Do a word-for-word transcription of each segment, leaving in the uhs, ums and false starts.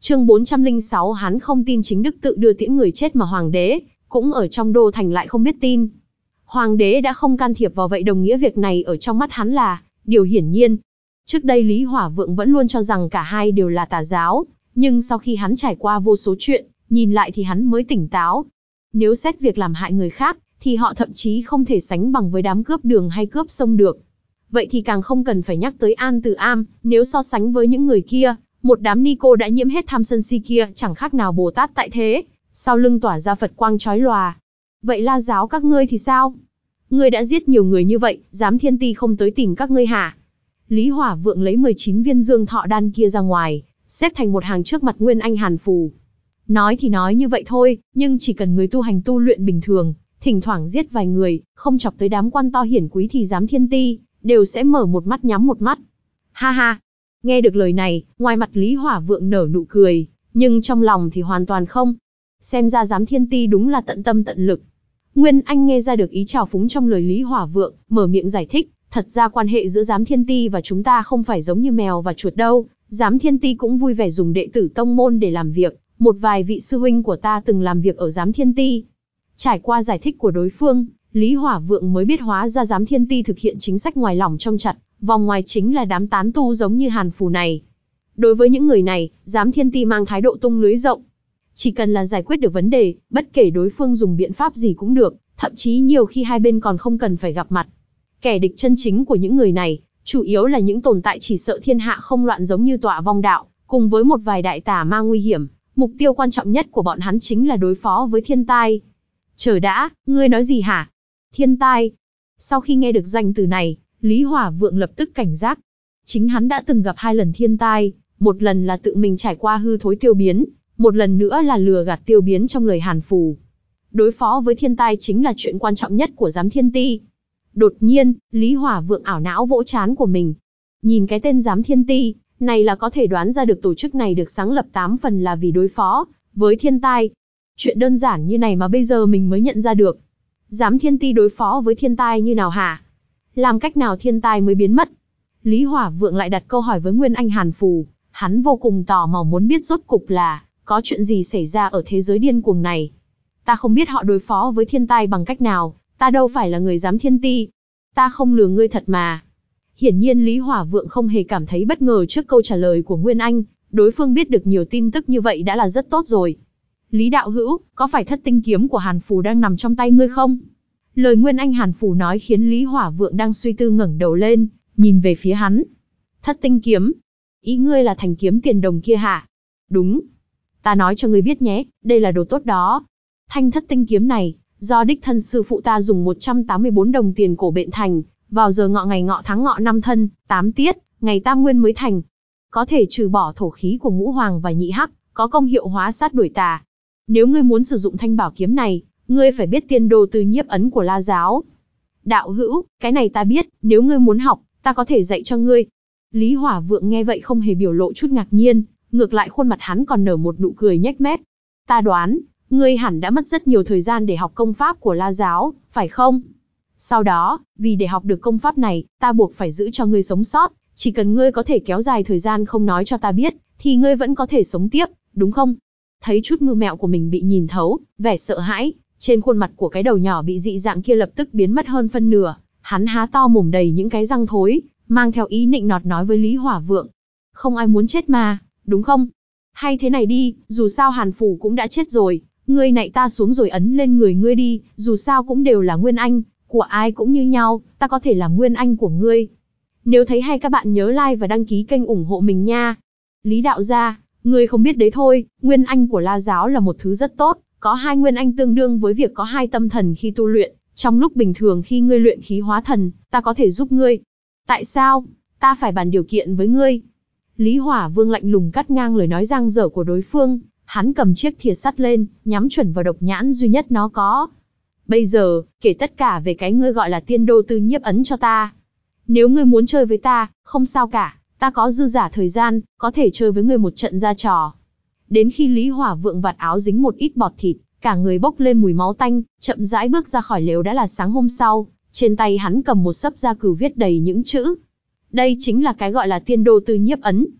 Chương bốn trăm lẻ sáu hắn không tin chính đức tự đưa tiễn người chết mà hoàng đế, cũng ở trong đô thành lại không biết tin. Hoàng đế đã không can thiệp vào vậy đồng nghĩa việc này ở trong mắt hắn là điều hiển nhiên. Trước đây Lý Hỏa Vượng vẫn luôn cho rằng cả hai đều là tà giáo, nhưng sau khi hắn trải qua vô số chuyện, nhìn lại thì hắn mới tỉnh táo. Nếu xét việc làm hại người khác, thì họ thậm chí không thể sánh bằng với đám cướp đường hay cướp sông được. Vậy thì càng không cần phải nhắc tới An Từ Am, nếu so sánh với những người kia, một đám ni cô đã nhiễm hết tham sân si kia chẳng khác nào Bồ Tát tại thế, sau lưng tỏa ra Phật quang chói lòa. Vậy La giáo các ngươi thì sao? Ngươi đã giết nhiều người như vậy, dám Thiên Ti không tới tìm các ngươi hả? Lý Hỏa Vượng lấy mười chín viên dương thọ đan kia ra ngoài, xếp thành một hàng trước mặt Nguyên Anh Hàn Phù. Nói thì nói như vậy thôi, nhưng chỉ cần người tu hành tu luyện bình thường, thỉnh thoảng giết vài người, không chọc tới đám quan to hiển quý thì dám Thiên Ti, đều sẽ mở một mắt nhắm một mắt. Ha ha! Nghe được lời này, ngoài mặt Lý Hỏa Vượng nở nụ cười, nhưng trong lòng thì hoàn toàn không. Xem ra dám Thiên Ti đúng là tận tâm tận lực. Nguyên Anh nghe ra được ý trào phúng trong lời Lý Hỏa Vượng, mở miệng giải thích, thật ra quan hệ giữa Giám Thiên Ti và chúng ta không phải giống như mèo và chuột đâu, Giám Thiên Ti cũng vui vẻ dùng đệ tử tông môn để làm việc, một vài vị sư huynh của ta từng làm việc ở Giám Thiên Ti. Trải qua giải thích của đối phương, Lý Hỏa Vượng mới biết hóa ra Giám Thiên Ti thực hiện chính sách ngoài lỏng trong chặt, vòng ngoài chính là đám tán tu giống như Hàn Phù này. Đối với những người này, Giám Thiên Ti mang thái độ tung lưới rộng. Chỉ cần là giải quyết được vấn đề, bất kể đối phương dùng biện pháp gì cũng được, thậm chí nhiều khi hai bên còn không cần phải gặp mặt. Kẻ địch chân chính của những người này, chủ yếu là những tồn tại chỉ sợ thiên hạ không loạn giống như Tọa Vong Đạo, cùng với một vài đại tà ma nguy hiểm, mục tiêu quan trọng nhất của bọn hắn chính là đối phó với thiên tai. Chờ đã, ngươi nói gì hả? Thiên tai? Sau khi nghe được danh từ này, Lý Hỏa Vượng lập tức cảnh giác. Chính hắn đã từng gặp hai lần thiên tai, một lần là tự mình trải qua hư thối tiêu biến, một lần nữa là lừa gạt tiêu biến trong lời Hàn Phù. Đối phó với thiên tai chính là chuyện quan trọng nhất của Giám Thiên Ti. Đột nhiên, Lý Hỏa Vượng ảo não vỗ trán của mình. Nhìn cái tên Giám Thiên Ti, này là có thể đoán ra được tổ chức này được sáng lập tám phần là vì đối phó với thiên tai. Chuyện đơn giản như này mà bây giờ mình mới nhận ra được. Giám Thiên Ti đối phó với thiên tai như nào hả? Làm cách nào thiên tai mới biến mất? Lý Hỏa Vượng lại đặt câu hỏi với Nguyên Anh Hàn Phù. Hắn vô cùng tò mò muốn biết rốt cục là có chuyện gì xảy ra ở thế giới điên cuồng này. Ta không biết họ đối phó với thiên tai bằng cách nào, ta đâu phải là người Giám Thiên Ti. Ta không lừa ngươi thật mà. Hiển nhiên Lý Hỏa Vượng không hề cảm thấy bất ngờ trước câu trả lời của Nguyên Anh, đối phương biết được nhiều tin tức như vậy đã là rất tốt rồi. Lý đạo hữu, có phải thất tinh kiếm của Hàn Phù đang nằm trong tay ngươi không? Lời Nguyên Anh Hàn Phù nói khiến Lý Hỏa Vượng đang suy tư ngẩng đầu lên, nhìn về phía hắn. Thất tinh kiếm? Ý ngươi là thành kiếm tiền đồng kia hả? Đúng. Ta nói cho ngươi biết nhé, đây là đồ tốt đó. Thanh thất tinh kiếm này, do đích thân sư phụ ta dùng một trăm tám mươi bốn đồng tiền cổ bện thành, vào giờ ngọ ngày ngọ tháng ngọ năm thân, tám tiết, ngày tam nguyên mới thành. Có thể trừ bỏ thổ khí của ngũ hoàng và nhị hắc, có công hiệu hóa sát đuổi tà. Nếu ngươi muốn sử dụng thanh bảo kiếm này, ngươi phải biết tiên đồ từ nhiếp ấn của La giáo. Đạo hữu, cái này ta biết, nếu ngươi muốn học, ta có thể dạy cho ngươi. Lý Hỏa Vượng nghe vậy không hề biểu lộ chút ngạc nhiên, ngược lại khuôn mặt hắn còn nở một nụ cười nhếch mép. Ta đoán, ngươi hẳn đã mất rất nhiều thời gian để học công pháp của La giáo, phải không? Sau đó, vì để học được công pháp này, ta buộc phải giữ cho ngươi sống sót, chỉ cần ngươi có thể kéo dài thời gian không nói cho ta biết, thì ngươi vẫn có thể sống tiếp, đúng không? Thấy chút mưu mẹo của mình bị nhìn thấu, vẻ sợ hãi, trên khuôn mặt của cái đầu nhỏ bị dị dạng kia lập tức biến mất hơn phân nửa, hắn há to mồm đầy những cái răng thối, mang theo ý nịnh nọt nói với Lý Hỏa Vượng. Không ai muốn chết mà, đúng không? Hay thế này đi, dù sao Hàn Phù cũng đã chết rồi, ngươi nạy ta xuống rồi ấn lên người ngươi đi, dù sao cũng đều là Nguyên Anh, của ai cũng như nhau, ta có thể làm Nguyên Anh của ngươi. Nếu thấy hay các bạn nhớ like và đăng ký kênh ủng hộ mình nha. Lý đạo gia, ngươi không biết đấy thôi, Nguyên Anh của La giáo là một thứ rất tốt, có hai Nguyên Anh tương đương với việc có hai tâm thần khi tu luyện, trong lúc bình thường khi ngươi luyện khí hóa thần, ta có thể giúp ngươi. Tại sao? Ta phải bàn điều kiện với ngươi. Lý Hỏa Vương lạnh lùng cắt ngang lời nói giang dở của đối phương, hắn cầm chiếc thìa sắt lên, nhắm chuẩn vào độc nhãn duy nhất nó có. Bây giờ, kể tất cả về cái ngươi gọi là tiên đô tư nhiếp ấn cho ta. Nếu ngươi muốn chơi với ta, không sao cả, ta có dư giả thời gian, có thể chơi với ngươi một trận ra trò. Đến khi Lý Hỏa Vượng vạt áo dính một ít bọt thịt, cả người bốc lên mùi máu tanh, chậm rãi bước ra khỏi lều đã là sáng hôm sau, trên tay hắn cầm một sấp gia cửu viết đầy những chữ. Đây chính là cái gọi là tiên đô tư nhiếp ấn.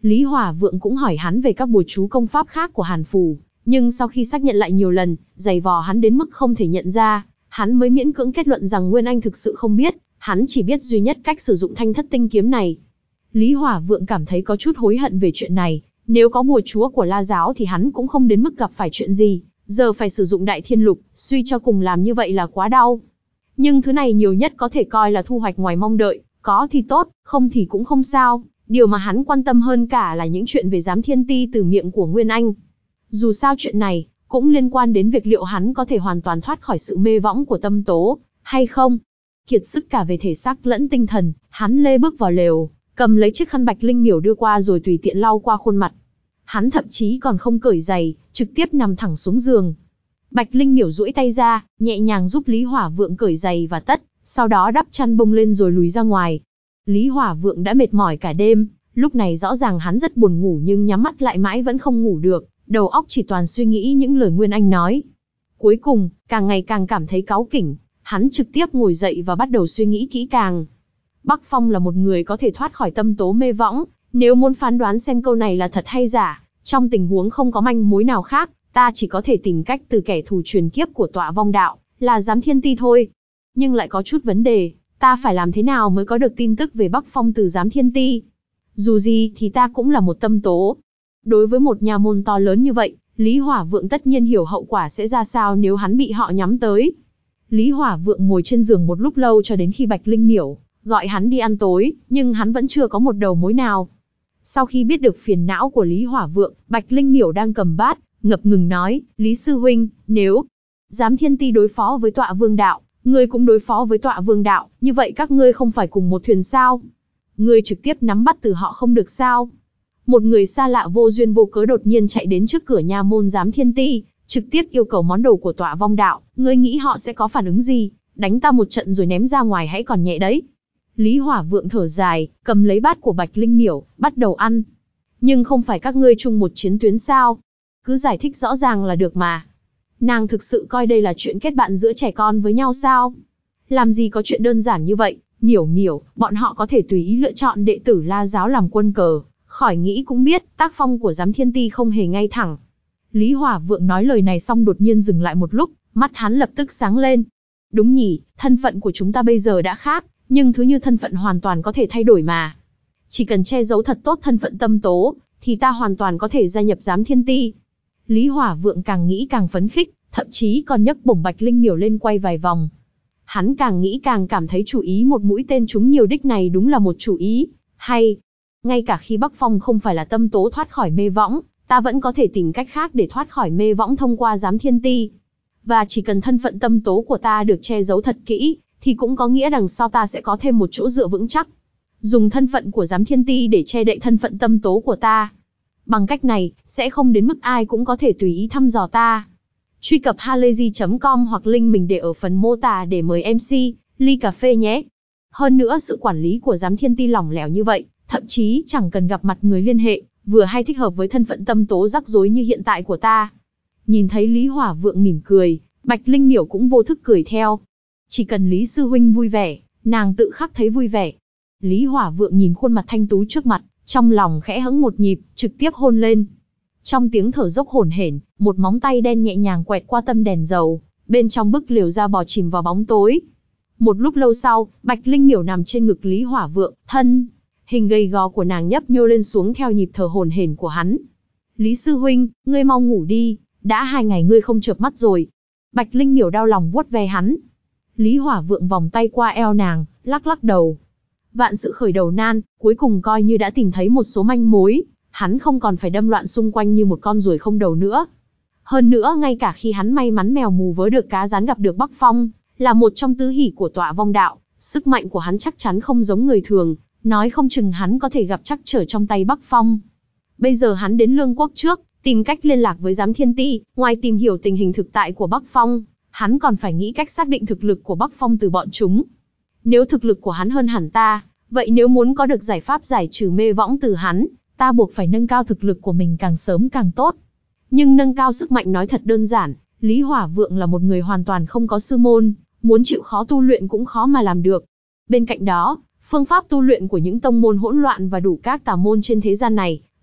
Lý Hỏa Vượng cũng hỏi hắn về các bùa chú công pháp khác của Hàn Phủ, nhưng sau khi xác nhận lại nhiều lần, giày vò hắn đến mức không thể nhận ra, hắn mới miễn cưỡng kết luận rằng Nguyên Anh thực sự không biết, hắn chỉ biết duy nhất cách sử dụng Thanh Thất Tinh kiếm này. Lý Hỏa Vượng cảm thấy có chút hối hận về chuyện này, nếu có bùa chúa của La giáo thì hắn cũng không đến mức gặp phải chuyện gì, giờ phải sử dụng Đại Thiên Lục, suy cho cùng làm như vậy là quá đau. Nhưng thứ này nhiều nhất có thể coi là thu hoạch ngoài mong đợi, có thì tốt, không thì cũng không sao. Điều mà hắn quan tâm hơn cả là những chuyện về Giám Thiên Ti từ miệng của Nguyên Anh. Dù sao chuyện này cũng liên quan đến việc liệu hắn có thể hoàn toàn thoát khỏi sự mê võng của tâm tố, hay không. Kiệt sức cả về thể xác lẫn tinh thần, hắn lê bước vào lều, cầm lấy chiếc khăn Bạch Linh Miểu đưa qua rồi tùy tiện lau qua khuôn mặt. Hắn thậm chí còn không cởi giày, trực tiếp nằm thẳng xuống giường. Bạch Linh Miểu duỗi tay ra, nhẹ nhàng giúp Lý Hỏa Vượng cởi giày và tất, sau đó đắp chăn bông lên rồi lùi ra ngoài. Lý Hỏa Vượng đã mệt mỏi cả đêm, lúc này rõ ràng hắn rất buồn ngủ nhưng nhắm mắt lại mãi vẫn không ngủ được, đầu óc chỉ toàn suy nghĩ những lời Nguyên Anh nói. Cuối cùng, càng ngày càng cảm thấy cáu kỉnh, hắn trực tiếp ngồi dậy và bắt đầu suy nghĩ kỹ càng. Bắc Phong là một người có thể thoát khỏi tâm tố mê võng, nếu muốn phán đoán xem câu này là thật hay giả, trong tình huống không có manh mối nào khác, ta chỉ có thể tìm cách từ kẻ thù truyền kiếp của Tọa Vong Đạo, là Giám Thiên Ti thôi. Nhưng lại có chút vấn đề, ta phải làm thế nào mới có được tin tức về Bắc Phong từ Giám Thiên Ti? Dù gì thì ta cũng là một tâm tố. Đối với một nhà môn to lớn như vậy, Lý Hỏa Vượng tất nhiên hiểu hậu quả sẽ ra sao nếu hắn bị họ nhắm tới. Lý Hỏa Vượng ngồi trên giường một lúc lâu cho đến khi Bạch Linh Miểu gọi hắn đi ăn tối, nhưng hắn vẫn chưa có một đầu mối nào. Sau khi biết được phiền não của Lý Hỏa Vượng, Bạch Linh Miểu đang cầm bát, ngập ngừng nói, Lý Sư Huynh, nếu Giám Thiên Ti đối phó với Tọa Vương Đạo, ngươi cũng đối phó với Tọa Vương Đạo, như vậy các ngươi không phải cùng một thuyền sao? Ngươi trực tiếp nắm bắt từ họ không được sao? Một người xa lạ vô duyên vô cớ đột nhiên chạy đến trước cửa nha môn Giám Thiên Ti, trực tiếp yêu cầu món đồ của Tọa Vong Đạo, ngươi nghĩ họ sẽ có phản ứng gì? Đánh ta một trận rồi ném ra ngoài hãy còn nhẹ đấy. Lý Hỏa Vượng thở dài, cầm lấy bát của Bạch Linh Miểu, bắt đầu ăn. Nhưng không phải các ngươi chung một chiến tuyến sao? Cứ giải thích rõ ràng là được mà. Nàng thực sự coi đây là chuyện kết bạn giữa trẻ con với nhau sao? Làm gì có chuyện đơn giản như vậy, Miểu Miểu, bọn họ có thể tùy ý lựa chọn đệ tử La giáo làm quân cờ, khỏi nghĩ cũng biết, tác phong của Giám Thiên Ti không hề ngay thẳng. Lý Hỏa Vượng nói lời này xong đột nhiên dừng lại một lúc, mắt hắn lập tức sáng lên. Đúng nhỉ, thân phận của chúng ta bây giờ đã khác, nhưng thứ như thân phận hoàn toàn có thể thay đổi mà. Chỉ cần che giấu thật tốt thân phận tâm tố, thì ta hoàn toàn có thể gia nhập Giám Thiên Ti. Lý Hỏa Vượng càng nghĩ càng phấn khích, thậm chí còn nhấc bổng Bạch Linh Miểu lên quay vài vòng. Hắn càng nghĩ càng cảm thấy chủ ý một mũi tên trúng nhiều đích này đúng là một chủ ý hay. Ngay cả khi Bắc Phong không phải là tâm tố thoát khỏi mê võng, ta vẫn có thể tìm cách khác để thoát khỏi mê võng thông qua Giám Thiên Ti. Và chỉ cần thân phận tâm tố của ta được che giấu thật kỹ, thì cũng có nghĩa đằng sau ta sẽ có thêm một chỗ dựa vững chắc. Dùng thân phận của Giám Thiên Ti để che đậy thân phận tâm tố của ta. Bằng cách này, sẽ không đến mức ai cũng có thể tùy ý thăm dò ta. Truy cập halayzi chấm com hoặc link mình để ở phần mô tả để mời em xê, ly cà phê nhé. Hơn nữa sự quản lý của Giám Thiên Ti lỏng lẻo như vậy, thậm chí chẳng cần gặp mặt người liên hệ, vừa hay thích hợp với thân phận tâm tố rắc rối như hiện tại của ta. Nhìn thấy Lý Hỏa Vượng mỉm cười, Bạch Linh Miểu cũng vô thức cười theo. Chỉ cần Lý Sư Huynh vui vẻ, nàng tự khắc thấy vui vẻ. Lý Hỏa Vượng nhìn khuôn mặt thanh tú trước mặt, trong lòng khẽ hững một nhịp, trực tiếp hôn lên. Trong tiếng thở dốc hổn hển, một móng tay đen nhẹ nhàng quẹt qua tâm đèn dầu, bên trong bức liều ra bò chìm vào bóng tối. Một lúc lâu sau, Bạch Linh Miểu nằm trên ngực Lý Hỏa Vượng, thân hình gầy gò của nàng nhấp nhô lên xuống theo nhịp thở hổn hển của hắn. Lý Sư Huynh, ngươi mau ngủ đi, đã hai ngày ngươi không chợp mắt rồi. Bạch Linh Miểu đau lòng vuốt ve hắn. Lý Hỏa Vượng vòng tay qua eo nàng, lắc lắc đầu. Vạn sự khởi đầu nan, cuối cùng coi như đã tìm thấy một số manh mối, hắn không còn phải đâm loạn xung quanh như một con ruồi không đầu nữa. Hơn nữa ngay cả khi hắn may mắn mèo mù vớ được cá rán gặp được Bắc Phong, là một trong tứ hỷ của Tọa Vong Đạo, sức mạnh của hắn chắc chắn không giống người thường, nói không chừng hắn có thể gặp trắc trở trong tay Bắc Phong. Bây giờ hắn đến Lương Quốc trước, tìm cách liên lạc với Giám Thiên Ti, ngoài tìm hiểu tình hình thực tại của Bắc Phong, hắn còn phải nghĩ cách xác định thực lực của Bắc Phong từ bọn chúng. Nếu thực lực của hắn hơn hẳn ta, vậy nếu muốn có được giải pháp giải trừ mê võng từ hắn, ta buộc phải nâng cao thực lực của mình càng sớm càng tốt. Nhưng nâng cao sức mạnh nói thật đơn giản, Lý Hỏa Vượng là một người hoàn toàn không có sư môn, muốn chịu khó tu luyện cũng khó mà làm được. Bên cạnh đó, phương pháp tu luyện của những tông môn hỗn loạn và đủ các tà môn trên thế gian này,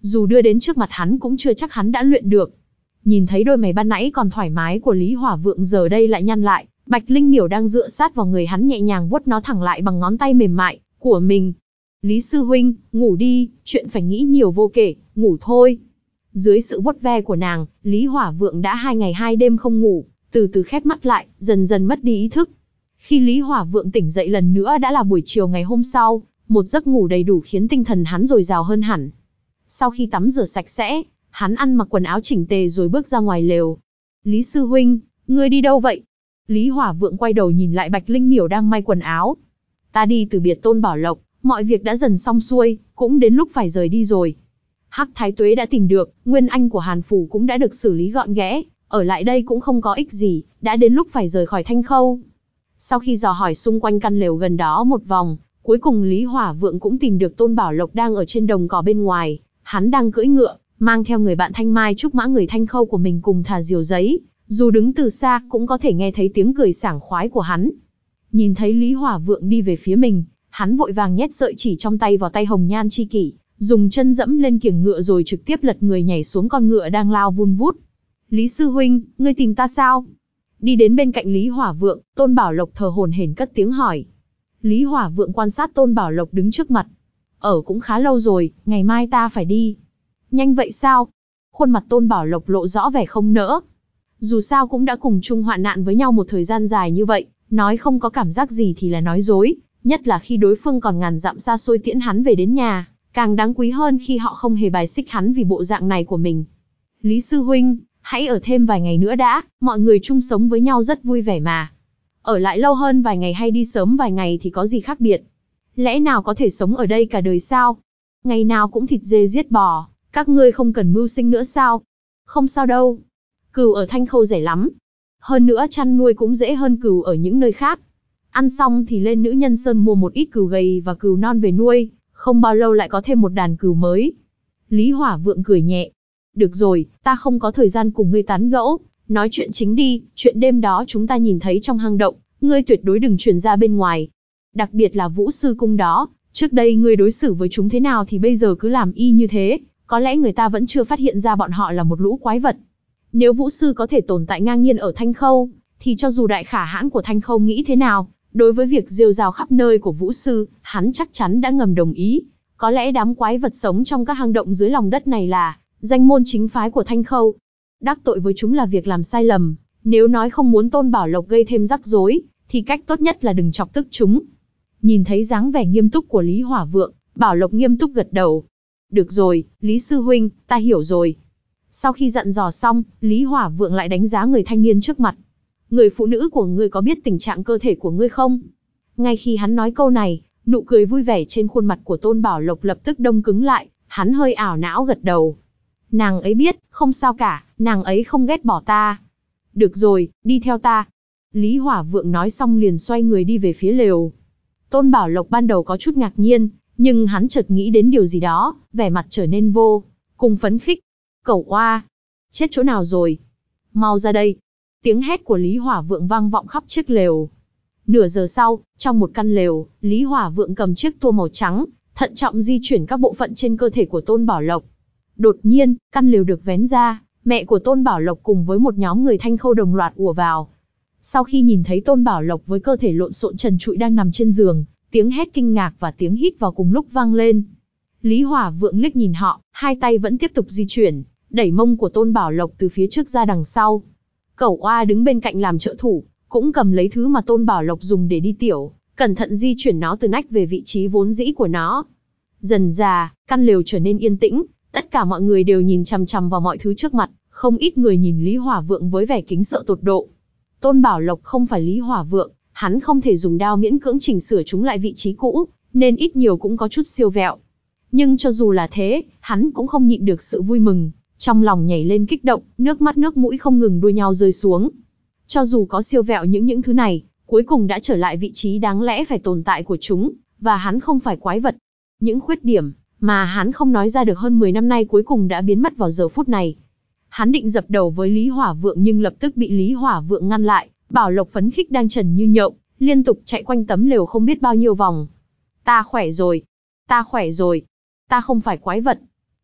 Dù đưa đến trước mặt hắn cũng chưa chắc hắn đã luyện được. Nhìn thấy đôi mày ban nãy còn thoải mái của Lý Hỏa Vượng giờ đây lại nhăn lại, Bạch Linh Miểu đang dựa sát vào người hắn nhẹ nhàng vuốt nó thẳng lại bằng ngón tay mềm mại của mình. Lý sư huynh, ngủ đi, chuyện phải nghĩ nhiều vô kể, ngủ thôi. Dưới sự vuốt ve của nàng, Lý Hỏa Vượng đã hai ngày hai đêm không ngủ, từ từ khép mắt lại, dần dần mất đi ý thức. Khi Lý Hỏa Vượng tỉnh dậy lần nữa đã là buổi chiều ngày hôm sau, một giấc ngủ đầy đủ khiến tinh thần hắn dồi dào hơn hẳn. Sau khi tắm rửa sạch sẽ, hắn ăn mặc quần áo chỉnh tề rồi bước ra ngoài lều. Lý sư huynh, ngươi đi đâu vậy? Lý Hỏa Vượng quay đầu nhìn lại Bạch Linh Miểu đang may quần áo. Ta đi từ biệt Tôn Bảo Lộc, mọi việc đã dần xong xuôi, cũng đến lúc phải rời đi rồi. Hắc Thái Tuế đã tìm được, nguyên anh của Hàn Phủ cũng đã được xử lý gọn ghẽ, ở lại đây cũng không có ích gì, đã đến lúc phải rời khỏi Thanh Khâu. Sau khi dò hỏi xung quanh căn lều gần đó một vòng, cuối cùng Lý Hỏa Vượng cũng tìm được Tôn Bảo Lộc đang ở trên đồng cỏ bên ngoài, hắn đang cưỡi ngựa, mang theo người bạn Thanh Mai Trúc Mã người Thanh Khâu của mình cùng thả diều giấy, dù đứng từ xa cũng có thể nghe thấy tiếng cười sảng khoái của hắn. Nhìn thấy Lý Hỏa Vượng đi về phía mình, hắn vội vàng nhét sợi chỉ trong tay vào tay Hồng Nhan chi kỷ, dùng chân dẫm lên kiềng ngựa rồi trực tiếp lật người nhảy xuống con ngựa đang lao vun vút. Lý sư huynh, ngươi tìm ta sao? Đi đến bên cạnh Lý Hỏa Vượng, Tôn Bảo Lộc thờ hổn hển cất tiếng hỏi. Lý Hỏa Vượng quan sát Tôn Bảo Lộc đứng trước mặt. Ở cũng khá lâu rồi, ngày mai ta phải đi. Nhanh vậy sao? Khuôn mặt Tôn Bảo Lộc lộ rõ vẻ không nỡ. Dù sao cũng đã cùng chung hoạn nạn với nhau một thời gian dài như vậy, nói không có cảm giác gì thì là nói dối, nhất là khi đối phương còn ngàn dặm xa xôi tiễn hắn về đến nhà, càng đáng quý hơn khi họ không hề bài xích hắn vì bộ dạng này của mình. Lý sư huynh, hãy ở thêm vài ngày nữa đã, mọi người chung sống với nhau rất vui vẻ mà. Ở lại lâu hơn vài ngày hay đi sớm vài ngày thì có gì khác biệt? Lẽ nào có thể sống ở đây cả đời sao? Ngày nào cũng thịt dê giết bò, các ngươi không cần mưu sinh nữa sao? Không sao đâu. Cừu ở Thanh Khâu rẻ lắm. Hơn nữa chăn nuôi cũng dễ hơn cừu ở những nơi khác. Ăn xong thì lên Nữ Nhân Sơn mua một ít cừu gầy và cừu non về nuôi, không bao lâu lại có thêm một đàn cừu mới. Lý Hỏa Vượng cười nhẹ. Được rồi, ta không có thời gian cùng ngươi tán gẫu, nói chuyện chính đi, chuyện đêm đó chúng ta nhìn thấy trong hang động, ngươi tuyệt đối đừng truyền ra bên ngoài. Đặc biệt là Vũ Sư Cung đó, trước đây ngươi đối xử với chúng thế nào thì bây giờ cứ làm y như thế, có lẽ người ta vẫn chưa phát hiện ra bọn họ là một lũ quái vật. Nếu Vũ Sư có thể tồn tại ngang nhiên ở Thanh Khâu, thì cho dù đại khả hãn của Thanh Khâu nghĩ thế nào, đối với việc rêu rao khắp nơi của Vũ Sư, hắn chắc chắn đã ngầm đồng ý. Có lẽ đám quái vật sống trong các hang động dưới lòng đất này là danh môn chính phái của Thanh Khâu. Đắc tội với chúng là việc làm sai lầm, nếu nói không muốn Tôn Bảo Lộc gây thêm rắc rối, thì cách tốt nhất là đừng chọc tức chúng. Nhìn thấy dáng vẻ nghiêm túc của Lý Hỏa Vượng, Bảo Lộc nghiêm túc gật đầu. Được rồi, Lý sư huynh, ta hiểu rồi. Sau khi dặn dò xong, Lý Hỏa Vượng lại đánh giá người thanh niên trước mặt. Người phụ nữ của ngươi có biết tình trạng cơ thể của ngươi không? Ngay khi hắn nói câu này, nụ cười vui vẻ trên khuôn mặt của Tôn Bảo Lộc lập tức đông cứng lại, hắn hơi ảo não gật đầu. Nàng ấy biết, không sao cả, nàng ấy không ghét bỏ ta. Được rồi, đi theo ta. Lý Hỏa Vượng nói xong liền xoay người đi về phía lều. Tôn Bảo Lộc ban đầu có chút ngạc nhiên, nhưng hắn chợt nghĩ đến điều gì đó, vẻ mặt trở nên vô cùng phấn khích. Cẩu oa, chết chỗ nào rồi? Mau ra đây. Tiếng hét của Lý Hỏa Vượng vang vọng khắp chiếc lều. Nửa giờ sau, trong một căn lều, Lý Hỏa Vượng cầm chiếc tua màu trắng, thận trọng di chuyển các bộ phận trên cơ thể của Tôn Bảo Lộc. Đột nhiên, căn lều được vén ra, mẹ của Tôn Bảo Lộc cùng với một nhóm người Thanh Khâu đồng loạt ùa vào. Sau khi nhìn thấy Tôn Bảo Lộc với cơ thể lộn xộn trần trụi đang nằm trên giường, tiếng hét kinh ngạc và tiếng hít vào cùng lúc vang lên. Lý Hỏa Vượng liếc nhìn họ, hai tay vẫn tiếp tục di chuyển, đẩy mông của Tôn Bảo Lộc từ phía trước ra đằng sau. Cẩu oa đứng bên cạnh làm trợ thủ, cũng cầm lấy thứ mà Tôn Bảo Lộc dùng để đi tiểu, cẩn thận di chuyển nó từ nách về vị trí vốn dĩ của nó. Dần dà, căn lều trở nên yên tĩnh, tất cả mọi người đều nhìn chằm chằm vào mọi thứ trước mặt, không ít người nhìn Lý Hỏa Vượng với vẻ kính sợ tột độ. Tôn Bảo Lộc không phải Lý Hỏa Vượng, hắn không thể dùng đao miễn cưỡng chỉnh sửa chúng lại vị trí cũ, nên ít nhiều cũng có chút siêu vẹo. Nhưng cho dù là thế, hắn cũng không nhịn được sự vui mừng, trong lòng nhảy lên kích động, nước mắt nước mũi không ngừng đua nhau rơi xuống. Cho dù có siêu vẹo những những thứ này, cuối cùng đã trở lại vị trí đáng lẽ phải tồn tại của chúng, và hắn không phải quái vật. Những khuyết điểm mà hắn không nói ra được hơn mười năm nay cuối cùng đã biến mất vào giờ phút này. Hắn định dập đầu với Lý Hỏa Vượng nhưng lập tức bị Lý Hỏa Vượng ngăn lại. Bảo Lộc phấn khích đang trần như nhộng, liên tục chạy quanh tấm lều không biết bao nhiêu vòng. Ta khỏe rồi, ta khỏe rồi, ta không phải quái vật.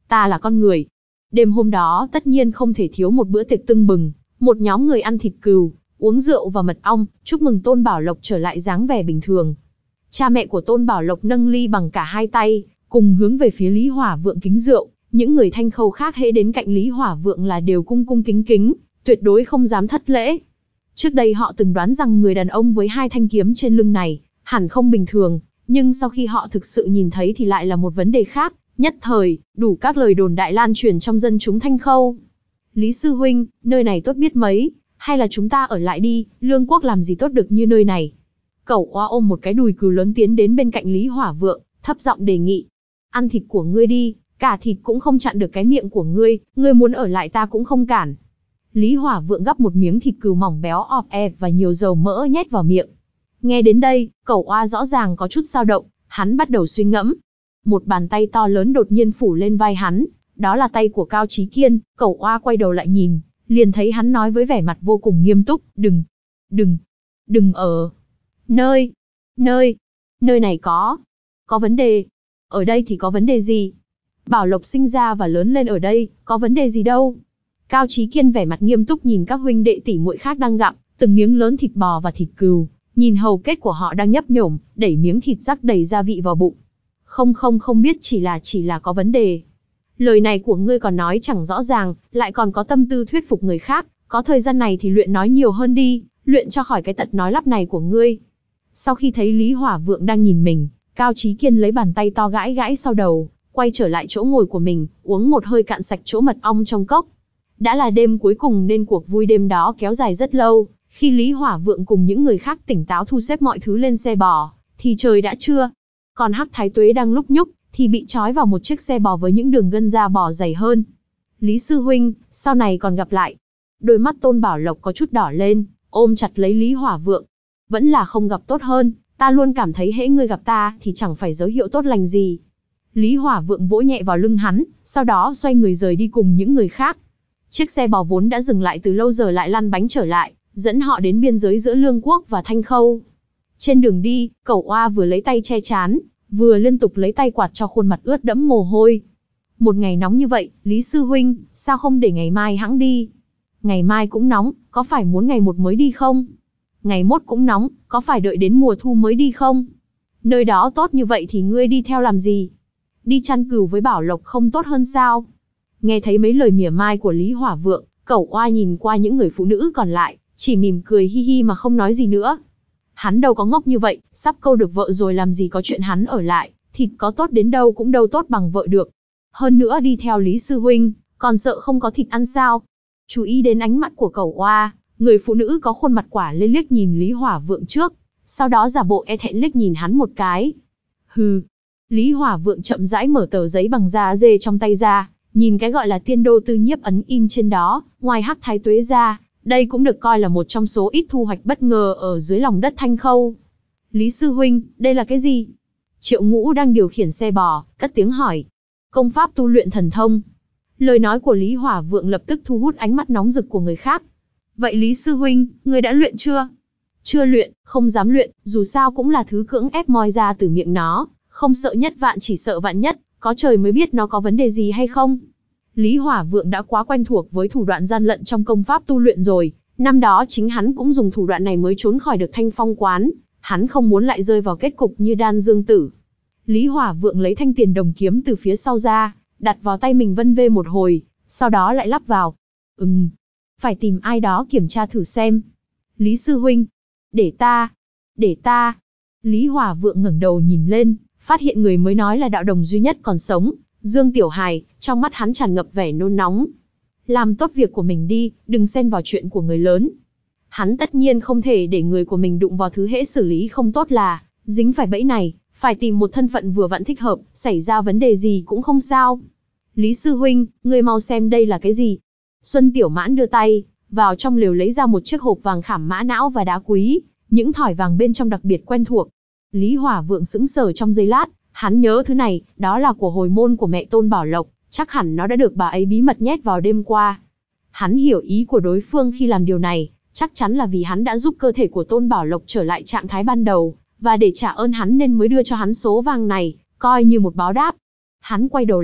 Ta là con người. Đêm hôm đó tất nhiên không thể thiếu một bữa tiệc tưng bừng, một nhóm người ăn thịt cừu, uống rượu và mật ong, chúc mừng Tôn Bảo Lộc trở lại dáng vẻ bình thường. Cha mẹ của Tôn Bảo Lộc nâng ly bằng cả hai tay, cùng hướng về phía Lý Hỏa Vượng kính rượu. Những người Thanh Khâu khác hễ đến cạnh Lý Hỏa Vượng là đều cung cung kính kính, tuyệt đối không dám thất lễ. Trước đây họ từng đoán rằng người đàn ông với hai thanh kiếm trên lưng này hẳn không bình thường, nhưng sau khi họ thực sự nhìn thấy thì lại là một vấn đề khác. Nhất thời, đủ các lời đồn đại lan truyền trong dân chúng Thanh Khâu. Lý sư huynh, nơi này tốt biết mấy, hay là chúng ta ở lại đi, Lương Quốc làm gì tốt được như nơi này. Cẩu Oa ôm một cái đùi cừu lớn tiến đến bên cạnh Lý Hỏa Vượng, thấp giọng đề nghị. Ăn thịt của ngươi đi, cả thịt cũng không chặn được cái miệng của ngươi, ngươi muốn ở lại ta cũng không cản. Lý Hỏa Vượng gắp một miếng thịt cừu mỏng béo ọp ẹp và nhiều dầu mỡ nhét vào miệng. Nghe đến đây, Cẩu Oa rõ ràng có chút dao động, hắn bắt đầu suy ngẫm. Một bàn tay to lớn đột nhiên phủ lên vai hắn, đó là tay của Cao Chí Kiên. Cẩu Oa quay đầu lại nhìn, liền thấy hắn nói với vẻ mặt vô cùng nghiêm túc, đừng, đừng, đừng ở nơi, nơi, nơi này có, có vấn đề. Ở đây thì có vấn đề gì? Bảo Lộc sinh ra và lớn lên ở đây, có vấn đề gì đâu. Cao Chí Kiên vẻ mặt nghiêm túc nhìn các huynh đệ tỷ muội khác đang gặm từng miếng lớn thịt bò và thịt cừu, nhìn hầu kết của họ đang nhấp nhổm, đẩy miếng thịt rắc đầy gia vị vào bụng. Không không không biết chỉ là chỉ là có vấn đề. Lời này của ngươi còn nói chẳng rõ ràng, lại còn có tâm tư thuyết phục người khác, có thời gian này thì luyện nói nhiều hơn đi, luyện cho khỏi cái tật nói lắp này của ngươi. Sau khi thấy Lý Hỏa Vượng đang nhìn mình, Cao Chí Kiên lấy bàn tay to gãi gãi sau đầu, quay trở lại chỗ ngồi của mình, uống một hơi cạn sạch chỗ mật ong trong cốc. Đã là đêm cuối cùng nên cuộc vui đêm đó kéo dài rất lâu, khi Lý Hỏa Vượng cùng những người khác tỉnh táo thu xếp mọi thứ lên xe bò, thì trời đã trưa. Còn Hắc Thái Tuế đang lúc nhúc, thì bị trói vào một chiếc xe bò với những đường gân da bò dày hơn. Lý sư huynh, sau này còn gặp lại. Đôi mắt Tôn Bảo Lộc có chút đỏ lên, ôm chặt lấy Lý Hỏa Vượng. Vẫn là không gặp tốt hơn, ta luôn cảm thấy hễ ngươi gặp ta thì chẳng phải dấu hiệu tốt lành gì. Lý Hỏa Vượng vỗ nhẹ vào lưng hắn, sau đó xoay người rời đi cùng những người khác. Chiếc xe bò vốn đã dừng lại từ lâu giờ lại lăn bánh trở lại, dẫn họ đến biên giới giữa Lương Quốc và Thanh Khâu. Trên đường đi, Cẩu Oa vừa lấy tay che chán, vừa liên tục lấy tay quạt cho khuôn mặt ướt đẫm mồ hôi. Một ngày nóng như vậy, Lý sư huynh, sao không để ngày mai hãng đi? Ngày mai cũng nóng, có phải muốn ngày một mới đi không? Ngày mốt cũng nóng, có phải đợi đến mùa thu mới đi không? Nơi đó tốt như vậy thì ngươi đi theo làm gì? Đi chăn cừu với Bảo Lộc không tốt hơn sao? Nghe thấy mấy lời mỉa mai của Lý Hỏa Vượng, Cẩu Oa nhìn qua những người phụ nữ còn lại, chỉ mỉm cười hi hi mà không nói gì nữa. Hắn đâu có ngốc như vậy, sắp câu được vợ rồi làm gì có chuyện hắn ở lại, thịt có tốt đến đâu cũng đâu tốt bằng vợ được. Hơn nữa đi theo Lý sư huynh, còn sợ không có thịt ăn sao? Chú ý đến ánh mắt của Cẩu Oa, người phụ nữ có khuôn mặt quả lê liếc nhìn Lý Hỏa Vượng trước, sau đó giả bộ e thẹn liếc nhìn hắn một cái. Hừ. Lý Hỏa Vượng chậm rãi mở tờ giấy bằng da dê trong tay ra, nhìn cái gọi là tiên đô tư nhiếp ấn in trên đó, ngoài Hắc Thái Tuế ra, đây cũng được coi là một trong số ít thu hoạch bất ngờ ở dưới lòng đất Thanh Khâu. Lý sư huynh, đây là cái gì? Triệu Ngũ đang điều khiển xe bò, cất tiếng hỏi. Công pháp tu luyện thần thông. Lời nói của Lý Hỏa Vượng lập tức thu hút ánh mắt nóng rực của người khác. Vậy Lý sư huynh, người đã luyện chưa? Chưa luyện, không dám luyện, dù sao cũng là thứ cưỡng ép moi ra từ miệng nó, không sợ nhất vạn chỉ sợ vạn nhất, có trời mới biết nó có vấn đề gì hay không. Lý Hỏa Vượng đã quá quen thuộc với thủ đoạn gian lận trong công pháp tu luyện rồi, năm đó chính hắn cũng dùng thủ đoạn này mới trốn khỏi được Thanh Phong quán, hắn không muốn lại rơi vào kết cục như Đan Dương Tử. Lý Hỏa Vượng lấy thanh tiền đồng kiếm từ phía sau ra, đặt vào tay mình vân vê một hồi, sau đó lại lắp vào. Ừm, phải tìm ai đó kiểm tra thử xem. Lý sư huynh, để ta, để ta. Lý Hỏa Vượng ngẩng đầu nhìn lên, phát hiện người mới nói là đạo đồng duy nhất còn sống, Dương Tiểu Hài, trong mắt hắn tràn ngập vẻ nôn nóng. Làm tốt việc của mình đi, đừng xen vào chuyện của người lớn. Hắn tất nhiên không thể để người của mình đụng vào thứ hễ xử lý không tốt là dính phải bẫy này, phải tìm một thân phận vừa vặn thích hợp, xảy ra vấn đề gì cũng không sao. Lý sư huynh, ngươi mau xem đây là cái gì? Xuân Tiểu Mãn đưa tay vào trong lều lấy ra một chiếc hộp vàng khảm mã não và đá quý, những thỏi vàng bên trong đặc biệt quen thuộc. Lý Hỏa Vượng sững sờ trong giây lát, hắn nhớ thứ này, đó là của hồi môn của mẹ Tôn Bảo Lộc, chắc hẳn nó đã được bà ấy bí mật nhét vào đêm qua. Hắn hiểu ý của đối phương khi làm điều này, chắc chắn là vì hắn đã giúp cơ thể của Tôn Bảo Lộc trở lại trạng thái ban đầu, và để trả ơn hắn nên mới đưa cho hắn số vàng này, coi như một báo đáp. Hắn quay đầu lại,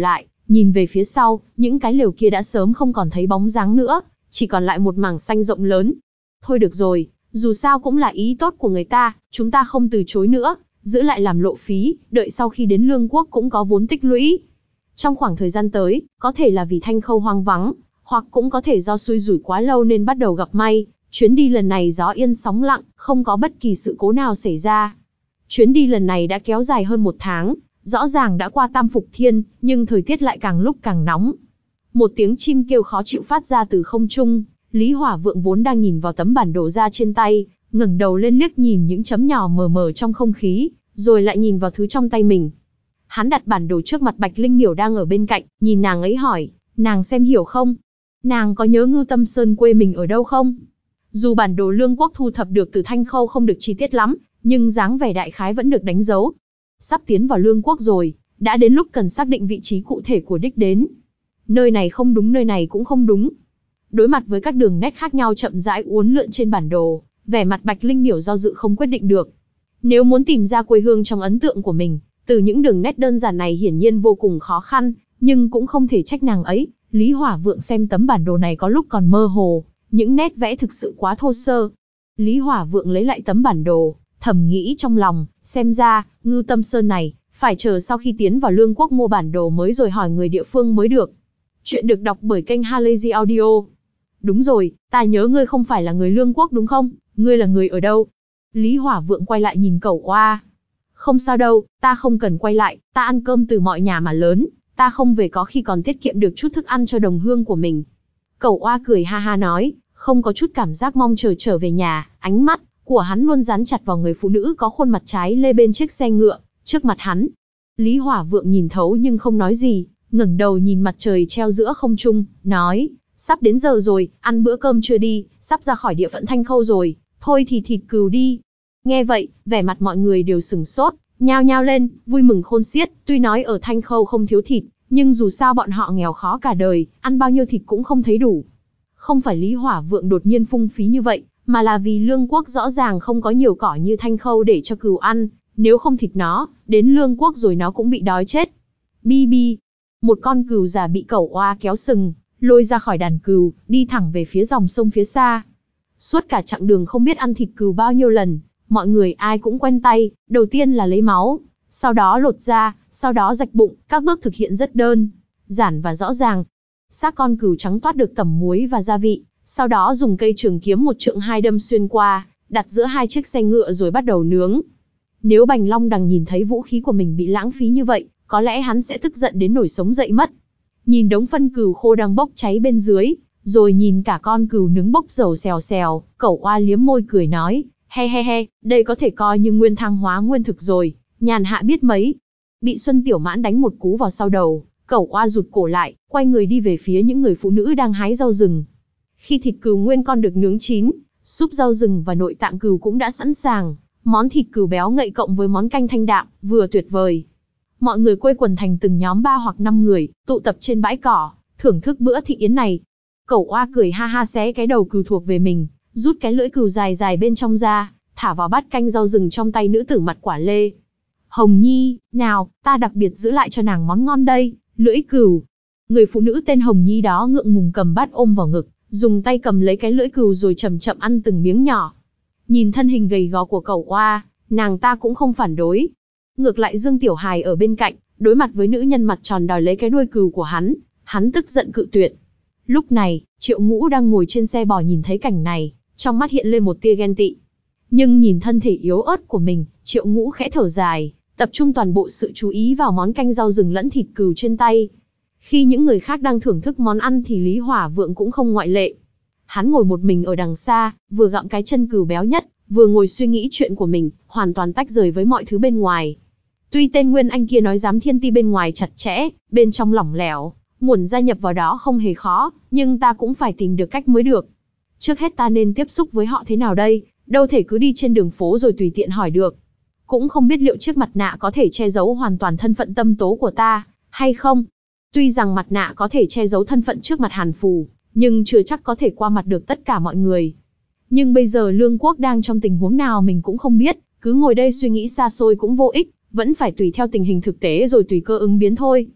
Nhìn về phía sau, những cái lều kia đã sớm không còn thấy bóng dáng nữa, chỉ còn lại một mảng xanh rộng lớn. Thôi được rồi, dù sao cũng là ý tốt của người ta, chúng ta không từ chối nữa, giữ lại làm lộ phí, đợi sau khi đến Lương Quốc cũng có vốn tích lũy. Trong khoảng thời gian tới, có thể là vì Thanh Khâu hoang vắng, hoặc cũng có thể do xui rủi quá lâu nên bắt đầu gặp may, chuyến đi lần này gió yên sóng lặng, không có bất kỳ sự cố nào xảy ra. Chuyến đi lần này đã kéo dài hơn một tháng, rõ ràng đã qua tam phục thiên, nhưng thời tiết lại càng lúc càng nóng. Một tiếng chim kêu khó chịu phát ra từ không trung, Lý Hỏa Vượng vốn đang nhìn vào tấm bản đồ ra trên tay, ngẩng đầu lên liếc nhìn những chấm nhỏ mờ mờ trong không khí, rồi lại nhìn vào thứ trong tay mình. Hắn đặt bản đồ trước mặt Bạch Linh Miểu đang ở bên cạnh, nhìn nàng ấy hỏi, nàng xem hiểu không? Nàng có nhớ Ngưu Tâm Sơn quê mình ở đâu không? Dù bản đồ Lương Quốc thu thập được từ Thanh Khâu không được chi tiết lắm, nhưng dáng vẻ đại khái vẫn được đánh dấu. Sắp tiến vào Lương Quốc rồi, đã đến lúc cần xác định vị trí cụ thể của đích đến. Nơi này không đúng, nơi này cũng không đúng. Đối mặt với các đường nét khác nhau chậm rãi uốn lượn trên bản đồ, vẻ mặt Bạch Linh Miểu do dự không quyết định được. Nếu muốn tìm ra quê hương trong ấn tượng của mình, từ những đường nét đơn giản này hiển nhiên vô cùng khó khăn, nhưng cũng không thể trách nàng ấy. Lý Hỏa Vượng xem tấm bản đồ này có lúc còn mơ hồ, những nét vẽ thực sự quá thô sơ. Lý Hỏa Vượng lấy lại tấm bản đồ, thầm nghĩ trong lòng, xem ra, Ngưu Tâm Sơn này, phải chờ sau khi tiến vào Lương Quốc mua bản đồ mới rồi hỏi người địa phương mới được. Chuyện được đọc bởi kênh Halazy Audio. Đúng rồi, ta nhớ ngươi không phải là người Lương Quốc đúng không? Ngươi là người ở đâu? Lý Hỏa Vượng quay lại nhìn Cẩu Oa. Không sao đâu, ta không cần quay lại, ta ăn cơm từ mọi nhà mà lớn, ta không về có khi còn tiết kiệm được chút thức ăn cho đồng hương của mình. Cẩu Oa cười ha ha nói, không có chút cảm giác mong chờ trở về nhà, ánh mắt của hắn luôn dán chặt vào người phụ nữ có khuôn mặt trái lê bên chiếc xe ngựa, trước mặt hắn. Lý Hỏa Vượng nhìn thấu nhưng không nói gì, ngẩng đầu nhìn mặt trời treo giữa không trung, nói, sắp đến giờ rồi, ăn bữa cơm chưa đi, sắp ra khỏi địa phận Thanh Khâu rồi, thôi thì thịt cừu đi. Nghe vậy, vẻ mặt mọi người đều sừng sốt, nhao nhao lên, vui mừng khôn xiết, tuy nói ở Thanh Khâu không thiếu thịt, nhưng dù sao bọn họ nghèo khó cả đời, ăn bao nhiêu thịt cũng không thấy đủ. Không phải Lý Hỏa Vượng đột nhiên phung phí như vậy, mà là vì Lương Quốc rõ ràng không có nhiều cỏ như Thanh Khâu để cho cừu ăn, nếu không thịt nó, đến Lương Quốc rồi nó cũng bị đói chết. Bi bi, một con cừu già bị Cẩu Oa kéo sừng, lôi ra khỏi đàn cừu, đi thẳng về phía dòng sông phía xa. Suốt cả chặng đường không biết ăn thịt cừu bao nhiêu lần, mọi người ai cũng quen tay, đầu tiên là lấy máu, sau đó lột da, sau đó rạch bụng, các bước thực hiện rất đơn giản và rõ ràng. Xác con cừu trắng toát được tẩm muối và gia vị, sau đó dùng cây trường kiếm một trượng hai đâm xuyên qua, đặt giữa hai chiếc xe ngựa rồi bắt đầu nướng. Nếu Bành Long Đằng nhìn thấy vũ khí của mình bị lãng phí như vậy, có lẽ hắn sẽ tức giận đến nổi sống dậy mất. Nhìn đống phân cừu khô đang bốc cháy bên dưới, rồi nhìn cả con cừu nướng bốc dầu xèo xèo, Cẩu Oa liếm môi cười nói, he he he, đây có thể coi như nguyên thang hóa nguyên thực rồi, nhàn hạ biết mấy. Bị Xuân Tiểu Mãn đánh một cú vào sau đầu, Cẩu Oa rụt cổ lại, quay người đi về phía những người phụ nữ đang hái rau rừng. Khi thịt cừu nguyên con được nướng chín, súp rau rừng và nội tạng cừu cũng đã sẵn sàng, món thịt cừu béo ngậy cộng với món canh thanh đạm, vừa tuyệt vời. Mọi người quây quần thành từng nhóm ba hoặc năm người, tụ tập trên bãi cỏ, thưởng thức bữa thị yến này. Cẩu Oa cười ha ha xé cái đầu cừu thuộc về mình, rút cái lưỡi cừu dài dài bên trong ra, thả vào bát canh rau rừng trong tay nữ tử mặt quả lê. Hồng Nhi, nào, ta đặc biệt giữ lại cho nàng món ngon đây, lưỡi cừu. Người phụ nữ tên Hồng Nhi đó ngượng ngùng cầm bát ôm vào ngực, dùng tay cầm lấy cái lưỡi cừu rồi chậm chậm ăn từng miếng nhỏ. Nhìn thân hình gầy gò của Cẩu Oa, nàng ta cũng không phản đối. Ngược lại Dương Tiểu Hài ở bên cạnh, đối mặt với nữ nhân mặt tròn đòi lấy cái đuôi cừu của hắn, hắn tức giận cự tuyệt. Lúc này, Triệu Ngũ đang ngồi trên xe bò nhìn thấy cảnh này, trong mắt hiện lên một tia ghen tị. Nhưng nhìn thân thể yếu ớt của mình, Triệu Ngũ khẽ thở dài, tập trung toàn bộ sự chú ý vào món canh rau rừng lẫn thịt cừu trên tay. Khi những người khác đang thưởng thức món ăn thì Lý Hỏa Vượng cũng không ngoại lệ. Hắn ngồi một mình ở đằng xa, vừa gặm cái chân cừu béo nhất, vừa ngồi suy nghĩ chuyện của mình, hoàn toàn tách rời với mọi thứ bên ngoài. Tuy tên Nguyên Anh kia nói giám thiên ti bên ngoài chặt chẽ, bên trong lỏng lẻo, muốn gia nhập vào đó không hề khó, nhưng ta cũng phải tìm được cách mới được. Trước hết ta nên tiếp xúc với họ thế nào đây, đâu thể cứ đi trên đường phố rồi tùy tiện hỏi được. Cũng không biết liệu chiếc mặt nạ có thể che giấu hoàn toàn thân phận tâm tố của ta, hay không. Tuy rằng mặt nạ có thể che giấu thân phận trước mặt Hàn Phù, nhưng chưa chắc có thể qua mặt được tất cả mọi người. Nhưng bây giờ Lương Quốc đang trong tình huống nào mình cũng không biết, cứ ngồi đây suy nghĩ xa xôi cũng vô ích, vẫn phải tùy theo tình hình thực tế rồi tùy cơ ứng biến thôi.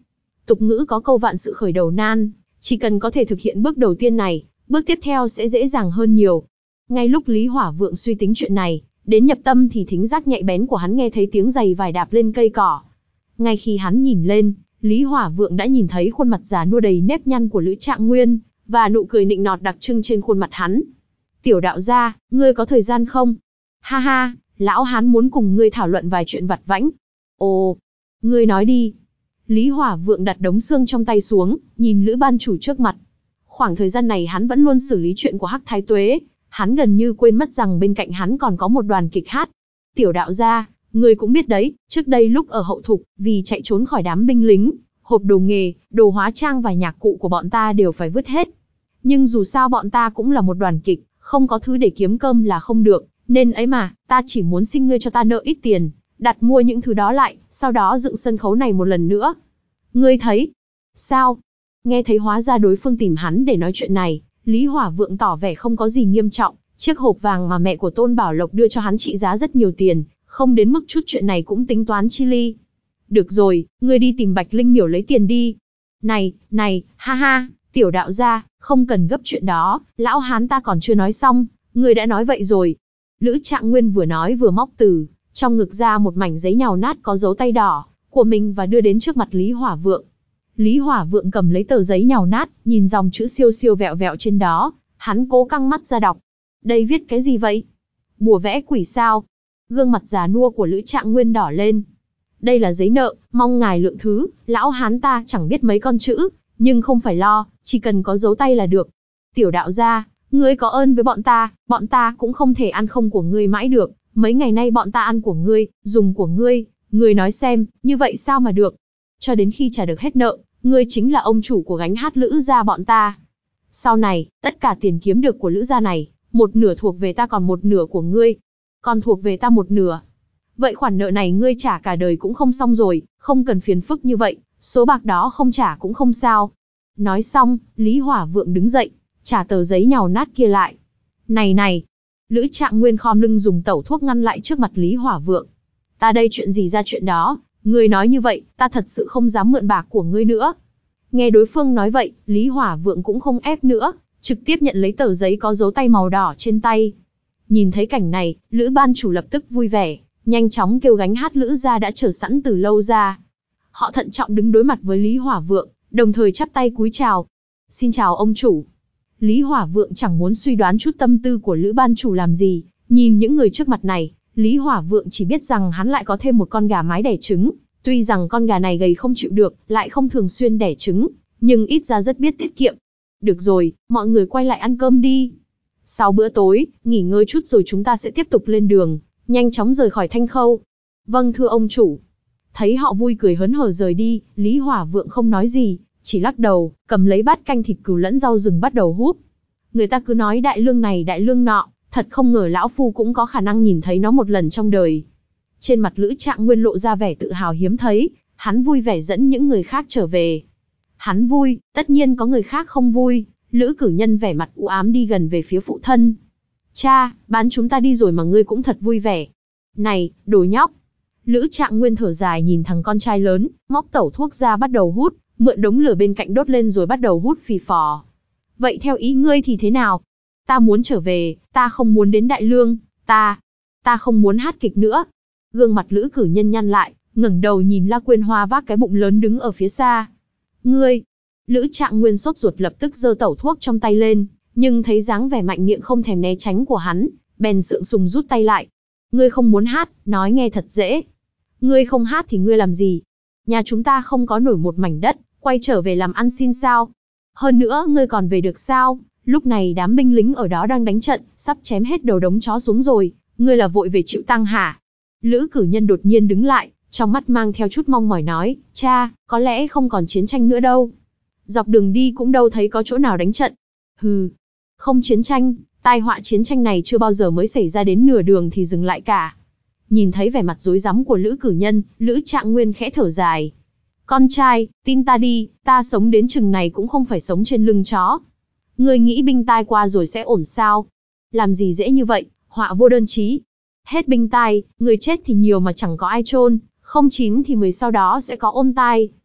Tục ngữ có câu vạn sự khởi đầu nan, chỉ cần có thể thực hiện bước đầu tiên này, bước tiếp theo sẽ dễ dàng hơn nhiều. Ngay lúc Lý Hỏa Vượng suy tính chuyện này, đến nhập tâm thì thính giác nhạy bén của hắn nghe thấy tiếng giày vải đạp lên cây cỏ. Ngay khi hắn nhìn lên, Lý Hỏa Vượng đã nhìn thấy khuôn mặt già nua đầy nếp nhăn của Lữ Trạng Nguyên, và nụ cười nịnh nọt đặc trưng trên khuôn mặt hắn. Tiểu đạo gia, ngươi có thời gian không? Ha ha, lão hán muốn cùng ngươi thảo luận vài chuyện vặt vãnh. Ồ, ngươi nói đi. Lý Hỏa Vượng đặt đống xương trong tay xuống, nhìn Lữ ban chủ trước mặt. Khoảng thời gian này hắn vẫn luôn xử lý chuyện của Hắc Thái Tuế, hắn gần như quên mất rằng bên cạnh hắn còn có một đoàn kịch hát. Tiểu đạo gia, ngươi cũng biết đấy, trước đây lúc ở hậu thục, vì chạy trốn khỏi đám binh lính, hộp đồ nghề, đồ hóa trang và nhạc cụ của bọn ta đều phải vứt hết. Nhưng dù sao bọn ta cũng là một đoàn kịch, không có thứ để kiếm cơm là không được, nên ấy mà, ta chỉ muốn xin ngươi cho ta nợ ít tiền, đặt mua những thứ đó lại, sau đó dựng sân khấu này một lần nữa. Ngươi thấy? Sao? Nghe thấy hóa ra đối phương tìm hắn để nói chuyện này, Lý Hỏa Vượng tỏ vẻ không có gì nghiêm trọng, chiếc hộp vàng mà mẹ của Tôn Bảo Lộc đưa cho hắn trị giá rất nhiều tiền, không đến mức chút chuyện này cũng tính toán chi ly. Được rồi, ngươi đi tìm Bạch Linh Miểu lấy tiền đi. Này, này, ha ha, tiểu đạo gia, không cần gấp chuyện đó, lão hán ta còn chưa nói xong, ngươi đã nói vậy rồi. Lữ Trạng Nguyên vừa nói vừa móc từ trong ngực ra một mảnh giấy nhàu nát có dấu tay đỏ của mình và đưa đến trước mặt Lý Hỏa Vượng. Lý Hỏa Vượng cầm lấy tờ giấy nhàu nát, nhìn dòng chữ siêu siêu vẹo vẹo trên đó, hắn cố căng mắt ra đọc. Đây viết cái gì vậy? Bùa vẽ quỷ sao? Gương mặt già nua của Lữ Trạng Nguyên đỏ lên. Đây là giấy nợ, mong ngài lượng thứ, lão hán ta chẳng biết mấy con chữ, nhưng không phải lo, chỉ cần có dấu tay là được. Tiểu đạo gia, ngươi có ơn với bọn ta, bọn ta cũng không thể ăn không của ngươi mãi được, mấy ngày nay bọn ta ăn của ngươi, dùng của ngươi, ngươi nói xem, như vậy sao mà được? Cho đến khi trả được hết nợ, ngươi chính là ông chủ của gánh hát Lữ gia bọn ta. Sau này, tất cả tiền kiếm được của Lữ gia này, một nửa thuộc về ta còn một nửa của ngươi. Còn thuộc về ta một nửa. Vậy khoản nợ này ngươi trả cả đời cũng không xong rồi, không cần phiền phức như vậy, số bạc đó không trả cũng không sao. Nói xong, Lý Hỏa Vượng đứng dậy, trả tờ giấy nhàu nát kia lại. Này này, Lữ Trạng Nguyên khom lưng dùng tẩu thuốc ngăn lại trước mặt Lý Hỏa Vượng. Ta đây chuyện gì ra chuyện đó, ngươi nói như vậy, ta thật sự không dám mượn bạc của ngươi nữa. Nghe đối phương nói vậy, Lý Hỏa Vượng cũng không ép nữa, trực tiếp nhận lấy tờ giấy có dấu tay màu đỏ trên tay. Nhìn thấy cảnh này, Lữ ban chủ lập tức vui vẻ, nhanh chóng kêu gánh hát Lữ gia đã chờ sẵn từ lâu ra. Họ thận trọng đứng đối mặt với Lý Hỏa Vượng, đồng thời chắp tay cúi chào. Xin chào ông chủ. Lý Hỏa Vượng chẳng muốn suy đoán chút tâm tư của Lữ ban chủ làm gì, nhìn những người trước mặt này, Lý Hỏa Vượng chỉ biết rằng hắn lại có thêm một con gà mái đẻ trứng, tuy rằng con gà này gầy không chịu được, lại không thường xuyên đẻ trứng, nhưng ít ra rất biết tiết kiệm. Được rồi, mọi người quay lại ăn cơm đi. Sau bữa tối, nghỉ ngơi chút rồi chúng ta sẽ tiếp tục lên đường, nhanh chóng rời khỏi Thanh Khâu. Vâng thưa ông chủ. Thấy họ vui cười hớn hở rời đi, Lý Hỏa Vượng không nói gì, chỉ lắc đầu, cầm lấy bát canh thịt cừu lẫn rau rừng bắt đầu húp. Người ta cứ nói đại lương này đại lương nọ, thật không ngờ lão phu cũng có khả năng nhìn thấy nó một lần trong đời. Trên mặt Lữ Trạng Nguyên lộ ra vẻ tự hào hiếm thấy, hắn vui vẻ dẫn những người khác trở về. Hắn vui, tất nhiên có người khác không vui. Lữ cử nhân vẻ mặt u ám đi gần về phía phụ thân. Cha, bán chúng ta đi rồi mà ngươi cũng thật vui vẻ. Này, đồ nhóc. Lữ Trạng Nguyên thở dài nhìn thằng con trai lớn, móc tẩu thuốc ra bắt đầu hút, mượn đống lửa bên cạnh đốt lên rồi bắt đầu hút phì phò. Vậy theo ý ngươi thì thế nào? Ta muốn trở về, ta không muốn đến Đại Lương, ta, ta không muốn hát kịch nữa. Gương mặt Lữ cử nhân nhăn lại, ngẩng đầu nhìn La Quyên Hoa vác cái bụng lớn đứng ở phía xa. Ngươi, Lữ Trạng Nguyên sốt ruột lập tức giơ tẩu thuốc trong tay lên, nhưng thấy dáng vẻ mạnh miệng không thèm né tránh của hắn, bèn sượng sùng rút tay lại. Ngươi không muốn hát, nói nghe thật dễ. Ngươi không hát thì ngươi làm gì? Nhà chúng ta không có nổi một mảnh đất, quay trở về làm ăn xin sao? Hơn nữa, ngươi còn về được sao? Lúc này đám binh lính ở đó đang đánh trận, sắp chém hết đầu đống chó xuống rồi, ngươi là vội về chịu tang hả? Lữ cử nhân đột nhiên đứng lại, trong mắt mang theo chút mong mỏi nói, cha, có lẽ không còn chiến tranh nữa đâu. Dọc đường đi cũng đâu thấy có chỗ nào đánh trận. Hừ, không chiến tranh, tai họa chiến tranh này chưa bao giờ mới xảy ra đến nửa đường thì dừng lại cả. Nhìn thấy vẻ mặt rối rắm của Lữ cử nhân, Lữ Trạng Nguyên khẽ thở dài. Con trai, tin ta đi, ta sống đến chừng này cũng không phải sống trên lưng chó. Ngươi nghĩ binh tai qua rồi sẽ ổn sao? Làm gì dễ như vậy, họa vô đơn chí. Hết binh tai, người chết thì nhiều mà chẳng có ai chôn, không chín thì mười sau đó sẽ có ôn tai.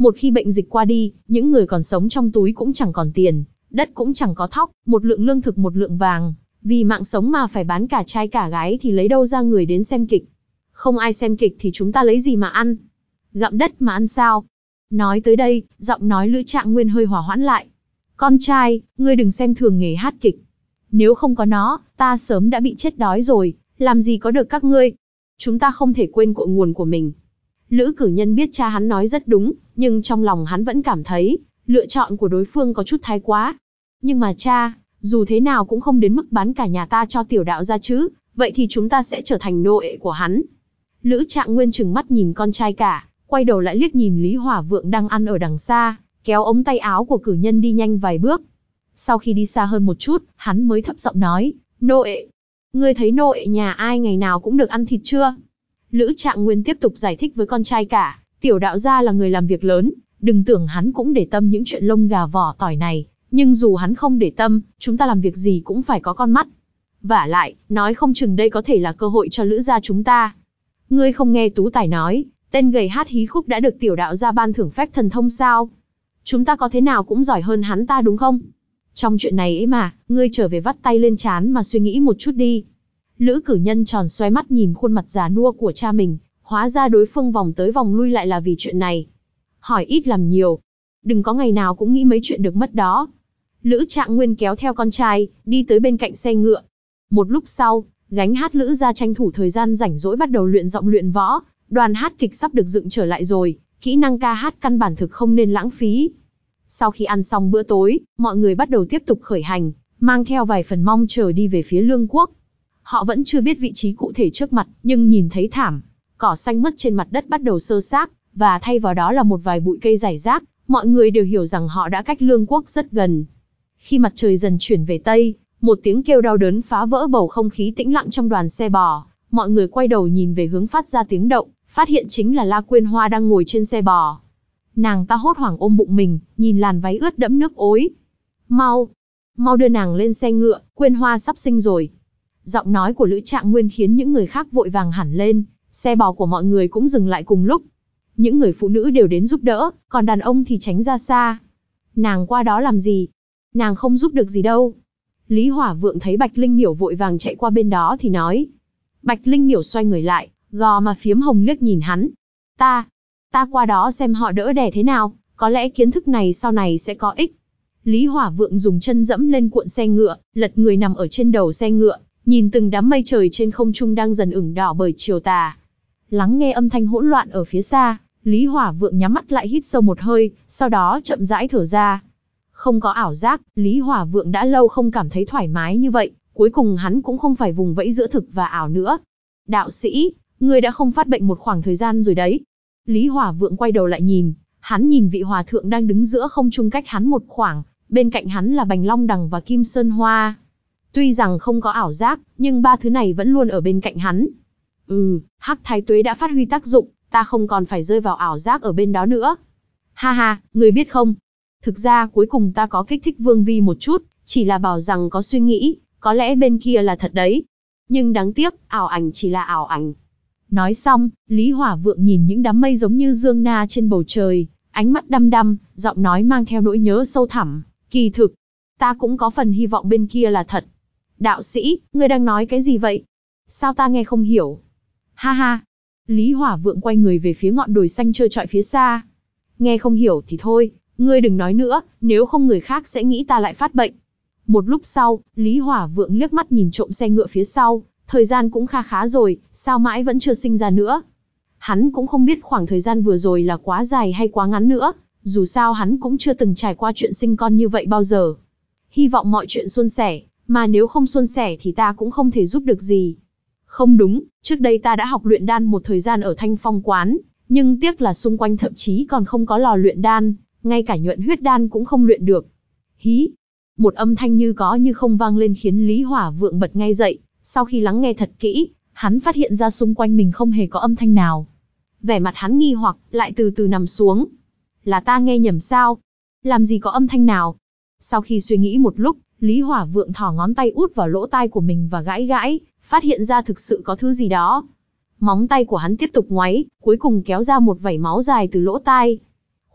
Một khi bệnh dịch qua đi, những người còn sống trong túi cũng chẳng còn tiền, đất cũng chẳng có thóc, một lượng lương thực một lượng vàng. Vì mạng sống mà phải bán cả trai cả gái thì lấy đâu ra người đến xem kịch. Không ai xem kịch thì chúng ta lấy gì mà ăn? Gặm đất mà ăn sao? Nói tới đây, giọng nói Lữ Trạng Nguyên hơi hòa hoãn lại. Con trai, ngươi đừng xem thường nghề hát kịch. Nếu không có nó, ta sớm đã bị chết đói rồi, làm gì có được các ngươi. Chúng ta không thể quên cội nguồn của mình. Lữ Cử Nhân biết cha hắn nói rất đúng, nhưng trong lòng hắn vẫn cảm thấy, lựa chọn của đối phương có chút thái quá. Nhưng mà cha, dù thế nào cũng không đến mức bán cả nhà ta cho tiểu đạo gia chứ, vậy thì chúng ta sẽ trở thành nô ệ của hắn. Lữ Trạng Nguyên trừng mắt nhìn con trai cả, quay đầu lại liếc nhìn Lý Hỏa Vượng đang ăn ở đằng xa, kéo ống tay áo của Cử Nhân đi nhanh vài bước. Sau khi đi xa hơn một chút, hắn mới thấp giọng nói, nô ệ. Ngươi thấy nô ệ nhà ai ngày nào cũng được ăn thịt chưa? Lữ Trạng Nguyên tiếp tục giải thích với con trai cả, tiểu đạo gia là người làm việc lớn, đừng tưởng hắn cũng để tâm những chuyện lông gà vỏ tỏi này, nhưng dù hắn không để tâm, chúng ta làm việc gì cũng phải có con mắt. Vả lại, nói không chừng đây có thể là cơ hội cho Lữ gia chúng ta. Ngươi không nghe Tú Tài nói, tên gầy hát hí khúc đã được tiểu đạo gia ban thưởng phép thần thông sao? Chúng ta có thế nào cũng giỏi hơn hắn ta đúng không? Trong chuyện này ấy mà, ngươi trở về vắt tay lên trán mà suy nghĩ một chút đi. Lữ Cử Nhân tròn xoe mắt nhìn khuôn mặt già nua của cha mình, hóa ra đối phương vòng tới vòng lui lại là vì chuyện này. Hỏi ít làm nhiều, đừng có ngày nào cũng nghĩ mấy chuyện được mất đó. Lữ Trạng Nguyên kéo theo con trai, đi tới bên cạnh xe ngựa. Một lúc sau, gánh hát Lữ gia tranh thủ thời gian rảnh rỗi bắt đầu luyện giọng luyện võ, đoàn hát kịch sắp được dựng trở lại rồi, kỹ năng ca hát căn bản thực không nên lãng phí. Sau khi ăn xong bữa tối, mọi người bắt đầu tiếp tục khởi hành, mang theo vài phần mong chờ đi về phía Lương Quốc. Họ vẫn chưa biết vị trí cụ thể trước mặt, nhưng nhìn thấy thảm, cỏ xanh mướt trên mặt đất bắt đầu xơ xác, và thay vào đó là một vài bụi cây rải rác, mọi người đều hiểu rằng họ đã cách Lương Quốc rất gần. Khi mặt trời dần chuyển về Tây, một tiếng kêu đau đớn phá vỡ bầu không khí tĩnh lặng trong đoàn xe bò, mọi người quay đầu nhìn về hướng phát ra tiếng động, phát hiện chính là La Quyên Hoa đang ngồi trên xe bò. Nàng ta hốt hoảng ôm bụng mình, nhìn làn váy ướt đẫm nước ối. Mau, mau đưa nàng lên xe ngựa, Quyên Hoa sắp sinh rồi. Giọng nói của Lữ Trạng Nguyên khiến những người khác vội vàng hẳn lên, xe bò của mọi người cũng dừng lại cùng lúc. Những người phụ nữ đều đến giúp đỡ, còn đàn ông thì tránh ra xa. Nàng qua đó làm gì? Nàng không giúp được gì đâu. Lý Hỏa Vượng thấy Bạch Linh Miểu vội vàng chạy qua bên đó thì nói. Bạch Linh Miểu xoay người lại, gò mà phiếm hồng liếc nhìn hắn. Ta, ta qua đó xem họ đỡ đẻ thế nào, có lẽ kiến thức này sau này sẽ có ích. Lý Hỏa Vượng dùng chân dẫm lên cuộn xe ngựa, lật người nằm ở trên đầu xe ngựa, nhìn từng đám mây trời trên không trung đang dần ửng đỏ bởi chiều tà. Lắng nghe âm thanh hỗn loạn ở phía xa, Lý Hỏa Vượng nhắm mắt lại hít sâu một hơi, sau đó chậm rãi thở ra. Không có ảo giác, Lý Hỏa Vượng đã lâu không cảm thấy thoải mái như vậy, cuối cùng hắn cũng không phải vùng vẫy giữa thực và ảo nữa. Đạo sĩ, ngươi đã không phát bệnh một khoảng thời gian rồi đấy. Lý Hỏa Vượng quay đầu lại nhìn, hắn nhìn vị hòa thượng đang đứng giữa không trung cách hắn một khoảng, bên cạnh hắn là Bành Long Đằng và Kim Sơn Hoa. Tuy rằng không có ảo giác, nhưng ba thứ này vẫn luôn ở bên cạnh hắn. Ừ, Hắc Thái Tuế đã phát huy tác dụng, ta không còn phải rơi vào ảo giác ở bên đó nữa. Ha ha, ngươi biết không? Thực ra cuối cùng ta có kích thích Vương Vi một chút, chỉ là bảo rằng có suy nghĩ, có lẽ bên kia là thật đấy. Nhưng đáng tiếc, ảo ảnh chỉ là ảo ảnh. Nói xong, Lý Hỏa Vượng nhìn những đám mây giống như dương na trên bầu trời, ánh mắt đăm đăm, giọng nói mang theo nỗi nhớ sâu thẳm. Kỳ thực, ta cũng có phần hy vọng bên kia là thật. Đạo sĩ, ngươi đang nói cái gì vậy? Sao ta nghe không hiểu? Ha ha. Lý Hỏa Vượng quay người về phía ngọn đồi xanh trơ trọi phía xa. Nghe không hiểu thì thôi, ngươi đừng nói nữa, nếu không người khác sẽ nghĩ ta lại phát bệnh. Một lúc sau, Lý Hỏa Vượng liếc mắt nhìn trộm xe ngựa phía sau, thời gian cũng kha khá rồi, sao mãi vẫn chưa sinh ra nữa. Hắn cũng không biết khoảng thời gian vừa rồi là quá dài hay quá ngắn nữa, dù sao hắn cũng chưa từng trải qua chuyện sinh con như vậy bao giờ. Hy vọng mọi chuyện suôn sẻ, mà nếu không suôn sẻ thì ta cũng không thể giúp được gì. Không đúng, trước đây ta đã học luyện đan một thời gian ở Thanh Phong Quán, nhưng tiếc là xung quanh thậm chí còn không có lò luyện đan, ngay cả nhuận huyết đan cũng không luyện được. Hí! Một âm thanh như có như không vang lên khiến Lý Hỏa Vượng bật ngay dậy, sau khi lắng nghe thật kỹ, hắn phát hiện ra xung quanh mình không hề có âm thanh nào. Vẻ mặt hắn nghi hoặc, lại từ từ nằm xuống. Là ta nghe nhầm sao? Làm gì có âm thanh nào? Sau khi suy nghĩ một lúc, Lý Hỏa Vượng thò ngón tay út vào lỗ tai của mình và gãi gãi, phát hiện ra thực sự có thứ gì đó. Móng tay của hắn tiếp tục ngoáy, cuối cùng kéo ra một vảy máu dài từ lỗ tai.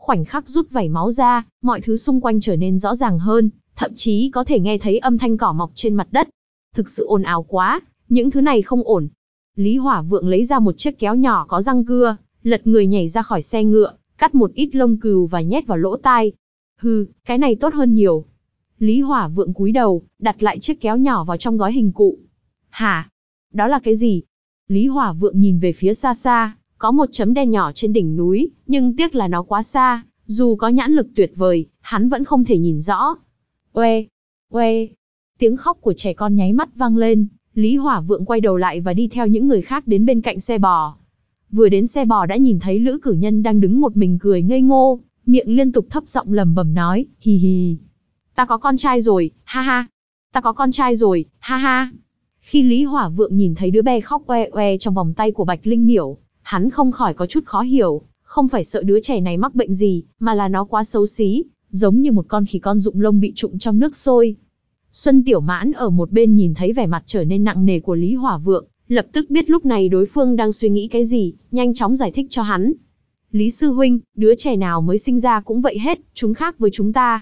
khoảnh khắc rút vảy máu ra, mọi thứ xung quanh trở nên rõ ràng hơn, thậm chí có thể nghe thấy âm thanh cỏ mọc trên mặt đất. Thực sự ồn ào quá, những thứ này không ổn. Lý Hỏa Vượng lấy ra một chiếc kéo nhỏ có răng cưa, lật người nhảy ra khỏi xe ngựa, cắt một ít lông cừu và nhét vào lỗ tai. Hừ, cái này tốt hơn nhiều. Lý Hỏa Vượng cúi đầu, đặt lại chiếc kéo nhỏ vào trong gói hình cụ. Hả? Đó là cái gì? Lý Hỏa Vượng nhìn về phía xa xa, có một chấm đen nhỏ trên đỉnh núi, nhưng tiếc là nó quá xa, dù có nhãn lực tuyệt vời, hắn vẫn không thể nhìn rõ. Oe, oe, tiếng khóc của trẻ con nháy mắt vang lên, Lý Hỏa Vượng quay đầu lại và đi theo những người khác đến bên cạnh xe bò. Vừa đến xe bò đã nhìn thấy Lữ Cử Nhân đang đứng một mình cười ngây ngô, miệng liên tục thấp giọng lẩm bẩm nói, hì hì. Ta có con trai rồi, ha ha. Ta có con trai rồi, ha ha. Khi Lý Hỏa Vượng nhìn thấy đứa bé khóc oe oe trong vòng tay của Bạch Linh Miểu, hắn không khỏi có chút khó hiểu, không phải sợ đứa trẻ này mắc bệnh gì, mà là nó quá xấu xí, giống như một con khỉ con rụng lông bị trụng trong nước sôi. Xuân Tiểu Mãn ở một bên nhìn thấy vẻ mặt trở nên nặng nề của Lý Hỏa Vượng, lập tức biết lúc này đối phương đang suy nghĩ cái gì, nhanh chóng giải thích cho hắn. Lý sư huynh, đứa trẻ nào mới sinh ra cũng vậy hết, chúng khác với chúng ta.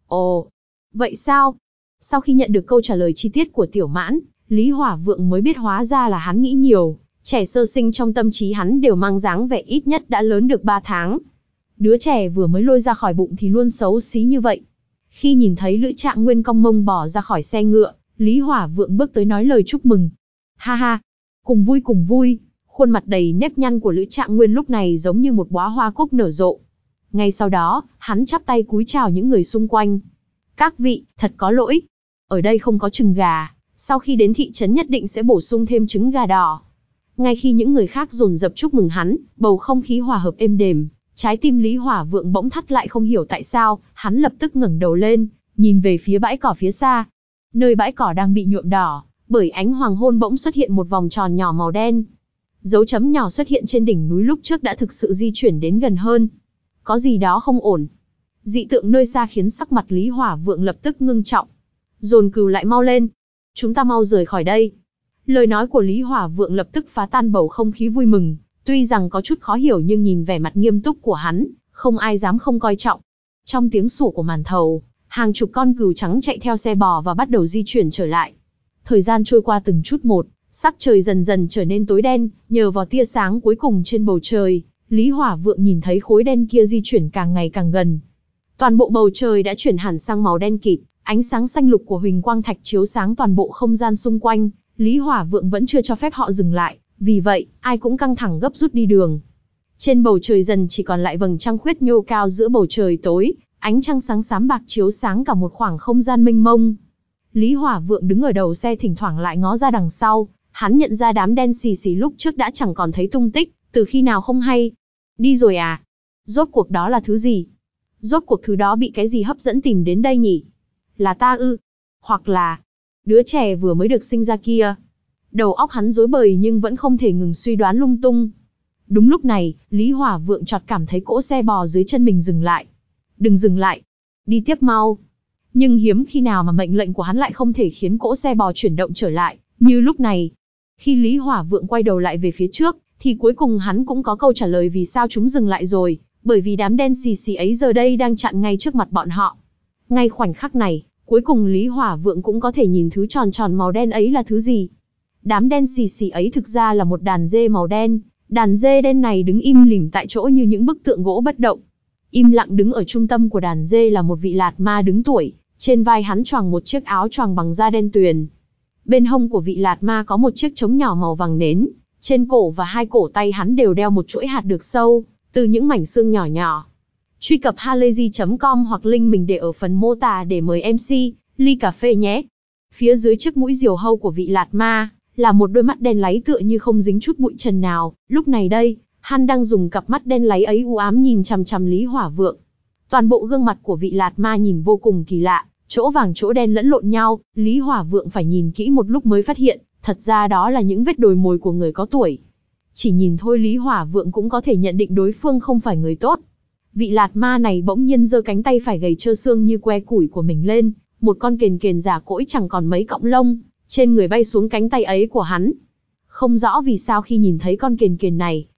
Ồ, vậy sao? Sau khi nhận được câu trả lời chi tiết của Tiểu Mãn, Lý Hỏa Vượng mới biết hóa ra là hắn nghĩ nhiều, trẻ sơ sinh trong tâm trí hắn đều mang dáng vẻ ít nhất đã lớn được ba tháng. Đứa trẻ vừa mới lôi ra khỏi bụng thì luôn xấu xí như vậy. Khi nhìn thấy Lữ Trạng Nguyên cong mông bò ra khỏi xe ngựa, Lý Hỏa Vượng bước tới nói lời chúc mừng. Ha ha, cùng vui cùng vui. Khuôn mặt đầy nếp nhăn của Lữ Trạng Nguyên lúc này giống như một đóa hoa cúc nở rộ. Ngay sau đó, hắn chắp tay cúi chào những người xung quanh. Các vị, thật có lỗi. Ở đây không có trứng gà, sau khi đến thị trấn nhất định sẽ bổ sung thêm trứng gà đỏ. Ngay khi những người khác dồn dập chúc mừng hắn, bầu không khí hòa hợp êm đềm, trái tim Lý Hỏa Vượng bỗng thắt lại không hiểu tại sao, hắn lập tức ngẩng đầu lên, nhìn về phía bãi cỏ phía xa. Nơi bãi cỏ đang bị nhuộm đỏ, bởi ánh hoàng hôn bỗng xuất hiện một vòng tròn nhỏ màu đen. Dấu chấm nhỏ xuất hiện trên đỉnh núi lúc trước đã thực sự di chuyển đến gần hơn. Có gì đó không ổn. Dị tượng nơi xa khiến sắc mặt Lý Hỏa Vượng lập tức ngưng trọng. Dồn cừu lại mau lên. Chúng ta mau rời khỏi đây. Lời nói của Lý Hỏa Vượng lập tức phá tan bầu không khí vui mừng. Tuy rằng có chút khó hiểu nhưng nhìn vẻ mặt nghiêm túc của hắn, không ai dám không coi trọng. Trong tiếng sủa của màn thầu, hàng chục con cừu trắng chạy theo xe bò và bắt đầu di chuyển trở lại. Thời gian trôi qua từng chút một, sắc trời dần dần trở nên tối đen, nhờ vào tia sáng cuối cùng trên bầu trời, Lý Hỏa Vượng nhìn thấy khối đen kia di chuyển càng ngày càng gần. Toàn bộ bầu trời đã chuyển hẳn sang màu đen kịt, ánh sáng xanh lục của huỳnh quang thạch chiếu sáng toàn bộ không gian xung quanh, Lý Hỏa Vượng vẫn chưa cho phép họ dừng lại, vì vậy, ai cũng căng thẳng gấp rút đi đường. Trên bầu trời dần chỉ còn lại vầng trăng khuyết nhô cao giữa bầu trời tối, ánh trăng sáng xám bạc chiếu sáng cả một khoảng không gian mênh mông. Lý Hỏa Vượng đứng ở đầu xe thỉnh thoảng lại ngó ra đằng sau, hắn nhận ra đám đen xì xì lúc trước đã chẳng còn thấy tung tích, từ khi nào không hay. Đi rồi à? Rốt cuộc đó là thứ gì? Rốt cuộc thứ đó bị cái gì hấp dẫn tìm đến đây nhỉ? Là ta ư? Hoặc là đứa trẻ vừa mới được sinh ra kia? Đầu óc hắn rối bời nhưng vẫn không thể ngừng suy đoán lung tung. Đúng lúc này, Lý Hỏa Vượng chợt cảm thấy cỗ xe bò dưới chân mình dừng lại. Đừng dừng lại, đi tiếp mau. Nhưng hiếm khi nào mà mệnh lệnh của hắn lại không thể khiến cỗ xe bò chuyển động trở lại, như lúc này. Khi Lý Hỏa Vượng quay đầu lại về phía trước, thì cuối cùng hắn cũng có câu trả lời vì sao chúng dừng lại rồi, bởi vì đám đen xì xì ấy giờ đây đang chặn ngay trước mặt bọn họ. Ngay khoảnh khắc này, cuối cùng Lý Hỏa Vượng cũng có thể nhìn thứ tròn tròn màu đen ấy là thứ gì. Đám đen xì xì ấy thực ra là một đàn dê màu đen, đàn dê đen này đứng im lìm tại chỗ như những bức tượng gỗ bất động. Im lặng đứng ở trung tâm của đàn dê là một vị lạt ma đứng tuổi, trên vai hắn choàng một chiếc áo choàng bằng da đen tuyền. Bên hông của vị lạt ma có một chiếc trống nhỏ màu vàng nến, trên cổ và hai cổ tay hắn đều đeo một chuỗi hạt được sâu từ những mảnh xương nhỏ nhỏ. Truy cập halayzi chấm com hoặc link mình để ở phần mô tả để mời em xê ly cà phê nhé. Phía dưới chiếc mũi diều hâu của vị lạt ma là một đôi mắt đen láy tựa như không dính chút bụi trần nào. Lúc này đây, hắn đang dùng cặp mắt đen láy ấy u ám nhìn chằm chằm Lý Hỏa Vượng. Toàn bộ gương mặt của vị lạt ma nhìn vô cùng kỳ lạ, chỗ vàng chỗ đen lẫn lộn nhau. Lý Hỏa Vượng phải nhìn kỹ một lúc mới phát hiện, thật ra đó là những vết đồi mồi của người có tuổi. Chỉ nhìn thôi Lý Hỏa Vượng cũng có thể nhận định đối phương không phải người tốt. Vị lạt ma này bỗng nhiên giơ cánh tay phải gầy trơ xương như que củi của mình lên, một con kền kền già cỗi chẳng còn mấy cọng lông, trên người bay xuống cánh tay ấy của hắn. Không rõ vì sao khi nhìn thấy con kền kền này,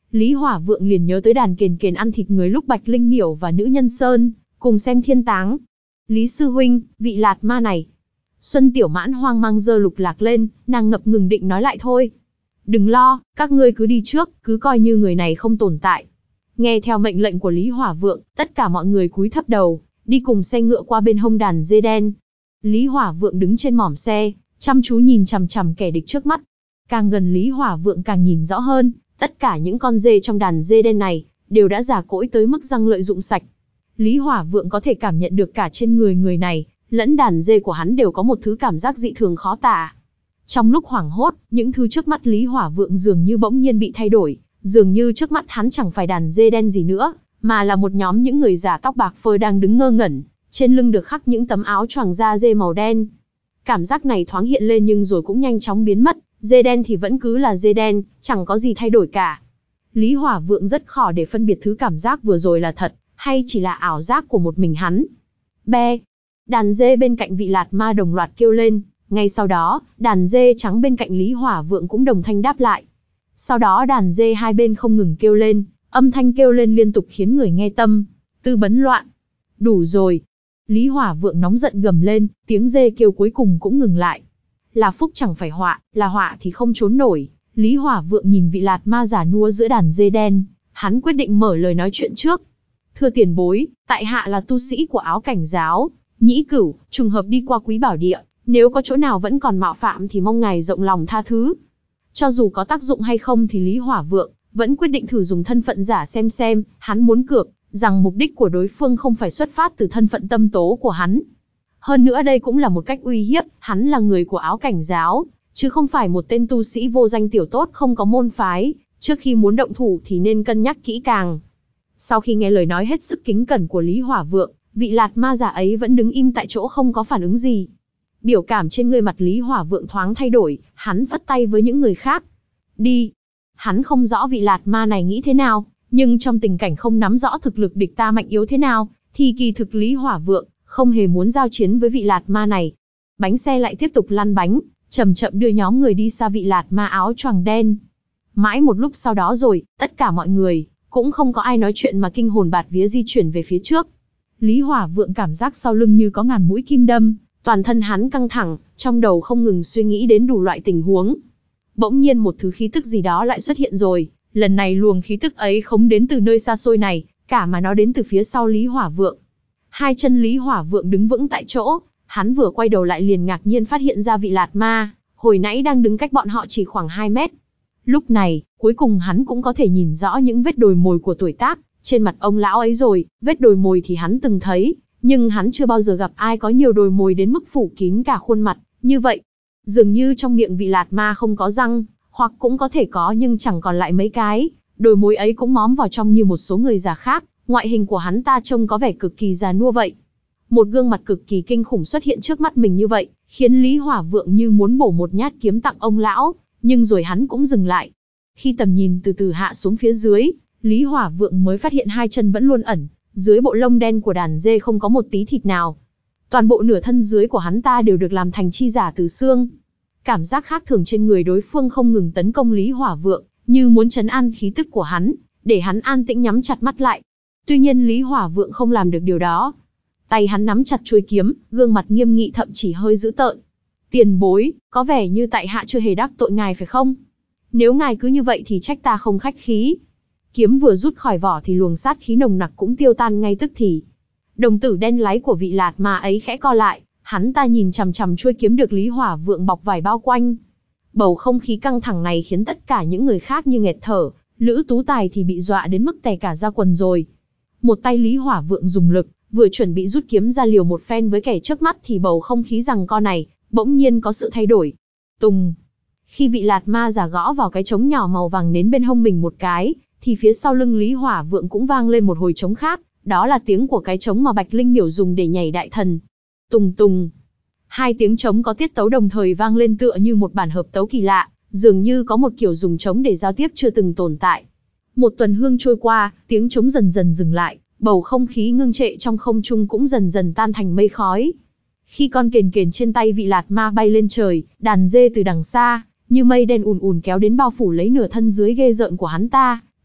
Lý Hỏa Vượng liền nhớ tới đàn kền kền ăn thịt người lúc Bạch Linh Miểu và Nữ Nhân Sơn cùng xem thiên táng. Lý sư huynh, vị lạt ma này. Xuân Tiểu Mãn hoang mang giơ lục lạc lên, nàng ngập ngừng định nói lại thôi. Đừng lo, các ngươi cứ đi trước, cứ coi như người này không tồn tại. Nghe theo mệnh lệnh của Lý Hỏa Vượng, tất cả mọi người cúi thấp đầu, đi cùng xe ngựa qua bên hông đàn dê đen. Lý Hỏa Vượng đứng trên mỏm xe, chăm chú nhìn chằm chằm kẻ địch trước mắt. Càng gần Lý Hỏa Vượng càng nhìn rõ hơn, tất cả những con dê trong đàn dê đen này đều đã già cỗi tới mức răng lợi dụng sạch. Lý Hỏa Vượng có thể cảm nhận được cả trên người người này, lẫn đàn dê của hắn đều có một thứ cảm giác dị thường khó tả. Trong lúc hoảng hốt, những thứ trước mắt Lý Hỏa Vượng dường như bỗng nhiên bị thay đổi, dường như trước mắt hắn chẳng phải đàn dê đen gì nữa, mà là một nhóm những người già tóc bạc phơ đang đứng ngơ ngẩn, trên lưng được khắc những tấm áo choàng da dê màu đen. Cảm giác này thoáng hiện lên nhưng rồi cũng nhanh chóng biến mất, dê đen thì vẫn cứ là dê đen, chẳng có gì thay đổi cả. Lý Hỏa Vượng rất khó để phân biệt thứ cảm giác vừa rồi là thật, hay chỉ là ảo giác của một mình hắn. Be! Đàn dê bên cạnh vị lạt ma đồng loạt kêu lên, ngay sau đó, đàn dê trắng bên cạnh Lý Hỏa Vượng cũng đồng thanh đáp lại. Sau đó đàn dê hai bên không ngừng kêu lên, âm thanh kêu lên liên tục khiến người nghe tâm tư bấn loạn. Đủ rồi! Lý Hỏa Vượng nóng giận gầm lên, tiếng dê kêu cuối cùng cũng ngừng lại. Là phúc chẳng phải họa, là họa thì không trốn nổi. Lý Hỏa Vượng nhìn vị lạt ma già nua giữa đàn dê đen, hắn quyết định mở lời nói chuyện trước. Thưa tiền bối, tại hạ là tu sĩ của Áo Cảnh giáo, Nhĩ Cửu, trùng hợp đi qua Quý Bảo Địa, nếu có chỗ nào vẫn còn mạo phạm thì mong ngài rộng lòng tha thứ. Cho dù có tác dụng hay không thì Lý Hỏa Vượng vẫn quyết định thử dùng thân phận giả xem xem, hắn muốn cược rằng mục đích của đối phương không phải xuất phát từ thân phận tâm tố của hắn. Hơn nữa đây cũng là một cách uy hiếp, hắn là người của Áo Cảnh giáo, chứ không phải một tên tu sĩ vô danh tiểu tốt không có môn phái, trước khi muốn động thủ thì nên cân nhắc kỹ càng. Sau khi nghe lời nói hết sức kính cẩn của Lý Hỏa Vượng, vị lạt ma giả ấy vẫn đứng im tại chỗ không có phản ứng gì. Biểu cảm trên người mặt Lý Hỏa Vượng thoáng thay đổi, hắn phất tay với những người khác. Đi! Hắn không rõ vị lạt ma này nghĩ thế nào, nhưng trong tình cảnh không nắm rõ thực lực địch ta mạnh yếu thế nào, thì kỳ thực Lý Hỏa Vượng không hề muốn giao chiến với vị lạt ma này. Bánh xe lại tiếp tục lăn bánh, chậm chậm đưa nhóm người đi xa vị lạt ma áo choàng đen. Mãi một lúc sau đó rồi, tất cả mọi người cũng không có ai nói chuyện mà kinh hồn bạt vía di chuyển về phía trước. Lý Hỏa Vượng cảm giác sau lưng như có ngàn mũi kim đâm, toàn thân hắn căng thẳng, trong đầu không ngừng suy nghĩ đến đủ loại tình huống. Bỗng nhiên một thứ khí tức gì đó lại xuất hiện rồi, lần này luồng khí tức ấy không đến từ nơi xa xôi này, cả mà nó đến từ phía sau Lý Hỏa Vượng. Hai chân Lý Hỏa Vượng đứng vững tại chỗ, hắn vừa quay đầu lại liền ngạc nhiên phát hiện ra vị lạt ma, hồi nãy đang đứng cách bọn họ chỉ khoảng hai mét. Lúc này, cuối cùng hắn cũng có thể nhìn rõ những vết đồi mồi của tuổi tác trên mặt ông lão ấy rồi, vết đồi mồi thì hắn từng thấy, nhưng hắn chưa bao giờ gặp ai có nhiều đồi mồi đến mức phủ kín cả khuôn mặt như vậy. Dường như trong miệng vị lạt ma không có răng, hoặc cũng có thể có nhưng chẳng còn lại mấy cái, đồi mồi ấy cũng móm vào trong như một số người già khác, ngoại hình của hắn ta trông có vẻ cực kỳ già nua vậy. Một gương mặt cực kỳ kinh khủng xuất hiện trước mắt mình như vậy, khiến Lý Hỏa Vượng như muốn bổ một nhát kiếm tặng ông lão, nhưng rồi hắn cũng dừng lại. Khi tầm nhìn từ từ hạ xuống phía dưới, Lý Hỏa Vượng mới phát hiện hai chân vẫn luôn ẩn dưới bộ lông đen của đàn dê không có một tí thịt nào. Toàn bộ nửa thân dưới của hắn ta đều được làm thành chi giả từ xương. Cảm giác khác thường trên người đối phương không ngừng tấn công Lý Hỏa Vượng, như muốn trấn an khí tức của hắn, để hắn an tĩnh nhắm chặt mắt lại. Tuy nhiên Lý Hỏa Vượng không làm được điều đó. Tay hắn nắm chặt chuôi kiếm, gương mặt nghiêm nghị thậm chí hơi dữ tợn. Tiền bối, có vẻ như tại hạ chưa hề đắc tội ngài phải không? Nếu ngài cứ như vậy thì trách ta không khách khí. Kiếm vừa rút khỏi vỏ thì luồng sát khí nồng nặc cũng tiêu tan ngay tức thì. Đồng tử đen láy của vị lạt ma ấy khẽ co lại, hắn ta nhìn chằm chằm chuôi kiếm được Lý Hỏa Vượng bọc vải bao quanh. Bầu không khí căng thẳng này khiến tất cả những người khác như nghẹt thở, Lữ Tú Tài thì bị dọa đến mức tè cả da quần rồi. Một tay Lý Hỏa Vượng dùng lực, vừa chuẩn bị rút kiếm ra liều một phen với kẻ trước mắt thì bầu không khí giằng co này bỗng nhiên có sự thay đổi. Tùng. Khi vị lạt ma giả gõ vào cái trống nhỏ màu vàng nến bên hông mình một cái, thì phía sau lưng Lý Hỏa Vượng cũng vang lên một hồi trống khác, đó là tiếng của cái trống mà Bạch Linh Miểu dùng để nhảy đại thần. Tùng tùng. Hai tiếng trống có tiết tấu đồng thời vang lên tựa như một bản hợp tấu kỳ lạ, dường như có một kiểu dùng trống để giao tiếp chưa từng tồn tại. Một tuần hương trôi qua, tiếng trống dần dần dừng lại, bầu không khí ngưng trệ trong không trung cũng dần dần tan thành mây khói. Khi con kền kền trên tay vị lạt ma bay lên trời, đàn dê từ đằng xa, như mây đen ùn ùn kéo đến bao phủ lấy nửa thân dưới ghê rợn của hắn ta,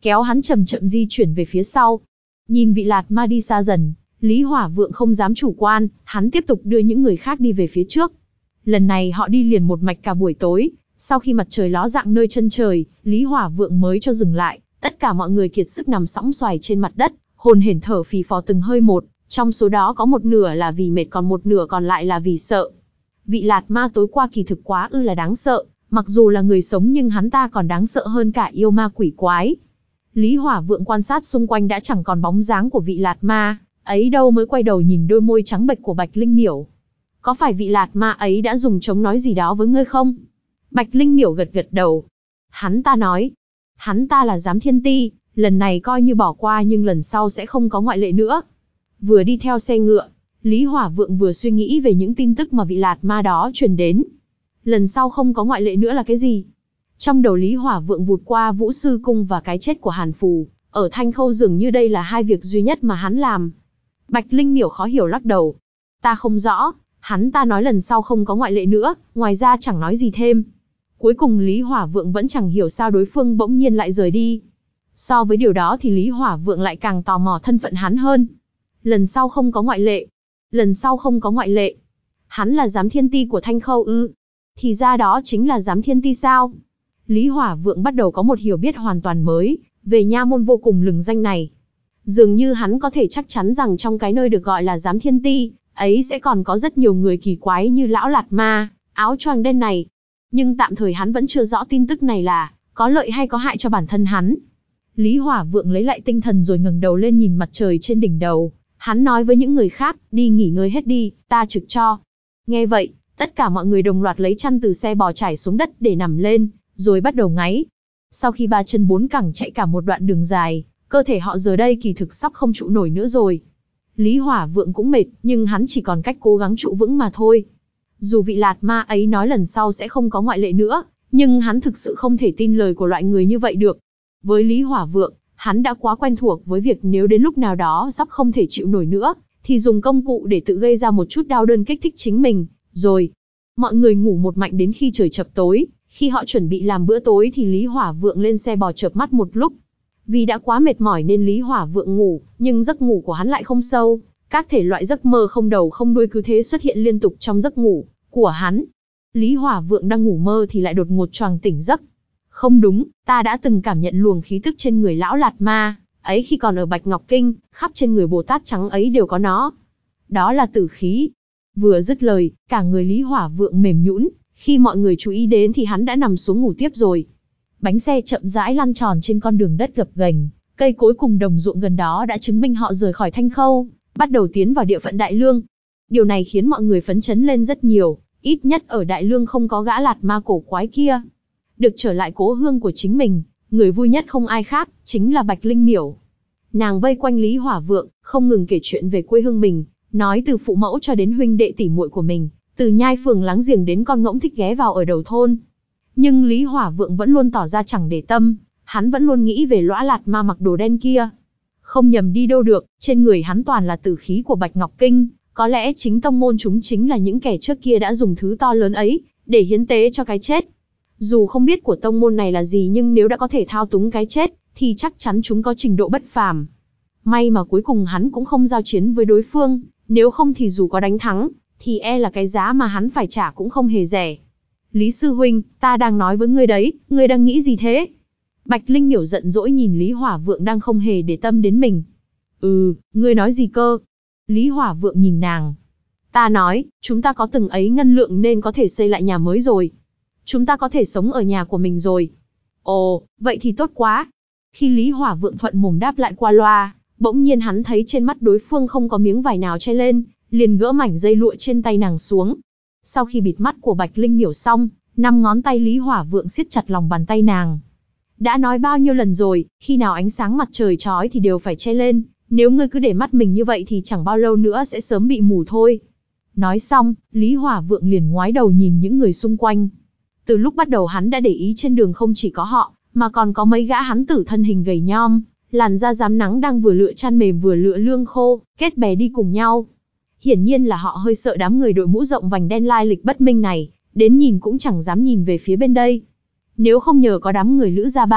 kéo hắn chậm chậm di chuyển về phía sau. Nhìn vị Lạt Ma đi xa dần, Lý Hỏa Vượng không dám chủ quan, hắn tiếp tục đưa những người khác đi về phía trước. Lần này họ đi liền một mạch cả buổi tối, sau khi mặt trời ló dạng nơi chân trời, Lý Hỏa Vượng mới cho dừng lại, tất cả mọi người kiệt sức nằm sõng xoài trên mặt đất, hồn hển thở phì phò từng hơi một, trong số đó có một nửa là vì mệt còn một nửa còn lại là vì sợ. Vị Lạt Ma tối qua kỳ thực quá ư là đáng sợ, mặc dù là người sống nhưng hắn ta còn đáng sợ hơn cả yêu ma quỷ quái. Lý Hỏa Vượng quan sát xung quanh đã chẳng còn bóng dáng của vị Lạt Ma ấy đâu, mới quay đầu nhìn đôi môi trắng bệch của Bạch Linh Miểu. Có phải vị Lạt Ma ấy đã dùng trống nói gì đó với ngươi không? Bạch Linh Miểu gật gật đầu. Hắn ta nói, hắn ta là Giám Thiên Ti, lần này coi như bỏ qua nhưng lần sau sẽ không có ngoại lệ nữa. Vừa đi theo xe ngựa, Lý Hỏa Vượng vừa suy nghĩ về những tin tức mà vị Lạt Ma đó truyền đến. Lần sau không có ngoại lệ nữa là cái gì? Trong đầu Lý Hỏa Vượng vụt qua Vũ Sư Cung và cái chết của Hàn Phù, ở Thanh Khâu dường như đây là hai việc duy nhất mà hắn làm. Bạch Linh Miểu khó hiểu lắc đầu. Ta không rõ, hắn ta nói lần sau không có ngoại lệ nữa, ngoài ra chẳng nói gì thêm. Cuối cùng Lý Hỏa Vượng vẫn chẳng hiểu sao đối phương bỗng nhiên lại rời đi. So với điều đó thì Lý Hỏa Vượng lại càng tò mò thân phận hắn hơn. Lần sau không có ngoại lệ. Lần sau không có ngoại lệ. Hắn là Giám Thiên Ti của Thanh Khâu ư? Thì ra đó chính là Giám Thiên Ti sao? Lý Hỏa Vượng bắt đầu có một hiểu biết hoàn toàn mới về nha môn vô cùng lừng danh này. Dường như hắn có thể chắc chắn rằng trong cái nơi được gọi là Giám Thiên Ti ấy sẽ còn có rất nhiều người kỳ quái như lão Lạt Ma, áo choàng đen này. Nhưng tạm thời hắn vẫn chưa rõ tin tức này là có lợi hay có hại cho bản thân hắn. Lý Hỏa Vượng lấy lại tinh thần rồi ngẩng đầu lên nhìn mặt trời trên đỉnh đầu. Hắn nói với những người khác, đi nghỉ ngơi hết đi, ta trực cho. Nghe vậy, tất cả mọi người đồng loạt lấy chăn từ xe bò trải xuống đất để nằm lên, rồi bắt đầu ngáy. Sau khi ba chân bốn cẳng chạy cả một đoạn đường dài, cơ thể họ giờ đây kỳ thực sắp không trụ nổi nữa rồi. Lý Hỏa Vượng cũng mệt, nhưng hắn chỉ còn cách cố gắng trụ vững mà thôi. Dù vị Lạt Ma ấy nói lần sau sẽ không có ngoại lệ nữa, nhưng hắn thực sự không thể tin lời của loại người như vậy được. Với Lý Hỏa Vượng, hắn đã quá quen thuộc với việc nếu đến lúc nào đó sắp không thể chịu nổi nữa, thì dùng công cụ để tự gây ra một chút đau đớn kích thích chính mình, rồi. Mọi người ngủ một mạch đến khi trời chập tối, khi họ chuẩn bị làm bữa tối thì Lý Hỏa Vượng lên xe bò chợp mắt một lúc. Vì đã quá mệt mỏi nên Lý Hỏa Vượng ngủ, nhưng giấc ngủ của hắn lại không sâu, các thể loại giấc mơ không đầu không đuôi cứ thế xuất hiện liên tục trong giấc ngủ của hắn. Lý Hỏa Vượng đang ngủ mơ thì lại đột ngột choàng tỉnh giấc. Không đúng, ta đã từng cảm nhận luồng khí tức trên người lão Lạt Ma ấy khi còn ở Bạch Ngọc Kinh, khắp trên người Bồ Tát trắng ấy đều có nó. Đó là tử khí. Vừa dứt lời, cả người Lý Hỏa Vượng mềm nhũn, khi mọi người chú ý đến thì hắn đã nằm xuống ngủ tiếp rồi. Bánh xe chậm rãi lăn tròn trên con đường đất gập ghềnh, cây cối cùng đồng ruộng gần đó đã chứng minh họ rời khỏi Thanh Khâu, bắt đầu tiến vào địa phận Đại Lương. Điều này khiến mọi người phấn chấn lên rất nhiều, ít nhất ở Đại Lương không có gã Lạt Ma cổ quái kia. Được trở lại cố hương của chính mình, người vui nhất không ai khác, chính là Bạch Linh Miểu. Nàng vây quanh Lý Hỏa Vượng, không ngừng kể chuyện về quê hương mình, nói từ phụ mẫu cho đến huynh đệ tỷ muội của mình, từ nhai phường láng giềng đến con ngỗng thích ghé vào ở đầu thôn. Nhưng Lý Hỏa Vượng vẫn luôn tỏ ra chẳng để tâm, hắn vẫn luôn nghĩ về lõa Lạt Ma mặc đồ đen kia. Không nhầm đi đâu được, trên người hắn toàn là tử khí của Bạch Ngọc Kinh, có lẽ chính tông môn chúng chính là những kẻ trước kia đã dùng thứ to lớn ấy, để hiến tế cho cái chết. Dù không biết của tông môn này là gì nhưng nếu đã có thể thao túng cái chết, thì chắc chắn chúng có trình độ bất phàm. May mà cuối cùng hắn cũng không giao chiến với đối phương, nếu không thì dù có đánh thắng, thì e là cái giá mà hắn phải trả cũng không hề rẻ. Lý sư huynh, ta đang nói với ngươi đấy, ngươi đang nghĩ gì thế? Bạch Linh Miểu giận dỗi nhìn Lý Hỏa Vượng đang không hề để tâm đến mình. Ừ, ngươi nói gì cơ? Lý Hỏa Vượng nhìn nàng. Ta nói, chúng ta có từng ấy ngân lượng nên có thể xây lại nhà mới rồi. Chúng ta có thể sống ở nhà của mình rồi. Ồ, vậy thì tốt quá. Khi Lý Hỏa Vượng thuận mồm đáp lại qua loa, bỗng nhiên hắn thấy trên mắt đối phương không có miếng vải nào che lên, liền gỡ mảnh dây lụa trên tay nàng xuống. Sau khi bịt mắt của Bạch Linh Miểu xong, năm ngón tay Lý Hỏa Vượng siết chặt lòng bàn tay nàng. Đã nói bao nhiêu lần rồi, khi nào ánh sáng mặt trời chói thì đều phải che lên, nếu ngươi cứ để mắt mình như vậy thì chẳng bao lâu nữa sẽ sớm bị mù thôi. Nói xong, Lý Hỏa Vượng liền ngoái đầu nhìn những người xung quanh. Từ lúc bắt đầu hắn đã để ý trên đường không chỉ có họ, mà còn có mấy gã hán tử thân hình gầy nhom, làn da rám nắng đang vừa lựa chăn mềm vừa lựa lương khô, kết bè đi cùng nhau. Hiển nhiên là họ hơi sợ đám người đội mũ rộng vành đen lai lịch bất minh này, đến nhìn cũng chẳng dám nhìn về phía bên đây. Nếu không nhờ có đám người Lữ Gia Ban,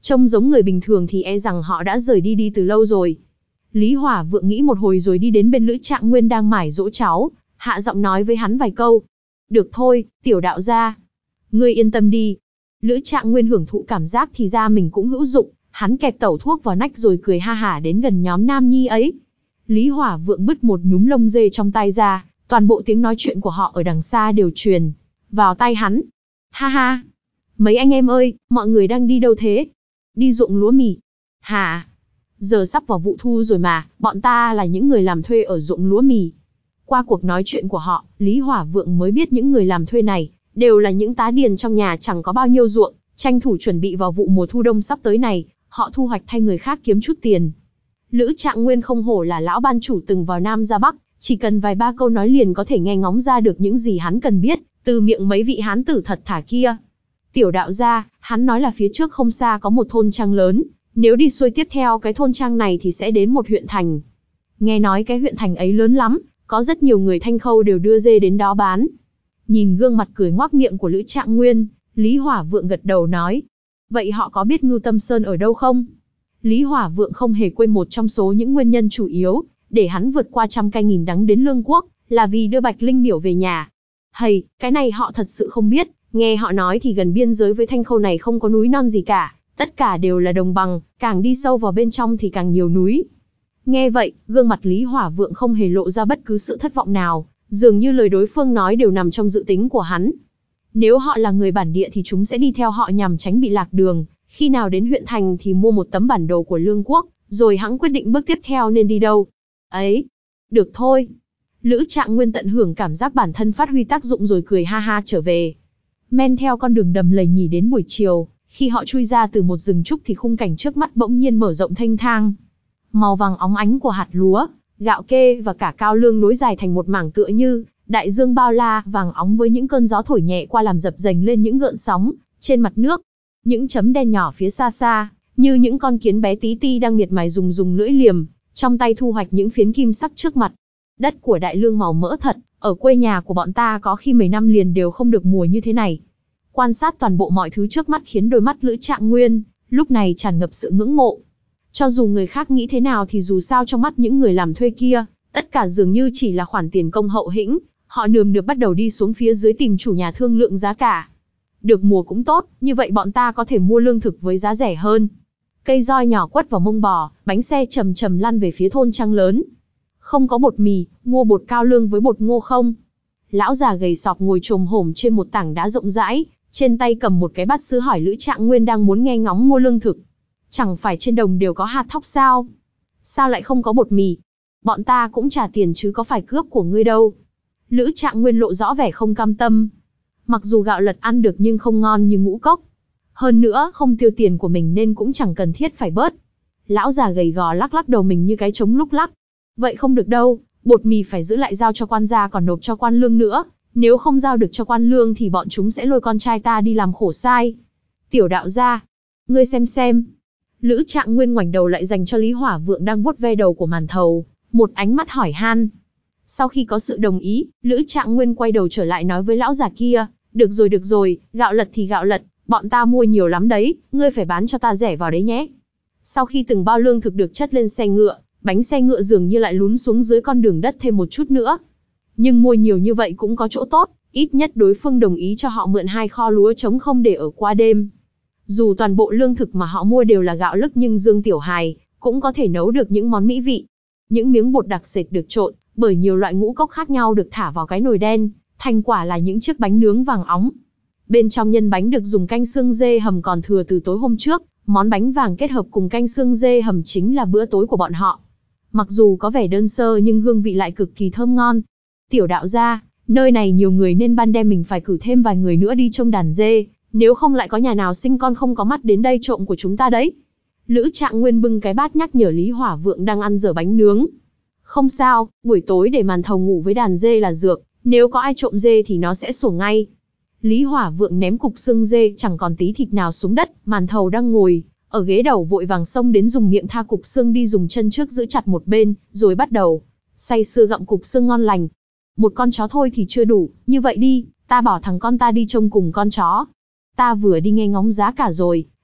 Trông giống người bình thường thì e rằng họ đã rời đi đi từ lâu rồi. Lý Hỏa Vượng nghĩ một hồi rồi đi đến bên Lữ Trạng Nguyên đang mải dỗ cháu, hạ giọng nói với hắn vài câu. Được thôi, tiểu đạo gia. Ngươi yên tâm đi. Lữ Trạng Nguyên hưởng thụ cảm giác thì ra mình cũng hữu dụng, hắn kẹp tẩu thuốc vào nách rồi cười ha hả đến gần nhóm nam nhi ấy. Lý Hỏa Vượng bứt một nhúm lông dê trong tay ra, toàn bộ tiếng nói chuyện của họ ở đằng xa đều truyền vào tai hắn. Ha ha! Mấy anh em ơi, mọi người đang đi đâu thế? Đi ruộng lúa mì. Hả? Giờ sắp vào vụ thu rồi mà, bọn ta là những người làm thuê ở ruộng lúa mì. Qua cuộc nói chuyện của họ, Lý Hỏa Vượng mới biết những người làm thuê này đều là những tá điền trong nhà chẳng có bao nhiêu ruộng, tranh thủ chuẩn bị vào vụ mùa thu đông sắp tới này, họ thu hoạch thay người khác kiếm chút tiền. Lữ Trạng Nguyên không hổ là lão ban chủ từng vào Nam ra Bắc, chỉ cần vài ba câu nói liền có thể nghe ngóng ra được những gì hắn cần biết, từ miệng mấy vị hán tử thật thà kia. Tiểu đạo gia, hắn nói là phía trước không xa có một thôn trang lớn, nếu đi xuôi tiếp theo cái thôn trang này thì sẽ đến một huyện thành. Nghe nói cái huyện thành ấy lớn lắm, có rất nhiều người Thanh Khâu đều đưa dê đến đó bán. Nhìn gương mặt cười ngoác miệng của Lữ Trạng Nguyên, Lý Hỏa Vượng gật đầu nói. Vậy họ có biết Ngưu Tâm Sơn ở đâu không? Lý Hỏa Vượng không hề quên một trong số những nguyên nhân chủ yếu, để hắn vượt qua trăm cay nghìn đắng đến Lương Quốc, là vì đưa Bạch Linh Miểu về nhà. Hầy, cái này họ thật sự không biết, nghe họ nói thì gần biên giới với Thanh Khâu này không có núi non gì cả, tất cả đều là đồng bằng, càng đi sâu vào bên trong thì càng nhiều núi. Nghe vậy, gương mặt Lý Hỏa Vượng không hề lộ ra bất cứ sự thất vọng nào, dường như lời đối phương nói đều nằm trong dự tính của hắn. Nếu họ là người bản địa thì chúng sẽ đi theo họ nhằm tránh bị lạc đường, khi nào đến huyện thành thì mua một tấm bản đồ của Lương Quốc, rồi hẵng quyết định bước tiếp theo nên đi đâu. Ấy, được thôi. Lữ Trạng Nguyên tận hưởng cảm giác bản thân phát huy tác dụng rồi cười ha ha trở về. Men theo con đường đầm lầy nhì đến buổi chiều, khi họ chui ra từ một rừng trúc thì khung cảnh trước mắt bỗng nhiên mở rộng thênh thang. Màu vàng óng ánh của hạt lúa, gạo kê và cả cao lương nối dài thành một mảng tựa như đại dương bao la vàng óng với những cơn gió thổi nhẹ qua làm dập dềnh lên những gợn sóng trên mặt nước. Những chấm đen nhỏ phía xa xa, như những con kiến bé tí ti đang miệt mài dùng dùng lưỡi liềm, trong tay thu hoạch những phiến kim sắc trước mặt. Đất của đại lương màu mỡ thật, ở quê nhà của bọn ta có khi mấy năm liền đều không được mùa như thế này. Quan sát toàn bộ mọi thứ trước mắt khiến đôi mắt Lữ Trạng Nguyên lúc này tràn ngập sự ngưỡng mộ. Cho dù người khác nghĩ thế nào thì dù sao trong mắt những người làm thuê kia, tất cả dường như chỉ là khoản tiền công hậu hĩnh, họ nườm nượp bắt đầu đi xuống phía dưới tìm chủ nhà thương lượng giá cả. Được mùa cũng tốt, như vậy bọn ta có thể mua lương thực với giá rẻ hơn. Cây roi nhỏ quất vào mông bò, bánh xe chầm chầm lăn về phía thôn trang lớn. Không có bột mì, mua bột cao lương với bột ngô không? Lão già gầy sọc ngồi chồm hổm trên một tảng đá rộng rãi, trên tay cầm một cái bát sứ hỏi Lữ Trạng Nguyên đang muốn nghe ngóng mua lương thực. Chẳng phải trên đồng đều có hạt thóc sao? Sao lại không có bột mì? Bọn ta cũng trả tiền chứ có phải cướp của ngươi đâu. Lữ Trạng Nguyên lộ rõ vẻ không cam tâm. Mặc dù gạo lật ăn được nhưng không ngon như ngũ cốc. Hơn nữa, không tiêu tiền của mình nên cũng chẳng cần thiết phải bớt. Lão già gầy gò lắc lắc đầu mình như cái trống lúc lắc. Vậy không được đâu, bột mì phải giữ lại giao cho quan gia còn nộp cho quan lương nữa. Nếu không giao được cho quan lương thì bọn chúng sẽ lôi con trai ta đi làm khổ sai. Tiểu đạo gia, ngươi xem xem. Lữ Trạng Nguyên ngoảnh đầu lại dành cho Lý Hỏa Vượng đang vuốt ve đầu của màn thầu một ánh mắt hỏi han. Sau khi có sự đồng ý, Lữ Trạng Nguyên quay đầu trở lại nói với lão già kia, được rồi được rồi, gạo lật thì gạo lật, bọn ta mua nhiều lắm đấy, ngươi phải bán cho ta rẻ vào đấy nhé. Sau khi từng bao lương thực được chất lên xe ngựa, bánh xe ngựa dường như lại lún xuống dưới con đường đất thêm một chút nữa. Nhưng mua nhiều như vậy cũng có chỗ tốt, ít nhất đối phương đồng ý cho họ mượn hai kho lúa trống không để ở qua đêm. Dù toàn bộ lương thực mà họ mua đều là gạo lứt nhưng Dương Tiểu Hài cũng có thể nấu được những món mỹ vị. Những miếng bột đặc sệt được trộn bởi nhiều loại ngũ cốc khác nhau được thả vào cái nồi đen, thành quả là những chiếc bánh nướng vàng óng. Bên trong nhân bánh được dùng canh xương dê hầm còn thừa từ tối hôm trước, món bánh vàng kết hợp cùng canh xương dê hầm chính là bữa tối của bọn họ. Mặc dù có vẻ đơn sơ nhưng hương vị lại cực kỳ thơm ngon. Tiểu đạo gia, nơi này nhiều người nên ban đêm mình phải cử thêm vài người nữa đi trông đàn dê, nếu không lại có nhà nào sinh con không có mắt đến đây trộm của chúng ta đấy. Lữ Trạng Nguyên bưng cái bát nhắc nhở Lý Hỏa Vượng đang ăn dở bánh nướng. Không sao, buổi tối để màn thầu ngủ với đàn dê là dược, nếu có ai trộm dê thì nó sẽ sổ ngay. Lý Hỏa Vượng ném cục xương dê chẳng còn tí thịt nào xuống đất, màn thầu đang ngồi ở ghế đầu vội vàng xông đến dùng miệng tha cục xương đi dùng chân trước giữ chặt một bên, rồi bắt đầu say sưa gặm cục xương ngon lành. Một con chó thôi thì chưa đủ, như vậy đi, ta bảo thằng con ta đi trông cùng con chó. Ta vừa đi nghe ngóng giá cả rồi,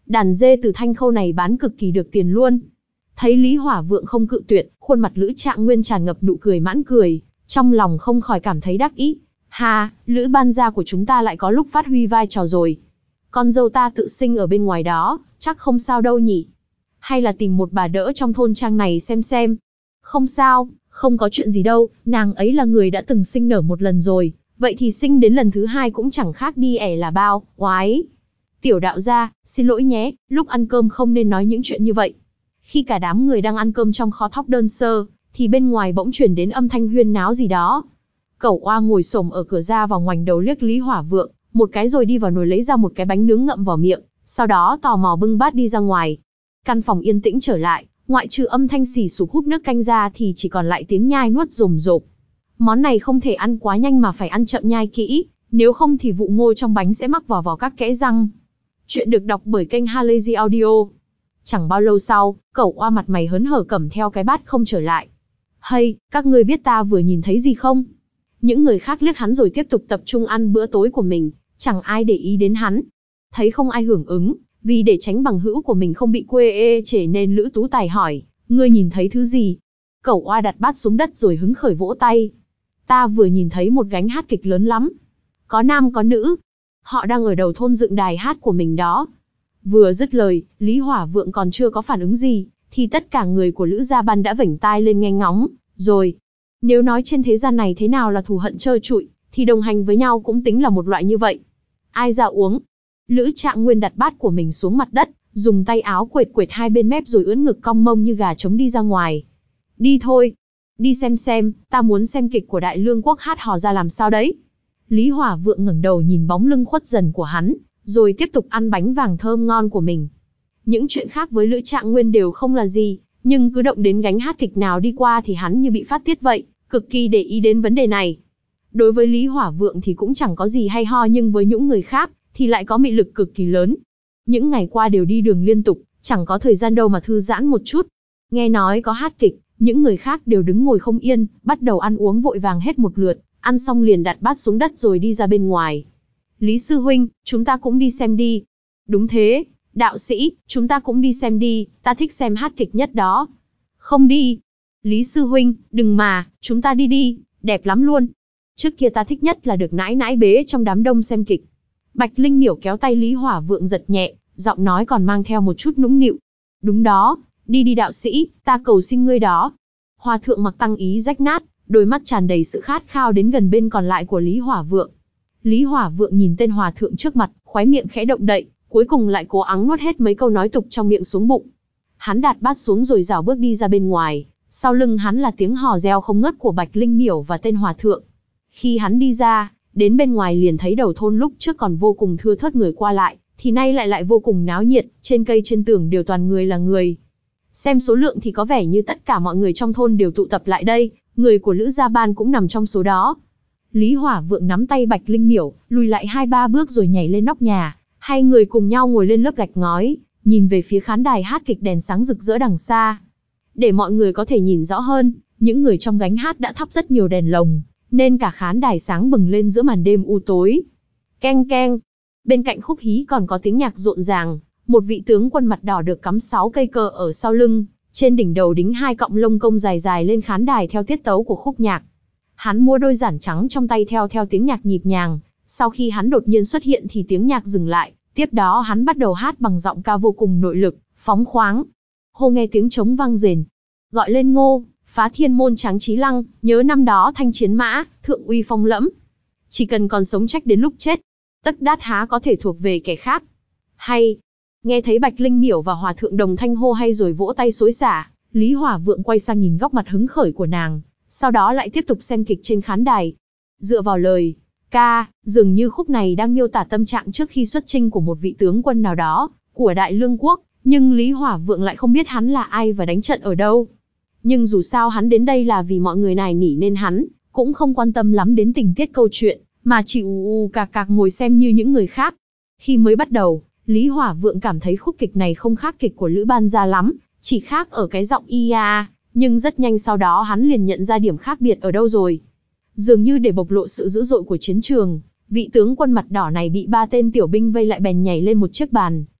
đàn dê từ Thanh Khâu này bán cực kỳ được tiền luôn. Thấy Lý Hỏa Vượng không cự tuyệt, khuôn mặt Lữ Trạng Nguyên tràn ngập nụ cười mãn cười, trong lòng không khỏi cảm thấy đắc ý. Ha, Lữ ban gia của chúng ta lại có lúc phát huy vai trò rồi. Con dâu ta tự sinh ở bên ngoài đó, chắc không sao đâu nhỉ. Hay là tìm một bà đỡ trong thôn trang này xem xem. Không sao, không có chuyện gì đâu, nàng ấy là người đã từng sinh nở một lần rồi, vậy thì sinh đến lần thứ hai cũng chẳng khác đi ẻ là bao, oái. Tiểu đạo gia, xin lỗi nhé, lúc ăn cơm không nên nói những chuyện như vậy. Khi cả đám người đang ăn cơm trong kho thóc đơn sơ, thì bên ngoài bỗng chuyển đến âm thanh huyên náo gì đó. Cẩu Oa ngồi xổm ở cửa ra vào ngoảnh đầu liếc Lý Hỏa Vượng, một cái rồi đi vào nồi lấy ra một cái bánh nướng ngậm vào miệng, sau đó tò mò bưng bát đi ra ngoài. Căn phòng yên tĩnh trở lại, ngoại trừ âm thanh xì sụp húp nước canh ra thì chỉ còn lại tiếng nhai nuốt rồm rộp. Món này không thể ăn quá nhanh mà phải ăn chậm nhai kỹ, nếu không thì vụ ngô trong bánh sẽ mắc vào vào các kẽ răng. Chuyện được đọc bởi kênh Halazy Audio. Chẳng bao lâu sau, Cẩu Oa mặt mày hớn hở cầm theo cái bát không trở lại. Hay, các ngươi biết ta vừa nhìn thấy gì không? Những người khác liếc hắn rồi tiếp tục tập trung ăn bữa tối của mình, chẳng ai để ý đến hắn. Thấy không ai hưởng ứng, vì để tránh bằng hữu của mình không bị quê ê chề nên Lữ Tú Tài hỏi, ngươi nhìn thấy thứ gì? Cẩu Oa đặt bát xuống đất rồi hứng khởi vỗ tay. Ta vừa nhìn thấy một gánh hát kịch lớn lắm. Có nam có nữ. Họ đang ở đầu thôn dựng đài hát của mình đó. Vừa dứt lời, Lý Hỏa Vượng còn chưa có phản ứng gì, thì tất cả người của Lữ Gia Ban đã vểnh tai lên nghe ngóng, rồi. Nếu nói trên thế gian này thế nào là thù hận trơ trụi, thì đồng hành với nhau cũng tính là một loại như vậy. Ai ra uống? Lữ Trạng Nguyên đặt bát của mình xuống mặt đất, dùng tay áo quệt quệt hai bên mép rồi ưỡn ngực cong mông như gà trống đi ra ngoài. Đi thôi. Đi xem xem, ta muốn xem kịch của Đại Lương Quốc hát hò ra làm sao đấy. Lý Hỏa Vượng ngẩng đầu nhìn bóng lưng khuất dần của hắn, rồi tiếp tục ăn bánh vàng thơm ngon của mình. Những chuyện khác với Lữ Trạng Nguyên đều không là gì, nhưng cứ động đến gánh hát kịch nào đi qua thì hắn như bị phát tiết vậy, cực kỳ để ý đến vấn đề này. Đối với Lý Hỏa Vượng thì cũng chẳng có gì hay ho, nhưng với những người khác thì lại có mị lực cực kỳ lớn. Những ngày qua đều đi đường liên tục, chẳng có thời gian đâu mà thư giãn một chút. Nghe nói có hát kịch, những người khác đều đứng ngồi không yên, bắt đầu ăn uống vội vàng hết một lượt, ăn xong liền đặt bát xuống đất rồi đi ra bên ngoài. Lý sư huynh, chúng ta cũng đi xem đi. Đúng thế, đạo sĩ, chúng ta cũng đi xem đi, ta thích xem hát kịch nhất đó. Không đi. Lý sư huynh, đừng mà, chúng ta đi đi, đẹp lắm luôn. Trước kia ta thích nhất là được nãi nãi bế trong đám đông xem kịch. Bạch Linh Miểu kéo tay Lý Hỏa Vượng giật nhẹ, giọng nói còn mang theo một chút nũng nịu. Đúng đó, đi đi đạo sĩ, ta cầu xin ngươi đó. Hòa thượng mặc tăng ý rách nát, đôi mắt tràn đầy sự khát khao đến gần bên còn lại của Lý Hỏa Vượng. Lý Hỏa Vượng nhìn tên hòa thượng trước mặt, khóe miệng khẽ động đậy, cuối cùng lại cố ắng nuốt hết mấy câu nói tục trong miệng xuống bụng. Hắn đặt bát xuống rồi rảo bước đi ra bên ngoài, sau lưng hắn là tiếng hò reo không ngớt của Bạch Linh Miểu và tên hòa thượng. Khi hắn đi ra, đến bên ngoài liền thấy đầu thôn lúc trước còn vô cùng thưa thớt người qua lại, thì nay lại lại vô cùng náo nhiệt, trên cây trên tường đều toàn người là người. Xem số lượng thì có vẻ như tất cả mọi người trong thôn đều tụ tập lại đây, người của Lữ Gia Ban cũng nằm trong số đó. Lý Hỏa Vượng nắm tay Bạch Linh Miểu, lùi lại hai ba bước rồi nhảy lên nóc nhà, hai người cùng nhau ngồi lên lớp gạch ngói, nhìn về phía khán đài hát kịch đèn sáng rực rỡ đằng xa. Để mọi người có thể nhìn rõ hơn, những người trong gánh hát đã thắp rất nhiều đèn lồng, nên cả khán đài sáng bừng lên giữa màn đêm u tối. Keng keng. Bên cạnh khúc hí còn có tiếng nhạc rộn ràng, một vị tướng quân mặt đỏ được cắm sáu cây cờ ở sau lưng, trên đỉnh đầu đính hai cọng lông công dài dài lên khán đài theo tiết tấu của khúc nhạc. Hắn múa đôi giản trắng trong tay theo theo tiếng nhạc nhịp nhàng, sau khi hắn đột nhiên xuất hiện thì tiếng nhạc dừng lại, tiếp đó hắn bắt đầu hát bằng giọng ca vô cùng nội lực, phóng khoáng. Hô nghe tiếng trống vang rền, gọi lên ngô, phá thiên môn tráng trí lăng, nhớ năm đó thanh chiến mã, thượng uy phong lẫm. Chỉ cần còn sống trách đến lúc chết, tất đát há có thể thuộc về kẻ khác. Hay. Nghe thấy Bạch Linh Miểu và hòa thượng đồng thanh hô hay rồi vỗ tay xối xả, Lý Hỏa Vượng quay sang nhìn góc mặt hứng khởi của nàng, sau đó lại tiếp tục xem kịch trên khán đài. Dựa vào lời ca, dường như khúc này đang miêu tả tâm trạng trước khi xuất chinh của một vị tướng quân nào đó của Đại Lương Quốc, nhưng Lý Hỏa Vượng lại không biết hắn là ai và đánh trận ở đâu. Nhưng dù sao hắn đến đây là vì mọi người nài nỉ nên hắn cũng không quan tâm lắm đến tình tiết câu chuyện, mà chỉ ù ù cạc cạc ngồi xem như những người khác. Khi mới bắt đầu, Lý Hỏa Vượng cảm thấy khúc kịch này không khác kịch của Lữ Ban gia lắm, chỉ khác ở cái giọng ia, nhưng rất nhanh sau đó hắn liền nhận ra điểm khác biệt ở đâu rồi. Dường như để bộc lộ sự dữ dội của chiến trường, vị tướng quân mặt đỏ này bị ba tên tiểu binh vây lại bèn nhảy lên một chiếc bàn,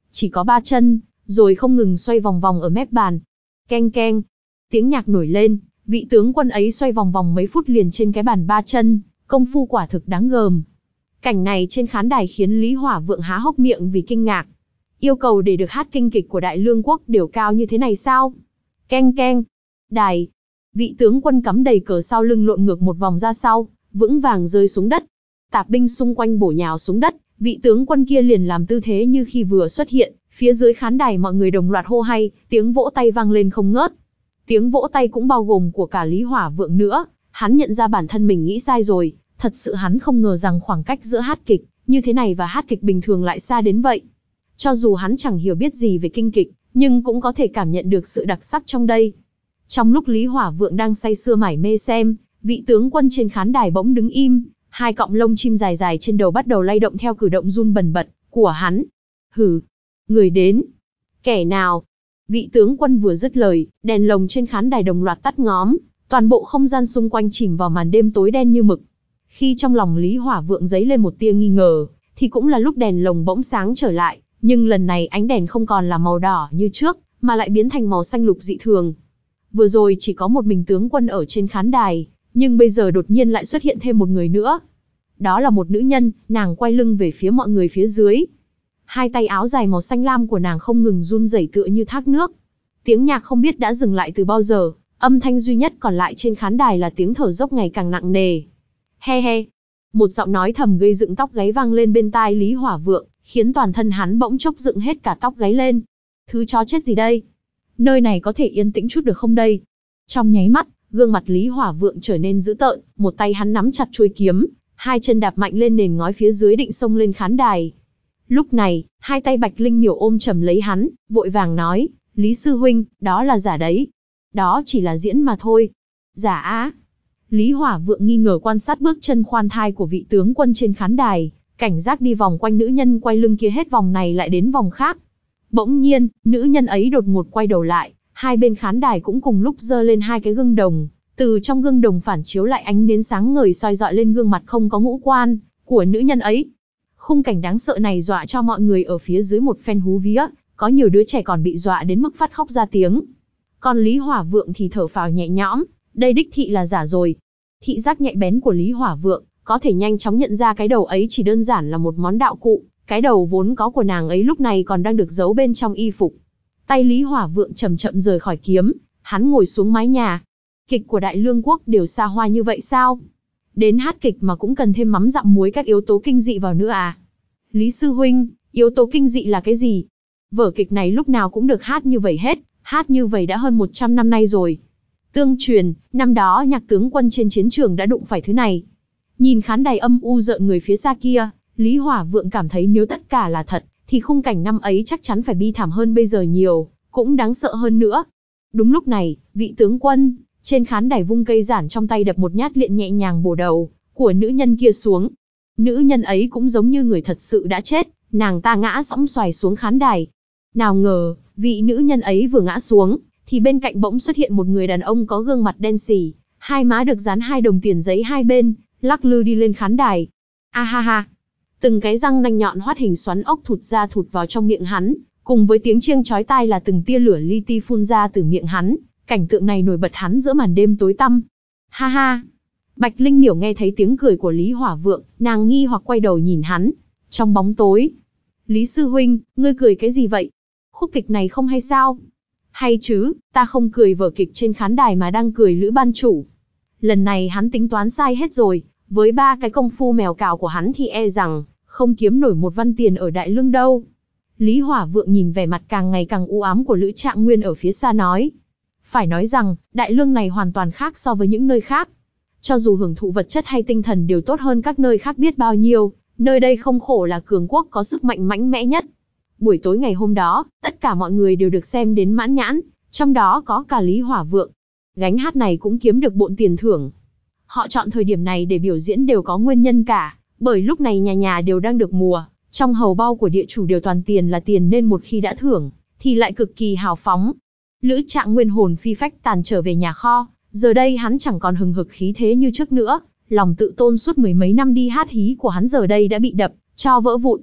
chỉ có ba chân, rồi không ngừng xoay vòng vòng ở mép bàn. Keng keng, tiếng nhạc nổi lên, vị tướng quân ấy xoay vòng vòng mấy phút liền trên cái bàn ba chân, công phu quả thực đáng gờm. Cảnh này trên khán đài khiến Lý Hỏa Vượng há hốc miệng vì kinh ngạc. Yêu cầu để được hát kinh kịch của Đại Lương quốc đều cao như thế này sao? Keng keng, đài, vị tướng quân cắm đầy cờ sau lưng lộn ngược một vòng ra sau, vững vàng rơi xuống đất. Tạp binh xung quanh bổ nhào xuống đất, vị tướng quân kia liền làm tư thế như khi vừa xuất hiện, phía dưới khán đài mọi người đồng loạt hô hay, tiếng vỗ tay vang lên không ngớt. Tiếng vỗ tay cũng bao gồm của cả Lý Hỏa Vượng nữa, hắn nhận ra bản thân mình nghĩ sai rồi, thật sự hắn không ngờ rằng khoảng cách giữa hát kịch như thế này và hát kịch bình thường lại xa đến vậy. Cho dù hắn chẳng hiểu biết gì về kinh kịch, nhưng cũng có thể cảm nhận được sự đặc sắc trong đây. Trong lúc Lý Hỏa Vượng đang say sưa mải mê xem, vị tướng quân trên khán đài bỗng đứng im, hai cọng lông chim dài dài trên đầu bắt đầu lay động theo cử động run bần bật của hắn. Hừ, người đến. Kẻ nào? Vị tướng quân vừa dứt lời, đèn lồng trên khán đài đồng loạt tắt ngóm, toàn bộ không gian xung quanh chìm vào màn đêm tối đen như mực. Khi trong lòng Lý Hỏa Vượng dấy lên một tia nghi ngờ, thì cũng là lúc đèn lồng bỗng sáng trở lại, nhưng lần này ánh đèn không còn là màu đỏ như trước, mà lại biến thành màu xanh lục dị thường. Vừa rồi chỉ có một mình tướng quân ở trên khán đài, nhưng bây giờ đột nhiên lại xuất hiện thêm một người nữa. Đó là một nữ nhân, nàng quay lưng về phía mọi người phía dưới. Hai tay áo dài màu xanh lam của nàng không ngừng run rẩy tựa như thác nước. Tiếng nhạc không biết đã dừng lại từ bao giờ, âm thanh duy nhất còn lại trên khán đài là tiếng thở dốc ngày càng nặng nề. He he. Một giọng nói thầm gây dựng tóc gáy vang lên bên tai Lý Hỏa Vượng, khiến toàn thân hắn bỗng chốc dựng hết cả tóc gáy lên. Thứ chó chết gì đây? Nơi này có thể yên tĩnh chút được không đây? Trong nháy mắt, gương mặt Lý Hỏa Vượng trở nên dữ tợn, một tay hắn nắm chặt chuôi kiếm, hai chân đạp mạnh lên nền ngói phía dưới định xông lên khán đài. Lúc này, hai tay Bạch Linh Miểu ôm chầm lấy hắn, vội vàng nói, Lý sư huynh, đó là giả đấy. Đó chỉ là diễn mà thôi. Giả á? Lý Hỏa Vượng nghi ngờ quan sát bước chân khoan thai của vị tướng quân trên khán đài, cảnh giác đi vòng quanh nữ nhân quay lưng kia hết vòng này lại đến vòng khác. Bỗng nhiên, nữ nhân ấy đột ngột quay đầu lại, hai bên khán đài cũng cùng lúc giơ lên hai cái gương đồng, từ trong gương đồng phản chiếu lại ánh nến sáng ngời soi rọi lên gương mặt không có ngũ quan của nữ nhân ấy. Khung cảnh đáng sợ này dọa cho mọi người ở phía dưới một phen hú vía, có nhiều đứa trẻ còn bị dọa đến mức phát khóc ra tiếng. Còn Lý Hỏa Vượng thì thở phào nhẹ nhõm, đây đích thị là giả rồi. Thị giác nhạy bén của Lý Hỏa Vượng có thể nhanh chóng nhận ra cái đầu ấy chỉ đơn giản là một món đạo cụ, cái đầu vốn có của nàng ấy lúc này còn đang được giấu bên trong y phục. Tay Lý Hỏa Vượng chậm chậm rời khỏi kiếm, hắn ngồi xuống mái nhà. Kịch của Đại Lương quốc đều xa hoa như vậy sao? Đến hát kịch mà cũng cần thêm mắm dặm muối các yếu tố kinh dị vào nữa à? Lý sư huynh, yếu tố kinh dị là cái gì? Vở kịch này lúc nào cũng được hát như vậy hết, hát như vậy đã hơn một trăm năm nay rồi. Tương truyền, năm đó nhạc tướng quân trên chiến trường đã đụng phải thứ này. Nhìn khán đài âm u rợn người phía xa kia, Lý Hỏa Vượng cảm thấy nếu tất cả là thật, thì khung cảnh năm ấy chắc chắn phải bi thảm hơn bây giờ nhiều, cũng đáng sợ hơn nữa. Đúng lúc này, vị tướng quân trên khán đài vung cây giản trong tay đập một nhát liện nhẹ nhàng bổ đầu của nữ nhân kia xuống. Nữ nhân ấy cũng giống như người thật sự đã chết, nàng ta ngã sõng xoài xuống khán đài. Nào ngờ, vị nữ nhân ấy vừa ngã xuống, thì bên cạnh bỗng xuất hiện một người đàn ông có gương mặt đen sì, hai má được dán hai đồng tiền giấy hai bên, lắc lư đi lên khán đài. A ha ha! Từng cái răng nanh nhọn hoắt hình xoắn ốc thụt ra thụt vào trong miệng hắn, cùng với tiếng chiêng chói tai là từng tia lửa li ti phun ra từ miệng hắn. Cảnh tượng này nổi bật hắn giữa màn đêm tối tăm. Ha ha! Bạch Linh Miểu nghe thấy tiếng cười của Lý Hỏa Vượng, nàng nghi hoặc quay đầu nhìn hắn. Trong bóng tối. Lý sư huynh, ngươi cười cái gì vậy? Khúc kịch này không hay sao? Hay chứ, ta không cười vở kịch trên khán đài mà đang cười Lữ ban chủ. Lần này hắn tính toán sai hết rồi, với ba cái công phu mèo cào của hắn thì e rằng không kiếm nổi một văn tiền ở Đại Lương đâu. Lý Hỏa Vượng nhìn vẻ mặt càng ngày càng u ám của Lữ Trạng Nguyên ở phía xa nói. Phải nói rằng, Đại Lương này hoàn toàn khác so với những nơi khác. Cho dù hưởng thụ vật chất hay tinh thần đều tốt hơn các nơi khác biết bao nhiêu, nơi đây không khổ là cường quốc có sức mạnh mãnh mẽ nhất. Buổi tối ngày hôm đó, tất cả mọi người đều được xem đến mãn nhãn, trong đó có cả Lý Hỏa Vượng. Gánh hát này cũng kiếm được bộn tiền thưởng. Họ chọn thời điểm này để biểu diễn đều có nguyên nhân cả, bởi lúc này nhà nhà đều đang được mùa, trong hầu bao của địa chủ đều toàn tiền là tiền nên một khi đã thưởng, thì lại cực kỳ hào phóng. Lữ Trạng Nguyên hồn phi phách tàn trở về nhà kho, giờ đây hắn chẳng còn hừng hực khí thế như trước nữa, lòng tự tôn suốt mười mấy năm đi hát hí của hắn giờ đây đã bị đập cho vỡ vụn.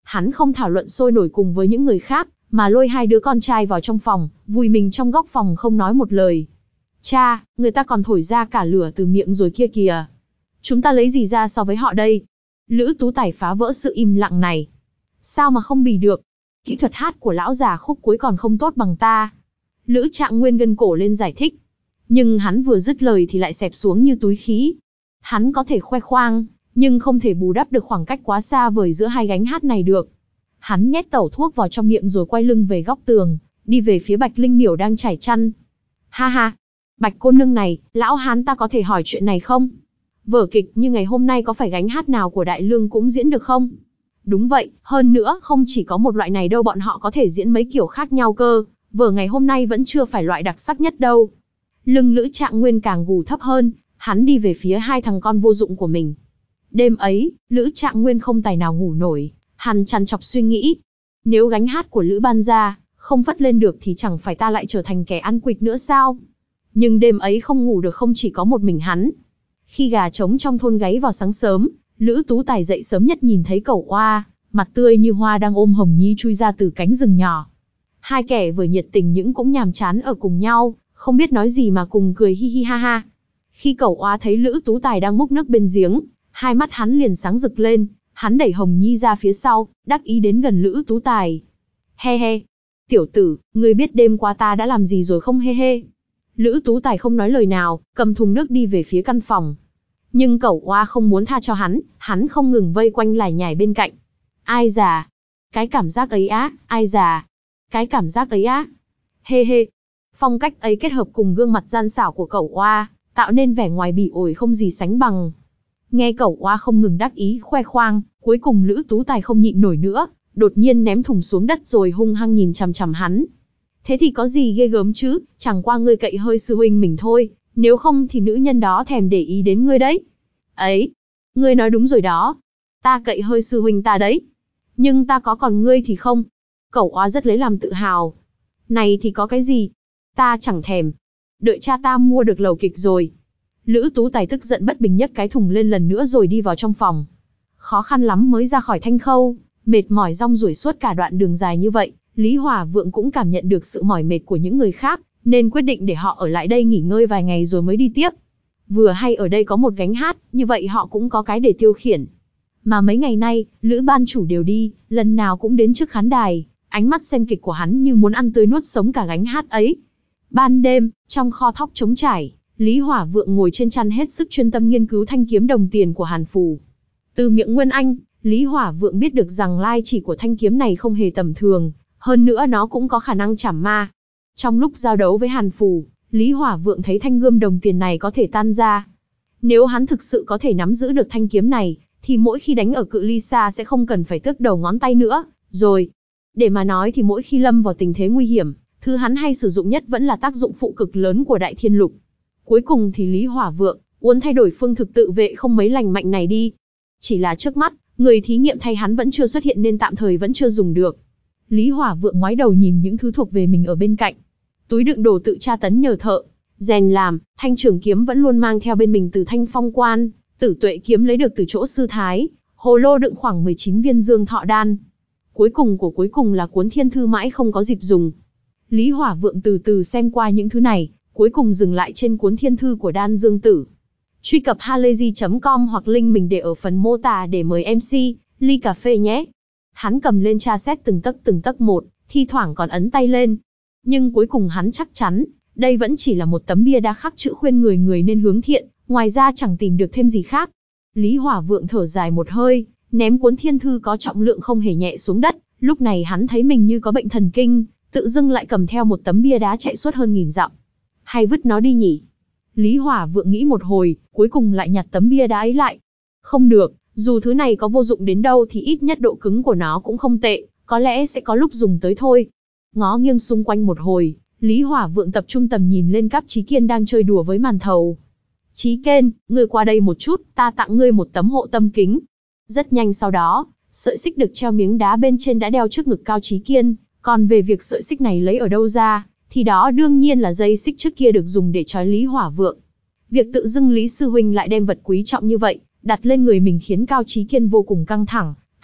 Hắn không thảo luận sôi nổi cùng với những người khác, mà lôi hai đứa con trai vào trong phòng, vùi mình trong góc phòng không nói một lời. Cha, người ta còn thổi ra cả lửa từ miệng rồi kia kìa. Chúng ta lấy gì ra so với họ đây? Lữ Tú Tài phá vỡ sự im lặng này. Sao mà không bì được? Kỹ thuật hát của lão già khúc cuối còn không tốt bằng ta. Lữ Trạng Nguyên gân cổ lên giải thích. Nhưng hắn vừa dứt lời thì lại xẹp xuống như túi khí. Hắn có thể khoe khoang, nhưng không thể bù đắp được khoảng cách quá xa vời giữa hai gánh hát này được. Hắn nhét tẩu thuốc vào trong miệng rồi quay lưng về góc tường, đi về phía Bạch Linh Miểu đang trải chăn. Ha ha, Bạch cô nương này, lão hán ta có thể hỏi chuyện này không? Vở kịch như ngày hôm nay có phải gánh hát nào của Đại Lương cũng diễn được không? Đúng vậy, hơn nữa không chỉ có một loại này đâu, bọn họ có thể diễn mấy kiểu khác nhau cơ. Vở ngày hôm nay vẫn chưa phải loại đặc sắc nhất đâu. Lưng Lữ Trạng Nguyên càng gù thấp hơn, hắn đi về phía hai thằng con vô dụng của mình. Đêm ấy, Lữ Trạng Nguyên không tài nào ngủ nổi, hắn trằn trọc suy nghĩ. Nếu gánh hát của Lữ Ban gia không phất lên được thì chẳng phải ta lại trở thành kẻ ăn quỵt nữa sao? Nhưng đêm ấy không ngủ được không chỉ có một mình hắn. Khi gà trống trong thôn gáy vào sáng sớm, Lữ Tú Tài dậy sớm nhất nhìn thấy Cẩu Oa, mặt tươi như hoa đang ôm Hồng Nhi chui ra từ cánh rừng nhỏ. Hai kẻ vừa nhiệt tình nhưng cũng nhàm chán ở cùng nhau, không biết nói gì mà cùng cười hi hi ha ha. Khi Cẩu Oa thấy Lữ Tú Tài đang múc nước bên giếng, hai mắt hắn liền sáng rực lên, hắn đẩy Hồng Nhi ra phía sau, đắc ý đến gần Lữ Tú Tài. He he, tiểu tử, ngươi biết đêm qua ta đã làm gì rồi không he he? Lữ Tú Tài không nói lời nào, cầm thùng nước đi về phía căn phòng. Nhưng Cẩu Oa không muốn tha cho hắn, hắn không ngừng vây quanh lải nhải bên cạnh. Ai già? Cái cảm giác ấy á, ai già? Cái cảm giác ấy á. Hê hê. Phong cách ấy kết hợp cùng gương mặt gian xảo của Cẩu Oa, tạo nên vẻ ngoài bỉ ổi không gì sánh bằng. Nghe Cẩu Oa không ngừng đắc ý khoe khoang, cuối cùng Lữ Tú Tài không nhịn nổi nữa, đột nhiên ném thùng xuống đất rồi hung hăng nhìn chằm chằm hắn. Thế thì có gì ghê gớm chứ, chẳng qua ngươi cậy hơi sư huynh mình thôi, nếu không thì nữ nhân đó thèm để ý đến ngươi đấy. Ấy, ngươi nói đúng rồi đó. Ta cậy hơi sư huynh ta đấy. Nhưng ta có còn ngươi thì không. Cẩu Oa rất lấy làm tự hào. Này thì có cái gì? Ta chẳng thèm. Đợi cha ta mua được lầu kịch rồi. Lữ Tú Tài tức giận bất bình nhấc cái thùng lên lần nữa rồi đi vào trong phòng. Khó khăn lắm mới ra khỏi thanh khâu, mệt mỏi rong ruổi suốt cả đoạn đường dài như vậy, Lý Hòa Vượng cũng cảm nhận được sự mỏi mệt của những người khác, nên quyết định để họ ở lại đây nghỉ ngơi vài ngày rồi mới đi tiếp. Vừa hay ở đây có một gánh hát, như vậy họ cũng có cái để tiêu khiển. Mà mấy ngày nay, Lữ ban chủ đều đi, lần nào cũng đến trước khán đài, ánh mắt xem kịch của hắn như muốn ăn tươi nuốt sống cả gánh hát ấy. Ban đêm, trong kho thóc trống trải, Lý Hỏa Vượng ngồi trên chăn hết sức chuyên tâm nghiên cứu thanh kiếm đồng tiền của Hàn Phù. Từ miệng Nguyên Anh, Lý Hỏa Vượng biết được rằng lai chỉ của thanh kiếm này không hề tầm thường, hơn nữa nó cũng có khả năng trảm ma. Trong lúc giao đấu với Hàn Phù, Lý Hỏa Vượng thấy thanh gươm đồng tiền này có thể tan ra. Nếu hắn thực sự có thể nắm giữ được thanh kiếm này, thì mỗi khi đánh ở cự ly xa sẽ không cần phải tước đầu ngón tay nữa, rồi. Để mà nói thì mỗi khi lâm vào tình thế nguy hiểm, thứ hắn hay sử dụng nhất vẫn là tác dụng phụ cực lớn của Đại Thiên Lục. Cuối cùng thì Lý Hỏa Vượng muốn thay đổi phương thực tự vệ không mấy lành mạnh này đi. Chỉ là trước mắt, người thí nghiệm thay hắn vẫn chưa xuất hiện nên tạm thời vẫn chưa dùng được. Lý Hỏa Vượng ngoái đầu nhìn những thứ thuộc về mình ở bên cạnh. Túi đựng đồ tự tra tấn nhờ thợ rèn làm, thanh trường kiếm vẫn luôn mang theo bên mình từ Thanh Phong Quan, Tử Tuệ kiếm lấy được từ chỗ sư thái, hồ lô đựng khoảng mười chín viên dương thọ đan. Cuối cùng của cuối cùng là cuốn thiên thư mãi không có dịp dùng. Lý Hỏa Vượng từ từ xem qua những thứ này, cuối cùng dừng lại trên cuốn thiên thư của Đan Dương Tử. Truy cập halayzi chấm com hoặc link mình để ở phần mô tả để mời em xê, ly cà phê nhé. Hắn cầm lên tra xét từng tấc từng tấc một, thi thoảng còn ấn tay lên. Nhưng cuối cùng hắn chắc chắn, đây vẫn chỉ là một tấm bia đá khắc chữ khuyên người người nên hướng thiện, ngoài ra chẳng tìm được thêm gì khác. Lý Hỏa Vượng thở dài một hơi, ném cuốn thiên thư có trọng lượng không hề nhẹ xuống đất, lúc này hắn thấy mình như có bệnh thần kinh, tự dưng lại cầm theo một tấm bia đá chạy suốt hơn nghìn dặm. Hay vứt nó đi nhỉ? Lý Hỏa Vượng nghĩ một hồi, cuối cùng lại nhặt tấm bia đá ấy lại. Không được, dù thứ này có vô dụng đến đâu thì ít nhất độ cứng của nó cũng không tệ, có lẽ sẽ có lúc dùng tới thôi. Ngó nghiêng xung quanh một hồi, Lý Hỏa Vượng tập trung tầm nhìn lên Cáp Chí Kiên đang chơi đùa với màn thầu. Chí Kiên, ngươi qua đây một chút, ta tặng ngươi một tấm hộ tâm kính. Rất nhanh sau đó, sợi xích được treo miếng đá bên trên đã đeo trước ngực Cao Chí Kiên, còn về việc sợi xích này lấy ở đâu ra, thì đó đương nhiên là dây xích trước kia được dùng để trói Lý Hỏa Vượng. Việc tự dưng Lý Sư Huynh lại đem vật quý trọng như vậy, đặt lên người mình khiến Cao Chí Kiên vô cùng căng thẳng,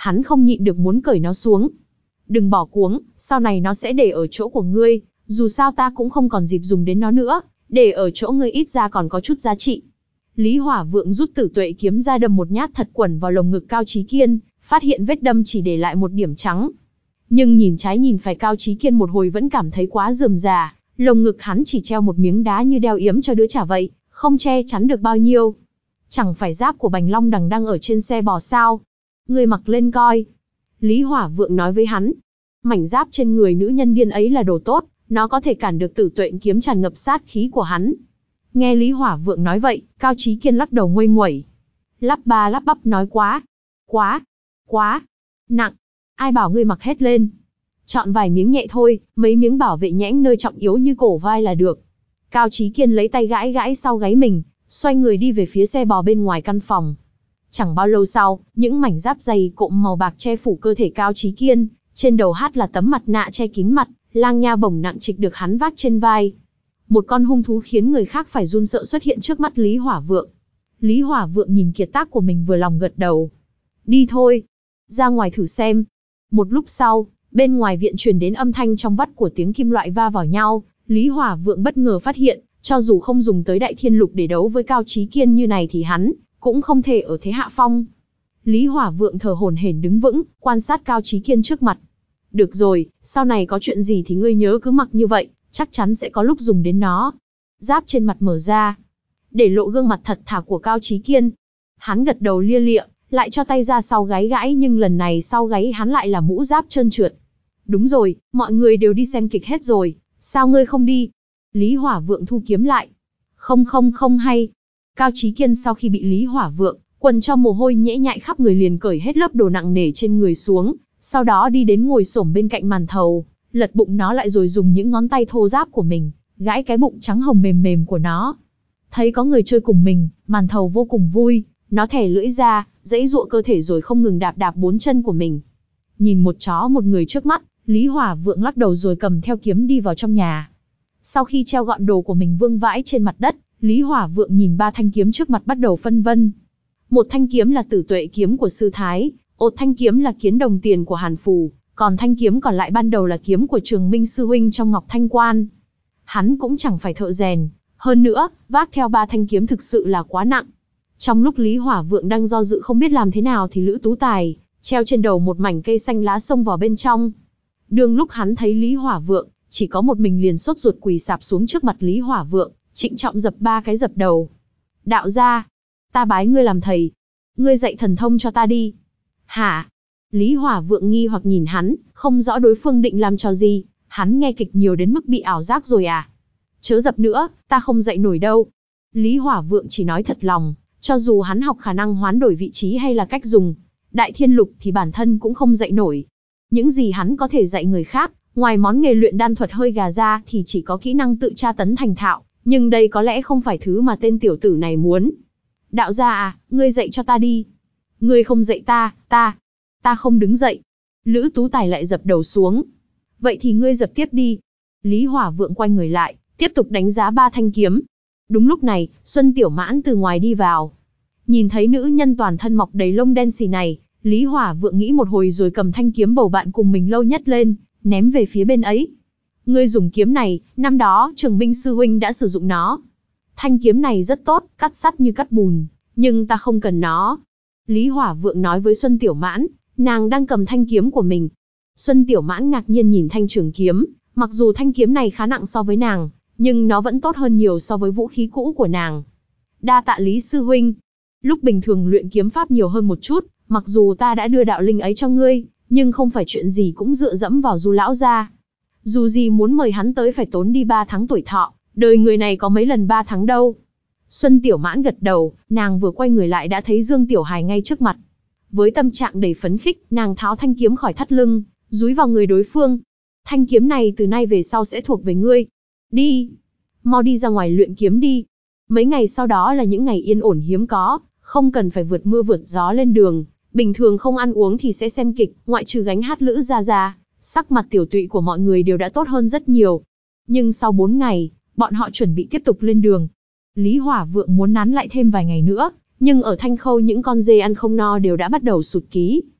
hắn không nhịn được muốn cởi nó xuống. Đừng bỏ cuống, sau này nó sẽ để ở chỗ của ngươi, dù sao ta cũng không còn dịp dùng đến nó nữa, để ở chỗ ngươi ít ra còn có chút giá trị. Lý Hỏa Vượng rút Tử Tuệ kiếm ra đâm một nhát thật quẩn vào lồng ngực Cao Chí Kiên, phát hiện vết đâm chỉ để lại một điểm trắng. Nhưng nhìn trái nhìn phải Cao Chí Kiên một hồi vẫn cảm thấy quá rườm rà, lồng ngực hắn chỉ treo một miếng đá như đeo yếm cho đứa trả vậy, không che chắn được bao nhiêu. Chẳng phải giáp của Bành Long Đằng đang ở trên xe bò sao? Ngươi mặc lên coi. Lý Hỏa Vượng nói với hắn. Mảnh giáp trên người nữ nhân điên ấy là đồ tốt, nó có thể cản được Tử Tuệ kiếm tràn ngập sát khí của hắn. Nghe Lý Hỏa Vượng nói vậy, Cao Chí Kiên lắc đầu nguây nguẩy. Lắp ba lắp bắp nói quá, quá, quá, nặng. Ai bảo ngươi mặc hết lên. Chọn vài miếng nhẹ thôi, mấy miếng bảo vệ nhẽnh nơi trọng yếu như cổ vai là được. Cao Chí Kiên lấy tay gãi gãi sau gáy mình, xoay người đi về phía xe bò bên ngoài căn phòng. Chẳng bao lâu sau, những mảnh giáp dày cộm màu bạc che phủ cơ thể Cao Chí Kiên, trên đầu hát là tấm mặt nạ che kín mặt, lang nha bổng nặng trịch được hắn vác trên vai. Một con hung thú khiến người khác phải run sợ xuất hiện trước mắt Lý Hỏa Vượng. Lý Hỏa Vượng nhìn kiệt tác của mình vừa lòng gật đầu. Đi thôi, ra ngoài thử xem. Một lúc sau, bên ngoài viện truyền đến âm thanh trong vắt của tiếng kim loại va vào nhau. Lý Hỏa Vượng bất ngờ phát hiện, cho dù không dùng tới Đại Thiên Lục để đấu với Cao Chí Kiên như này thì hắn cũng không thể ở thế hạ phong. Lý Hỏa Vượng thở hổn hển đứng vững, quan sát Cao Chí Kiên trước mặt. Được rồi, sau này có chuyện gì thì ngươi nhớ cứ mặc như vậy, chắc chắn sẽ có lúc dùng đến nó. Giáp trên mặt mở ra, để lộ gương mặt thật thà của Cao Chí Kiên. Hắn gật đầu lia lịa, lại cho tay ra sau gáy gãi, nhưng lần này sau gáy hắn lại là mũ giáp trơn trượt. Đúng rồi, mọi người đều đi xem kịch hết rồi, sao ngươi không đi? Lý Hỏa Vượng thu kiếm lại. Không không không hay. Cao Chí Kiên sau khi bị Lý Hỏa Vượng quần cho mồ hôi nhễ nhại khắp người liền cởi hết lớp đồ nặng nề trên người xuống, sau đó đi đến ngồi xổm bên cạnh màn thầu, lật bụng nó lại rồi dùng những ngón tay thô ráp của mình gãi cái bụng trắng hồng mềm mềm của nó. Thấy có người chơi cùng mình, màn thầu vô cùng vui, nó thè lưỡi ra, giãy giụa cơ thể rồi không ngừng đạp đạp bốn chân của mình. Nhìn một chó một người trước mắt, Lý Hỏa Vượng lắc đầu rồi cầm theo kiếm đi vào trong nhà. Sau khi treo gọn đồ của mình vương vãi trên mặt đất, Lý Hỏa Vượng nhìn ba thanh kiếm trước mặt bắt đầu phân vân. Một thanh kiếm là Tử Tuệ kiếm của Sư Thái, một thanh kiếm là Kiến Đồng Tiền của Hàn Phù, còn thanh kiếm còn lại ban đầu là kiếm của Trường Minh sư huynh trong Ngọc Thanh Quan. Hắn cũng chẳng phải thợ rèn, hơn nữa, vác theo ba thanh kiếm thực sự là quá nặng. Trong lúc Lý Hỏa Vượng đang do dự không biết làm thế nào thì Lữ Tú Tài treo trên đầu một mảnh cây xanh lá xông vào bên trong. Đương lúc hắn thấy Lý Hỏa Vượng chỉ có một mình liền sốt ruột quỳ sạp xuống trước mặt Lý Hỏa Vượng, trịnh trọng dập ba cái dập đầu. Đạo gia, ta bái ngươi làm thầy, ngươi dạy thần thông cho ta đi. Hả? Lý Hỏa Vượng nghi hoặc nhìn hắn, không rõ đối phương định làm cho gì, hắn nghe kịch nhiều đến mức bị ảo giác rồi à? Chớ dập nữa, ta không dạy nổi đâu. Lý Hỏa Vượng chỉ nói thật lòng, cho dù hắn học khả năng hoán đổi vị trí hay là cách dùng Đại Thiên Lục thì bản thân cũng không dạy nổi. Những gì hắn có thể dạy người khác, ngoài món nghề luyện đan thuật hơi gà ra thì chỉ có kỹ năng tự tra tấn thành thạo, nhưng đây có lẽ không phải thứ mà tên tiểu tử này muốn. Đạo gia à, ngươi dạy cho ta đi. Ngươi không dạy ta, ta, ta không đứng dậy. Lữ Tú Tài lại dập đầu xuống. Vậy thì ngươi dập tiếp đi. Lý Hỏa Vượng quay người lại, tiếp tục đánh giá ba thanh kiếm. Đúng lúc này, Xuân Tiểu Mãn từ ngoài đi vào. Nhìn thấy nữ nhân toàn thân mọc đầy lông đen xì này, Lý Hỏa Vượng nghĩ một hồi rồi cầm thanh kiếm bầu bạn cùng mình lâu nhất lên, ném về phía bên ấy. Ngươi dùng kiếm này, năm đó Trường Minh sư huynh đã sử dụng nó. Thanh kiếm này rất tốt, cắt sắt như cắt bùn, nhưng ta không cần nó. Lý Hỏa Vượng nói với Xuân Tiểu Mãn, nàng đang cầm thanh kiếm của mình. Xuân Tiểu Mãn ngạc nhiên nhìn thanh trường kiếm, mặc dù thanh kiếm này khá nặng so với nàng, nhưng nó vẫn tốt hơn nhiều so với vũ khí cũ của nàng. Đa tạ Lý sư huynh. Lúc bình thường luyện kiếm pháp nhiều hơn một chút, mặc dù ta đã đưa đạo linh ấy cho ngươi, nhưng không phải chuyện gì cũng dựa dẫm vào Du lão gia. Dù gì muốn mời hắn tới phải tốn đi ba tháng tuổi thọ, đời người này có mấy lần ba tháng đâu. Xuân Tiểu Mãn gật đầu, nàng vừa quay người lại đã thấy Dương Tiểu Hài ngay trước mặt. Với tâm trạng đầy phấn khích, nàng tháo thanh kiếm khỏi thắt lưng, dúi vào người đối phương. Thanh kiếm này từ nay về sau sẽ thuộc về ngươi. Đi, mau đi ra ngoài luyện kiếm đi. Mấy ngày sau đó là những ngày yên ổn hiếm có, không cần phải vượt mưa vượt gió lên đường. Bình thường không ăn uống thì sẽ xem kịch, ngoại trừ gánh hát Lữ Gia Gia, sắc mặt tiểu tụy của mọi người đều đã tốt hơn rất nhiều. Nhưng sau bốn ngày, bọn họ chuẩn bị tiếp tục lên đường. Lý Hỏa Vượng muốn nán lại thêm vài ngày nữa, nhưng ở Thanh Khâu những con dê ăn không no đều đã bắt đầu sụt ký.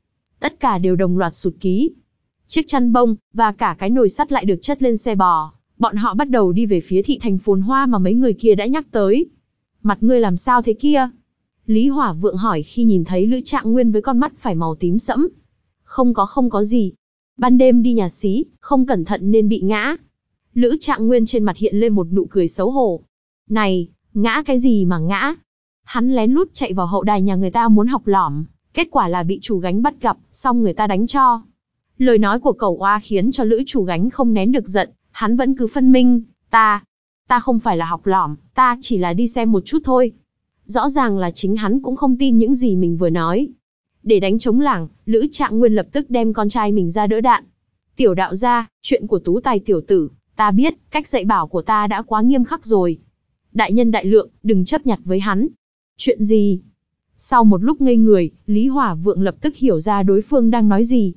tất cả đều đồng loạt sụt ký. Chiếc chăn bông, và cả cái nồi sắt lại được chất lên xe bò, bọn họ bắt đầu đi về phía thị thành phồn hoa mà mấy người kia đã nhắc tới. Mặt ngươi làm sao thế kia? Lý Hỏa Vượng hỏi khi nhìn thấy Lữ Trạng Nguyên với con mắt phải màu tím sẫm. Không có không có gì. Ban đêm đi nhà xí, không cẩn thận nên bị ngã. Lữ Trạng Nguyên trên mặt hiện lên một nụ cười xấu hổ. Này, ngã cái gì mà ngã? Hắn lén lút chạy vào hậu đài nhà người ta muốn học lỏm, kết quả là bị chủ gánh bắt gặp, xong người ta đánh cho. Lời nói của cẩu oa khiến cho Lữ chủ gánh không nén được giận, hắn vẫn cứ phân minh, ta, ta không phải là học lỏm, ta chỉ là đi xem một chút thôi. Rõ ràng là chính hắn cũng không tin những gì mình vừa nói. Để đánh chống lảng, Lữ Trạng Nguyên lập tức đem con trai mình ra đỡ đạn. Tiểu đạo gia, chuyện của Tú Tài tiểu tử, ta biết, cách dạy bảo của ta đã quá nghiêm khắc rồi. Đại nhân đại lượng, đừng chấp nhặt với hắn. Chuyện gì? Sau một lúc ngây người, Lý Hỏa Vượng lập tức hiểu ra đối phương đang nói gì.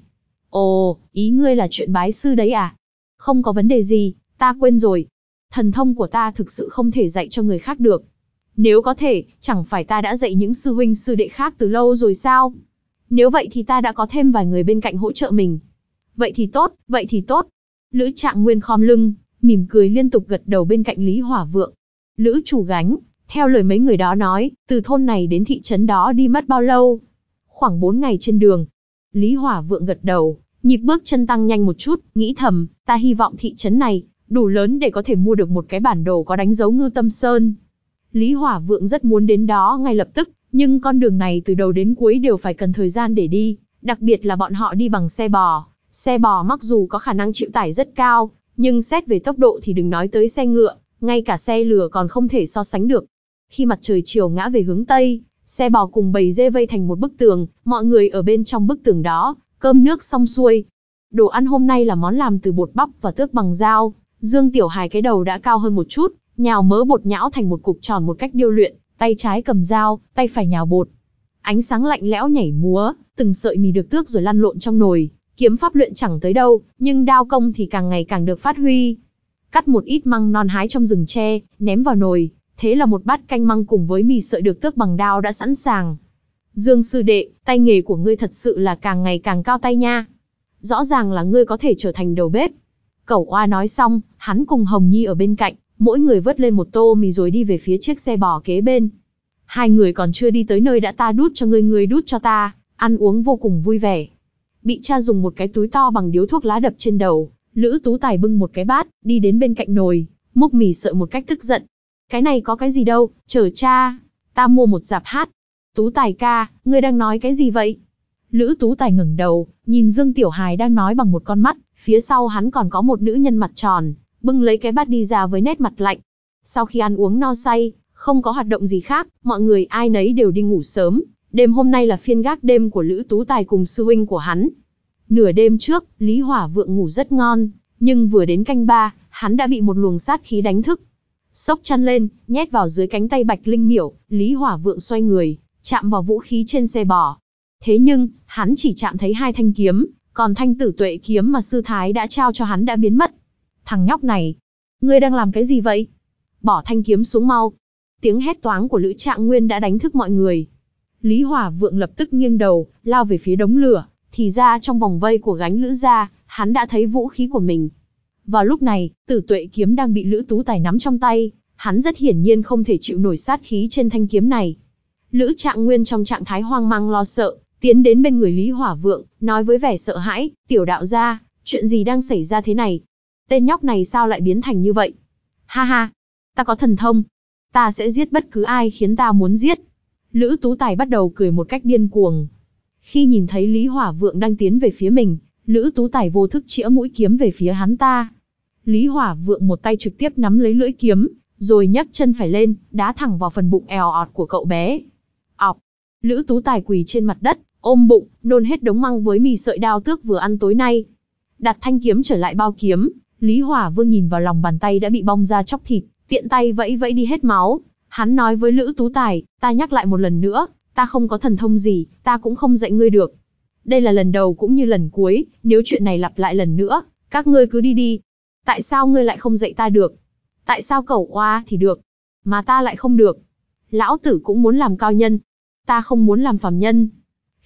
Ồ, ý ngươi là chuyện bái sư đấy à? Không có vấn đề gì, ta quên rồi. Thần thông của ta thực sự không thể dạy cho người khác được. Nếu có thể, chẳng phải ta đã dạy những sư huynh sư đệ khác từ lâu rồi sao? Nếu vậy thì ta đã có thêm vài người bên cạnh hỗ trợ mình. Vậy thì tốt, vậy thì tốt. Lữ Trạng Nguyên khom lưng, mỉm cười liên tục gật đầu bên cạnh Lý Hỏa Vượng. Lữ chủ gánh, theo lời mấy người đó nói, từ thôn này đến thị trấn đó đi mất bao lâu? Khoảng bốn ngày trên đường. Lý Hỏa Vượng gật đầu, nhịp bước chân tăng nhanh một chút, nghĩ thầm, ta hy vọng thị trấn này đủ lớn để có thể mua được một cái bản đồ có đánh dấu Ngư Tâm Sơn. Lý Hỏa Vượng rất muốn đến đó ngay lập tức, nhưng con đường này từ đầu đến cuối đều phải cần thời gian để đi, đặc biệt là bọn họ đi bằng xe bò. Xe bò mặc dù có khả năng chịu tải rất cao, nhưng xét về tốc độ thì đừng nói tới xe ngựa, ngay cả xe lửa còn không thể so sánh được. Khi mặt trời chiều ngã về hướng Tây, xe bò cùng bầy dê vây thành một bức tường, mọi người ở bên trong bức tường đó, cơm nước xong xuôi. Đồ ăn hôm nay là món làm từ bột bắp và tước bằng dao. Dương Tiểu Hài cái đầu đã cao hơn một chút, nhào mớ bột nhão thành một cục tròn một cách điêu luyện, tay trái cầm dao, tay phải nhào bột. Ánh sáng lạnh lẽo nhảy múa, từng sợi mì được tước rồi lăn lộn trong nồi, kiếm pháp luyện chẳng tới đâu, nhưng đao công thì càng ngày càng được phát huy. Cắt một ít măng non hái trong rừng tre, ném vào nồi, thế là một bát canh măng cùng với mì sợi được tước bằng dao đã sẵn sàng. Dương sư đệ, tay nghề của ngươi thật sự là càng ngày càng cao tay nha. Rõ ràng là ngươi có thể trở thành đầu bếp. Cẩu oa nói xong, hắn cùng Hồng Nhi ở bên cạnh, mỗi người vớt lên một tô mì rồi đi về phía chiếc xe bò kế bên. Hai người còn chưa đi tới nơi đã ta đút cho ngươi, ngươi đút cho ta, ăn uống vô cùng vui vẻ. Bị cha dùng một cái túi to bằng điếu thuốc lá đập trên đầu, Lữ Tú Tài bưng một cái bát, đi đến bên cạnh nồi, múc mì sợi một cách tức giận. Cái này có cái gì đâu, chờ cha, ta mua một dạp hát. Tú Tài ca, ngươi đang nói cái gì vậy? Lữ Tú Tài ngẩng đầu, nhìn Dương Tiểu Hài đang nói bằng một con mắt, phía sau hắn còn có một nữ nhân mặt tròn, bưng lấy cái bát đi ra với nét mặt lạnh. Sau khi ăn uống no say, không có hoạt động gì khác, mọi người ai nấy đều đi ngủ sớm. Đêm hôm nay là phiên gác đêm của Lữ Tú Tài cùng sư huynh của hắn. Nửa đêm trước, Lý Hỏa Vượng ngủ rất ngon, nhưng vừa đến canh ba, hắn đã bị một luồng sát khí đánh thức. Xốc chăn lên, nhét vào dưới cánh tay Bạch Linh Miểu, Lý Hỏa Vượng xoay người, chạm vào vũ khí trên xe bò. Thế nhưng, hắn chỉ chạm thấy hai thanh kiếm, còn thanh Tử Tuệ kiếm mà sư thái đã trao cho hắn đã biến mất. Thằng nhóc này, ngươi đang làm cái gì vậy? Bỏ thanh kiếm xuống mau. Tiếng hét toáng của Lữ Trạng Nguyên đã đánh thức mọi người. Lý Hỏa Vượng lập tức nghiêng đầu, lao về phía đống lửa, thì ra trong vòng vây của gánh Lữ gia, hắn đã thấy vũ khí của mình. Vào lúc này, Tử Tuệ kiếm đang bị Lữ Tú Tài nắm trong tay, hắn rất hiển nhiên không thể chịu nổi sát khí trên thanh kiếm này. Lữ Trạng Nguyên trong trạng thái hoang mang lo sợ, tiến đến bên người Lý Hỏa Vượng, nói với vẻ sợ hãi, tiểu đạo gia, chuyện gì đang xảy ra thế này? Tên nhóc này sao lại biến thành như vậy? Ha ha, ta có thần thông, ta sẽ giết bất cứ ai khiến ta muốn giết. Lữ Tú Tài bắt đầu cười một cách điên cuồng. Khi nhìn thấy Lý Hỏa Vượng đang tiến về phía mình, Lữ Tú Tài vô thức chĩa mũi kiếm về phía hắn ta. Lý Hỏa Vượng một tay trực tiếp nắm lấy lưỡi kiếm, rồi nhấc chân phải lên, đá thẳng vào phần bụng èo ọt của cậu bé. Ọc! Lữ Tú Tài quỳ trên mặt đất, ôm bụng, nôn hết đống măng với mì sợi đao tước vừa ăn tối nay. Đặt thanh kiếm trở lại bao kiếm, Lý Hỏa Vương nhìn vào lòng bàn tay đã bị bong ra chóc thịt, tiện tay vẫy vẫy đi hết máu. Hắn nói với Lữ Tú Tài, ta nhắc lại một lần nữa, ta không có thần thông gì, ta cũng không dạy ngươi được. Đây là lần đầu cũng như lần cuối, nếu chuyện này lặp lại lần nữa, các ngươi cứ đi đi. Tại sao ngươi lại không dạy ta được? Tại sao Cẩu Oa thì được, mà ta lại không được? Lão tử cũng muốn làm cao nhân, ta không muốn làm phàm nhân.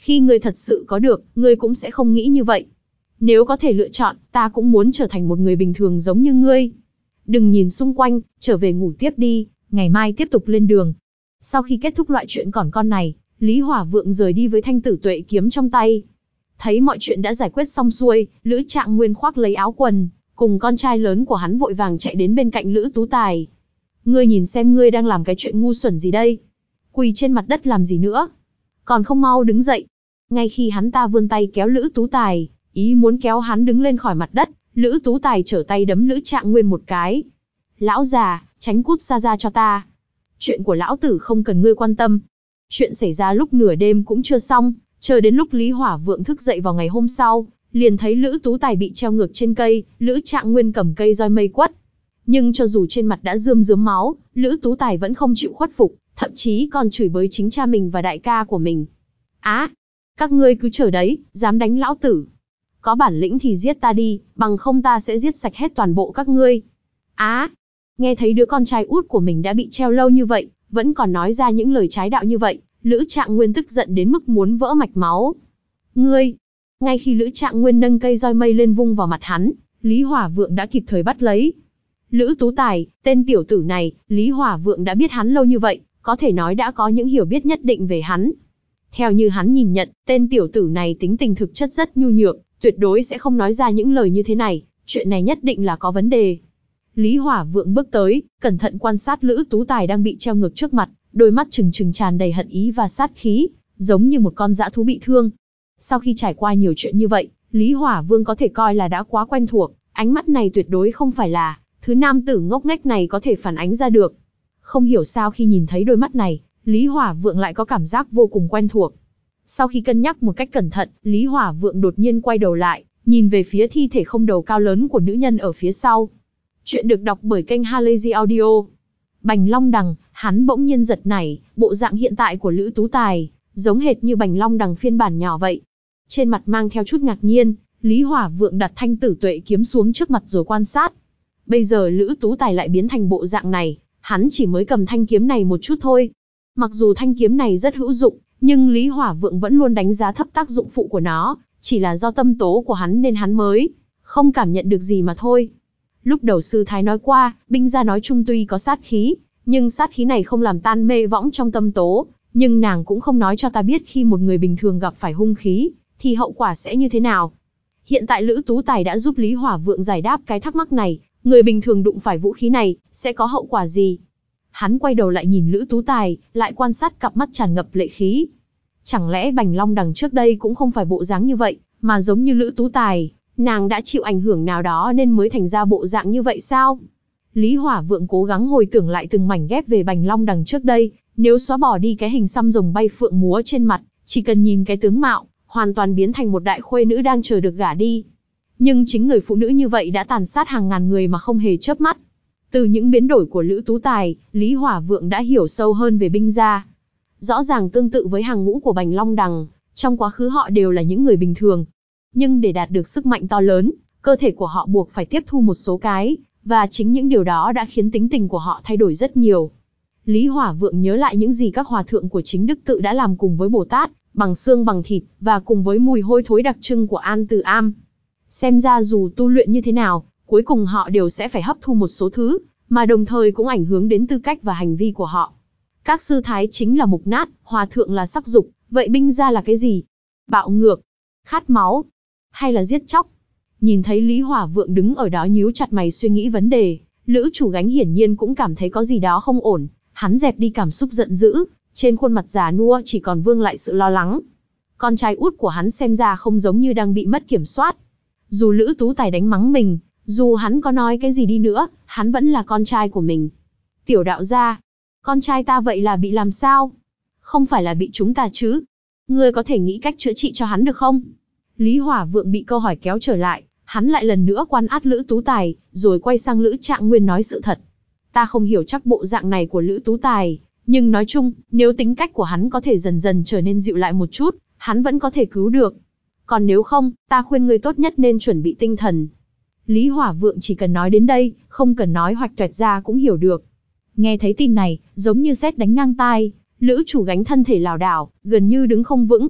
Khi ngươi thật sự có được, ngươi cũng sẽ không nghĩ như vậy. Nếu có thể lựa chọn, ta cũng muốn trở thành một người bình thường giống như ngươi. Đừng nhìn xung quanh, trở về ngủ tiếp đi, ngày mai tiếp tục lên đường. Sau khi kết thúc loại chuyện còn con này, Lý Hỏa Vượng rời đi với thanh tử tuệ kiếm trong tay. Thấy mọi chuyện đã giải quyết xong xuôi, Lữ Trạng Nguyên khoác lấy áo quần, cùng con trai lớn của hắn vội vàng chạy đến bên cạnh Lữ Tú Tài. Ngươi nhìn xem ngươi đang làm cái chuyện ngu xuẩn gì đây? Quỳ trên mặt đất làm gì nữa? Còn không mau đứng dậy. Ngay khi hắn ta vươn tay kéo Lữ Tú Tài, ý muốn kéo hắn đứng lên khỏi mặt đất, Lữ Tú Tài trở tay đấm Lữ Trạng Nguyên một cái. Lão già, tránh cút xa ra cho ta. Chuyện của lão tử không cần ngươi quan tâm. Chuyện xảy ra lúc nửa đêm cũng chưa xong, chờ đến lúc Lý Hỏa Vượng thức dậy vào ngày hôm sau, liền thấy Lữ Tú Tài bị treo ngược trên cây, Lữ Trạng Nguyên cầm cây roi mây quất. Nhưng cho dù trên mặt đã rơm rớm máu, Lữ Tú Tài vẫn không chịu khuất phục, thậm chí còn chửi bới chính cha mình và đại ca của mình. Á, các ngươi cứ chờ đấy, dám đánh lão tử. Có bản lĩnh thì giết ta đi, bằng không ta sẽ giết sạch hết toàn bộ các ngươi. Á, nghe thấy đứa con trai út của mình đã bị treo lâu như vậy, vẫn còn nói ra những lời trái đạo như vậy, Lữ Trạng Nguyên tức giận đến mức muốn vỡ mạch máu. Ngươi! Ngay khi Lữ Trạng Nguyên nâng cây roi mây lên vung vào mặt hắn, Lý Hỏa Vượng đã kịp thời bắt lấy. Lữ Tú Tài, tên tiểu tử này, Lý Hỏa Vượng đã biết hắn lâu như vậy, có thể nói đã có những hiểu biết nhất định về hắn. Theo như hắn nhìn nhận, tên tiểu tử này tính tình thực chất rất nhu nhược, tuyệt đối sẽ không nói ra những lời như thế này, chuyện này nhất định là có vấn đề. Lý Hỏa Vượng bước tới, cẩn thận quan sát Lữ Tú Tài đang bị treo ngược trước mặt, đôi mắt trừng trừng tràn đầy hận ý và sát khí, giống như một con dã thú bị thương. Sau khi trải qua nhiều chuyện như vậy, Lý Hỏa Vương có thể coi là đã quá quen thuộc, ánh mắt này tuyệt đối không phải là thứ nam tử ngốc nghếch này có thể phản ánh ra được. Không hiểu sao khi nhìn thấy đôi mắt này, Lý Hỏa Vượng lại có cảm giác vô cùng quen thuộc. Sau khi cân nhắc một cách cẩn thận, Lý Hỏa Vượng đột nhiên quay đầu lại, nhìn về phía thi thể không đầu cao lớn của nữ nhân ở phía sau. Chuyện được đọc bởi kênh Halazy Audio. Bành Long Đằng, hắn bỗng nhiên giật nảy, bộ dạng hiện tại của Lữ Tú Tài, giống hệt như Bành Long Đằng phiên bản nhỏ vậy. Trên mặt mang theo chút ngạc nhiên, Lý Hỏa Vượng đặt thanh tử tuệ kiếm xuống trước mặt rồi quan sát. Bây giờ Lữ Tú Tài lại biến thành bộ dạng này, hắn chỉ mới cầm thanh kiếm này một chút thôi. Mặc dù thanh kiếm này rất hữu dụng, nhưng Lý Hỏa Vượng vẫn luôn đánh giá thấp tác dụng phụ của nó, chỉ là do tâm tố của hắn nên hắn mới không cảm nhận được gì mà thôi. Lúc đầu sư thái nói qua, binh gia nói chung tuy có sát khí, nhưng sát khí này không làm tan mê võng trong tâm tố, nhưng nàng cũng không nói cho ta biết khi một người bình thường gặp phải hung khí, thì hậu quả sẽ như thế nào. Hiện tại Lữ Tú Tài đã giúp Lý Hỏa Vượng giải đáp cái thắc mắc này, người bình thường đụng phải vũ khí này, sẽ có hậu quả gì? Hắn quay đầu lại nhìn Lữ Tú Tài, lại quan sát cặp mắt tràn ngập lệ khí. Chẳng lẽ Bành Long Đằng trước đây cũng không phải bộ dáng như vậy, mà giống như Lữ Tú Tài, nàng đã chịu ảnh hưởng nào đó nên mới thành ra bộ dạng như vậy sao? Lý Hỏa Vượng cố gắng hồi tưởng lại từng mảnh ghép về Bành Long Đằng trước đây, nếu xóa bỏ đi cái hình xăm rồng bay phượng múa trên mặt, chỉ cần nhìn cái tướng mạo, hoàn toàn biến thành một đại khuê nữ đang chờ được gả đi. Nhưng chính người phụ nữ như vậy đã tàn sát hàng ngàn người mà không hề chớp mắt. Từ những biến đổi của Lữ Tú Tài, Lý Hỏa Vượng đã hiểu sâu hơn về binh gia. Rõ ràng tương tự với hàng ngũ của Bành Long Đằng, trong quá khứ họ đều là những người bình thường. Nhưng để đạt được sức mạnh to lớn, cơ thể của họ buộc phải tiếp thu một số cái, và chính những điều đó đã khiến tính tình của họ thay đổi rất nhiều. Lý Hỏa Vượng nhớ lại những gì các hòa thượng của chính Đức Tự đã làm cùng với Bồ Tát, bằng xương bằng thịt, và cùng với mùi hôi thối đặc trưng của An Từ Am. Xem ra dù tu luyện như thế nào, cuối cùng họ đều sẽ phải hấp thu một số thứ, mà đồng thời cũng ảnh hưởng đến tư cách và hành vi của họ. Các sư thái chính là mục nát, hòa thượng là sắc dục, vậy binh gia là cái gì? Bạo ngược, khát máu, hay là giết chóc? Nhìn thấy Lý Hỏa Vượng đứng ở đó nhíu chặt mày suy nghĩ vấn đề, Lữ Chủ Gánh hiển nhiên cũng cảm thấy có gì đó không ổn, hắn dẹp đi cảm xúc giận dữ, trên khuôn mặt già nua chỉ còn vương lại sự lo lắng. Con trai út của hắn xem ra không giống như đang bị mất kiểm soát. Dù Lữ Tú Tài đánh mắng mình, dù hắn có nói cái gì đi nữa, hắn vẫn là con trai của mình. Tiểu đạo gia, con trai ta vậy là bị làm sao? Không phải là bị chúng ta chứ? Ngươi có thể nghĩ cách chữa trị cho hắn được không? Lý Hỏa Vượng bị câu hỏi kéo trở lại, hắn lại lần nữa quan át Lữ Tú Tài, rồi quay sang Lữ Trạng Nguyên nói sự thật. Ta không hiểu chắc bộ dạng này của Lữ Tú Tài, nhưng nói chung, nếu tính cách của hắn có thể dần dần trở nên dịu lại một chút, hắn vẫn có thể cứu được. Còn nếu không, ta khuyên ngươi tốt nhất nên chuẩn bị tinh thần. Lý Hỏa Vượng chỉ cần nói đến đây, không cần nói hoạch toẹt ra cũng hiểu được. Nghe thấy tin này, giống như sét đánh ngang tai, Lữ Chủ Gánh thân thể lảo đảo, gần như đứng không vững.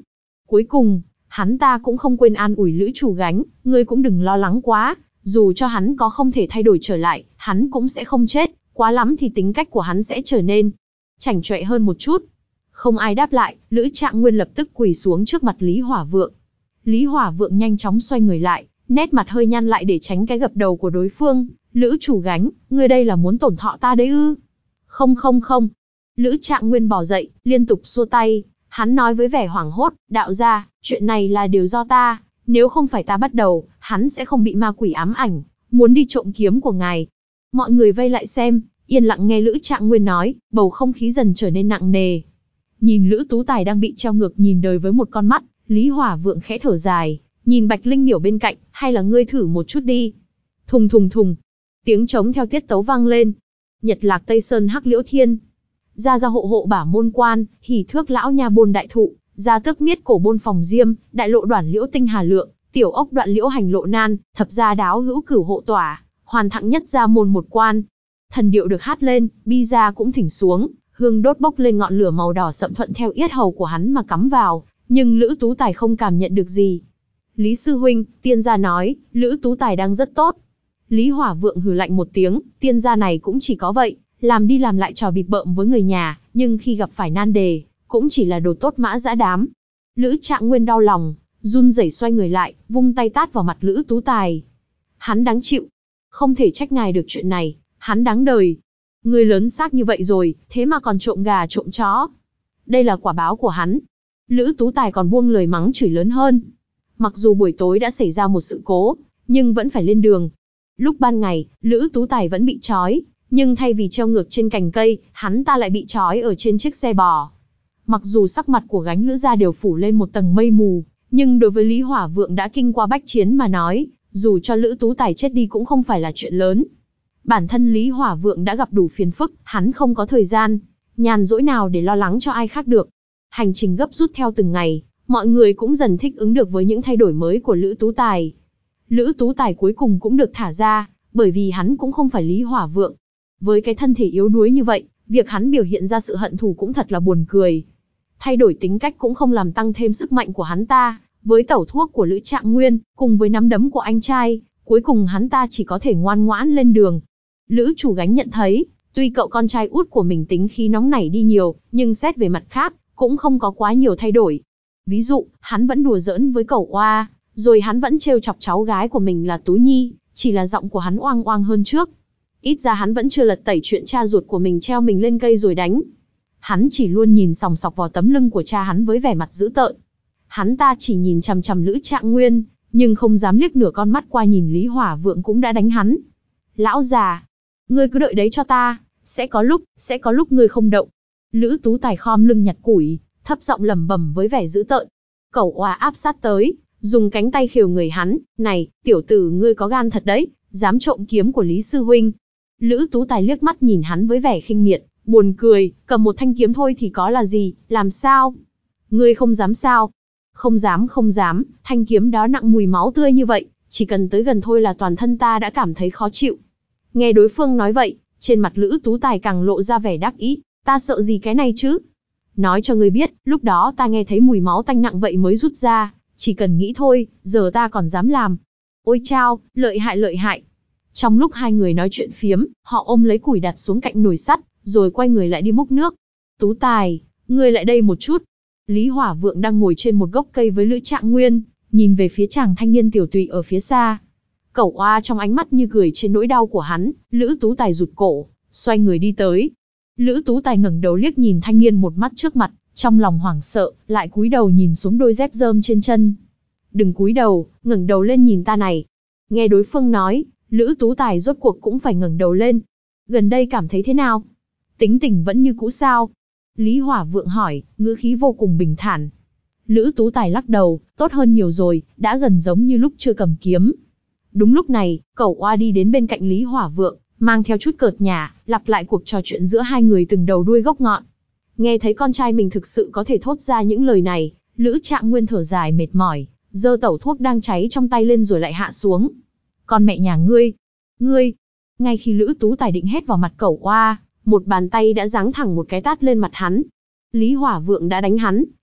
Cuối cùng, hắn ta cũng không quên an ủi Lữ Chủ Gánh, ngươi cũng đừng lo lắng quá, dù cho hắn có không thể thay đổi trở lại, hắn cũng sẽ không chết, quá lắm thì tính cách của hắn sẽ trở nên chảnh chọe hơn một chút. Không ai đáp lại, Lữ Trạng Nguyên lập tức quỳ xuống trước mặt Lý Hỏa Vượng. Lý Hỏa Vượng nhanh chóng xoay người lại, nét mặt hơi nhăn lại để tránh cái gập đầu của đối phương. Lữ Chủ Gánh, ngươi đây là muốn tổn thọ ta đấy ư? Không không không. Lữ Trạng Nguyên bò dậy, liên tục xua tay. Hắn nói với vẻ hoảng hốt, đạo gia, chuyện này là đều do ta. Nếu không phải ta bắt đầu, hắn sẽ không bị ma quỷ ám ảnh, muốn đi trộm kiếm của ngài. Mọi người vây lại xem, yên lặng nghe Lữ Trạng Nguyên nói, bầu không khí dần trở nên nặng nề. Nhìn Lữ Tú Tài đang bị treo ngược nhìn đời với một con mắt, Lý Hỏa Vượng khẽ thở dài, nhìn Bạch Linh Miểu bên cạnh, hay là ngươi thử một chút đi. Thùng thùng thùng, tiếng trống theo tiết tấu vang lên. Nhật Lạc Tây Sơn Hắc Liễu Thiên, gia gia hộ hộ bả môn quan, hỉ thước lão nha bôn đại thụ, gia tước miết cổ bôn phòng diêm, đại lộ đoạn liễu tinh hà lượng, tiểu ốc đoạn liễu hành lộ nan, thập gia đáo hữu cửu hộ tỏa, hoàn thặng nhất gia môn một quan. Thần điệu được hát lên, bi gia cũng thỉnh xuống, hương đốt bốc lên ngọn lửa màu đỏ sậm thuận theo yết hầu của hắn mà cắm vào, nhưng Lữ Tú Tài không cảm nhận được gì. Lý sư huynh, tiên gia nói, Lữ Tú Tài đang rất tốt. Lý Hỏa Vượng hừ lạnh một tiếng, tiên gia này cũng chỉ có vậy, làm đi làm lại trò bịp bợm với người nhà, nhưng khi gặp phải nan đề, cũng chỉ là đồ tốt mã dã đám. Lữ Trạng Nguyên đau lòng, run rẩy xoay người lại, vung tay tát vào mặt Lữ Tú Tài. Hắn đáng chịu, không thể trách ngài được chuyện này, hắn đáng đời. Người lớn xác như vậy rồi, thế mà còn trộm gà trộm chó. Đây là quả báo của hắn. Lữ Tú Tài còn buông lời mắng chửi lớn hơn. Mặc dù buổi tối đã xảy ra một sự cố, nhưng vẫn phải lên đường. Lúc ban ngày, Lữ Tú Tài vẫn bị trói, nhưng thay vì treo ngược trên cành cây, hắn ta lại bị trói ở trên chiếc xe bò. Mặc dù sắc mặt của Gánh Lữ gia đều phủ lên một tầng mây mù, nhưng đối với Lý Hỏa Vượng đã kinh qua bách chiến mà nói, dù cho Lữ Tú Tài chết đi cũng không phải là chuyện lớn. Bản thân Lý Hỏa Vượng đã gặp đủ phiền phức, hắn không có thời gian, nhàn rỗi nào để lo lắng cho ai khác được. Hành trình gấp rút theo từng ngày, mọi người cũng dần thích ứng được với những thay đổi mới của Lữ Tú Tài. Lữ Tú Tài cuối cùng cũng được thả ra, bởi vì hắn cũng không phải Lý Hỏa Vượng. Với cái thân thể yếu đuối như vậy, việc hắn biểu hiện ra sự hận thù cũng thật là buồn cười. Thay đổi tính cách cũng không làm tăng thêm sức mạnh của hắn ta, với tẩu thuốc của Lữ Trạng Nguyên, cùng với nắm đấm của anh trai, cuối cùng hắn ta chỉ có thể ngoan ngoãn lên đường. Lữ Chủ Gánh nhận thấy, tuy cậu con trai út của mình tính khí nóng nảy đi nhiều, nhưng xét về mặt khác, cũng không có quá nhiều thay đổi. Ví dụ, hắn vẫn đùa giỡn với cậu Oa, rồi hắn vẫn trêu chọc cháu gái của mình là Tú Nhi, chỉ là giọng của hắn oang oang hơn trước. Ít ra hắn vẫn chưa lật tẩy chuyện cha ruột của mình treo mình lên cây rồi đánh. Hắn chỉ luôn nhìn sòng sọc vào tấm lưng của cha hắn với vẻ mặt dữ tợn. Hắn ta chỉ nhìn chằm chằm Lữ Trạng Nguyên, nhưng không dám liếc nửa con mắt qua nhìn Lý Hỏa Vượng cũng đã đánh hắn. Lão già, ngươi cứ đợi đấy cho ta, sẽ có lúc, sẽ có lúc ngươi không động. Lữ Tú Tài khom lưng nhặt củi, thấp giọng lẩm bẩm với vẻ dữ tợn. Cẩu Oa áp sát tới, dùng cánh tay khều người hắn, này, tiểu tử ngươi có gan thật đấy, dám trộm kiếm của Lý sư huynh. Lữ Tú Tài liếc mắt nhìn hắn với vẻ khinh miệt, buồn cười, cầm một thanh kiếm thôi thì có là gì, làm sao? Ngươi không dám sao? Không dám không dám, thanh kiếm đó nặng mùi máu tươi như vậy, chỉ cần tới gần thôi là toàn thân ta đã cảm thấy khó chịu. Nghe đối phương nói vậy, trên mặt Lữ Tú Tài càng lộ ra vẻ đắc ý, ta sợ gì cái này chứ? Nói cho ngươi biết, lúc đó ta nghe thấy mùi máu tanh nặng vậy mới rút ra, chỉ cần nghĩ thôi, giờ ta còn dám làm. Ôi chao, lợi hại lợi hại. Trong lúc hai người nói chuyện phiếm, họ ôm lấy củi đặt xuống cạnh nồi sắt, rồi quay người lại đi múc nước. Tú Tài, ngươi lại đây một chút. Lý Hỏa Vượng đang ngồi trên một gốc cây với Lữ Trạng Nguyên, nhìn về phía chàng thanh niên tiểu tụy ở phía xa. Cẩu Oa trong ánh mắt như cười trên nỗi đau của hắn. Lữ Tú Tài rụt cổ, xoay người đi tới. Lữ Tú Tài ngẩng đầu liếc nhìn thanh niên một mắt trước mặt, trong lòng hoảng sợ, lại cúi đầu nhìn xuống đôi dép rơm trên chân. Đừng cúi đầu, ngẩng đầu lên nhìn ta này. Nghe đối phương nói, Lữ Tú Tài rốt cuộc cũng phải ngẩng đầu lên. Gần đây cảm thấy thế nào? Tính tình vẫn như cũ sao? Lý Hỏa Vượng hỏi, ngữ khí vô cùng bình thản. Lữ Tú Tài lắc đầu, tốt hơn nhiều rồi, đã gần giống như lúc chưa cầm kiếm. Đúng lúc này, Cẩu Oa đi đến bên cạnh Lý Hỏa Vượng, mang theo chút cợt nhả, lặp lại cuộc trò chuyện giữa hai người từng đầu đuôi gốc ngọn. Nghe thấy con trai mình thực sự có thể thốt ra những lời này, Lữ Trạng Nguyên thở dài mệt mỏi, giơ tẩu thuốc đang cháy trong tay lên rồi lại hạ xuống. Con mẹ nhà ngươi, ngươi! Ngay khi Lữ Tú Tài định hét vào mặt Cẩu Oa, một bàn tay đã giáng thẳng một cái tát lên mặt hắn. Lý Hỏa Vượng đã đánh hắn,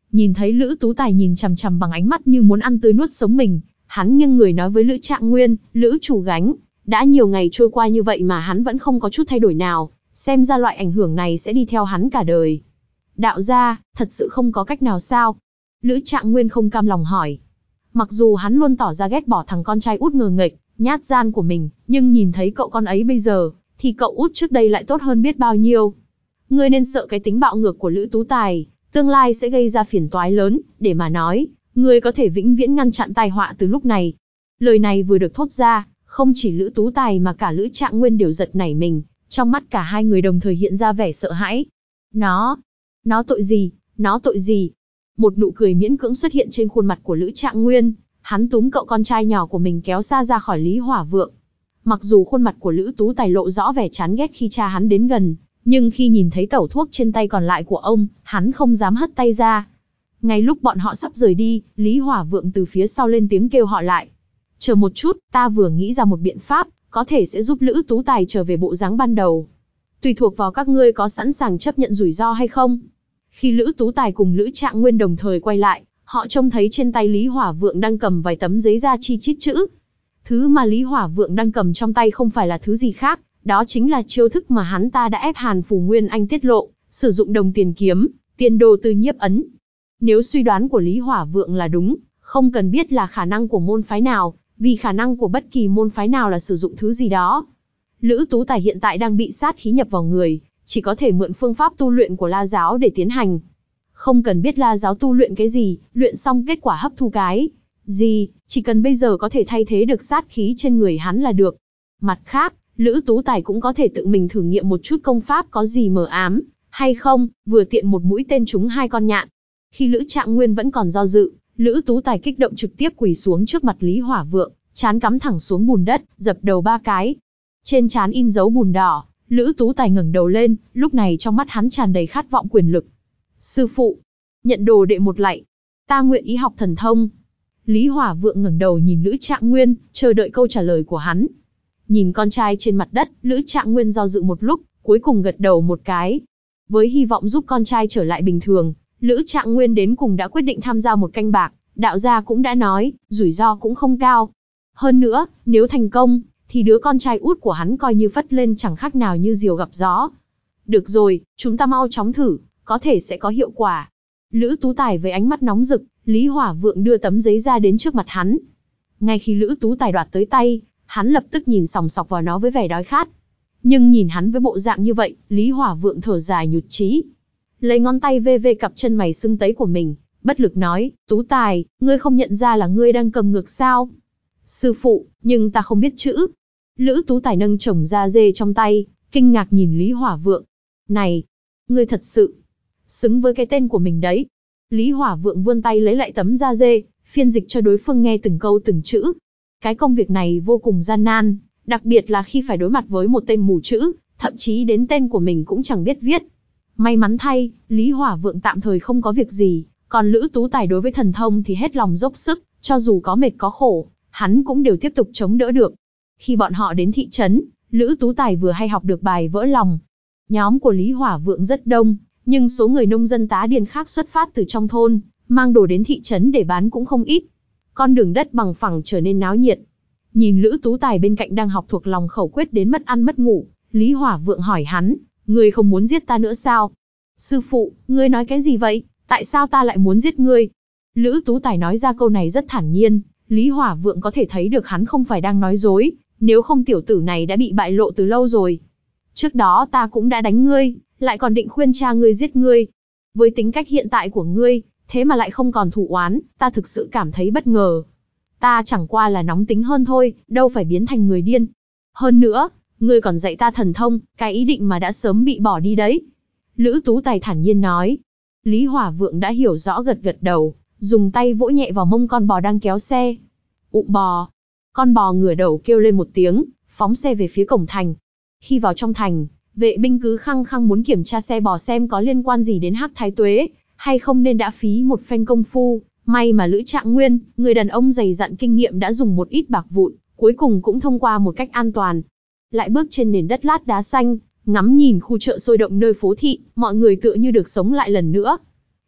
Nhìn thấy Lữ Tú Tài nhìn chằm chằm bằng ánh mắt như muốn ăn tươi nuốt sống mình, hắn nghiêng người nói với Lữ Trạng Nguyên, Lữ chủ gánh, đã nhiều ngày trôi qua như vậy mà hắn vẫn không có chút thay đổi nào, xem ra loại ảnh hưởng này sẽ đi theo hắn cả đời. Đạo gia, thật sự không có cách nào sao? Lữ Trạng Nguyên không cam lòng hỏi. Mặc dù hắn luôn tỏ ra ghét bỏ thằng con trai út ngờ nghệch, nhát gian của mình, nhưng nhìn thấy cậu con ấy bây giờ, thì cậu út trước đây lại tốt hơn biết bao nhiêu. Ngươi nên sợ cái tính bạo ngược của Lữ Tú Tài, tương lai sẽ gây ra phiền toái lớn, để mà nói, ngươi có thể vĩnh viễn ngăn chặn tai họa từ lúc này. Lời này vừa được thốt ra, không chỉ Lữ Tú Tài mà cả Lữ Trạng Nguyên đều giật nảy mình, trong mắt cả hai người đồng thời hiện ra vẻ sợ hãi. Nó, nó tội gì, nó tội gì? Một nụ cười miễn cưỡng xuất hiện trên khuôn mặt của Lữ Trạng Nguyên, hắn túm cậu con trai nhỏ của mình kéo xa ra khỏi Lý Hỏa Vượng. Mặc dù khuôn mặt của Lữ Tú Tài lộ rõ vẻ chán ghét khi cha hắn đến gần, nhưng khi nhìn thấy tẩu thuốc trên tay còn lại của ông, hắn không dám hất tay ra. Ngay lúc bọn họ sắp rời đi, Lý Hỏa Vượng từ phía sau lên tiếng kêu họ lại. Chờ một chút, ta vừa nghĩ ra một biện pháp, có thể sẽ giúp Lữ Tú Tài trở về bộ dáng ban đầu. Tùy thuộc vào các ngươi có sẵn sàng chấp nhận rủi ro hay không. Khi Lữ Tú Tài cùng Lữ Trạng Nguyên đồng thời quay lại, họ trông thấy trên tay Lý Hỏa Vượng đang cầm vài tấm giấy da chi chít chữ. Thứ mà Lý Hỏa Vượng đang cầm trong tay không phải là thứ gì khác, đó chính là chiêu thức mà hắn ta đã ép Hàn Phù Nguyên Anh tiết lộ, sử dụng đồng tiền kiếm, tiền đồ từ nhiếp ấn. Nếu suy đoán của Lý Hỏa Vượng là đúng, không cần biết là khả năng của môn phái nào, vì khả năng của bất kỳ môn phái nào là sử dụng thứ gì đó. Lữ Tú Tài hiện tại đang bị sát khí nhập vào người, chỉ có thể mượn phương pháp tu luyện của La giáo để tiến hành. Không cần biết La giáo tu luyện cái gì, luyện xong kết quả hấp thu cái gì, chỉ cần bây giờ có thể thay thế được sát khí trên người hắn là được. Mặt khác, Lữ Tú Tài cũng có thể tự mình thử nghiệm một chút công pháp có gì mờ ám, hay không, vừa tiện một mũi tên trúng hai con nhạn. Khi Lữ Trạng Nguyên vẫn còn do dự, Lữ Tú Tài kích động trực tiếp quỳ xuống trước mặt Lý Hỏa Vượng, trán cắm thẳng xuống bùn đất, dập đầu ba cái. Trên trán in dấu bùn đỏ, Lữ Tú Tài ngẩng đầu lên, lúc này trong mắt hắn tràn đầy khát vọng quyền lực. Sư phụ, nhận đồ đệ một lạy, ta nguyện ý học thần thông. Lý Hỏa Vượng ngẩng đầu nhìn Lữ Trạng Nguyên, chờ đợi câu trả lời của hắn. Nhìn con trai trên mặt đất, Lữ Trạng Nguyên do dự một lúc, cuối cùng gật đầu một cái. Với hy vọng giúp con trai trở lại bình thường, Lữ Trạng Nguyên đến cùng đã quyết định tham gia một canh bạc, đạo gia cũng đã nói, rủi ro cũng không cao. Hơn nữa, nếu thành công, thì đứa con trai út của hắn coi như phất lên chẳng khác nào như diều gặp gió. Được rồi, chúng ta mau chóng thử, có thể sẽ có hiệu quả. Lữ Tú Tài với ánh mắt nóng rực, Lý Hỏa Vượng đưa tấm giấy ra đến trước mặt hắn. Ngay khi Lữ Tú Tài đoạt tới tay, hắn lập tức nhìn sòng sọc vào nó với vẻ đói khát. Nhưng nhìn hắn với bộ dạng như vậy, Lý Hỏa Vượng thở dài nhụt chí. Lấy ngón tay vê vê cặp chân mày sưng tấy của mình, bất lực nói, Tú Tài, ngươi không nhận ra là ngươi đang cầm ngược sao? Sư phụ, nhưng ta không biết chữ. Lữ Tú Tài nâng chồng da dê trong tay, kinh ngạc nhìn Lý Hỏa Vượng. Này, ngươi thật sự xứng với cái tên của mình đấy. Lý Hỏa Vượng vươn tay lấy lại tấm da dê, phiên dịch cho đối phương nghe từng câu từng chữ. Cái công việc này vô cùng gian nan, đặc biệt là khi phải đối mặt với một tên mù chữ, thậm chí đến tên của mình cũng chẳng biết viết. May mắn thay, Lý Hỏa Vượng tạm thời không có việc gì, còn Lữ Tú Tài đối với thần thông thì hết lòng dốc sức, cho dù có mệt có khổ, hắn cũng đều tiếp tục chống đỡ được. Khi bọn họ đến thị trấn, Lữ Tú Tài vừa hay học được bài vỡ lòng. Nhóm của Lý Hỏa Vượng rất đông, nhưng số người nông dân tá điền khác xuất phát từ trong thôn, mang đồ đến thị trấn để bán cũng không ít. Con đường đất bằng phẳng trở nên náo nhiệt. Nhìn Lữ Tú Tài bên cạnh đang học thuộc lòng khẩu quyết đến mất ăn mất ngủ, Lý Hỏa Vượng hỏi hắn, ngươi không muốn giết ta nữa sao? Sư phụ, ngươi nói cái gì vậy? Tại sao ta lại muốn giết ngươi? Lữ Tú Tài nói ra câu này rất thản nhiên, Lý Hỏa Vượng có thể thấy được hắn không phải đang nói dối, nếu không tiểu tử này đã bị bại lộ từ lâu rồi. Trước đó ta cũng đã đánh ngươi, lại còn định khuyên cha ngươi giết ngươi. Với tính cách hiện tại của ngươi, thế mà lại không còn thù oán, ta thực sự cảm thấy bất ngờ. Ta chẳng qua là nóng tính hơn thôi, đâu phải biến thành người điên. Hơn nữa, ngươi còn dạy ta thần thông, cái ý định mà đã sớm bị bỏ đi đấy. Lữ Tú Tài thản nhiên nói. Lý Hỏa Vượng đã hiểu rõ gật gật đầu, dùng tay vỗ nhẹ vào mông con bò đang kéo xe. Ụ bò. Con bò ngửa đầu kêu lên một tiếng, phóng xe về phía cổng thành. Khi vào trong thành, vệ binh cứ khăng khăng muốn kiểm tra xe bò xem có liên quan gì đến Hắc Thái Tuế, hay không nên đã phí một phen công phu. May mà Lữ Trạng Nguyên, người đàn ông dày dặn kinh nghiệm đã dùng một ít bạc vụn, cuối cùng cũng thông qua một cách an toàn. Lại bước trên nền đất lát đá xanh, ngắm nhìn khu chợ sôi động nơi phố thị, mọi người tựa như được sống lại lần nữa.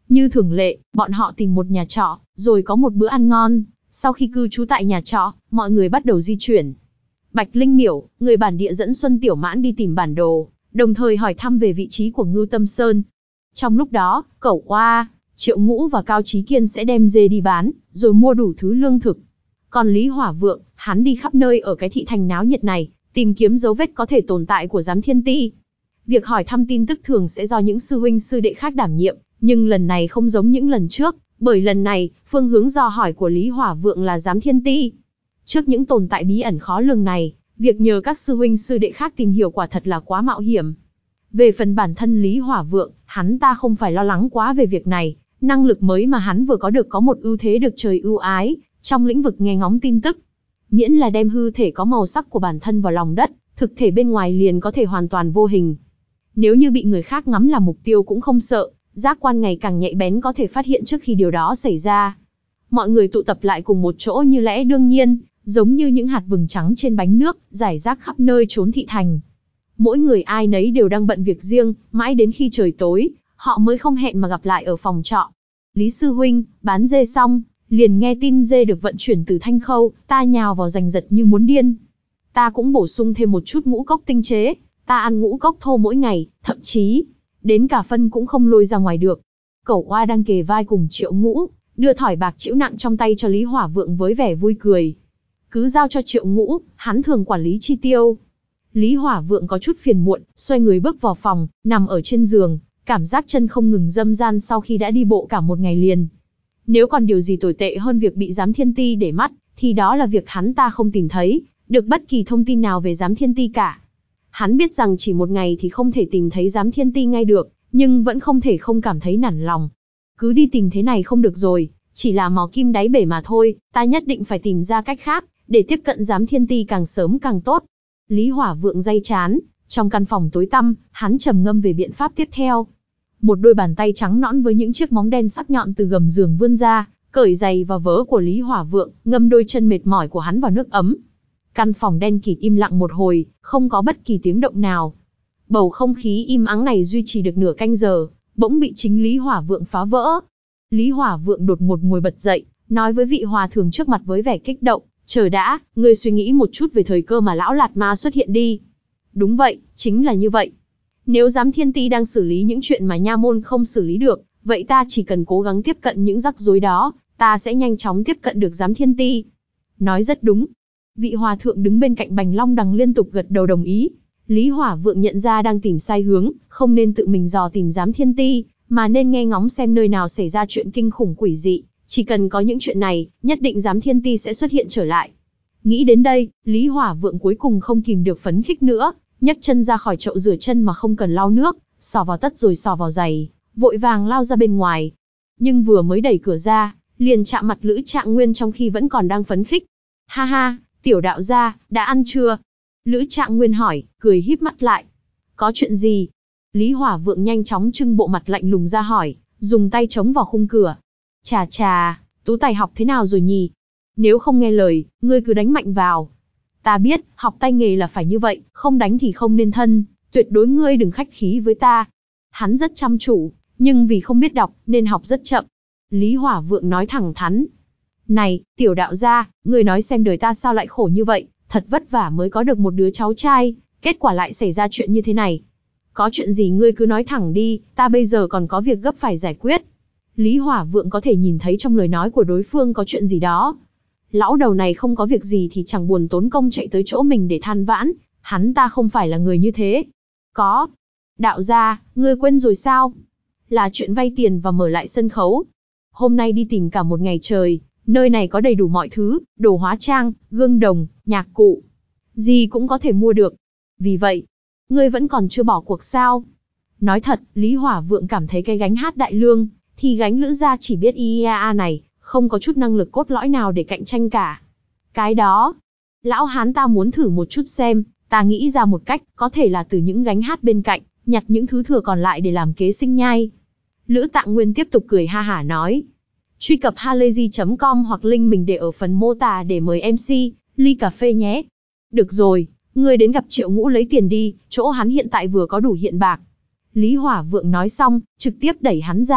Như thường lệ, bọn họ tìm một nhà trọ, rồi có một bữa ăn ngon. Sau khi cư trú tại nhà trọ, mọi người bắt đầu di chuyển. Bạch Linh Miểu, người bản địa dẫn Xuân Tiểu Mãn đi tìm bản đồ, đồng thời hỏi thăm về vị trí của Ngưu Tâm Sơn. Trong lúc đó, Cẩu Oa, Triệu Ngũ và Cao Chí Kiên sẽ đem dê đi bán, rồi mua đủ thứ lương thực. Còn Lý Hỏa Vượng, hắn đi khắp nơi ở cái thị thành náo nhiệt này, tìm kiếm dấu vết có thể tồn tại của Giám Thiên Ti. Việc hỏi thăm tin tức thường sẽ do những sư huynh sư đệ khác đảm nhiệm, nhưng lần này không giống những lần trước, bởi lần này, phương hướng dò hỏi của Lý Hỏa Vượng là Giám Thiên Ti. Trước những tồn tại bí ẩn khó lường này, việc nhờ các sư huynh sư đệ khác tìm hiểu quả thật là quá mạo hiểm. Về phần bản thân Lý Hỏa Vượng, hắn ta không phải lo lắng quá về việc này, năng lực mới mà hắn vừa có được có một ưu thế được trời ưu ái, trong lĩnh vực nghe ngóng tin tức. Miễn là đem hư thể có màu sắc của bản thân vào lòng đất, thực thể bên ngoài liền có thể hoàn toàn vô hình. Nếu như bị người khác ngắm làm mục tiêu cũng không sợ, giác quan ngày càng nhạy bén có thể phát hiện trước khi điều đó xảy ra. Mọi người tụ tập lại cùng một chỗ như lẽ đương nhiên, giống như những hạt vừng trắng trên bánh nước, rải rác khắp nơi trốn thị thành. Mỗi người ai nấy đều đang bận việc riêng, mãi đến khi trời tối, họ mới không hẹn mà gặp lại ở phòng trọ. Lý sư huynh, bán dê xong, liền nghe tin dê được vận chuyển từ Thanh Khâu, ta nhào vào giành giật như muốn điên. Ta cũng bổ sung thêm một chút ngũ cốc tinh chế, ta ăn ngũ cốc thô mỗi ngày, thậm chí, đến cả phân cũng không lôi ra ngoài được. Cẩu Oa đang kề vai cùng Triệu Ngũ, đưa thỏi bạc chĩu nặng trong tay cho Lý Hỏa Vượng với vẻ vui cười. Cứ giao cho Triệu Ngũ, hắn thường quản lý chi tiêu. Lý Hỏa Vượng có chút phiền muộn, xoay người bước vào phòng, nằm ở trên giường, cảm giác chân không ngừng dâm gian sau khi đã đi bộ cả một ngày liền. Nếu còn điều gì tồi tệ hơn việc bị Giám Thiên Ti để mắt, thì đó là việc hắn ta không tìm thấy được bất kỳ thông tin nào về Giám Thiên Ti cả. Hắn biết rằng chỉ một ngày thì không thể tìm thấy Giám Thiên Ti ngay được, nhưng vẫn không thể không cảm thấy nản lòng. Cứ đi tìm thế này không được rồi, chỉ là mò kim đáy bể mà thôi, ta nhất định phải tìm ra cách khác, để tiếp cận Giám Thiên Ti càng sớm càng tốt. Lý Hỏa Vượng day chán, trong căn phòng tối tăm, hắn trầm ngâm về biện pháp tiếp theo. Một đôi bàn tay trắng nõn với những chiếc móng đen sắc nhọn từ gầm giường vươn ra, cởi giày và vớ của Lý Hỏa Vượng, ngâm đôi chân mệt mỏi của hắn vào nước ấm. Căn phòng đen kịt im lặng một hồi, không có bất kỳ tiếng động nào. Bầu không khí im ắng này duy trì được nửa canh giờ, bỗng bị chính Lý Hỏa Vượng phá vỡ. Lý Hỏa Vượng đột ngột ngồi bật dậy, nói với vị hòa thượng trước mặt với vẻ kích động, chờ đã, ngươi suy nghĩ một chút về thời cơ mà lão Lạt Ma xuất hiện đi. Đúng vậy, chính là như vậy. Nếu Giám Thiên Ti đang xử lý những chuyện mà nha môn không xử lý được, vậy ta chỉ cần cố gắng tiếp cận những rắc rối đó, ta sẽ nhanh chóng tiếp cận được Giám Thiên Ti. Nói rất đúng. Vị hòa thượng đứng bên cạnh Bành Long Đằng liên tục gật đầu đồng ý. Lý Hỏa Vượng nhận ra đang tìm sai hướng, không nên tự mình dò tìm Giám Thiên Ti, mà nên nghe ngóng xem nơi nào xảy ra chuyện kinh khủng quỷ dị. Chỉ cần có những chuyện này, nhất định Giám Thiên Ti sẽ xuất hiện trở lại. Nghĩ đến đây, Lý Hỏa Vượng cuối cùng không kìm được phấn khích nữa, nhấc chân ra khỏi chậu rửa chân mà không cần lau nước, xỏ vào tất rồi xỏ vào giày, vội vàng lao ra bên ngoài. Nhưng vừa mới đẩy cửa ra, liền chạm mặt Lữ Trạng Nguyên trong khi vẫn còn đang phấn khích. Ha ha, tiểu đạo gia, đã ăn chưa? Lữ Trạng Nguyên hỏi, cười híp mắt lại. Có chuyện gì? Lý Hỏa Vượng nhanh chóng trưng bộ mặt lạnh lùng ra hỏi, dùng tay chống vào khung cửa. Chà chà, Tú Tài học thế nào rồi nhỉ? Nếu không nghe lời, ngươi cứ đánh mạnh vào. Ta biết, học tay nghề là phải như vậy, không đánh thì không nên thân, tuyệt đối ngươi đừng khách khí với ta. Hắn rất chăm chủ, nhưng vì không biết đọc, nên học rất chậm. Lý Hỏa Vượng nói thẳng thắn. Này, tiểu đạo gia, ngươi nói xem đời ta sao lại khổ như vậy, thật vất vả mới có được một đứa cháu trai, kết quả lại xảy ra chuyện như thế này. Có chuyện gì ngươi cứ nói thẳng đi, ta bây giờ còn có việc gấp phải giải quyết. Lý Hỏa Vượng có thể nhìn thấy trong lời nói của đối phương có chuyện gì đó. Lão đầu này không có việc gì thì chẳng buồn tốn công chạy tới chỗ mình để than vãn, hắn ta không phải là người như thế. Có. Đạo gia, ngươi quên rồi sao? Là chuyện vay tiền và mở lại sân khấu. Hôm nay đi tìm cả một ngày trời, nơi này có đầy đủ mọi thứ, đồ hóa trang, gương đồng, nhạc cụ. Gì cũng có thể mua được. Vì vậy, ngươi vẫn còn chưa bỏ cuộc sao? Nói thật, Lý Hỏa Vượng cảm thấy cái gánh hát đại lương, thì gánh Lữ gia chỉ biết i a a này, không có chút năng lực cốt lõi nào để cạnh tranh cả. Cái đó, lão hán ta muốn thử một chút xem, ta nghĩ ra một cách, có thể là từ những gánh hát bên cạnh, nhặt những thứ thừa còn lại để làm kế sinh nhai. Lữ Tạng Nguyên tiếp tục cười ha hả nói. Truy cập halayzi chấm com hoặc link mình để ở phần mô tả để mời em xê, ly cà phê nhé. Được rồi, ngươi đến gặp Triệu Ngũ lấy tiền đi, chỗ hắn hiện tại vừa có đủ hiện bạc. Lý Hỏa Vượng nói xong, trực tiếp đẩy hắn ra,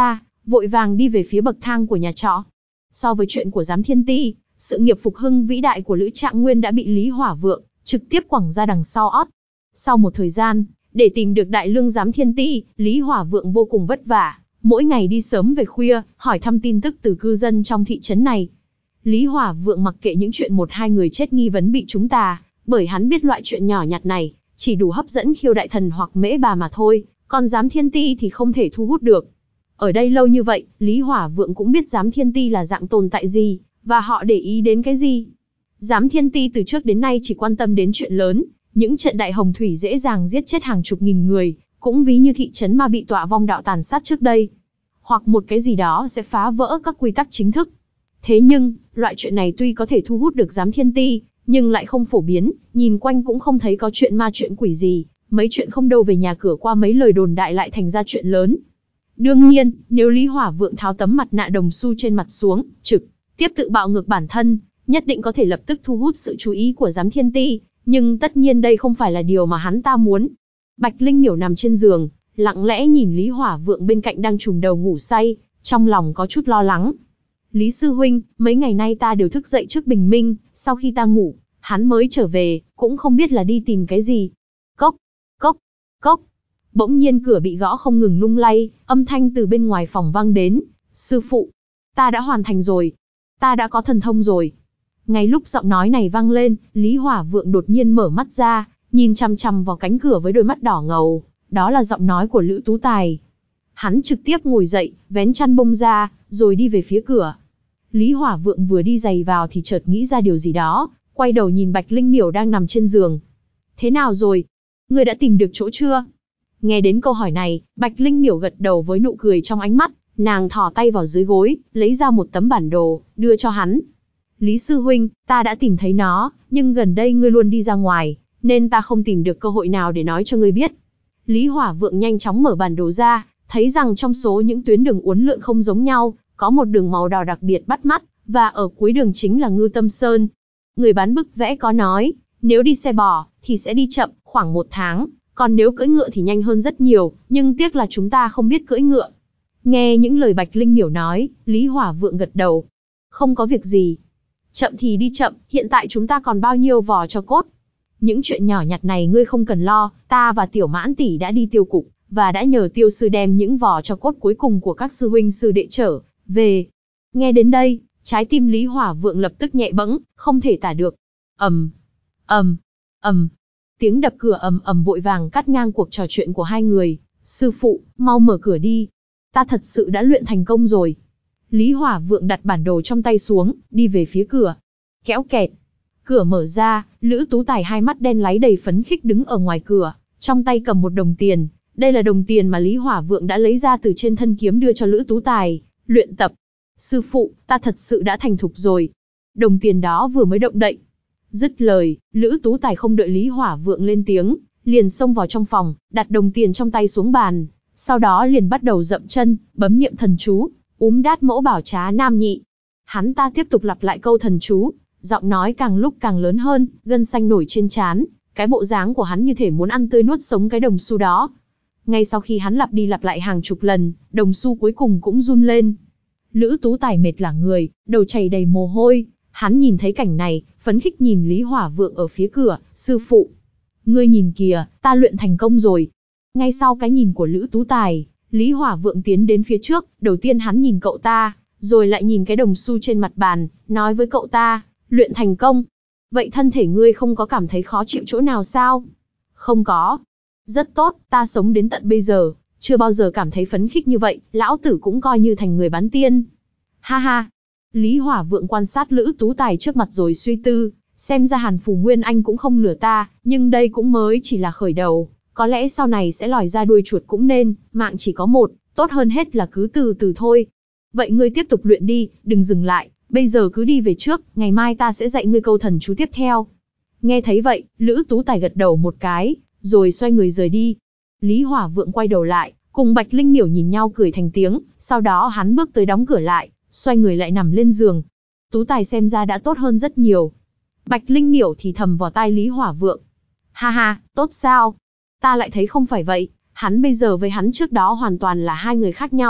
vội vàng đi về phía bậc thang của nhà trọ. So với chuyện của Giám Thiên Ti, sự nghiệp phục hưng vĩ đại của Lữ Trạng Nguyên đã bị Lý Hỏa Vượng trực tiếp quẳng ra đằng sau ót. Sau một thời gian, để tìm được đại lương Giám Thiên Ti, Lý Hỏa Vượng vô cùng vất vả, mỗi ngày đi sớm về khuya, hỏi thăm tin tức từ cư dân trong thị trấn này. Lý Hỏa Vượng mặc kệ những chuyện một hai người chết nghi vấn bị chúng tà, bởi hắn biết loại chuyện nhỏ nhặt này chỉ đủ hấp dẫn Khiêu đại thần hoặc Mễ bà mà thôi, còn Giám Thiên Ti thì không thể thu hút được. Ở đây lâu như vậy, Lý Hỏa Vượng cũng biết Giám Thiên Ti là dạng tồn tại gì, và họ để ý đến cái gì. Giám Thiên Ti từ trước đến nay chỉ quan tâm đến chuyện lớn, những trận đại hồng thủy dễ dàng giết chết hàng chục nghìn người, cũng ví như thị trấn mà bị tọa vong đạo tàn sát trước đây. Hoặc một cái gì đó sẽ phá vỡ các quy tắc chính thức. Thế nhưng, loại chuyện này tuy có thể thu hút được Giám Thiên Ti, nhưng lại không phổ biến, nhìn quanh cũng không thấy có chuyện ma chuyện quỷ gì, mấy chuyện không đâu về nhà cửa qua mấy lời đồn đại lại thành ra chuyện lớn. Đương nhiên, nếu Lý Hỏa Vượng tháo tấm mặt nạ đồng xu trên mặt xuống, trực tiếp tự bạo ngược bản thân, nhất định có thể lập tức thu hút sự chú ý của Giám Thiên Ti, nhưng tất nhiên đây không phải là điều mà hắn ta muốn. Bạch Linh Miểu nằm trên giường, lặng lẽ nhìn Lý Hỏa Vượng bên cạnh đang trùm đầu ngủ say, trong lòng có chút lo lắng. Lý sư huynh, mấy ngày nay ta đều thức dậy trước bình minh, sau khi ta ngủ, hắn mới trở về, cũng không biết là đi tìm cái gì. Cốc, cốc, cốc. Bỗng nhiên cửa bị gõ không ngừng lung lay, âm thanh từ bên ngoài phòng vang đến. Sư phụ, ta đã hoàn thành rồi. Ta đã có thần thông rồi. Ngay lúc giọng nói này vang lên, Lý Hỏa Vượng đột nhiên mở mắt ra, nhìn chằm chằm vào cánh cửa với đôi mắt đỏ ngầu. Đó là giọng nói của Lữ Tú Tài. Hắn trực tiếp ngồi dậy, vén chăn bông ra, rồi đi về phía cửa. Lý Hỏa Vượng vừa đi giày vào thì chợt nghĩ ra điều gì đó, quay đầu nhìn Bạch Linh Miểu đang nằm trên giường. Thế nào rồi? Ngươi đã tìm được chỗ chưa? Nghe đến câu hỏi này, Bạch Linh Miểu gật đầu với nụ cười trong ánh mắt, nàng thò tay vào dưới gối, lấy ra một tấm bản đồ, đưa cho hắn. Lý sư huynh, ta đã tìm thấy nó, nhưng gần đây ngươi luôn đi ra ngoài, nên ta không tìm được cơ hội nào để nói cho ngươi biết. Lý Hỏa Vượng nhanh chóng mở bản đồ ra, thấy rằng trong số những tuyến đường uốn lượn không giống nhau, có một đường màu đỏ đặc biệt bắt mắt, và ở cuối đường chính là Ngư Tâm Sơn. Người bán bức vẽ có nói, nếu đi xe bò, thì sẽ đi chậm, khoảng một tháng, còn nếu cưỡi ngựa thì nhanh hơn rất nhiều, nhưng tiếc là chúng ta không biết cưỡi ngựa. Nghe những lời Bạch Linh Miểu nói, Lý Hỏa Vượng gật đầu. Không có việc gì. Chậm thì đi chậm, hiện tại chúng ta còn bao nhiêu vò cho cốt. Những chuyện nhỏ nhặt này ngươi không cần lo, ta và Tiểu Mãn tỷ đã đi tiêu cục, và đã nhờ tiêu sư đem những vò cho cốt cuối cùng của các sư huynh sư đệ trở về. Nghe đến đây, trái tim Lý Hỏa Vượng lập tức nhẹ bẫng, không thể tả được. Ầm, ầm, ầm. Tiếng đập cửa ầm ầm vội vàng cắt ngang cuộc trò chuyện của hai người. Sư phụ, mau mở cửa đi. Ta thật sự đã luyện thành công rồi. Lý Hỏa Vượng đặt bản đồ trong tay xuống, đi về phía cửa. Kéo kẹt. Cửa mở ra, Lữ Tú Tài hai mắt đen láy đầy phấn khích đứng ở ngoài cửa, trong tay cầm một đồng tiền. Đây là đồng tiền mà Lý Hỏa Vượng đã lấy ra từ trên thân kiếm đưa cho Lữ Tú Tài, luyện tập. Sư phụ, ta thật sự đã thành thục rồi. Đồng tiền đó vừa mới động đậy. Dứt lời, Lữ Tú Tài không đợi Lý Hỏa Vượng lên tiếng, liền xông vào trong phòng, đặt đồng tiền trong tay xuống bàn. Sau đó liền bắt đầu dậm chân, bấm niệm thần chú, úm đát mẫu bảo trá nam nhị. Hắn ta tiếp tục lặp lại câu thần chú, giọng nói càng lúc càng lớn hơn, gân xanh nổi trên trán, cái bộ dáng của hắn như thể muốn ăn tươi nuốt sống cái đồng xu đó. Ngay sau khi hắn lặp đi lặp lại hàng chục lần, đồng xu cuối cùng cũng run lên. Lữ Tú Tài mệt lả người, đầu chảy đầy mồ hôi, hắn nhìn thấy cảnh này, phấn khích nhìn Lý Hỏa Vượng ở phía cửa, sư phụ. Ngươi nhìn kìa, ta luyện thành công rồi. Ngay sau cái nhìn của Lữ Tú Tài, Lý Hỏa Vượng tiến đến phía trước, đầu tiên hắn nhìn cậu ta, rồi lại nhìn cái đồng xu trên mặt bàn, nói với cậu ta, luyện thành công. Vậy thân thể ngươi không có cảm thấy khó chịu chỗ nào sao? Không có. Rất tốt, ta sống đến tận bây giờ, chưa bao giờ cảm thấy phấn khích như vậy, lão tử cũng coi như thành người bán tiên. Ha ha. Lý Hỏa Vượng quan sát Lữ Tú Tài trước mặt rồi suy tư, xem ra Hàn Phù Nguyên Anh cũng không lừa ta, nhưng đây cũng mới chỉ là khởi đầu, có lẽ sau này sẽ lòi ra đuôi chuột cũng nên, mạng chỉ có một, tốt hơn hết là cứ từ từ thôi. Vậy ngươi tiếp tục luyện đi, đừng dừng lại, bây giờ cứ đi về trước, ngày mai ta sẽ dạy ngươi câu thần chú tiếp theo. Nghe thấy vậy, Lữ Tú Tài gật đầu một cái, rồi xoay người rời đi. Lý Hỏa Vượng quay đầu lại, cùng Bạch Linh Miểu nhìn nhau cười thành tiếng, sau đó hắn bước tới đóng cửa lại, xoay người lại nằm lên giường. Tú Tài xem ra đã tốt hơn rất nhiều. Bạch Linh Miểu thì thầm vào tai Lý Hỏa Vượng. Ha ha, tốt sao? Ta lại thấy không phải vậy, hắn bây giờ với hắn trước đó hoàn toàn là hai người khác nhau,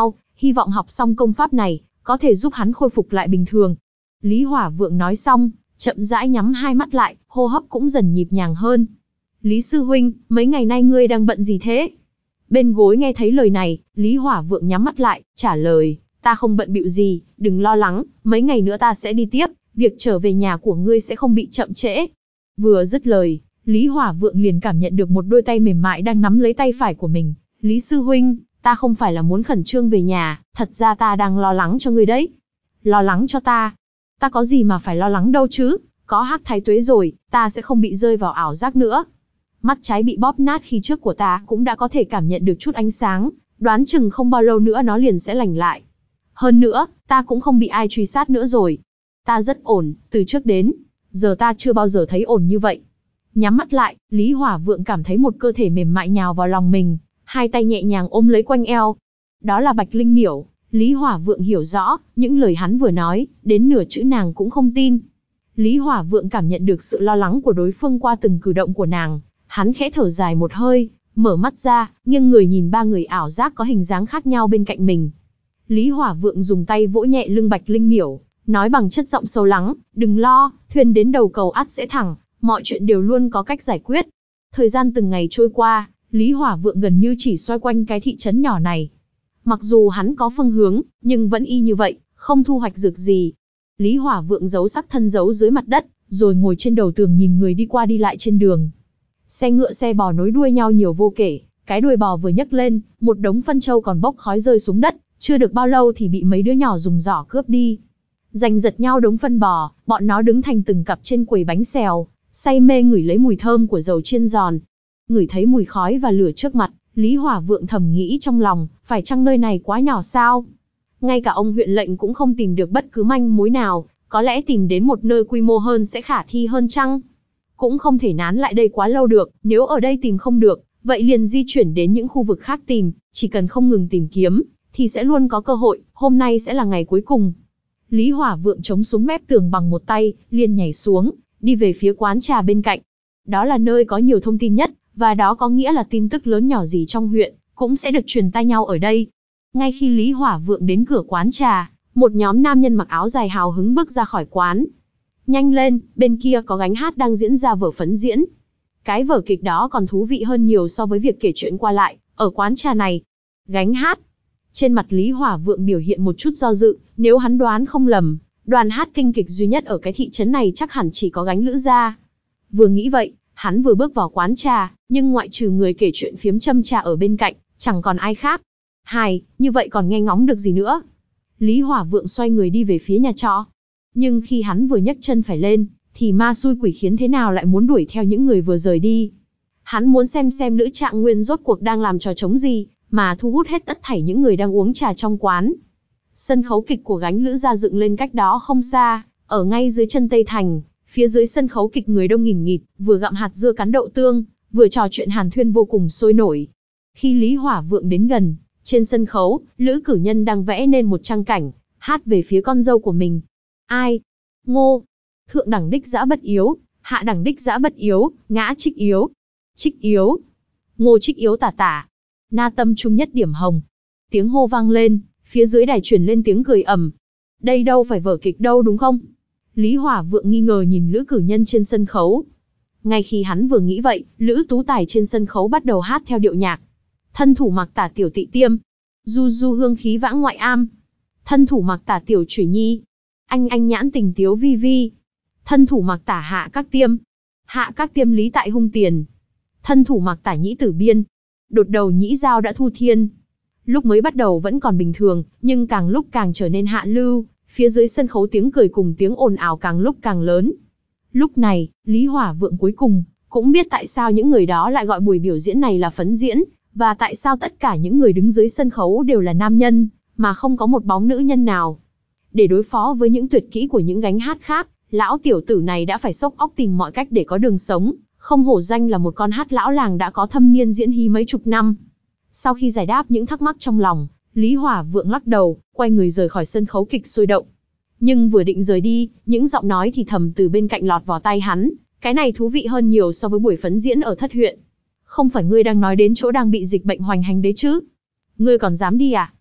hy vọng học xong công pháp này, có thể giúp hắn khôi phục lại bình thường. Lý Hỏa Vượng nói xong, chậm rãi nhắm hai mắt lại, hô hấp cũng dần nhịp nhàng hơn. Lý sư huynh, mấy ngày nay ngươi đang bận gì thế? Bên gối nghe thấy lời này, Lý Hỏa Vượng nhắm mắt lại, trả lời, ta không bận bịu gì, đừng lo lắng, mấy ngày nữa ta sẽ đi tiếp, việc trở về nhà của ngươi sẽ không bị chậm trễ. Vừa dứt lời, Lý Hỏa Vượng liền cảm nhận được một đôi tay mềm mại đang nắm lấy tay phải của mình. Lý sư huynh, ta không phải là muốn khẩn trương về nhà, thật ra ta đang lo lắng cho ngươi đấy. Lo lắng cho ta? Ta có gì mà phải lo lắng đâu chứ, có Hắc Thái Tuế rồi, ta sẽ không bị rơi vào ảo giác nữa. Mắt trái bị bóp nát khi trước của ta cũng đã có thể cảm nhận được chút ánh sáng, đoán chừng không bao lâu nữa nó liền sẽ lành lại. Hơn nữa, ta cũng không bị ai truy sát nữa rồi. Ta rất ổn, từ trước đến giờ ta chưa bao giờ thấy ổn như vậy. Nhắm mắt lại, Lý Hỏa Vượng cảm thấy một cơ thể mềm mại nhào vào lòng mình, hai tay nhẹ nhàng ôm lấy quanh eo. Đó là Bạch Linh Miểu. Lý Hỏa Vượng hiểu rõ, những lời hắn vừa nói, đến nửa chữ nàng cũng không tin. Lý Hỏa Vượng cảm nhận được sự lo lắng của đối phương qua từng cử động của nàng, hắn khẽ thở dài một hơi, mở mắt ra, nghiêng người nhìn ba người ảo giác có hình dáng khác nhau bên cạnh mình. Lý Hỏa Vượng dùng tay vỗ nhẹ lưng Bạch Linh Miểu, nói bằng chất giọng sâu lắng, đừng lo, thuyền đến đầu cầu ắt sẽ thẳng, mọi chuyện đều luôn có cách giải quyết. Thời gian từng ngày trôi qua, Lý Hỏa Vượng gần như chỉ xoay quanh cái thị trấn nhỏ này. Mặc dù hắn có phương hướng, nhưng vẫn y như vậy, không thu hoạch được gì. Lý Hỏa Vượng giấu sắc thân giấu dưới mặt đất, rồi ngồi trên đầu tường nhìn người đi qua đi lại trên đường. Xe ngựa xe bò nối đuôi nhau nhiều vô kể, cái đuôi bò vừa nhấc lên, một đống phân trâu còn bốc khói rơi xuống đất, chưa được bao lâu thì bị mấy đứa nhỏ dùng giỏ cướp đi. Giành giật nhau đống phân bò, bọn nó đứng thành từng cặp trên quầy bánh xèo, say mê ngửi lấy mùi thơm của dầu chiên giòn. Ngửi thấy mùi khói và lửa trước mặt, Lý Hỏa Vượng thầm nghĩ trong lòng, phải chăng nơi này quá nhỏ sao? Ngay cả ông huyện lệnh cũng không tìm được bất cứ manh mối nào, có lẽ tìm đến một nơi quy mô hơn sẽ khả thi hơn chăng? Cũng không thể nán lại đây quá lâu được, nếu ở đây tìm không được, vậy liền di chuyển đến những khu vực khác tìm, chỉ cần không ngừng tìm kiếm, thì sẽ luôn có cơ hội, hôm nay sẽ là ngày cuối cùng. Lý Hỏa Vượng chống xuống mép tường bằng một tay, liền nhảy xuống, đi về phía quán trà bên cạnh. Đó là nơi có nhiều thông tin nhất, và đó có nghĩa là tin tức lớn nhỏ gì trong huyện, cũng sẽ được truyền tai nhau ở đây. Ngay khi Lý Hỏa Vượng đến cửa quán trà, một nhóm nam nhân mặc áo dài hào hứng bước ra khỏi quán. Nhanh lên, bên kia có gánh hát đang diễn ra vở phấn diễn. Cái vở kịch đó còn thú vị hơn nhiều so với việc kể chuyện qua lại, ở quán trà này. Gánh hát. Trên mặt Lý Hỏa Vượng biểu hiện một chút do dự, nếu hắn đoán không lầm, đoàn hát kinh kịch duy nhất ở cái thị trấn này chắc hẳn chỉ có gánh Lữ gia. Vừa nghĩ vậy, hắn vừa bước vào quán trà, nhưng ngoại trừ người kể chuyện phiếm châm trà ở bên cạnh, chẳng còn ai khác. Hài, như vậy còn nghe ngóng được gì nữa? Lý Hỏa Vượng xoay người đi về phía nhà trọ. Nhưng khi hắn vừa nhấc chân phải lên, thì ma xui quỷ khiến thế nào lại muốn đuổi theo những người vừa rời đi. Hắn muốn xem xem Lữ Trạng Nguyên rốt cuộc đang làm trò trống gì, mà thu hút hết tất thảy những người đang uống trà trong quán. Sân khấu kịch của gánh Lữ gia dựng lên cách đó không xa, ở ngay dưới chân Tây Thành, phía dưới sân khấu kịch người đông nghìn nghịt, vừa gặm hạt dưa cắn đậu tương, vừa trò chuyện hàn thuyên vô cùng sôi nổi. Khi Lý Hỏa Vượng đến gần, trên sân khấu, Lữ Cử Nhân đang vẽ nên một trang cảnh, hát về phía con dâu của mình. Ai? Ngô. Thượng đẳng đích dã bất yếu, hạ đẳng đích dã bất yếu, ngã trích yếu. Trích yếu. Ngô trích yếu tả tả. Na tâm trung nhất điểm hồng. Tiếng hô vang lên, phía dưới đài truyền lên tiếng cười ầm. Đây đâu phải vở kịch đâu đúng không? Lý Hỏa Vượng nghi ngờ nhìn Lữ Cử Nhân trên sân khấu. Ngay khi hắn vừa nghĩ vậy, Lữ Tú Tài trên sân khấu bắt đầu hát theo điệu nhạc. Thân thủ mặc tả tiểu tị tiêm, du du hương khí vãng ngoại am. Thân thủ mặc tả tiểu chủy nhi, anh anh nhãn tình tiếu vi vi. Thân thủ mặc tả hạ các tiêm, hạ các tiêm lý tại hung tiền. Thân thủ mặc tả nhĩ tử biên, đột đầu nhĩ giao đã thu thiên. Lúc mới bắt đầu vẫn còn bình thường, nhưng càng lúc càng trở nên hạ lưu, phía dưới sân khấu tiếng cười cùng tiếng ồn ào càng lúc càng lớn. Lúc này, Lý Hỏa Vượng cuối cùng cũng biết tại sao những người đó lại gọi buổi biểu diễn này là phấn diễn, và tại sao tất cả những người đứng dưới sân khấu đều là nam nhân, mà không có một bóng nữ nhân nào. Để đối phó với những tuyệt kỹ của những gánh hát khác, lão tiểu tử này đã phải xốc óc tìm mọi cách để có đường sống, không hổ danh là một con hát lão làng đã có thâm niên diễn hí mấy chục năm. Sau khi giải đáp những thắc mắc trong lòng, Lý Hỏa Vượng lắc đầu, quay người rời khỏi sân khấu kịch sôi động. Nhưng vừa định rời đi, những giọng nói thì thầm từ bên cạnh lọt vào tai hắn, cái này thú vị hơn nhiều so với buổi phấn diễn ở Thất huyện. Không phải ngươi đang nói đến chỗ đang bị dịch bệnh hoành hành đấy chứ? Ngươi còn dám đi à?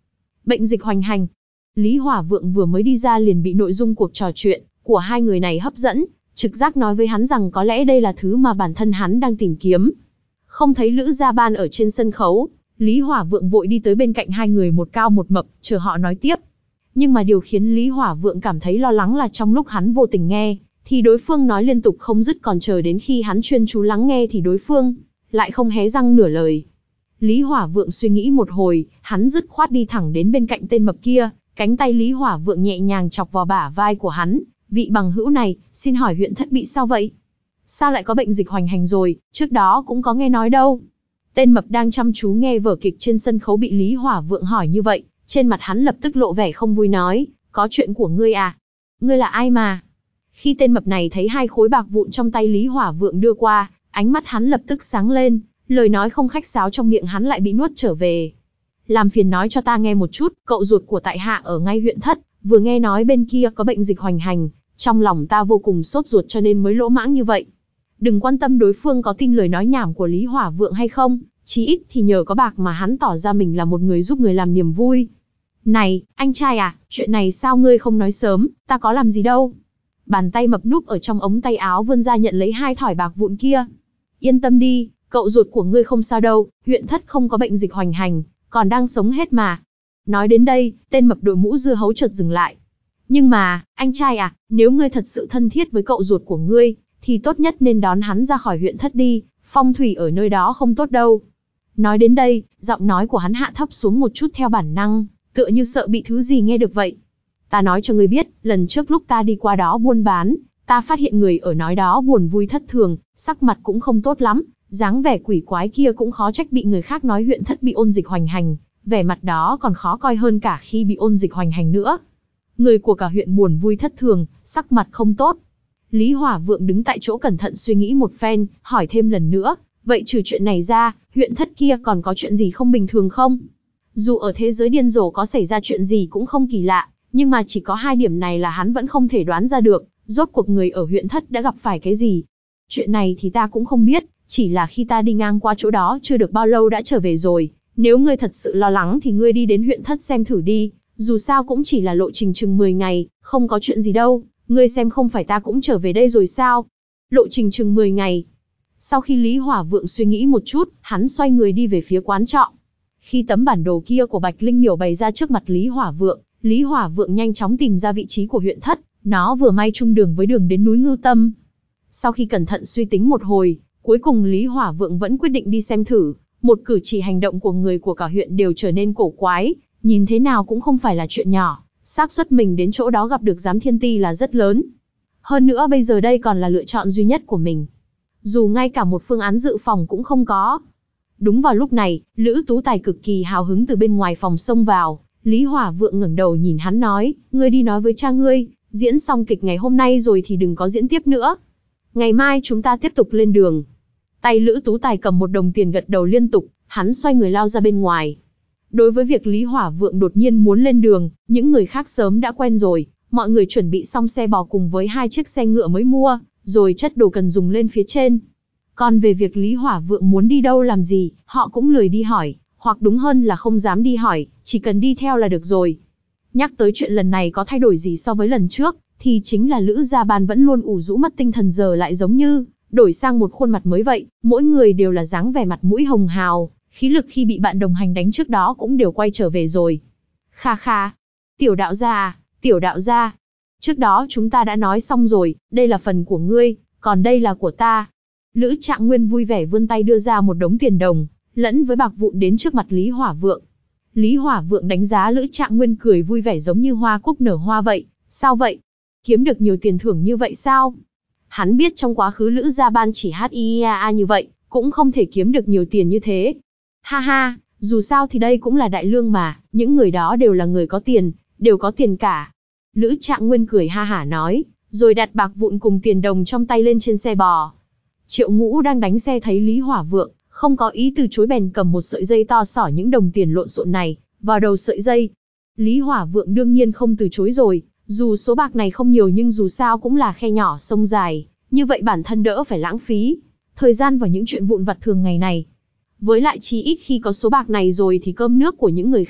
Bệnh dịch hoành hành. Lý Hỏa Vượng vừa mới đi ra liền bị nội dung cuộc trò chuyện của hai người này hấp dẫn, trực giác nói với hắn rằng có lẽ đây là thứ mà bản thân hắn đang tìm kiếm. Không thấy Lữ Gia Ban ở trên sân khấu, Lý Hỏa Vượng vội đi tới bên cạnh hai người một cao một mập, chờ họ nói tiếp. Nhưng mà điều khiến Lý Hỏa Vượng cảm thấy lo lắng là trong lúc hắn vô tình nghe, thì đối phương nói liên tục không dứt, còn chờ đến khi hắn chuyên chú lắng nghe thì đối phương lại không hé răng nửa lời. Lý Hỏa Vượng suy nghĩ một hồi, hắn dứt khoát đi thẳng đến bên cạnh tên mập kia, cánh tay Lý Hỏa Vượng nhẹ nhàng chọc vào bả vai của hắn. Vị bằng hữu này, xin hỏi huyện thất bị sao vậy? Sao lại có bệnh dịch hoành hành rồi, trước đó cũng có nghe nói đâu. Tên mập đang chăm chú nghe vở kịch trên sân khấu bị Lý Hỏa Vượng hỏi như vậy, trên mặt hắn lập tức lộ vẻ không vui nói, có chuyện của ngươi à? Ngươi là ai mà? Khi tên mập này thấy hai khối bạc vụn trong tay Lý Hỏa Vượng đưa qua, ánh mắt hắn lập tức sáng lên, lời nói không khách sáo trong miệng hắn lại bị nuốt trở về. Làm phiền nói cho ta nghe một chút, cậu ruột của tại hạ ở ngay huyện thất, vừa nghe nói bên kia có bệnh dịch hoành hành, trong lòng ta vô cùng sốt ruột cho nên mới lỗ mãng như vậy. Đừng quan tâm đối phương có tin lời nói nhảm của Lý Hỏa Vượng hay không, chí ít thì nhờ có bạc mà hắn tỏ ra mình là một người giúp người làm niềm vui. Này, anh trai à, chuyện này sao ngươi không nói sớm, ta có làm gì đâu. Bàn tay mập núp ở trong ống tay áo vươn ra nhận lấy hai thỏi bạc vụn kia. Yên tâm đi, cậu ruột của ngươi không sao đâu, huyện thất không có bệnh dịch hoành hành, còn đang sống hết mà. Nói đến đây, tên mập đội mũ dưa hấu chợt dừng lại. Nhưng mà, anh trai à, nếu ngươi thật sự thân thiết với cậu ruột của ngươi, thì tốt nhất nên đón hắn ra khỏi huyện thất đi, phong thủy ở nơi đó không tốt đâu. Nói đến đây, giọng nói của hắn hạ thấp xuống một chút theo bản năng, tựa như sợ bị thứ gì nghe được vậy. Ta nói cho ngươi biết, lần trước lúc ta đi qua đó buôn bán, ta phát hiện người ở nói đó buồn vui thất thường, sắc mặt cũng không tốt lắm, dáng vẻ quỷ quái kia cũng khó trách bị người khác nói huyện thất bị ôn dịch hoành hành, vẻ mặt đó còn khó coi hơn cả khi bị ôn dịch hoành hành nữa. Người của cả huyện buồn vui thất thường, sắc mặt không tốt. Lý Hỏa Vượng đứng tại chỗ cẩn thận suy nghĩ một phen, hỏi thêm lần nữa, vậy trừ chuyện này ra, huyện thất kia còn có chuyện gì không bình thường không? Dù ở thế giới điên rồ có xảy ra chuyện gì cũng không kỳ lạ, nhưng mà chỉ có hai điểm này là hắn vẫn không thể đoán ra được, rốt cuộc người ở huyện thất đã gặp phải cái gì. Chuyện này thì ta cũng không biết, chỉ là khi ta đi ngang qua chỗ đó chưa được bao lâu đã trở về rồi. Nếu ngươi thật sự lo lắng thì ngươi đi đến huyện thất xem thử đi, dù sao cũng chỉ là lộ trình chừng mười ngày, không có chuyện gì đâu, ngươi xem không phải ta cũng trở về đây rồi sao? Lộ trình chừng mười ngày. Sau khi Lý Hỏa Vượng suy nghĩ một chút, hắn xoay người đi về phía quán trọ. Khi tấm bản đồ kia của Bạch Linh Miểu bày ra trước mặt Lý Hỏa Vượng, Lý Hỏa Vượng nhanh chóng tìm ra vị trí của huyện thất, nó vừa may chung đường với đường đến núi Ngưu Tâm. Sau khi cẩn thận suy tính một hồi, cuối cùng Lý Hỏa Vượng vẫn quyết định đi xem thử, một cử chỉ hành động của người của cả huyện đều trở nên cổ quái, nhìn thế nào cũng không phải là chuyện nhỏ, xác suất mình đến chỗ đó gặp được Giám Thiên Ti là rất lớn. Hơn nữa bây giờ đây còn là lựa chọn duy nhất của mình. Dù ngay cả một phương án dự phòng cũng không có. Đúng vào lúc này, Lữ Tú Tài cực kỳ hào hứng từ bên ngoài phòng xông vào, Lý Hỏa Vượng ngẩng đầu nhìn hắn nói, ngươi đi nói với cha ngươi, diễn xong kịch ngày hôm nay rồi thì đừng có diễn tiếp nữa. Ngày mai chúng ta tiếp tục lên đường. Tay Lữ Tú Tài cầm một đồng tiền gật đầu liên tục, hắn xoay người lao ra bên ngoài. Đối với việc Lý Hỏa Vượng đột nhiên muốn lên đường, những người khác sớm đã quen rồi, mọi người chuẩn bị xong xe bò cùng với hai chiếc xe ngựa mới mua, rồi chất đồ cần dùng lên phía trên. Còn về việc Lý Hỏa Vượng muốn đi đâu làm gì, họ cũng lười đi hỏi, hoặc đúng hơn là không dám đi hỏi, chỉ cần đi theo là được rồi. Nhắc tới chuyện lần này có thay đổi gì so với lần trước, thì chính là Lữ Gia Ban vẫn luôn ủ rũ mất tinh thần, giờ lại giống như đổi sang một khuôn mặt mới vậy, mỗi người đều là dáng vẻ mặt mũi hồng hào, khí lực khi bị bạn đồng hành đánh trước đó cũng đều quay trở về rồi. Kha kha, tiểu đạo gia, tiểu đạo gia, trước đó chúng ta đã nói xong rồi, đây là phần của ngươi, còn đây là của ta. Lữ Trạng Nguyên vui vẻ vươn tay đưa ra một đống tiền đồng, lẫn với bạc vụn đến trước mặt Lý Hỏa Vượng. Lý Hỏa Vượng đánh giá Lữ Trạng Nguyên cười vui vẻ giống như hoa cúc nở hoa vậy, sao vậy? Kiếm được nhiều tiền thưởng như vậy sao? Hắn biết trong quá khứ Lữ Gia Ban chỉ hát i a a như vậy, cũng không thể kiếm được nhiều tiền như thế. Ha ha, dù sao thì đây cũng là đại lương mà, những người đó đều là người có tiền, đều có tiền cả. Lữ Trạng Nguyên cười ha hả nói, rồi đặt bạc vụn cùng tiền đồng trong tay lên trên xe bò. Triệu Ngũ đang đánh xe thấy Lý Hỏa Vượng, không có ý từ chối bèn cầm một sợi dây to xỏ những đồng tiền lộn xộn này vào đầu sợi dây. Lý Hỏa Vượng đương nhiên không từ chối rồi, dù số bạc này không nhiều nhưng dù sao cũng là khe nhỏ sông dài, như vậy bản thân đỡ phải lãng phí thời gian vào những chuyện vụn vặt thường ngày này. Với lại chí ít khi có số bạc này rồi thì cơm nước của những người khác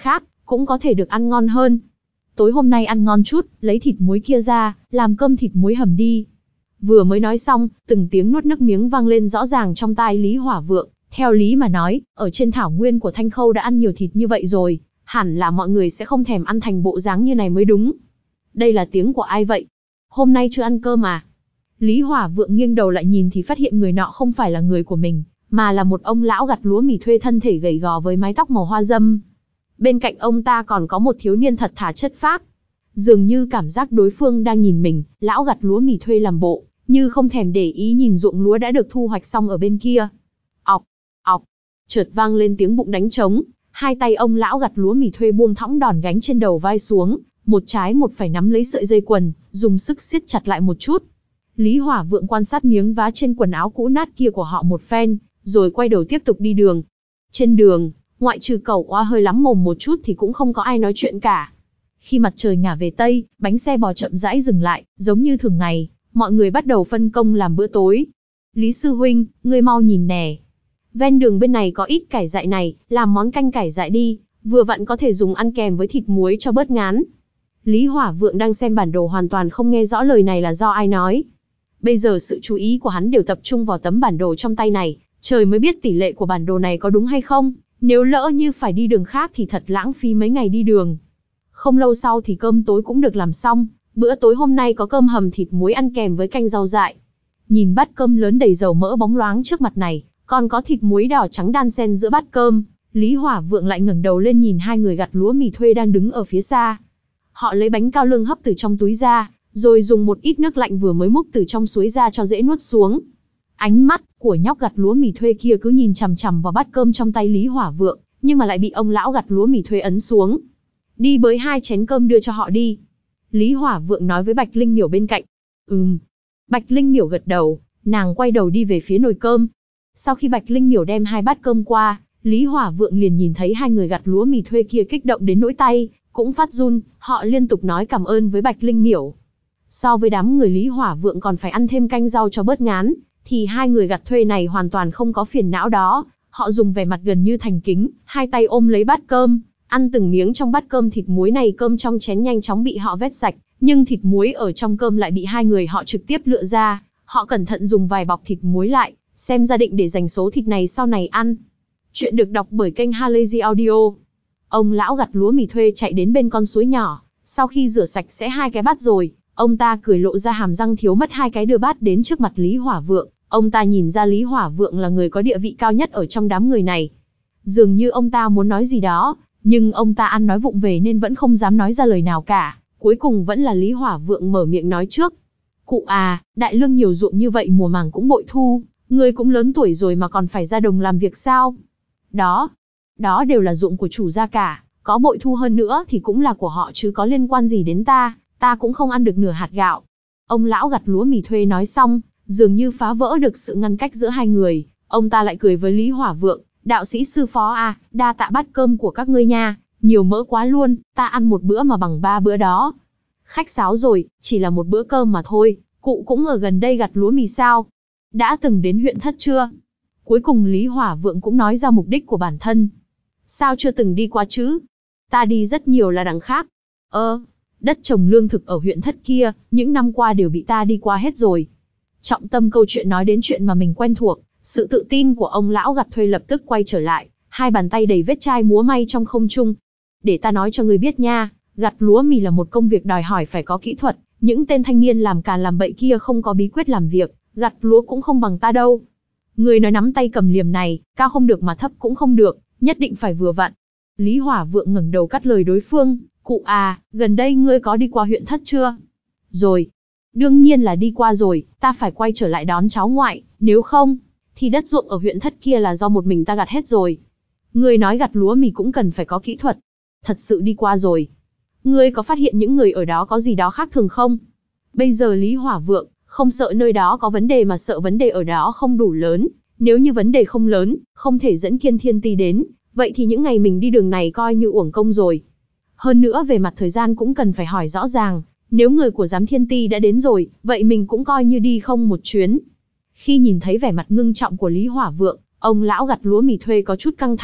cũng có thể được ăn ngon hơn. Tối hôm nay ăn ngon chút, lấy thịt muối kia ra, làm cơm thịt muối hầm đi. Vừa mới nói xong, từng tiếng nuốt nước miếng vang lên rõ ràng trong tai Lý Hỏa Vượng. Theo lý mà nói, ở trên thảo nguyên của Thanh Khâu đã ăn nhiều thịt như vậy rồi, hẳn là mọi người sẽ không thèm ăn thành bộ dáng như này mới đúng. Đây là tiếng của ai vậy? Hôm nay chưa ăn cơm à? Lý Hỏa Vượng nghiêng đầu lại nhìn thì phát hiện người nọ không phải là người của mình, mà là một ông lão gặt lúa mì thuê thân thể gầy gò với mái tóc màu hoa dâm. Bên cạnh ông ta còn có một thiếu niên thật thà chất phác. Dường như cảm giác đối phương đang nhìn mình, lão gặt lúa mì thuê làm bộ, như không thèm để ý nhìn ruộng lúa đã được thu hoạch xong ở bên kia. Ọc, ọc, chợt vang lên tiếng bụng đánh trống, hai tay ông lão gặt lúa mì thuê buông thõng đòn gánh trên đầu vai xuống, một trái một phải nắm lấy sợi dây quần, dùng sức siết chặt lại một chút. Lý Hỏa Vượng quan sát miếng vá trên quần áo cũ nát kia của họ một phen, rồi quay đầu tiếp tục đi đường. Trên đường, ngoại trừ cẩu oa hơi lắm mồm một chút thì cũng không có ai nói chuyện cả. Khi mặt trời ngả về Tây, bánh xe bò chậm rãi dừng lại, giống như thường ngày, mọi người bắt đầu phân công làm bữa tối. Lý sư huynh, ngươi mau nhìn nè. Ven đường bên này có ít cải dại này, làm món canh cải dại đi, vừa vặn có thể dùng ăn kèm với thịt muối cho bớt ngán. Lý Hỏa Vượng đang xem bản đồ hoàn toàn không nghe rõ lời này là do ai nói. Bây giờ sự chú ý của hắn đều tập trung vào tấm bản đồ trong tay này, trời mới biết tỷ lệ của bản đồ này có đúng hay không, nếu lỡ như phải đi đường khác thì thật lãng phí mấy ngày đi đường. Không lâu sau thì cơm tối cũng được làm xong, bữa tối hôm nay có cơm hầm thịt muối ăn kèm với canh rau dại. Nhìn bát cơm lớn đầy dầu mỡ bóng loáng trước mặt này, còn có thịt muối đỏ trắng đan xen giữa bát cơm, Lý Hỏa Vượng lại ngẩng đầu lên nhìn hai người gặt lúa mì thuê đang đứng ở phía xa. Họ lấy bánh cao lương hấp từ trong túi ra, rồi dùng một ít nước lạnh vừa mới múc từ trong suối ra cho dễ nuốt xuống. Ánh mắt của nhóc gặt lúa mì thuê kia cứ nhìn chằm chằm vào bát cơm trong tay Lý Hỏa Vượng, nhưng mà lại bị ông lão gặt lúa mì thuê ấn xuống. Đi bới hai chén cơm đưa cho họ đi. Lý Hỏa Vượng nói với Bạch Linh Miểu bên cạnh. Ừm. Bạch Linh Miểu gật đầu, nàng quay đầu đi về phía nồi cơm. Sau khi Bạch Linh Miểu đem hai bát cơm qua, Lý Hỏa Vượng liền nhìn thấy hai người gặt lúa mì thuê kia kích động đến nỗi tay cũng phát run, họ liên tục nói cảm ơn với Bạch Linh Miểu. So với đám người Lý Hỏa Vượng còn phải ăn thêm canh rau cho bớt ngán, thì hai người gặt thuê này hoàn toàn không có phiền não đó. Họ dùng vẻ mặt gần như thành kính, hai tay ôm lấy bát cơm, ăn từng miếng trong bát cơm thịt muối này. Cơm trong chén nhanh chóng bị họ vét sạch, nhưng thịt muối ở trong cơm lại bị hai người họ trực tiếp lựa ra. Họ cẩn thận dùng vài bọc thịt muối lại, xem ra định để dành số thịt này sau này ăn. Chuyện được đọc bởi kênh Halazy Audio. Ông lão gặt lúa mì thuê chạy đến bên con suối nhỏ, sau khi rửa sạch sẽ hai cái bát rồi, ông ta cười lộ ra hàm răng thiếu mất hai cái đưa bát đến trước mặt Lý Hỏa Vượng. Ông ta nhìn ra Lý Hỏa Vượng là người có địa vị cao nhất ở trong đám người này. Dường như ông ta muốn nói gì đó, nhưng ông ta ăn nói vụng về nên vẫn không dám nói ra lời nào cả. Cuối cùng vẫn là Lý Hỏa Vượng mở miệng nói trước. Cụ à, đại lương nhiều ruộng như vậy mùa màng cũng bội thu, người cũng lớn tuổi rồi mà còn phải ra đồng làm việc sao? Đó, đó đều là ruộng của chủ gia cả, có bội thu hơn nữa thì cũng là của họ chứ có liên quan gì đến ta, ta cũng không ăn được nửa hạt gạo. Ông lão gặt lúa mì thuê nói xong, dường như phá vỡ được sự ngăn cách giữa hai người, ông ta lại cười với Lý Hỏa Vượng, đạo sĩ sư phó à, đa tạ bát cơm của các ngươi nha, nhiều mỡ quá luôn, ta ăn một bữa mà bằng ba bữa đó. Khách sáo rồi, chỉ là một bữa cơm mà thôi, cụ cũng ở gần đây gặt lúa mì sao? Đã từng đến huyện Thất chưa? Cuối cùng Lý Hỏa Vượng cũng nói ra mục đích của bản thân. Sao chưa từng đi qua chứ? Ta đi rất nhiều là đằng khác. Ơ, đất trồng lương thực ở huyện Thất kia, những năm qua đều bị ta đi qua hết rồi. Trọng tâm câu chuyện nói đến chuyện mà mình quen thuộc, sự tự tin của ông lão gặt thuê lập tức quay trở lại, hai bàn tay đầy vết chai múa may trong không trung. Để ta nói cho người biết nha, gặt lúa mì là một công việc đòi hỏi phải có kỹ thuật, những tên thanh niên làm càn làm bậy kia không có bí quyết làm việc, gặt lúa cũng không bằng ta đâu. Người nói nắm tay cầm liềm này, cao không được mà thấp cũng không được, nhất định phải vừa vặn. Lý Hỏa Vượng ngẩng đầu cắt lời đối phương, cụ à, gần đây ngươi có đi qua huyện Thất chưa? Rồi. Đương nhiên là đi qua rồi, ta phải quay trở lại đón cháu ngoại, nếu không, thì đất ruộng ở huyện Thất kia là do một mình ta gặt hết rồi. Ngươi nói gặt lúa mì cũng cần phải có kỹ thuật. Thật sự đi qua rồi. Ngươi có phát hiện những người ở đó có gì đó khác thường không? Bây giờ Lý Hỏa Vượng không sợ nơi đó có vấn đề mà sợ vấn đề ở đó không đủ lớn. Nếu như vấn đề không lớn, không thể dẫn Kiên Thiên Ti đến, vậy thì những ngày mình đi đường này coi như uổng công rồi. Hơn nữa về mặt thời gian cũng cần phải hỏi rõ ràng, nếu người của giám Thiên Ti đã đến rồi, vậy mình cũng coi như đi không một chuyến. Khi nhìn thấy vẻ mặt ngưng trọng của Lý Hỏa Vượng, ông lão gặt lúa mì thuê có chút căng thẳng,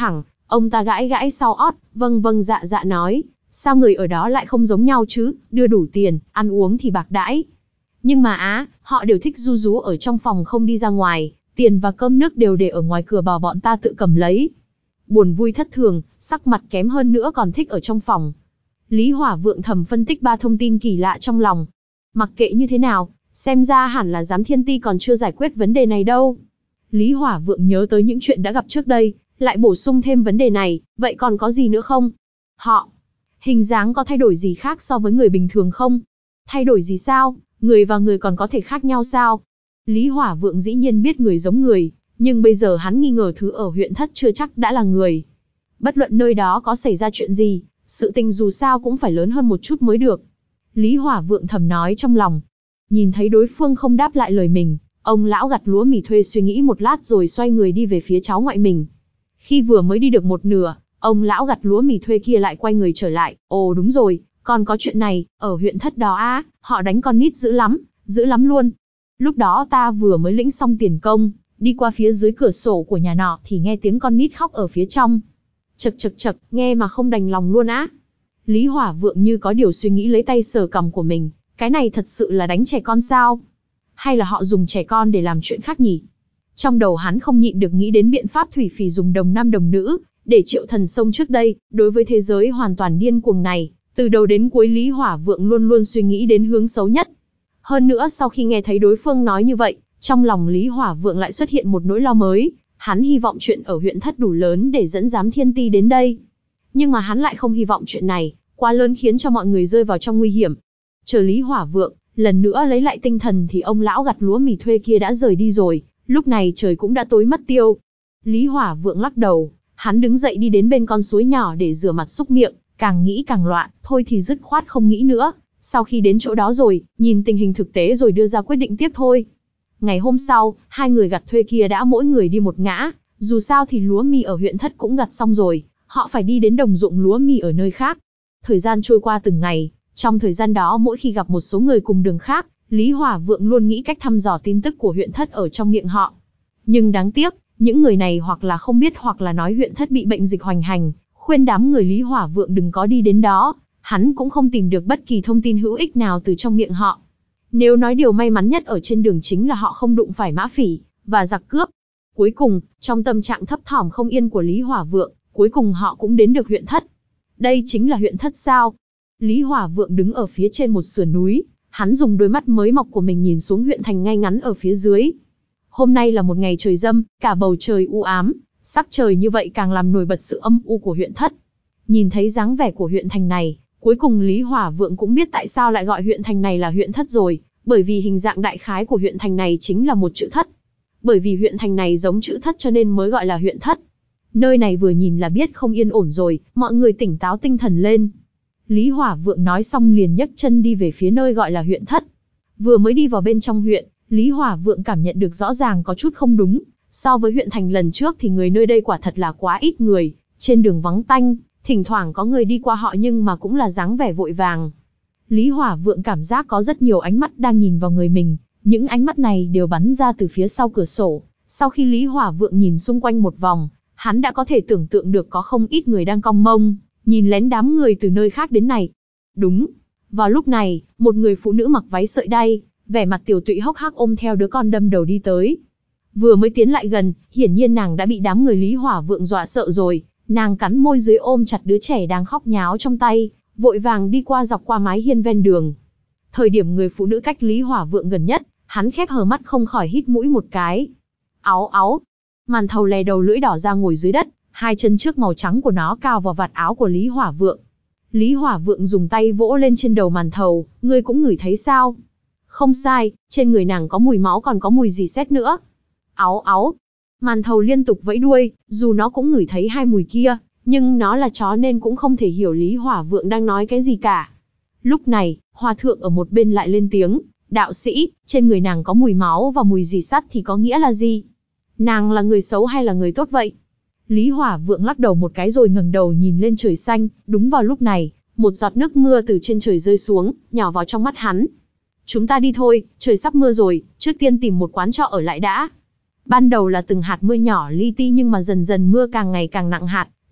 Ông ta gãi gãi sau ót, vâng vâng dạ dạ nói, sao người ở đó lại không giống nhau chứ, đưa đủ tiền, ăn uống thì bạc đãi. Nhưng mà á, họ đều thích ru rú ở trong phòng không đi ra ngoài, tiền và cơm nước đều để ở ngoài cửa bảo bọn ta tự cầm lấy. Buồn vui thất thường, sắc mặt kém hơn nữa còn thích ở trong phòng. Lý Hỏa Vượng thầm phân tích ba thông tin kỳ lạ trong lòng. Mặc kệ như thế nào, xem ra hẳn là Giám Thiên Ti còn chưa giải quyết vấn đề này đâu. Lý Hỏa Vượng nhớ tới những chuyện đã gặp trước đây, lại bổ sung thêm vấn đề này, vậy còn có gì nữa không? Họ, hình dáng có thay đổi gì khác so với người bình thường không? Thay đổi gì sao? Người và người còn có thể khác nhau sao? Lý Hỏa Vượng dĩ nhiên biết người giống người, nhưng bây giờ hắn nghi ngờ thứ ở huyện Thất chưa chắc đã là người. Bất luận nơi đó có xảy ra chuyện gì, sự tình dù sao cũng phải lớn hơn một chút mới được. Lý Hỏa Vượng thầm nói trong lòng. Nhìn thấy đối phương không đáp lại lời mình, ông lão gặt lúa mì thuê suy nghĩ một lát rồi xoay người đi về phía cháu ngoại mình. Khi vừa mới đi được một nửa, ông lão gặt lúa mì thuê kia lại quay người trở lại. Ồ đúng rồi, còn có chuyện này, ở huyện Thất đó á, họ đánh con nít dữ lắm, dữ lắm luôn. Lúc đó ta vừa mới lĩnh xong tiền công, đi qua phía dưới cửa sổ của nhà nọ thì nghe tiếng con nít khóc ở phía trong. Chật chật chật, nghe mà không đành lòng luôn á. Lý Hỏa Vượng như có điều suy nghĩ lấy tay sờ cằm của mình, cái này thật sự là đánh trẻ con sao? Hay là họ dùng trẻ con để làm chuyện khác nhỉ? Trong đầu hắn không nhịn được nghĩ đến biện pháp thủy phỉ dùng đồng nam đồng nữ, để triệu thần sông trước đây, đối với thế giới hoàn toàn điên cuồng này, từ đầu đến cuối Lý Hỏa Vượng luôn luôn suy nghĩ đến hướng xấu nhất. Hơn nữa sau khi nghe thấy đối phương nói như vậy, trong lòng Lý Hỏa Vượng lại xuất hiện một nỗi lo mới, hắn hy vọng chuyện ở huyện Thất đủ lớn để dẫn Giám Thiên Ti đến đây. Nhưng mà hắn lại không hy vọng chuyện này quá lớn khiến cho mọi người rơi vào trong nguy hiểm. Chờ Lý Hỏa Vượng lần nữa lấy lại tinh thần thì ông lão gặt lúa mì thuê kia đã rời đi rồi, lúc này trời cũng đã tối mất tiêu. Lý Hỏa Vượng lắc đầu, hắn đứng dậy đi đến bên con suối nhỏ để rửa mặt súc miệng, càng nghĩ càng loạn, thôi thì dứt khoát không nghĩ nữa, sau khi đến chỗ đó rồi, nhìn tình hình thực tế rồi đưa ra quyết định tiếp thôi. Ngày hôm sau, hai người gặt thuê kia đã mỗi người đi một ngã, dù sao thì lúa mì ở huyện Thất cũng gặt xong rồi, họ phải đi đến đồng ruộng lúa mì ở nơi khác. Thời gian trôi qua từng ngày, trong thời gian đó mỗi khi gặp một số người cùng đường khác, Lý Hỏa Vượng luôn nghĩ cách thăm dò tin tức của huyện Thất ở trong miệng họ. Nhưng đáng tiếc, những người này hoặc là không biết hoặc là nói huyện Thất bị bệnh dịch hoành hành, khuyên đám người Lý Hỏa Vượng đừng có đi đến đó, hắn cũng không tìm được bất kỳ thông tin hữu ích nào từ trong miệng họ. Nếu nói điều may mắn nhất ở trên đường chính là họ không đụng phải mã phỉ và giặc cướp. Cuối cùng, trong tâm trạng thấp thỏm không yên của Lý Hỏa Vượng, cuối cùng họ cũng đến được huyện Thất. Đây chính là huyện Thất sao? Lý Hỏa Vượng đứng ở phía trên một sườn núi, hắn dùng đôi mắt mới mọc của mình nhìn xuống huyện thành ngay ngắn ở phía dưới. Hôm nay là một ngày trời râm, cả bầu trời u ám, sắc trời như vậy càng làm nổi bật sự âm u của huyện Thất. Nhìn thấy dáng vẻ của huyện thành này, cuối cùng Lý Hỏa Vượng cũng biết tại sao lại gọi huyện thành này là huyện Thất rồi, bởi vì hình dạng đại khái của huyện thành này chính là một chữ thất. Bởi vì huyện thành này giống chữ thất cho nên mới gọi là huyện Thất. Nơi này vừa nhìn là biết không yên ổn rồi, mọi người tỉnh táo tinh thần lên. Lý Hỏa Vượng nói xong liền nhấc chân đi về phía nơi gọi là huyện Thất. Vừa mới đi vào bên trong huyện, Lý Hỏa Vượng cảm nhận được rõ ràng có chút không đúng. So với huyện thành lần trước thì người nơi đây quả thật là quá ít người, trên đường vắng tanh, thỉnh thoảng có người đi qua họ nhưng mà cũng là dáng vẻ vội vàng. Lý Hỏa Vượng cảm giác có rất nhiều ánh mắt đang nhìn vào người mình, những ánh mắt này đều bắn ra từ phía sau cửa sổ. Sau khi Lý Hỏa Vượng nhìn xung quanh một vòng, hắn đã có thể tưởng tượng được có không ít người đang cong mông, nhìn lén đám người từ nơi khác đến này. Đúng, vào lúc này, một người phụ nữ mặc váy sợi đay, vẻ mặt tiều tụy hốc hác ôm theo đứa con đâm đầu đi tới. Vừa mới tiến lại gần, hiển nhiên nàng đã bị đám người Lý Hỏa Vượng dọa sợ rồi, nàng cắn môi dưới ôm chặt đứa trẻ đang khóc nháo trong tay, vội vàng đi qua dọc qua mái hiên ven đường. Thời điểm người phụ nữ cách Lý Hỏa Vượng gần nhất, hắn khép hờ mắt không khỏi hít mũi một cái. Áo áo, màn thầu lè đầu lưỡi đỏ ra ngồi dưới đất, hai chân trước màu trắng của nó cao vào vạt áo của Lý Hỏa Vượng. Lý Hỏa Vượng dùng tay vỗ lên trên đầu màn thầu, ngươi cũng ngửi thấy sao? Không sai, trên người nàng có mùi máu còn có mùi gì xét nữa. Áo áo, màn thầu liên tục vẫy đuôi, dù nó cũng ngửi thấy hai mùi kia, nhưng nó là chó nên cũng không thể hiểu Lý Hỏa Vượng đang nói cái gì cả. Lúc này, hòa thượng ở một bên lại lên tiếng, đạo sĩ, trên người nàng có mùi máu và mùi dì sắt thì có nghĩa là gì? Nàng là người xấu hay là người tốt vậy? Lý Hỏa Vượng lắc đầu một cái rồi ngẩng đầu nhìn lên trời xanh, đúng vào lúc này, một giọt nước mưa từ trên trời rơi xuống, nhỏ vào trong mắt hắn. Chúng ta đi thôi, trời sắp mưa rồi, trước tiên tìm một quán trọ ở lại đã. Ban đầu là từng hạt mưa nhỏ li ti nhưng mà dần dần mưa càng ngày càng nặng hạt,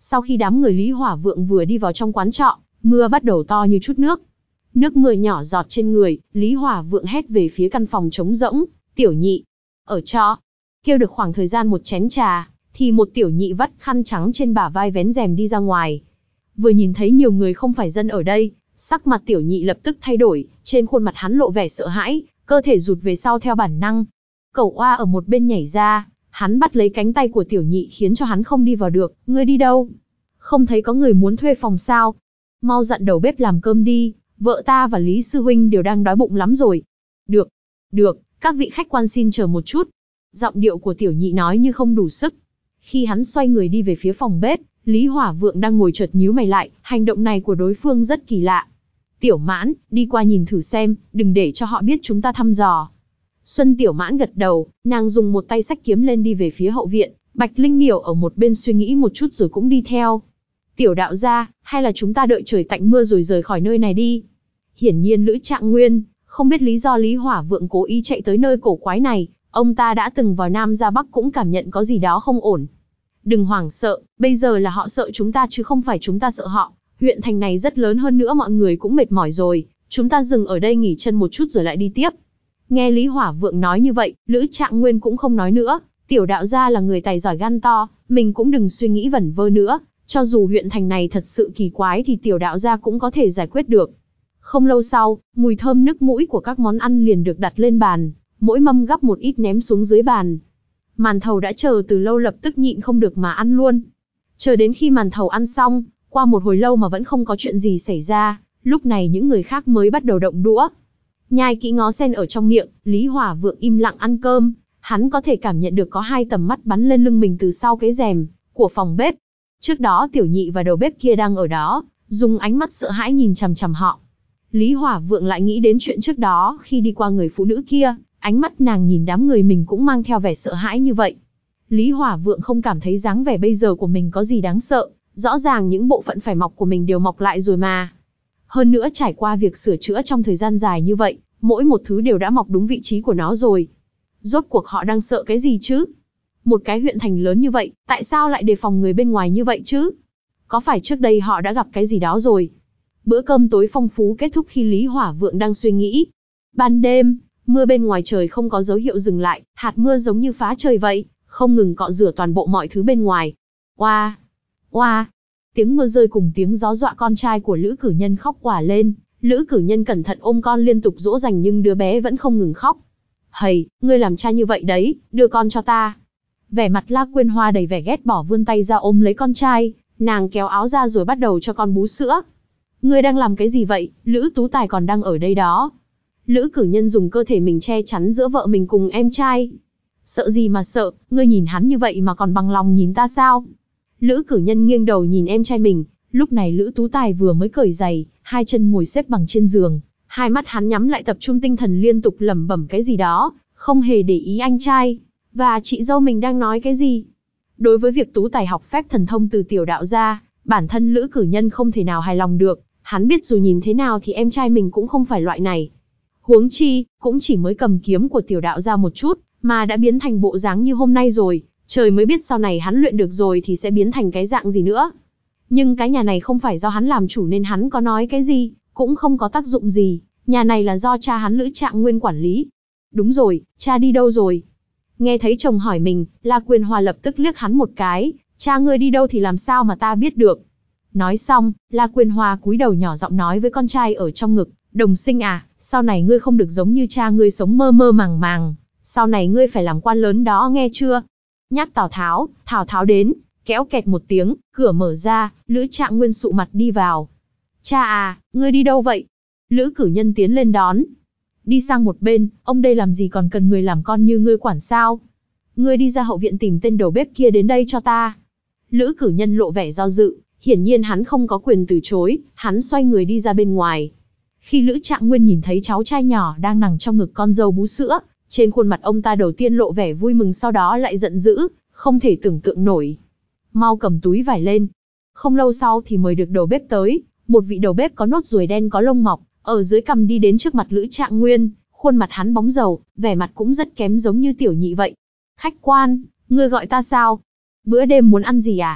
Sau khi đám người Lý Hỏa Vượng vừa đi vào trong quán trọ, mưa bắt đầu to như chút nước. Nước mưa nhỏ giọt trên người, Lý Hỏa Vượng hét về phía căn phòng trống rỗng, "Tiểu nhị, ở trọ." Kêu được khoảng thời gian một chén trà, thì một tiểu nhị vắt khăn trắng trên bả vai vén rèm đi ra ngoài. Vừa nhìn thấy nhiều người không phải dân ở đây, sắc mặt tiểu nhị lập tức thay đổi, trên khuôn mặt hắn lộ vẻ sợ hãi, cơ thể rụt về sau theo bản năng. Cẩu Oa ở một bên nhảy ra, hắn bắt lấy cánh tay của tiểu nhị khiến cho hắn không đi vào được. "Ngươi đi đâu? Không thấy có người muốn thuê phòng sao? Mau dặn đầu bếp làm cơm đi, vợ ta và Lý sư huynh đều đang đói bụng lắm rồi." "Được, được, các vị khách quan xin chờ một chút." Giọng điệu của tiểu nhị nói như không đủ sức. Khi hắn xoay người đi về phía phòng bếp, Lý Hỏa Vượng đang ngồi chợt nhíu mày lại, hành động này của đối phương rất kỳ lạ. "Tiểu Mãn, đi qua nhìn thử xem, đừng để cho họ biết chúng ta thăm dò." Xuân Tiểu Mãn gật đầu, nàng dùng một tay xách kiếm lên đi về phía hậu viện, Bạch Linh Miểu ở một bên suy nghĩ một chút rồi cũng đi theo. "Tiểu đạo gia, hay là chúng ta đợi trời tạnh mưa rồi rời khỏi nơi này đi?" Hiển nhiên Lữ Trạng Nguyên không biết lý do Lý Hỏa Vượng cố ý chạy tới nơi cổ quái này, ông ta đã từng vào Nam ra Bắc cũng cảm nhận có gì đó không ổn. "Đừng hoảng sợ, bây giờ là họ sợ chúng ta chứ không phải chúng ta sợ họ. Huyện thành này rất lớn, hơn nữa mọi người cũng mệt mỏi rồi, chúng ta dừng ở đây nghỉ chân một chút rồi lại đi tiếp." Nghe Lý Hỏa Vượng nói như vậy, Lữ Trạng Nguyên cũng không nói nữa. Tiểu đạo gia là người tài giỏi gan to, mình cũng đừng suy nghĩ vẩn vơ nữa. Cho dù huyện thành này thật sự kỳ quái thì tiểu đạo gia cũng có thể giải quyết được. Không lâu sau, mùi thơm nức mũi của các món ăn liền được đặt lên bàn, mỗi mâm gắp một ít ném xuống dưới bàn. Màn thầu đã chờ từ lâu lập tức nhịn không được mà ăn luôn. Chờ đến khi màn thầu ăn xong, qua một hồi lâu mà vẫn không có chuyện gì xảy ra, lúc này những người khác mới bắt đầu động đũa. Nhai kỹ ngó sen ở trong miệng, Lý Hỏa Vượng im lặng ăn cơm, hắn có thể cảm nhận được có hai tầm mắt bắn lên lưng mình từ sau cái rèm của phòng bếp. Trước đó tiểu nhị và đầu bếp kia đang ở đó, dùng ánh mắt sợ hãi nhìn chằm chằm họ. Lý Hỏa Vượng lại nghĩ đến chuyện trước đó khi đi qua người phụ nữ kia, ánh mắt nàng nhìn đám người mình cũng mang theo vẻ sợ hãi như vậy. Lý Hỏa Vượng không cảm thấy dáng vẻ bây giờ của mình có gì đáng sợ, rõ ràng những bộ phận phải mọc của mình đều mọc lại rồi mà. Hơn nữa trải qua việc sửa chữa trong thời gian dài như vậy, mỗi một thứ đều đã mọc đúng vị trí của nó rồi. Rốt cuộc họ đang sợ cái gì chứ? Một cái huyện thành lớn như vậy, tại sao lại đề phòng người bên ngoài như vậy chứ? Có phải trước đây họ đã gặp cái gì đó rồi? Bữa cơm tối phong phú kết thúc khi Lý Hỏa Vượng đang suy nghĩ. Ban đêm, mưa bên ngoài trời không có dấu hiệu dừng lại, hạt mưa giống như phá trời vậy, không ngừng cọ rửa toàn bộ mọi thứ bên ngoài. Oa, oa, tiếng mưa rơi cùng tiếng gió dọa con trai của Lữ Cử Nhân khóc òa lên. Lữ Cử Nhân cẩn thận ôm con liên tục dỗ dành nhưng đứa bé vẫn không ngừng khóc. "Hầy, ngươi làm cha như vậy đấy, đưa con cho ta." Vẻ mặt La Quyên Hoa đầy vẻ ghét bỏ vươn tay ra ôm lấy con trai, nàng kéo áo ra rồi bắt đầu cho con bú sữa. "Ngươi đang làm cái gì vậy, Lữ Tú Tài còn đang ở đây đó." Lữ Cử Nhân dùng cơ thể mình che chắn giữa vợ mình cùng em trai. "Sợ gì mà sợ, ngươi nhìn hắn như vậy mà còn bằng lòng nhìn ta sao?" Lữ Cử Nhân nghiêng đầu nhìn em trai mình, lúc này Lữ Tú Tài vừa mới cởi giày, hai chân ngồi xếp bằng trên giường, hai mắt hắn nhắm lại tập trung tinh thần liên tục lẩm bẩm cái gì đó, không hề để ý anh trai và chị dâu mình đang nói cái gì. Đối với việc Tú Tài học phép thần thông từ tiểu đạo gia, bản thân Lữ Cử Nhân không thể nào hài lòng được, hắn biết dù nhìn thế nào thì em trai mình cũng không phải loại này. Huống chi, cũng chỉ mới cầm kiếm của tiểu đạo gia một chút, mà đã biến thành bộ dáng như hôm nay rồi, trời mới biết sau này hắn luyện được rồi thì sẽ biến thành cái dạng gì nữa. Nhưng cái nhà này không phải do hắn làm chủ nên hắn có nói cái gì, cũng không có tác dụng gì, nhà này là do cha hắn Lữ Trạng Nguyên quản lý. Đúng rồi, cha đi đâu rồi? Nghe thấy chồng hỏi mình, La Quyên Hoa lập tức liếc hắn một cái, cha ngươi đi đâu thì làm sao mà ta biết được. Nói xong, La Quyên Hoa cúi đầu nhỏ giọng nói với con trai ở trong ngực, đồng sinh à, sau này ngươi không được giống như cha ngươi sống mơ mơ màng màng, sau này ngươi phải làm quan lớn đó nghe chưa? Nhắc Tào Tháo, Thào Tháo đến, kéo kẹt một tiếng, cửa mở ra, Lữ Trạng Nguyên sụ mặt đi vào. Cha à, ngươi đi đâu vậy? Lữ Cử Nhân tiến lên đón. Đi sang một bên, ông đây làm gì còn cần người làm con như ngươi quản sao? Ngươi đi ra hậu viện tìm tên đầu bếp kia đến đây cho ta. Lữ Cử Nhân lộ vẻ do dự, hiển nhiên hắn không có quyền từ chối, hắn xoay người đi ra bên ngoài. Khi Lữ Trạng Nguyên nhìn thấy cháu trai nhỏ đang nằm trong ngực con dâu bú sữa, trên khuôn mặt ông ta đầu tiên lộ vẻ vui mừng sau đó lại giận dữ, không thể tưởng tượng nổi. Mau cầm túi vải lên. Không lâu sau thì mời được đầu bếp tới, một vị đầu bếp có nốt ruồi đen có lông mọc, ở dưới cằm đi đến trước mặt Lữ Trạng Nguyên, khuôn mặt hắn bóng dầu, vẻ mặt cũng rất kém giống như tiểu nhị vậy. Khách quan, ngươi gọi ta sao? Bữa đêm muốn ăn gì à?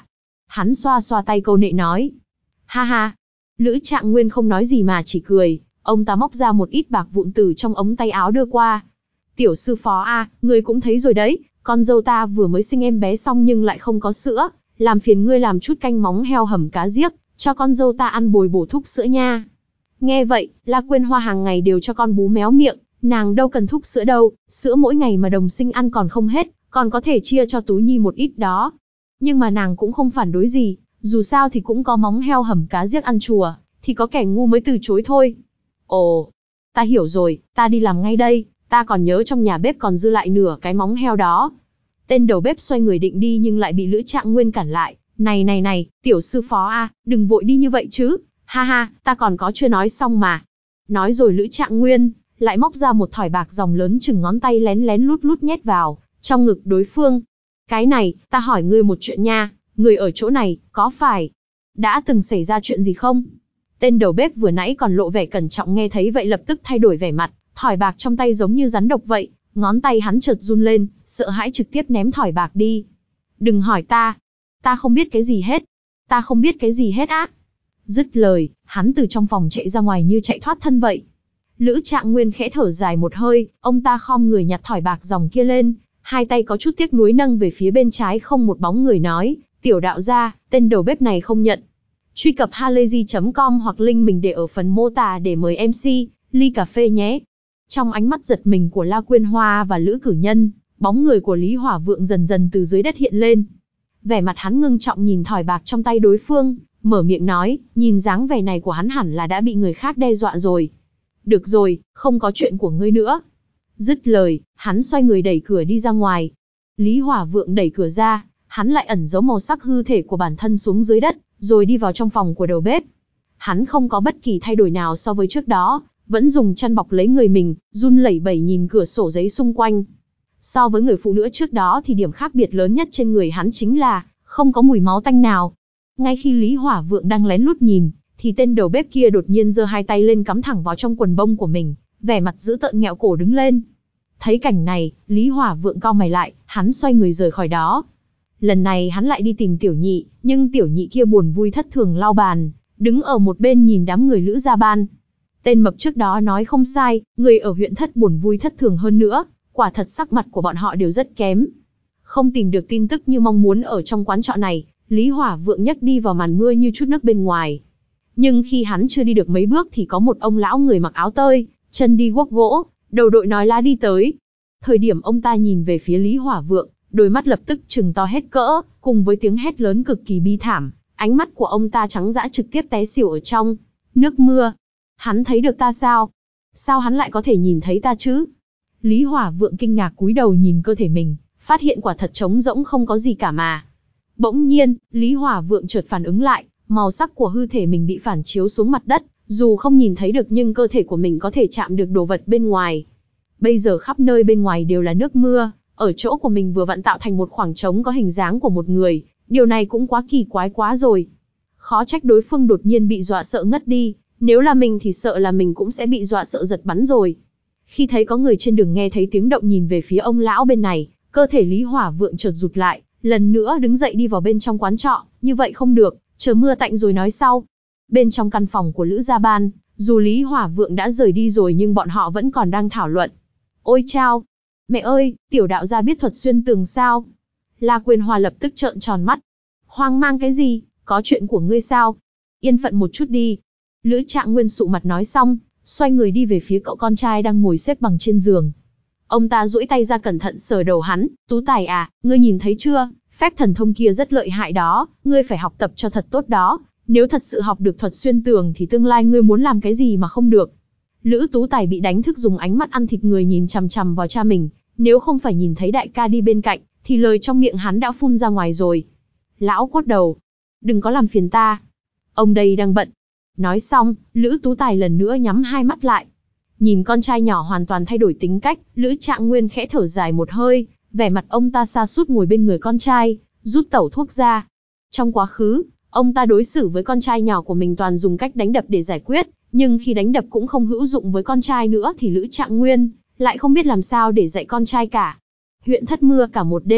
Hắn xoa xoa tay câu nệ nói. Ha ha. Lữ Trạng Nguyên không nói gì mà chỉ cười, ông ta móc ra một ít bạc vụn từ trong ống tay áo đưa qua. Tiểu sư phó a, ngươi cũng thấy rồi đấy, con dâu ta vừa mới sinh em bé xong nhưng lại không có sữa, làm phiền ngươi làm chút canh móng heo hầm cá giếc, cho con dâu ta ăn bồi bổ thúc sữa nha. Nghe vậy, La Quyên Hoa hàng ngày đều cho con bú méo miệng, nàng đâu cần thúc sữa đâu, sữa mỗi ngày mà đồng sinh ăn còn không hết, còn có thể chia cho Tú Nhi một ít đó. Nhưng mà nàng cũng không phản đối gì, dù sao thì cũng có móng heo hầm cá giếc ăn chùa, thì có kẻ ngu mới từ chối thôi. Ồ, ta hiểu rồi, ta đi làm ngay đây, ta còn nhớ trong nhà bếp còn dư lại nửa cái móng heo đó. Tên đầu bếp xoay người định đi nhưng lại bị Lữ Trạng Nguyên cản lại. Này này này, tiểu sư phó a, đừng vội đi như vậy chứ, ha ha, ta còn có chưa nói xong mà. Nói rồi Lữ Trạng Nguyên lại móc ra một thỏi bạc ròng lớn chừng ngón tay lén lén lút lút nhét vào trong ngực đối phương. Cái này, ta hỏi ngươi một chuyện nha, người ở chỗ này, có phải đã từng xảy ra chuyện gì không? Tên đầu bếp vừa nãy còn lộ vẻ cẩn trọng nghe thấy vậy lập tức thay đổi vẻ mặt, thỏi bạc trong tay giống như rắn độc vậy, ngón tay hắn chợt run lên, sợ hãi trực tiếp ném thỏi bạc đi. Đừng hỏi ta, ta không biết cái gì hết, ta không biết cái gì hết á. Dứt lời, hắn từ trong phòng chạy ra ngoài như chạy thoát thân vậy. Lữ Trạng Nguyên khẽ thở dài một hơi, ông ta khom người nhặt thỏi bạc ròng kia lên, hai tay có chút tiếc nuối nâng về phía bên trái không một bóng người nói, tiểu đạo gia, tên đầu bếp này không nhận. Truy cập halayzi chấm com hoặc link mình để ở phần mô tả để mời em xê, ly cà phê nhé. Trong ánh mắt giật mình của La Quyên Hoa và Lữ Cử Nhân, bóng người của Lý Hỏa Vượng dần dần từ dưới đất hiện lên. Vẻ mặt hắn ngưng trọng nhìn thỏi bạc trong tay đối phương, mở miệng nói, nhìn dáng vẻ này của hắn hẳn là đã bị người khác đe dọa rồi. Được rồi, không có chuyện của ngươi nữa. Dứt lời, hắn xoay người đẩy cửa đi ra ngoài. Lý Hỏa Vượng đẩy cửa ra, hắn lại ẩn giấu màu sắc hư thể của bản thân xuống dưới đất, rồi đi vào trong phòng của đầu bếp. Hắn không có bất kỳ thay đổi nào so với trước đó, vẫn dùng chăn bọc lấy người mình, run lẩy bẩy nhìn cửa sổ giấy xung quanh. So với người phụ nữ trước đó thì điểm khác biệt lớn nhất trên người hắn chính là không có mùi máu tanh nào. Ngay khi Lý Hỏa Vượng đang lén lút nhìn, thì tên đầu bếp kia đột nhiên giơ hai tay lên cắm thẳng vào trong quần bông của mình, vẻ mặt dữ tợn nghẹo cổ đứng lên. Thấy cảnh này, Lý Hỏa Vượng cau mày lại, hắn xoay người rời khỏi đó. Lần này hắn lại đi tìm tiểu nhị, nhưng tiểu nhị kia buồn vui thất thường lau bàn, đứng ở một bên nhìn đám người Lữ gia ban. Tên mập trước đó nói không sai, người ở huyện Thất buồn vui thất thường hơn nữa, quả thật sắc mặt của bọn họ đều rất kém. Không tìm được tin tức như mong muốn ở trong quán trọ này, Lý Hỏa Vượng nhấc đi vào màn mưa như chút nước bên ngoài. Nhưng khi hắn chưa đi được mấy bước thì có một ông lão người mặc áo tơi, chân đi guốc gỗ, đầu đội nói lá đi tới. Thời điểm ông ta nhìn về phía Lý Hỏa Vượng, đôi mắt lập tức trừng to hết cỡ, cùng với tiếng hét lớn cực kỳ bi thảm, ánh mắt của ông ta trắng dã trực tiếp té xỉu ở trong nước mưa. Hắn thấy được ta sao? Sao hắn lại có thể nhìn thấy ta chứ? Lý Hỏa Vượng kinh ngạc cúi đầu nhìn cơ thể mình, phát hiện quả thật trống rỗng không có gì cả mà. Bỗng nhiên, Lý Hỏa Vượng chợt phản ứng lại, màu sắc của hư thể mình bị phản chiếu xuống mặt đất, dù không nhìn thấy được nhưng cơ thể của mình có thể chạm được đồ vật bên ngoài. Bây giờ khắp nơi bên ngoài đều là nước mưa, ở chỗ của mình vừa vặn tạo thành một khoảng trống có hình dáng của một người, điều này cũng quá kỳ quái quá rồi. Khó trách đối phương đột nhiên bị dọa sợ ngất đi, nếu là mình thì sợ là mình cũng sẽ bị dọa sợ giật bắn rồi. Khi thấy có người trên đường nghe thấy tiếng động nhìn về phía ông lão bên này, cơ thể Lý Hỏa Vượng chợt rụt lại, lần nữa đứng dậy đi vào bên trong quán trọ, như vậy không được, chờ mưa tạnh rồi nói sau. Bên trong căn phòng của Lữ gia ban, dù Lý Hỏa Vượng đã rời đi rồi nhưng bọn họ vẫn còn đang thảo luận. Ôi chao! Mẹ ơi, tiểu đạo gia biết thuật xuyên tường sao? La Quyên Hoa lập tức trợn tròn mắt. Hoang mang cái gì? Có chuyện của ngươi sao? Yên phận một chút đi. Lữ Trạng Nguyên sụ mặt nói xong, xoay người đi về phía cậu con trai đang ngồi xếp bằng trên giường. Ông ta duỗi tay ra cẩn thận sờ đầu hắn, Tú Tài à, ngươi nhìn thấy chưa? Phép thần thông kia rất lợi hại đó, ngươi phải học tập cho thật tốt đó. Nếu thật sự học được thuật xuyên tường thì tương lai ngươi muốn làm cái gì mà không được. Lữ Tú Tài bị đánh thức dùng ánh mắt ăn thịt người nhìn chằm chằm vào cha mình, nếu không phải nhìn thấy đại ca đi bên cạnh, thì lời trong miệng hắn đã phun ra ngoài rồi. Lão cốt đầu, đừng có làm phiền ta. Ông đây đang bận. Nói xong, Lữ Tú Tài lần nữa nhắm hai mắt lại. Nhìn con trai nhỏ hoàn toàn thay đổi tính cách, Lữ Trạng Nguyên khẽ thở dài một hơi, vẻ mặt ông ta sa sút ngồi bên người con trai, rút tẩu thuốc ra. Trong quá khứ, ông ta đối xử với con trai nhỏ của mình toàn dùng cách đánh đập để giải quyết, nhưng khi đánh đập cũng không hữu dụng với con trai nữa thì Lữ Trạng Nguyên lại không biết làm sao để dạy con trai cả. Huyện Thất mưa cả một đêm,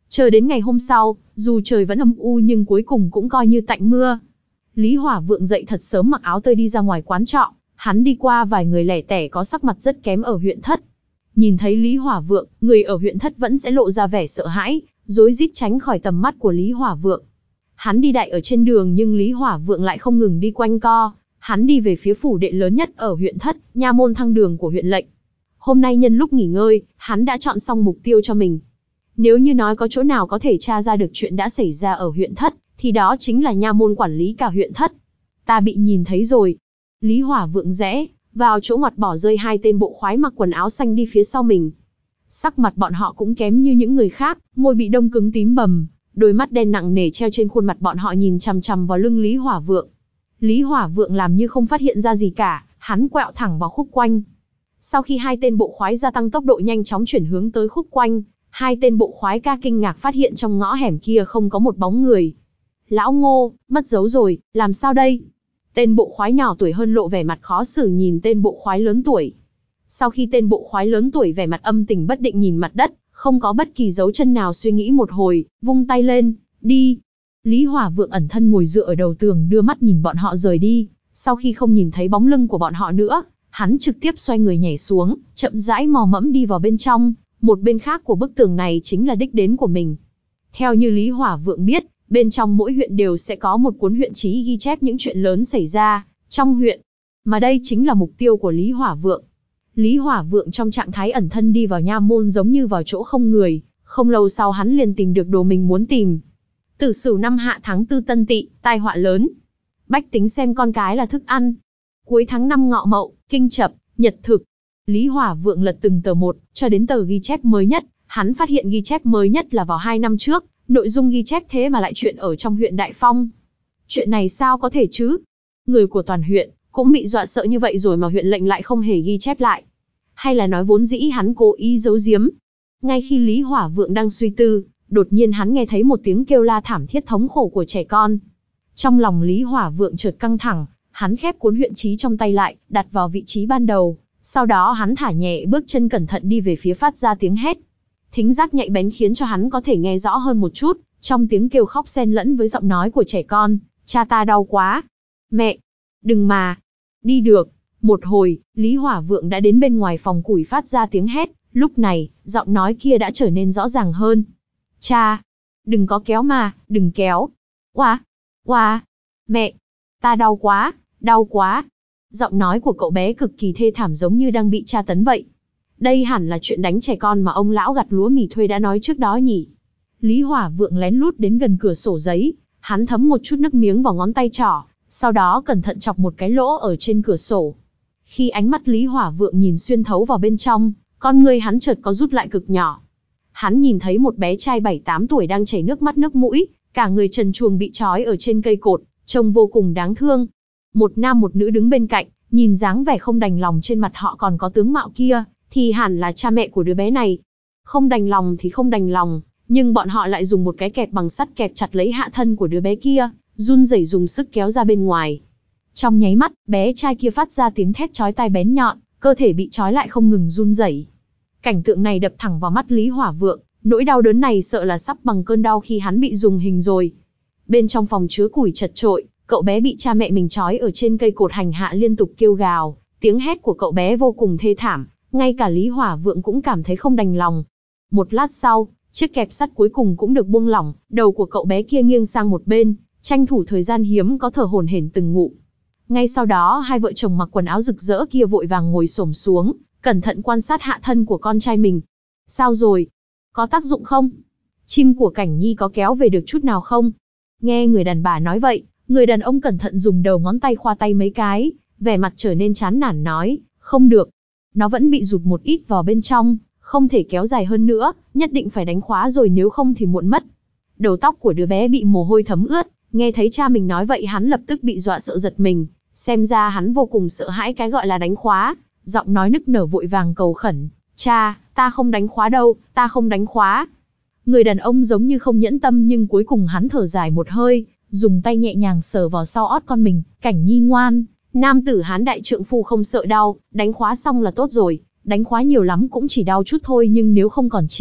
Chờ đến ngày hôm sau, dù trời vẫn âm u nhưng cuối cùng cũng coi như tạnh mưa. Lý Hỏa Vượng dậy thật sớm mặc áo tơi đi ra ngoài quán trọ, hắn đi qua vài người lẻ tẻ có sắc mặt rất kém ở huyện Thất. Nhìn thấy Lý Hỏa Vượng, người ở huyện Thất vẫn sẽ lộ ra vẻ sợ hãi, rối rít tránh khỏi tầm mắt của Lý Hỏa Vượng. Hắn đi đại ở trên đường nhưng Lý Hỏa Vượng lại không ngừng đi quanh co, hắn đi về phía phủ đệ lớn nhất ở huyện Thất, nha môn thăng đường của huyện lệnh. Hôm nay nhân lúc nghỉ ngơi, hắn đã chọn xong mục tiêu cho mình. Nếu như nói có chỗ nào có thể tra ra được chuyện đã xảy ra ở huyện Thất, thì đó chính là nha môn quản lý cả huyện Thất. Ta bị nhìn thấy rồi. Lý Hỏa Vượng rẽ vào chỗ ngoặt bỏ rơi hai tên bộ khoái mặc quần áo xanh đi phía sau mình. Sắc mặt bọn họ cũng kém như những người khác, môi bị đông cứng tím bầm, đôi mắt đen nặng nề treo trên khuôn mặt bọn họ nhìn chằm chằm vào lưng Lý Hỏa Vượng. Lý Hỏa Vượng làm như không phát hiện ra gì cả, hắn quẹo thẳng vào khúc quanh. Sau khi hai tên bộ khoái gia tăng tốc độ nhanh chóng chuyển hướng tới khúc quanh, hai tên bộ khoái ca kinh ngạc phát hiện trong ngõ hẻm kia không có một bóng người. Lão Ngô, mất dấu rồi, làm sao đây? Tên bộ khoái nhỏ tuổi hơn lộ vẻ mặt khó xử nhìn tên bộ khoái lớn tuổi. Sau khi tên bộ khoái lớn tuổi vẻ mặt âm tình bất định nhìn mặt đất, không có bất kỳ dấu chân nào suy nghĩ một hồi, vung tay lên, đi. Lý Hỏa Vượng ẩn thân ngồi dựa ở đầu tường đưa mắt nhìn bọn họ rời đi, sau khi không nhìn thấy bóng lưng của bọn họ nữa, hắn trực tiếp xoay người nhảy xuống, chậm rãi mò mẫm đi vào bên trong, một bên khác của bức tường này chính là đích đến của mình. Theo như Lý Hỏa Vượng biết, bên trong mỗi huyện đều sẽ có một cuốn huyện chí ghi chép những chuyện lớn xảy ra trong huyện, mà đây chính là mục tiêu của Lý Hỏa Vượng. Lý Hỏa Vượng trong trạng thái ẩn thân đi vào nha môn giống như vào chỗ không người, không lâu sau hắn liền tìm được đồ mình muốn tìm. Tử Sửu năm hạ tháng tư Tân Tỵ, tai họa lớn. Bách tính xem con cái là thức ăn. Cuối tháng năm Ngọ Mậu, kinh chập, nhật thực. Lý Hỏa Vượng lật từng tờ một, cho đến tờ ghi chép mới nhất, hắn phát hiện ghi chép mới nhất là vào hai năm trước, nội dung ghi chép thế mà lại chuyện ở trong huyện Đại Phong. Chuyện này sao có thể chứ? Người của toàn huyện cũng bị dọa sợ như vậy rồi mà huyện lệnh lại không hề ghi chép lại. Hay là nói vốn dĩ hắn cố ý giấu giếm? Ngay khi Lý Hỏa Vượng đang suy tư, đột nhiên hắn nghe thấy một tiếng kêu la thảm thiết thống khổ của trẻ con. Trong lòng Lý Hỏa Vượng chợt căng thẳng, hắn khép cuốn huyện chí trong tay lại, đặt vào vị trí ban đầu, sau đó hắn thả nhẹ bước chân cẩn thận đi về phía phát ra tiếng hét. Thính giác nhạy bén khiến cho hắn có thể nghe rõ hơn một chút, trong tiếng kêu khóc xen lẫn với giọng nói của trẻ con, cha ta đau quá. Mẹ, đừng mà. Đi được. Một hồi, Lý Hỏa Vượng đã đến bên ngoài phòng củi phát ra tiếng hét, lúc này, giọng nói kia đã trở nên rõ ràng hơn. Cha, đừng có kéo mà, đừng kéo. Oa, oa, mẹ, ta đau quá, đau quá. Giọng nói của cậu bé cực kỳ thê thảm giống như đang bị tra tấn vậy. Đây hẳn là chuyện đánh trẻ con mà ông lão gặt lúa mì thuê đã nói trước đó nhỉ. Lý Hỏa Vượng lén lút đến gần cửa sổ giấy, hắn thấm một chút nước miếng vào ngón tay trỏ, sau đó cẩn thận chọc một cái lỗ ở trên cửa sổ. Khi ánh mắt Lý Hỏa Vượng nhìn xuyên thấu vào bên trong, con người hắn chợt có rút lại cực nhỏ. Hắn nhìn thấy một bé trai bảy tám tuổi đang chảy nước mắt nước mũi, cả người trần truồng bị trói ở trên cây cột, trông vô cùng đáng thương. Một nam một nữ đứng bên cạnh, nhìn dáng vẻ không đành lòng trên mặt họ còn có tướng mạo kia, thì hẳn là cha mẹ của đứa bé này. Không đành lòng thì không đành lòng, nhưng bọn họ lại dùng một cái kẹp bằng sắt kẹp chặt lấy hạ thân của đứa bé kia, run rẩy dùng sức kéo ra bên ngoài. Trong nháy mắt, bé trai kia phát ra tiếng thét chói tai bén nhọn, cơ thể bị trói lại không ngừng run rẩy. Cảnh tượng này đập thẳng vào mắt Lý Hỏa Vượng, nỗi đau đớn này sợ là sắp bằng cơn đau khi hắn bị dùng hình rồi. Bên trong phòng chứa củi chật chội, cậu bé bị cha mẹ mình trói ở trên cây cột hành hạ liên tục kêu gào, tiếng hét của cậu bé vô cùng thê thảm, ngay cả Lý Hỏa Vượng cũng cảm thấy không đành lòng. Một lát sau, chiếc kẹp sắt cuối cùng cũng được buông lỏng, đầu của cậu bé kia nghiêng sang một bên, tranh thủ thời gian hiếm có thở hổn hển từng ngụm. Ngay sau đó hai vợ chồng mặc quần áo rực rỡ kia vội vàng ngồi xổm xuống, cẩn thận quan sát hạ thân của con trai mình. Sao rồi? Có tác dụng không? Chim của Cảnh Nhi có kéo về được chút nào không? Nghe người đàn bà nói vậy, người đàn ông cẩn thận dùng đầu ngón tay khoa tay mấy cái, vẻ mặt trở nên chán nản nói, không được. Nó vẫn bị rụt một ít vào bên trong, không thể kéo dài hơn nữa, nhất định phải đánh khóa rồi nếu không thì muộn mất. Đầu tóc của đứa bé bị mồ hôi thấm ướt, nghe thấy cha mình nói vậy hắn lập tức bị dọa sợ giật mình, xem ra hắn vô cùng sợ hãi cái gọi là đánh khóa, giọng nói nức nở vội vàng cầu khẩn, cha, ta không đánh khóa đâu, ta không đánh khóa. Người đàn ông giống như không nhẫn tâm nhưng cuối cùng hắn thở dài một hơi, dùng tay nhẹ nhàng sờ vào sau ót con mình, Cảnh Nhi ngoan, nam tử hán đại trượng phu không sợ đau, đánh khóa xong là tốt rồi, đánh khóa nhiều lắm cũng chỉ đau chút thôi nhưng nếu không còn chim,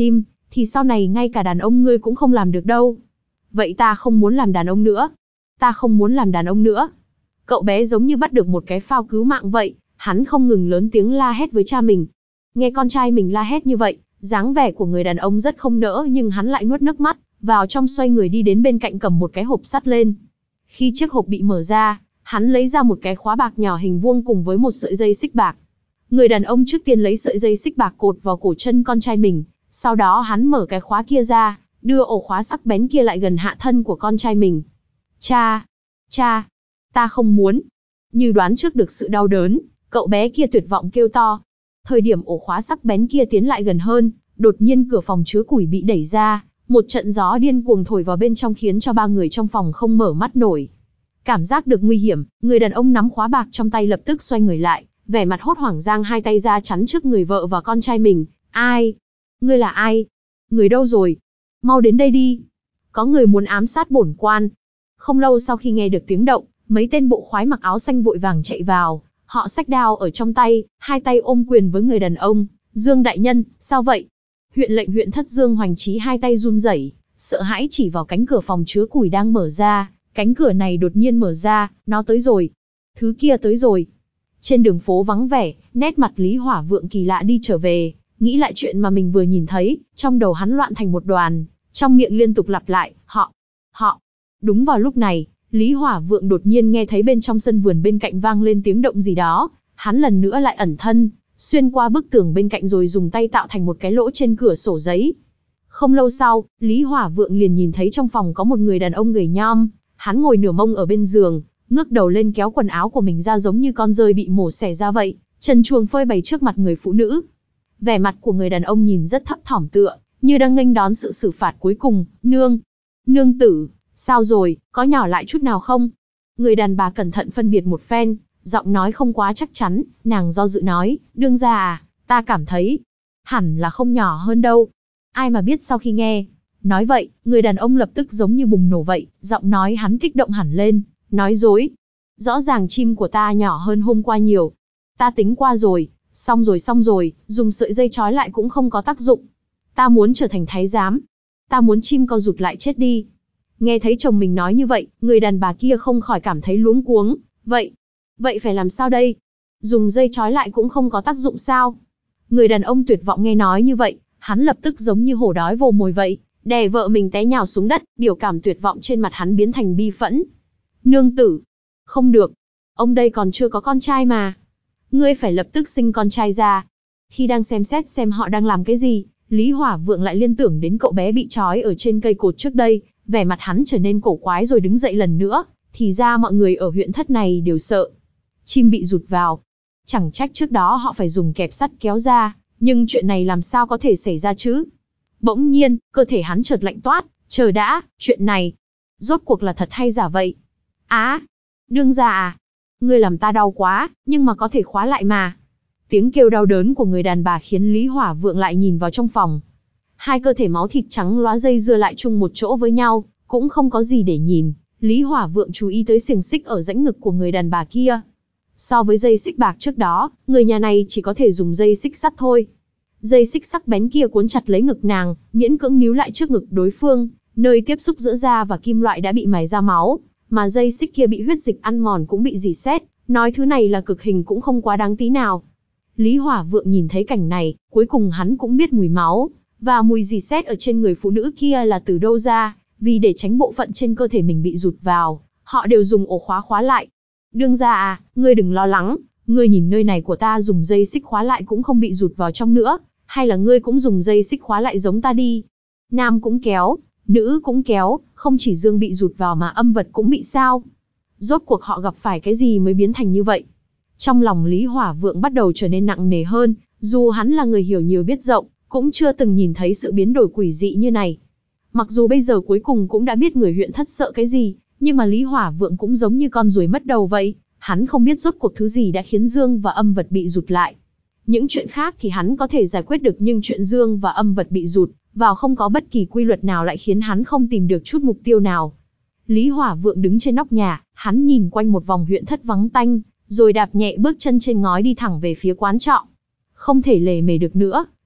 thì sau này ngay cả đàn ông ngươi cũng không làm được đâu. Vậy ta không muốn làm đàn ông nữa. Ta không muốn làm đàn ông nữa. Cậu bé giống như bắt được một cái phao cứu mạng vậy, hắn không ngừng lớn tiếng la hét với cha mình. Nghe con trai mình la hét như vậy, dáng vẻ của người đàn ông rất không nỡ nhưng hắn lại nuốt nước mắt, vào trong xoay người đi đến bên cạnh cầm một cái hộp sắt lên. Khi chiếc hộp bị mở ra, hắn lấy ra một cái khóa bạc nhỏ hình vuông cùng với một sợi dây xích bạc. Người đàn ông trước tiên lấy sợi dây xích bạc cột vào cổ chân con trai mình, sau đó hắn mở cái khóa kia ra, đưa ổ khóa sắc bén kia lại gần hạ thân của con trai mình. Cha! Cha! Ta không muốn! Như đoán trước được sự đau đớn, cậu bé kia tuyệt vọng kêu to. Thời điểm ổ khóa sắc bén kia tiến lại gần hơn, đột nhiên cửa phòng chứa củi bị đẩy ra, một trận gió điên cuồng thổi vào bên trong khiến cho ba người trong phòng không mở mắt nổi. Cảm giác được nguy hiểm, người đàn ông nắm khóa bạc trong tay lập tức xoay người lại, vẻ mặt hốt hoảng giang hai tay ra chắn trước người vợ và con trai mình. Ai? Ngươi là ai? Người đâu rồi? Mau đến đây đi. Có người muốn ám sát bổn quan. Không lâu sau khi nghe được tiếng động, mấy tên bộ khoái mặc áo xanh vội vàng chạy vào, họ xách đao ở trong tay, hai tay ôm quyền với người đàn ông. Dương đại nhân, sao vậy? Huyện lệnh huyện thất Dương Hoành Trí hai tay run rẩy, sợ hãi chỉ vào cánh cửa phòng chứa củi đang mở ra. Cánh cửa này đột nhiên mở ra, nó tới rồi. Thứ kia tới rồi. Trên đường phố vắng vẻ, nét mặt Lý Hỏa Vượng kỳ lạ đi trở về, nghĩ lại chuyện mà mình vừa nhìn thấy, trong đầu hắn loạn thành một đoàn, trong miệng liên tục lặp lại, họ, họ. Đúng vào lúc này, Lý Hỏa Vượng đột nhiên nghe thấy bên trong sân vườn bên cạnh vang lên tiếng động gì đó, hắn lần nữa lại ẩn thân, xuyên qua bức tường bên cạnh rồi dùng tay tạo thành một cái lỗ trên cửa sổ giấy. Không lâu sau, Lý Hỏa Vượng liền nhìn thấy trong phòng có một người đàn ông gầy nhom, hắn ngồi nửa mông ở bên giường, ngước đầu lên kéo quần áo của mình ra giống như con dơi bị mổ xẻ ra vậy, trần truồng phơi bày trước mặt người phụ nữ. Vẻ mặt của người đàn ông nhìn rất thấp thỏm tựa, như đang nghênh đón sự xử phạt cuối cùng. Nương, nương tử, sao rồi, có nhỏ lại chút nào không? Người đàn bà cẩn thận phân biệt một phen, giọng nói không quá chắc chắn, nàng do dự nói, đương gia à, ta cảm thấy, hẳn là không nhỏ hơn đâu. Ai mà biết sau khi nghe. Nói vậy, người đàn ông lập tức giống như bùng nổ vậy, giọng nói hắn kích động hẳn lên, nói dối. Rõ ràng chim của ta nhỏ hơn hôm qua nhiều. Ta tính qua rồi, xong rồi xong rồi, dùng sợi dây trói lại cũng không có tác dụng. Ta muốn trở thành thái giám. Ta muốn chim co rụt lại chết đi. Nghe thấy chồng mình nói như vậy, người đàn bà kia không khỏi cảm thấy luống cuống. Vậy, vậy phải làm sao đây? Dùng dây trói lại cũng không có tác dụng sao? Người đàn ông tuyệt vọng nghe nói như vậy, hắn lập tức giống như hổ đói vồ mồi vậy, đè vợ mình té nhào xuống đất, biểu cảm tuyệt vọng trên mặt hắn biến thành bi phẫn. Nương tử, không được, ông đây còn chưa có con trai mà. Ngươi phải lập tức sinh con trai ra. Khi đang xem xét xem họ đang làm cái gì, Lý Hỏa Vượng lại liên tưởng đến cậu bé bị trói ở trên cây cột trước đây, vẻ mặt hắn trở nên cổ quái rồi đứng dậy lần nữa, thì ra mọi người ở huyện thất này đều sợ. Chim bị rụt vào. Chẳng trách trước đó họ phải dùng kẹp sắt kéo ra, nhưng chuyện này làm sao có thể xảy ra chứ? Bỗng nhiên, cơ thể hắn chợt lạnh toát, chờ đã, chuyện này, rốt cuộc là thật hay giả vậy? Á, đương gia à, ngươi làm ta đau quá, nhưng mà có thể khóa lại mà. Tiếng kêu đau đớn của người đàn bà khiến Lý Hỏa Vượng lại nhìn vào trong phòng. Hai cơ thể máu thịt trắng lóa dây dưa lại chung một chỗ với nhau, cũng không có gì để nhìn. Lý Hỏa Vượng chú ý tới xiềng xích ở rãnh ngực của người đàn bà kia. So với dây xích bạc trước đó, người nhà này chỉ có thể dùng dây xích sắt thôi. Dây xích sắc bén kia cuốn chặt lấy ngực nàng, miễn cưỡng níu lại trước ngực đối phương, nơi tiếp xúc giữa da và kim loại đã bị mài ra máu, mà dây xích kia bị huyết dịch ăn mòn cũng bị rỉ sét, nói thứ này là cực hình cũng không quá đáng tí nào. Lý Hỏa Vượng nhìn thấy cảnh này, cuối cùng hắn cũng biết mùi máu, và mùi rỉ sét ở trên người phụ nữ kia là từ đâu ra, vì để tránh bộ phận trên cơ thể mình bị rụt vào, họ đều dùng ổ khóa khóa lại. Đương gia à, ngươi đừng lo lắng, ngươi nhìn nơi này của ta dùng dây xích khóa lại cũng không bị rụt vào trong nữa, hay là ngươi cũng dùng dây xích khóa lại giống ta đi. Nam cũng kéo, nữ cũng kéo, không chỉ dương bị rụt vào mà âm vật cũng bị sao. Rốt cuộc họ gặp phải cái gì mới biến thành như vậy? Trong lòng Lý Hỏa Vượng bắt đầu trở nên nặng nề hơn, dù hắn là người hiểu nhiều biết rộng, cũng chưa từng nhìn thấy sự biến đổi quỷ dị như này. Mặc dù bây giờ cuối cùng cũng đã biết người huyện thất sợ cái gì, nhưng mà Lý Hỏa Vượng cũng giống như con ruồi mất đầu vậy, hắn không biết rốt cuộc thứ gì đã khiến dương và âm vật bị rụt lại. Những chuyện khác thì hắn có thể giải quyết được, nhưng chuyện dương và âm vật bị rụt vào không có bất kỳ quy luật nào lại khiến hắn không tìm được chút mục tiêu nào. Lý Hỏa Vượng đứng trên nóc nhà, hắn nhìn quanh một vòng huyện thất vắng tanh, rồi đạp nhẹ bước chân trên ngói đi thẳng về phía quán trọ. Không thể lề mề được nữa,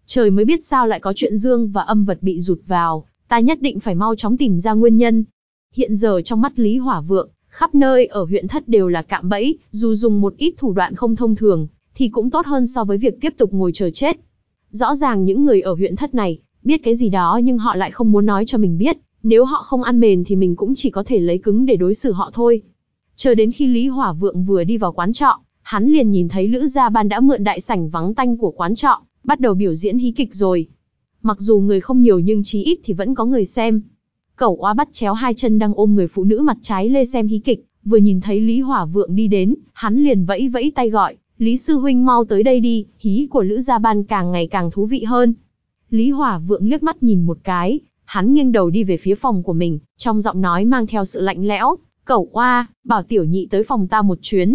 Trời mới biết sao lại có chuyện dương và âm vật bị rụt vào, ta nhất định phải mau chóng tìm ra nguyên nhân. Hiện giờ trong mắt Lý Hỏa Vượng, khắp nơi ở huyện Thất đều là cạm bẫy, dù dùng một ít thủ đoạn không thông thường, thì cũng tốt hơn so với việc tiếp tục ngồi chờ chết. Rõ ràng những người ở huyện Thất này, biết cái gì đó nhưng họ lại không muốn nói cho mình biết, nếu họ không ăn mền thì mình cũng chỉ có thể lấy cứng để đối xử họ thôi. Chờ đến khi Lý Hỏa Vượng vừa đi vào quán trọ, hắn liền nhìn thấy Lữ Gia Ban đã mượn đại sảnh vắng tanh của quán trọ, bắt đầu biểu diễn hí kịch rồi. Mặc dù người không nhiều nhưng chí ít thì vẫn có người xem. Cẩu Oa bắt chéo hai chân đang ôm người phụ nữ mặt trái lê xem hí kịch, vừa nhìn thấy Lý Hỏa Vượng đi đến, hắn liền vẫy vẫy tay gọi, Lý sư huynh mau tới đây đi, hí của Lữ Gia Ban càng ngày càng thú vị hơn. Lý Hỏa Vượng liếc mắt nhìn một cái, hắn nghiêng đầu đi về phía phòng của mình, trong giọng nói mang theo sự lạnh lẽo, Cẩu Oa, bảo tiểu nhị tới phòng ta một chuyến.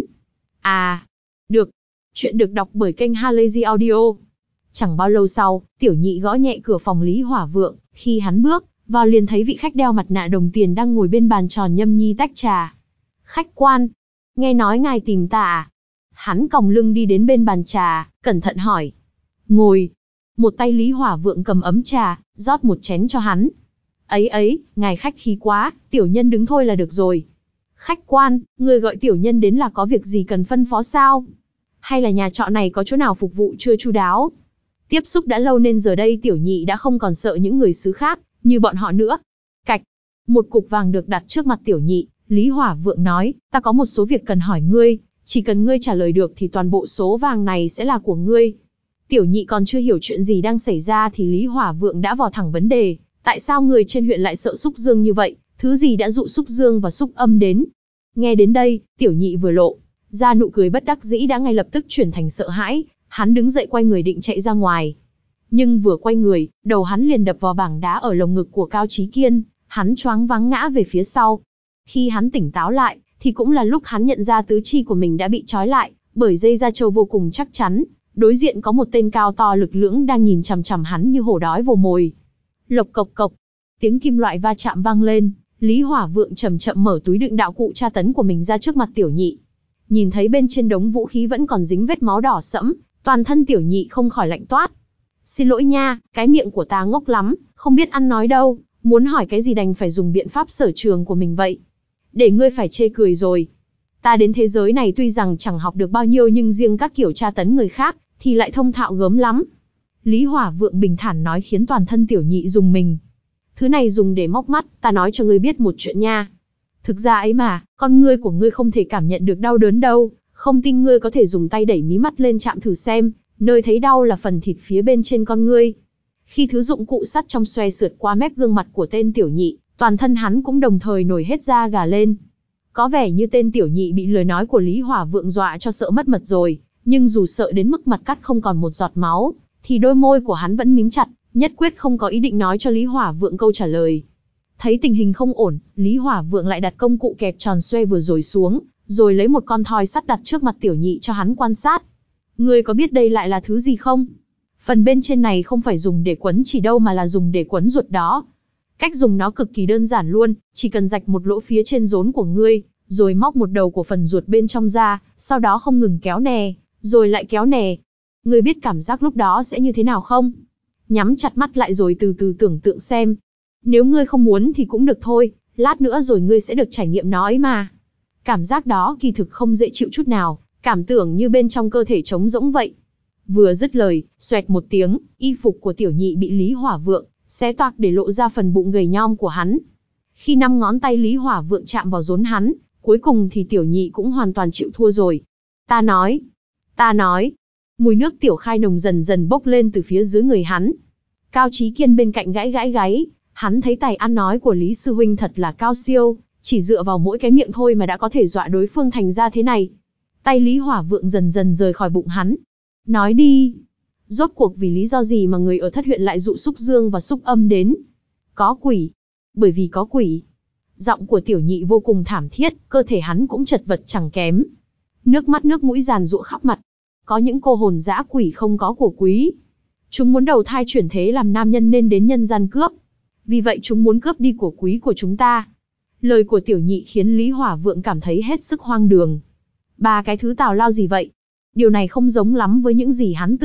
À, được. Chuyện được đọc bởi kênh Halazy Audio. Chẳng bao lâu sau, tiểu nhị gõ nhẹ cửa phòng Lý Hỏa Vượng, khi hắn bước vào liền thấy vị khách đeo mặt nạ đồng tiền đang ngồi bên bàn tròn nhâm nhi tách trà. Khách quan, nghe nói ngài tìm ta à? Hắn còng lưng đi đến bên bàn trà, cẩn thận hỏi. Ngồi. Một tay Lý Hỏa Vượng cầm ấm trà, rót một chén cho hắn. Ấy ấy, ngài khách khí quá, tiểu nhân đứng thôi là được rồi. Khách quan, người gọi tiểu nhân đến là có việc gì cần phân phó sao? Hay là nhà trọ này có chỗ nào phục vụ chưa chu đáo? Tiếp xúc đã lâu nên giờ đây tiểu nhị đã không còn sợ những người xứ khác, như bọn họ nữa. Cạch. Một cục vàng được đặt trước mặt tiểu nhị, Lý Hỏa Vượng nói, ta có một số việc cần hỏi ngươi, chỉ cần ngươi trả lời được thì toàn bộ số vàng này sẽ là của ngươi. Tiểu nhị còn chưa hiểu chuyện gì đang xảy ra thì Lý Hỏa Vượng đã vào thẳng vấn đề, tại sao người trên huyện lại sợ Súc Dương như vậy, thứ gì đã dụ Súc Dương và Súc Âm đến? Nghe đến đây, tiểu nhị vừa lộ ra nụ cười bất đắc dĩ đã ngay lập tức chuyển thành sợ hãi, hắn đứng dậy quay người định chạy ra ngoài. Nhưng vừa quay người, đầu hắn liền đập vào bảng đá ở lồng ngực của Cao Chí Kiên, hắn choáng váng ngã về phía sau. Khi hắn tỉnh táo lại, thì cũng là lúc hắn nhận ra tứ chi của mình đã bị trói lại, bởi dây da trâu vô cùng chắc chắn. Đối diện có một tên cao to lực lưỡng đang nhìn chằm chằm hắn như hổ đói vồ mồi. Lộc cộc cộc, tiếng kim loại va chạm vang lên, Lý Hỏa Vượng chậm chậm mở túi đựng đạo cụ tra tấn của mình ra trước mặt tiểu nhị. Nhìn thấy bên trên đống vũ khí vẫn còn dính vết máu đỏ sẫm, toàn thân tiểu nhị không khỏi lạnh toát. Xin lỗi nha, cái miệng của ta ngốc lắm, không biết ăn nói đâu, muốn hỏi cái gì đành phải dùng biện pháp sở trường của mình vậy. Để ngươi phải chê cười rồi. Ta đến thế giới này tuy rằng chẳng học được bao nhiêu nhưng riêng các kiểu tra tấn người khác, thì lại thông thạo gớm lắm. Lý Hỏa Vượng bình thản nói khiến toàn thân tiểu nhị rùng mình. Thứ này dùng để móc mắt, ta nói cho ngươi biết một chuyện nha. Thực ra ấy mà, con ngươi của ngươi không thể cảm nhận được đau đớn đâu, không tin ngươi có thể dùng tay đẩy mí mắt lên chạm thử xem, nơi thấy đau là phần thịt phía bên trên con ngươi. Khi thứ dụng cụ sắt trong xoe sượt qua mép gương mặt của tên tiểu nhị, toàn thân hắn cũng đồng thời nổi hết da gà lên. Có vẻ như tên tiểu nhị bị lời nói của Lý Hỏa Vượng dọa cho sợ mất mật rồi, nhưng dù sợ đến mức mặt cắt không còn một giọt máu, thì đôi môi của hắn vẫn mím chặt, nhất quyết không có ý định nói cho Lý Hỏa Vượng câu trả lời. Thấy tình hình không ổn, Lý Hỏa Vượng lại đặt công cụ kẹp tròn xoe vừa rồi xuống, rồi lấy một con thoi sắt đặt trước mặt tiểu nhị cho hắn quan sát. Ngươi có biết đây lại là thứ gì không? Phần bên trên này không phải dùng để quấn chỉ đâu mà là dùng để quấn ruột đó. Cách dùng nó cực kỳ đơn giản luôn, chỉ cần rạch một lỗ phía trên rốn của ngươi, rồi móc một đầu của phần ruột bên trong ra, sau đó không ngừng kéo nè, rồi lại kéo nè. Ngươi biết cảm giác lúc đó sẽ như thế nào không? Nhắm chặt mắt lại rồi từ từ tưởng tượng xem. Nếu ngươi không muốn thì cũng được thôi, lát nữa rồi ngươi sẽ được trải nghiệm nó ấy mà. Cảm giác đó kỳ thực không dễ chịu chút nào, cảm tưởng như bên trong cơ thể trống rỗng vậy. Vừa dứt lời, xoẹt một tiếng, y phục của tiểu nhị bị Lý Hỏa Vượng xé toạc để lộ ra phần bụng gầy nhom của hắn. Khi năm ngón tay Lý Hỏa Vượng chạm vào rốn hắn, cuối cùng thì tiểu nhị cũng hoàn toàn chịu thua rồi. Ta nói, ta nói, mùi nước tiểu khai nồng dần dần bốc lên từ phía dưới người hắn. Cao Chí Kiên bên cạnh gãi gãi gáy, hắn thấy tài ăn nói của Lý sư huynh thật là cao siêu, chỉ dựa vào mỗi cái miệng thôi mà đã có thể dọa đối phương thành ra thế này. Tay Lý Hỏa Vượng dần dần rời khỏi bụng hắn. Nói đi, rốt cuộc vì lý do gì mà người ở Thất huyện lại dụ Súc Dương và Súc Âm đến? Có quỷ. Bởi vì có quỷ. Giọng của tiểu nhị vô cùng thảm thiết, cơ thể hắn cũng chật vật chẳng kém. Nước mắt nước mũi giàn giụa khắp mặt. Có những cô hồn dã quỷ không có của quý. Chúng muốn đầu thai chuyển thế làm nam nhân nên đến nhân gian cướp. Vì vậy chúng muốn cướp đi của quý của chúng ta. Lời của tiểu nhị khiến Lý Hỏa Vượng cảm thấy hết sức hoang đường. Ba cái thứ tào lao gì vậy? Điều này không giống lắm với những gì hắn tưởng.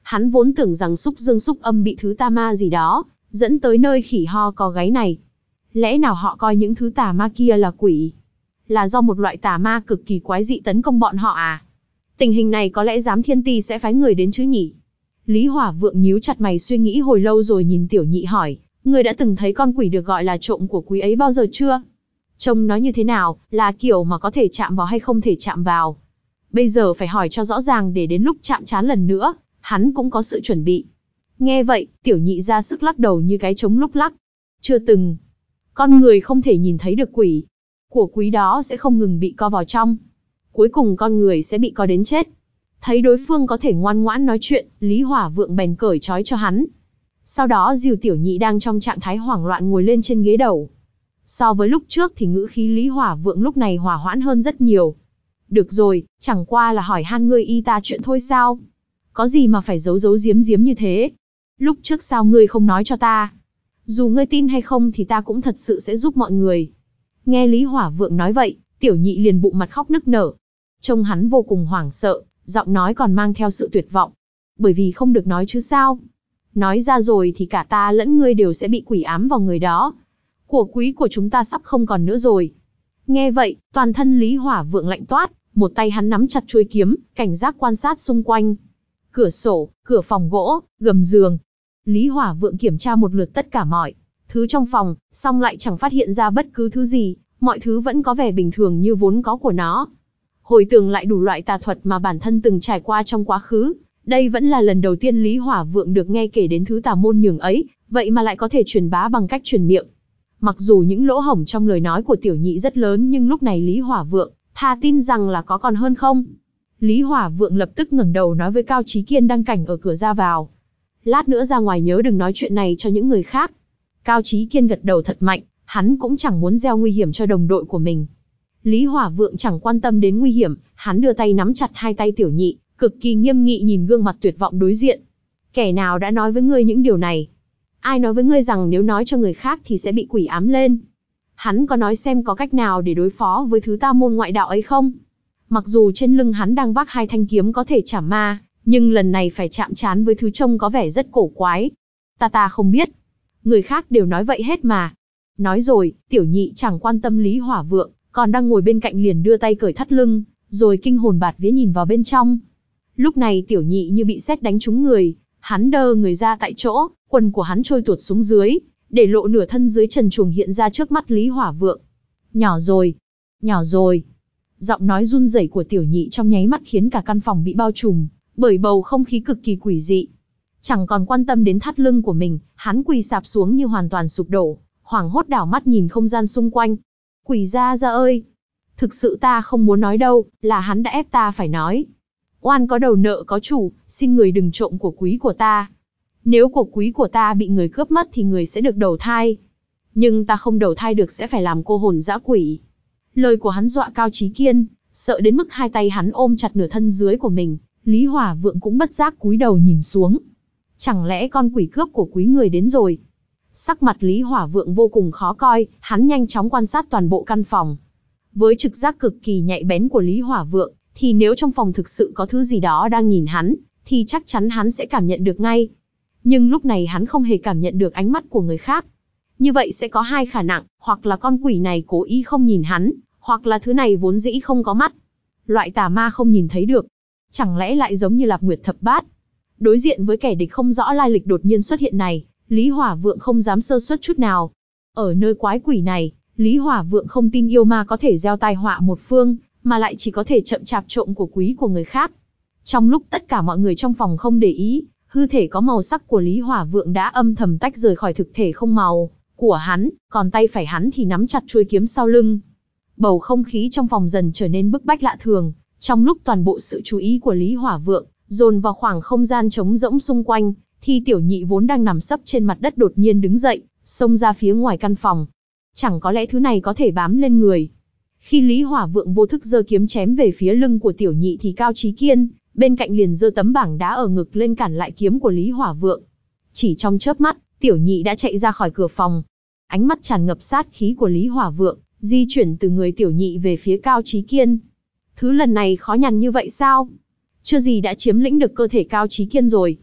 Hắn vốn tưởng rằng xúc dương xúc âm bị thứ tà ma gì đó dẫn tới nơi khỉ ho có gáy này. Lẽ nào họ coi những thứ tà ma kia là quỷ? Là do một loại tà ma cực kỳ quái dị tấn công bọn họ à? Tình hình này có lẽ Giám Thiên Ti sẽ phái người đến chứ nhỉ? Lý Hỏa Vượng nhíu chặt mày suy nghĩ hồi lâu rồi nhìn Tiểu Nhị hỏi, ngươi đã từng thấy con quỷ được gọi là trộm của quý ấy bao giờ chưa? Trông nó như thế nào, là kiểu mà có thể chạm vào hay không thể chạm vào? Bây giờ phải hỏi cho rõ ràng để đến lúc chạm trán lần nữa, hắn cũng có sự chuẩn bị. Nghe vậy, Tiểu Nhị ra sức lắc đầu như cái trống lúc lắc. Chưa từng. Con người không thể nhìn thấy được quỷ. Của quý đó sẽ không ngừng bị co vào trong. Cuối cùng con người sẽ bị co đến chết. Thấy đối phương có thể ngoan ngoãn nói chuyện, Lý Hỏa Vượng bèn cởi trói cho hắn. Sau đó dìu Tiểu Nhị đang trong trạng thái hoảng loạn ngồi lên trên ghế đầu. So với lúc trước thì ngữ khí Lý Hỏa Vượng lúc này hòa hoãn hơn rất nhiều. Được rồi, chẳng qua là hỏi han ngươi y ta chuyện thôi sao? Có gì mà phải giấu giấu giếm giếm như thế? Lúc trước sao ngươi không nói cho ta? Dù ngươi tin hay không thì ta cũng thật sự sẽ giúp mọi người. Nghe Lý Hỏa Vượng nói vậy, Tiểu Nhị liền bụng mặt khóc nức nở. Trông hắn vô cùng hoảng sợ, giọng nói còn mang theo sự tuyệt vọng. Bởi vì không được nói chứ sao? Nói ra rồi thì cả ta lẫn ngươi đều sẽ bị quỷ ám vào người đó. Của quý của chúng ta sắp không còn nữa rồi. Nghe vậy, toàn thân Lý Hỏa Vượng lạnh toát, một tay hắn nắm chặt chuôi kiếm, cảnh giác quan sát xung quanh. Cửa sổ, cửa phòng gỗ, gầm giường. Lý Hỏa Vượng kiểm tra một lượt tất cả mọi thứ trong phòng, song lại chẳng phát hiện ra bất cứ thứ gì, mọi thứ vẫn có vẻ bình thường như vốn có của nó. Hồi tưởng lại đủ loại tà thuật mà bản thân từng trải qua trong quá khứ, đây vẫn là lần đầu tiên Lý Hỏa Vượng được nghe kể đến thứ tà môn nhường ấy, vậy mà lại có thể truyền bá bằng cách truyền miệng. Mặc dù những lỗ hổng trong lời nói của Tiểu Nhị rất lớn nhưng lúc này Lý Hỏa Vượng thà tin rằng là có còn hơn không. Lý Hỏa Vượng lập tức ngẩng đầu nói với Cao Chí Kiên đang cảnh ở cửa ra vào. Lát nữa ra ngoài nhớ đừng nói chuyện này cho những người khác. Cao Chí Kiên gật đầu thật mạnh, hắn cũng chẳng muốn gieo nguy hiểm cho đồng đội của mình. Lý Hỏa Vượng chẳng quan tâm đến nguy hiểm, hắn đưa tay nắm chặt hai tay Tiểu Nhị, cực kỳ nghiêm nghị nhìn gương mặt tuyệt vọng đối diện. Kẻ nào đã nói với ngươi những điều này? Ai nói với ngươi rằng nếu nói cho người khác thì sẽ bị quỷ ám lên? Hắn có nói xem có cách nào để đối phó với thứ tà môn ngoại đạo ấy không? Mặc dù trên lưng hắn đang vác hai thanh kiếm có thể chảm ma, nhưng lần này phải chạm trán với thứ trông có vẻ rất cổ quái. Ta ta không biết. Người khác đều nói vậy hết mà. Nói rồi, Tiểu Nhị chẳng quan tâm Lý Hỏa Vượng, còn đang ngồi bên cạnh liền đưa tay cởi thắt lưng, rồi kinh hồn bạt vía nhìn vào bên trong. Lúc này Tiểu Nhị như bị sét đánh trúng người, hắn đơ người ra tại chỗ, quần của hắn trôi tuột xuống dưới, để lộ nửa thân dưới trần truồng hiện ra trước mắt Lý Hỏa Vượng. Nhỏ rồi, nhỏ rồi. Giọng nói run rẩy của Tiểu Nhị trong nháy mắt khiến cả căn phòng bị bao trùm bởi bầu không khí cực kỳ quỷ dị. Chẳng còn quan tâm đến thắt lưng của mình, hắn quỳ sạp xuống như hoàn toàn sụp đổ, hoảng hốt đảo mắt nhìn không gian xung quanh. Quỷ gia gia ơi! Thực sự ta không muốn nói đâu, là hắn đã ép ta phải nói. Oan có đầu nợ có chủ, xin người đừng trộm của quý của ta. Nếu của quý của ta bị người cướp mất thì người sẽ được đầu thai. Nhưng ta không đầu thai được sẽ phải làm cô hồn dã quỷ. Lời của hắn dọa Cao Chí Kiên, sợ đến mức hai tay hắn ôm chặt nửa thân dưới của mình. Lý Hỏa Vượng cũng bất giác cúi đầu nhìn xuống. Chẳng lẽ con quỷ cướp của quý người đến rồi? Sắc mặt Lý Hỏa Vượng vô cùng khó coi, hắn nhanh chóng quan sát toàn bộ căn phòng. Với trực giác cực kỳ nhạy bén của Lý Hỏa Vượng, thì nếu trong phòng thực sự có thứ gì đó đang nhìn hắn, thì chắc chắn hắn sẽ cảm nhận được ngay. Nhưng lúc này hắn không hề cảm nhận được ánh mắt của người khác. Như vậy sẽ có hai khả năng, hoặc là con quỷ này cố ý không nhìn hắn, hoặc là thứ này vốn dĩ không có mắt. Loại tà ma không nhìn thấy được. Chẳng lẽ lại giống như Lạp Nguyệt Thập Bát? Đối diện với kẻ địch không rõ lai lịch đột nhiên xuất hiện này, Lý Hỏa Vượng không dám sơ suất chút nào. Ở nơi quái quỷ này, Lý Hỏa Vượng không tin yêu ma có thể gieo tai họa một phương, mà lại chỉ có thể chậm chạp trộm của quý của người khác. Trong lúc tất cả mọi người trong phòng không để ý, hư thể có màu sắc của Lý Hỏa Vượng đã âm thầm tách rời khỏi thực thể không màu của hắn, còn tay phải hắn thì nắm chặt chuôi kiếm sau lưng. Bầu không khí trong phòng dần trở nên bức bách lạ thường, trong lúc toàn bộ sự chú ý của Lý Hỏa Vượng dồn vào khoảng không gian trống rỗng xung quanh, thì Tiểu Nhị vốn đang nằm sấp trên mặt đất đột nhiên đứng dậy, xông ra phía ngoài căn phòng. Chẳng có lẽ thứ này có thể bám lên người. Khi Lý Hỏa Vượng vô thức giơ kiếm chém về phía lưng của Tiểu Nhị thì Cao Chí Kiên bên cạnh liền giơ tấm bảng đá ở ngực lên cản lại kiếm của Lý Hỏa Vượng. Chỉ trong chớp mắt, Tiểu Nhị đã chạy ra khỏi cửa phòng. Ánh mắt tràn ngập sát khí của Lý Hỏa Vượng di chuyển từ người Tiểu Nhị về phía Cao Chí Kiên. Thứ lần này khó nhằn như vậy sao? Chưa gì đã chiếm lĩnh được cơ thể Cao Chí Kiên rồi.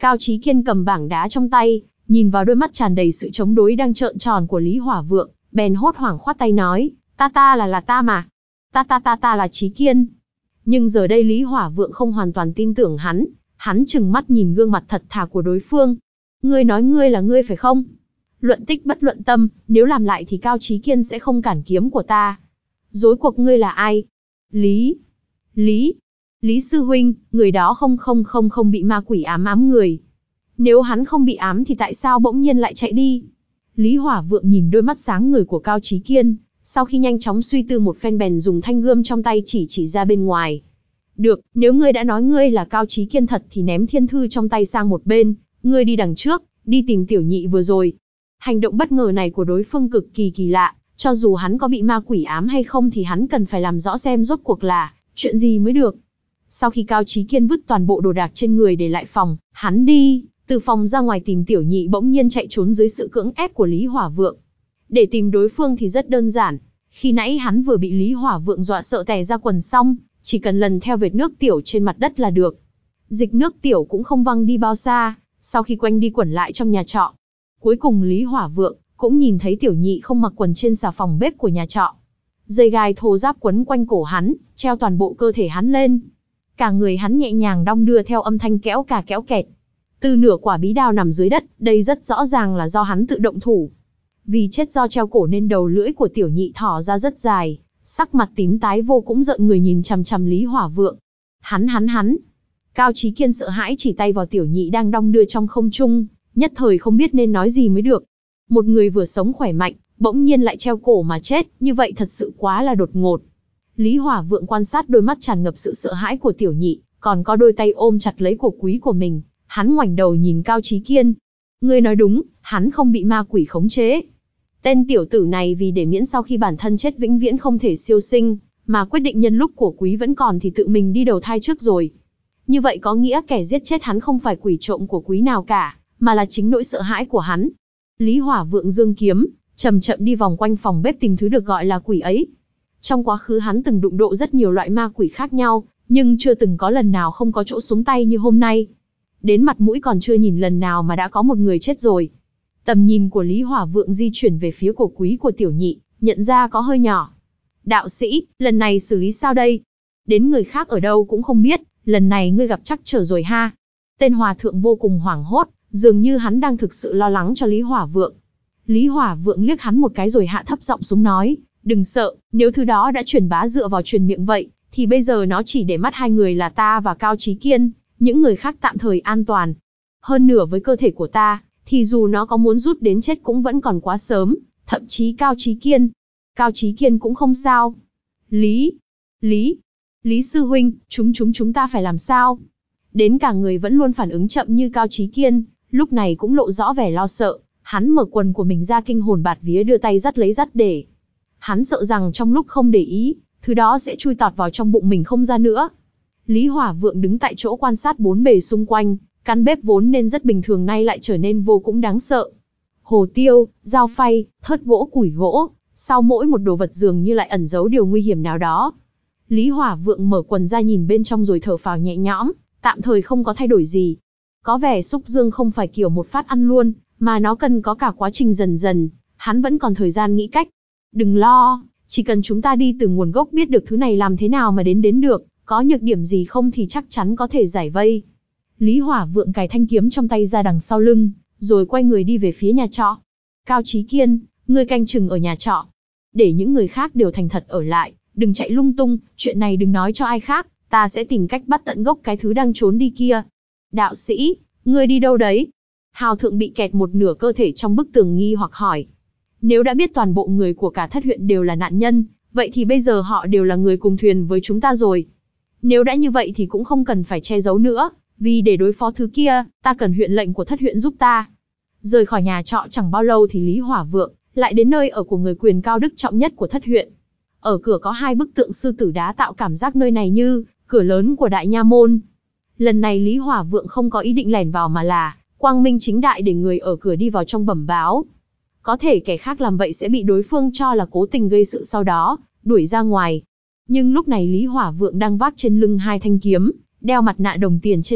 Cao Chí Kiên cầm bảng đá trong tay, nhìn vào đôi mắt tràn đầy sự chống đối đang trợn tròn của Lý Hỏa Vượng, bèn hốt hoảng khoát tay nói, ta ta là là ta mà. Ta ta ta ta là Chí Kiên. Nhưng giờ đây Lý Hỏa Vượng không hoàn toàn tin tưởng hắn, hắn trừng mắt nhìn gương mặt thật thà của đối phương. Ngươi nói ngươi là ngươi phải không? Luận tích bất luận tâm, nếu làm lại thì Cao Chí Kiên sẽ không cản kiếm của ta. Rối cuộc ngươi là ai? Lý... Lý... Lý sư huynh, người đó không không không không bị ma quỷ ám ám người. Nếu hắn không bị ám thì tại sao bỗng nhiên lại chạy đi? Lý Hỏa Vượng nhìn đôi mắt sáng người của Cao Chí Kiên, sau khi nhanh chóng suy tư một phen bèn dùng thanh gươm trong tay chỉ chỉ ra bên ngoài. Được, nếu ngươi đã nói ngươi là Cao Chí Kiên thật thì ném thiên thư trong tay sang một bên, ngươi đi đằng trước, đi tìm tiểu nhị vừa rồi. Hành động bất ngờ này của đối phương cực kỳ kỳ lạ, cho dù hắn có bị ma quỷ ám hay không thì hắn cần phải làm rõ xem rốt cuộc là chuyện gì mới được. Sau khi Cao Chí Kiên vứt toàn bộ đồ đạc trên người để lại phòng, hắn đi từ phòng ra ngoài tìm tiểu nhị bỗng nhiên chạy trốn dưới sự cưỡng ép của Lý Hỏa Vượng. Để tìm đối phương thì rất đơn giản, khi nãy hắn vừa bị Lý Hỏa Vượng dọa sợ tè ra quần xong, chỉ cần lần theo vệt nước tiểu trên mặt đất là được. Dịch nước tiểu cũng không văng đi bao xa, sau khi quanh đi quẩn lại trong nhà trọ. Cuối cùng Lý Hỏa Vượng cũng nhìn thấy tiểu nhị không mặc quần trên xà phòng bếp của nhà trọ. Dây gai thô ráp quấn quanh cổ hắn, treo toàn bộ cơ thể hắn lên. Cả người hắn nhẹ nhàng đong đưa theo âm thanh kéo cà kéo kẹt. Từ nửa quả bí đao nằm dưới đất, đây rất rõ ràng là do hắn tự động thủ. Vì chết do treo cổ nên đầu lưỡi của tiểu nhị thỏ ra rất dài, sắc mặt tím tái vô cũng giận người nhìn chằm chằm Lý Hỏa Vượng. Hắn hắn hắn. Cao Chí Kiên sợ hãi chỉ tay vào tiểu nhị đang đong đưa trong không trung, nhất thời không biết nên nói gì mới được. Một người vừa sống khỏe mạnh, bỗng nhiên lại treo cổ mà chết, như vậy thật sự quá là đột ngột. Lý Hỏa Vượng quan sát đôi mắt tràn ngập sự sợ hãi của tiểu nhị, còn có đôi tay ôm chặt lấy cổ quý của mình, hắn ngoảnh đầu nhìn Cao Chí Kiên. Ngươi nói đúng, hắn không bị ma quỷ khống chế. Tên tiểu tử này vì để miễn sau khi bản thân chết vĩnh viễn không thể siêu sinh, mà quyết định nhân lúc của quý vẫn còn thì tự mình đi đầu thai trước rồi. Như vậy có nghĩa kẻ giết chết hắn không phải quỷ trộm của quý nào cả, mà là chính nỗi sợ hãi của hắn. Lý Hỏa Vượng giương kiếm, chậm chậm đi vòng quanh phòng bếp tìm thứ được gọi là quỷ ấy. Trong quá khứ hắn từng đụng độ rất nhiều loại ma quỷ khác nhau, nhưng chưa từng có lần nào không có chỗ xuống tay như hôm nay. Đến mặt mũi còn chưa nhìn lần nào mà đã có một người chết rồi. Tầm nhìn của Lý Hỏa Vượng di chuyển về phía cổ quý của tiểu nhị, nhận ra có hơi nhỏ. Đạo sĩ, lần này xử lý sao đây? Đến người khác ở đâu cũng không biết, lần này ngươi gặp trắc trở rồi ha. Tên hòa thượng vô cùng hoảng hốt, dường như hắn đang thực sự lo lắng cho Lý Hỏa Vượng. Lý Hỏa Vượng liếc hắn một cái rồi hạ thấp giọng xuống nói, đừng sợ, nếu thứ đó đã truyền bá dựa vào truyền miệng vậy, thì bây giờ nó chỉ để mắt hai người là ta và Cao Chí Kiên, những người khác tạm thời an toàn. Hơn nữa với cơ thể của ta, thì dù nó có muốn rút đến chết cũng vẫn còn quá sớm, thậm chí Cao Chí Kiên. Cao Chí Kiên cũng không sao. Lý, Lý, Lý sư huynh, chúng chúng chúng ta phải làm sao? Đến cả người vẫn luôn phản ứng chậm như Cao Chí Kiên, lúc này cũng lộ rõ vẻ lo sợ, hắn mở quần của mình ra kinh hồn bạt vía đưa tay dắt lấy dắt để. Hắn sợ rằng trong lúc không để ý, thứ đó sẽ chui tọt vào trong bụng mình không ra nữa. Lý Hỏa Vượng đứng tại chỗ quan sát bốn bề xung quanh, căn bếp vốn nên rất bình thường nay lại trở nên vô cùng đáng sợ. Hồ tiêu, dao phay, thớt gỗ củi gỗ, sau mỗi một đồ vật dường như lại ẩn giấu điều nguy hiểm nào đó. Lý Hỏa Vượng mở quần ra nhìn bên trong rồi thở phào nhẹ nhõm, tạm thời không có thay đổi gì. Có vẻ xúc dương không phải kiểu một phát ăn luôn, mà nó cần có cả quá trình dần dần, hắn vẫn còn thời gian nghĩ cách. Đừng lo, chỉ cần chúng ta đi từ nguồn gốc biết được thứ này làm thế nào mà đến đến được, có nhược điểm gì không thì chắc chắn có thể giải vây. Lý Hỏa Vượng cài thanh kiếm trong tay ra đằng sau lưng, rồi quay người đi về phía nhà trọ. Cao Chí Kiên, ngươi canh chừng ở nhà trọ. Để những người khác đều thành thật ở lại, đừng chạy lung tung, chuyện này đừng nói cho ai khác, ta sẽ tìm cách bắt tận gốc cái thứ đang trốn đi kia. Đạo sĩ, ngươi đi đâu đấy? Hào Thượng bị kẹt một nửa cơ thể trong bức tường nghi hoặc hỏi. Nếu đã biết toàn bộ người của cả thất huyện đều là nạn nhân, vậy thì bây giờ họ đều là người cùng thuyền với chúng ta rồi. Nếu đã như vậy thì cũng không cần phải che giấu nữa, vì để đối phó thứ kia, ta cần huyện lệnh của thất huyện giúp ta. Rời khỏi nhà trọ chẳng bao lâu thì Lý Hỏa Vượng lại đến nơi ở của người quyền cao đức trọng nhất của thất huyện. Ở cửa có hai bức tượng sư tử đá tạo cảm giác nơi này như cửa lớn của đại nha môn. Lần này Lý Hỏa Vượng không có ý định lẻn vào mà là quang minh chính đại để người ở cửa đi vào trong bẩm báo. Có thể kẻ khác làm vậy sẽ bị đối phương cho là cố tình gây sự sau đó đuổi ra ngoài. Nhưng lúc này Lý Hỏa Vượng đang vác trên lưng hai thanh kiếm, đeo mặt nạ đồng tiền trên mặt,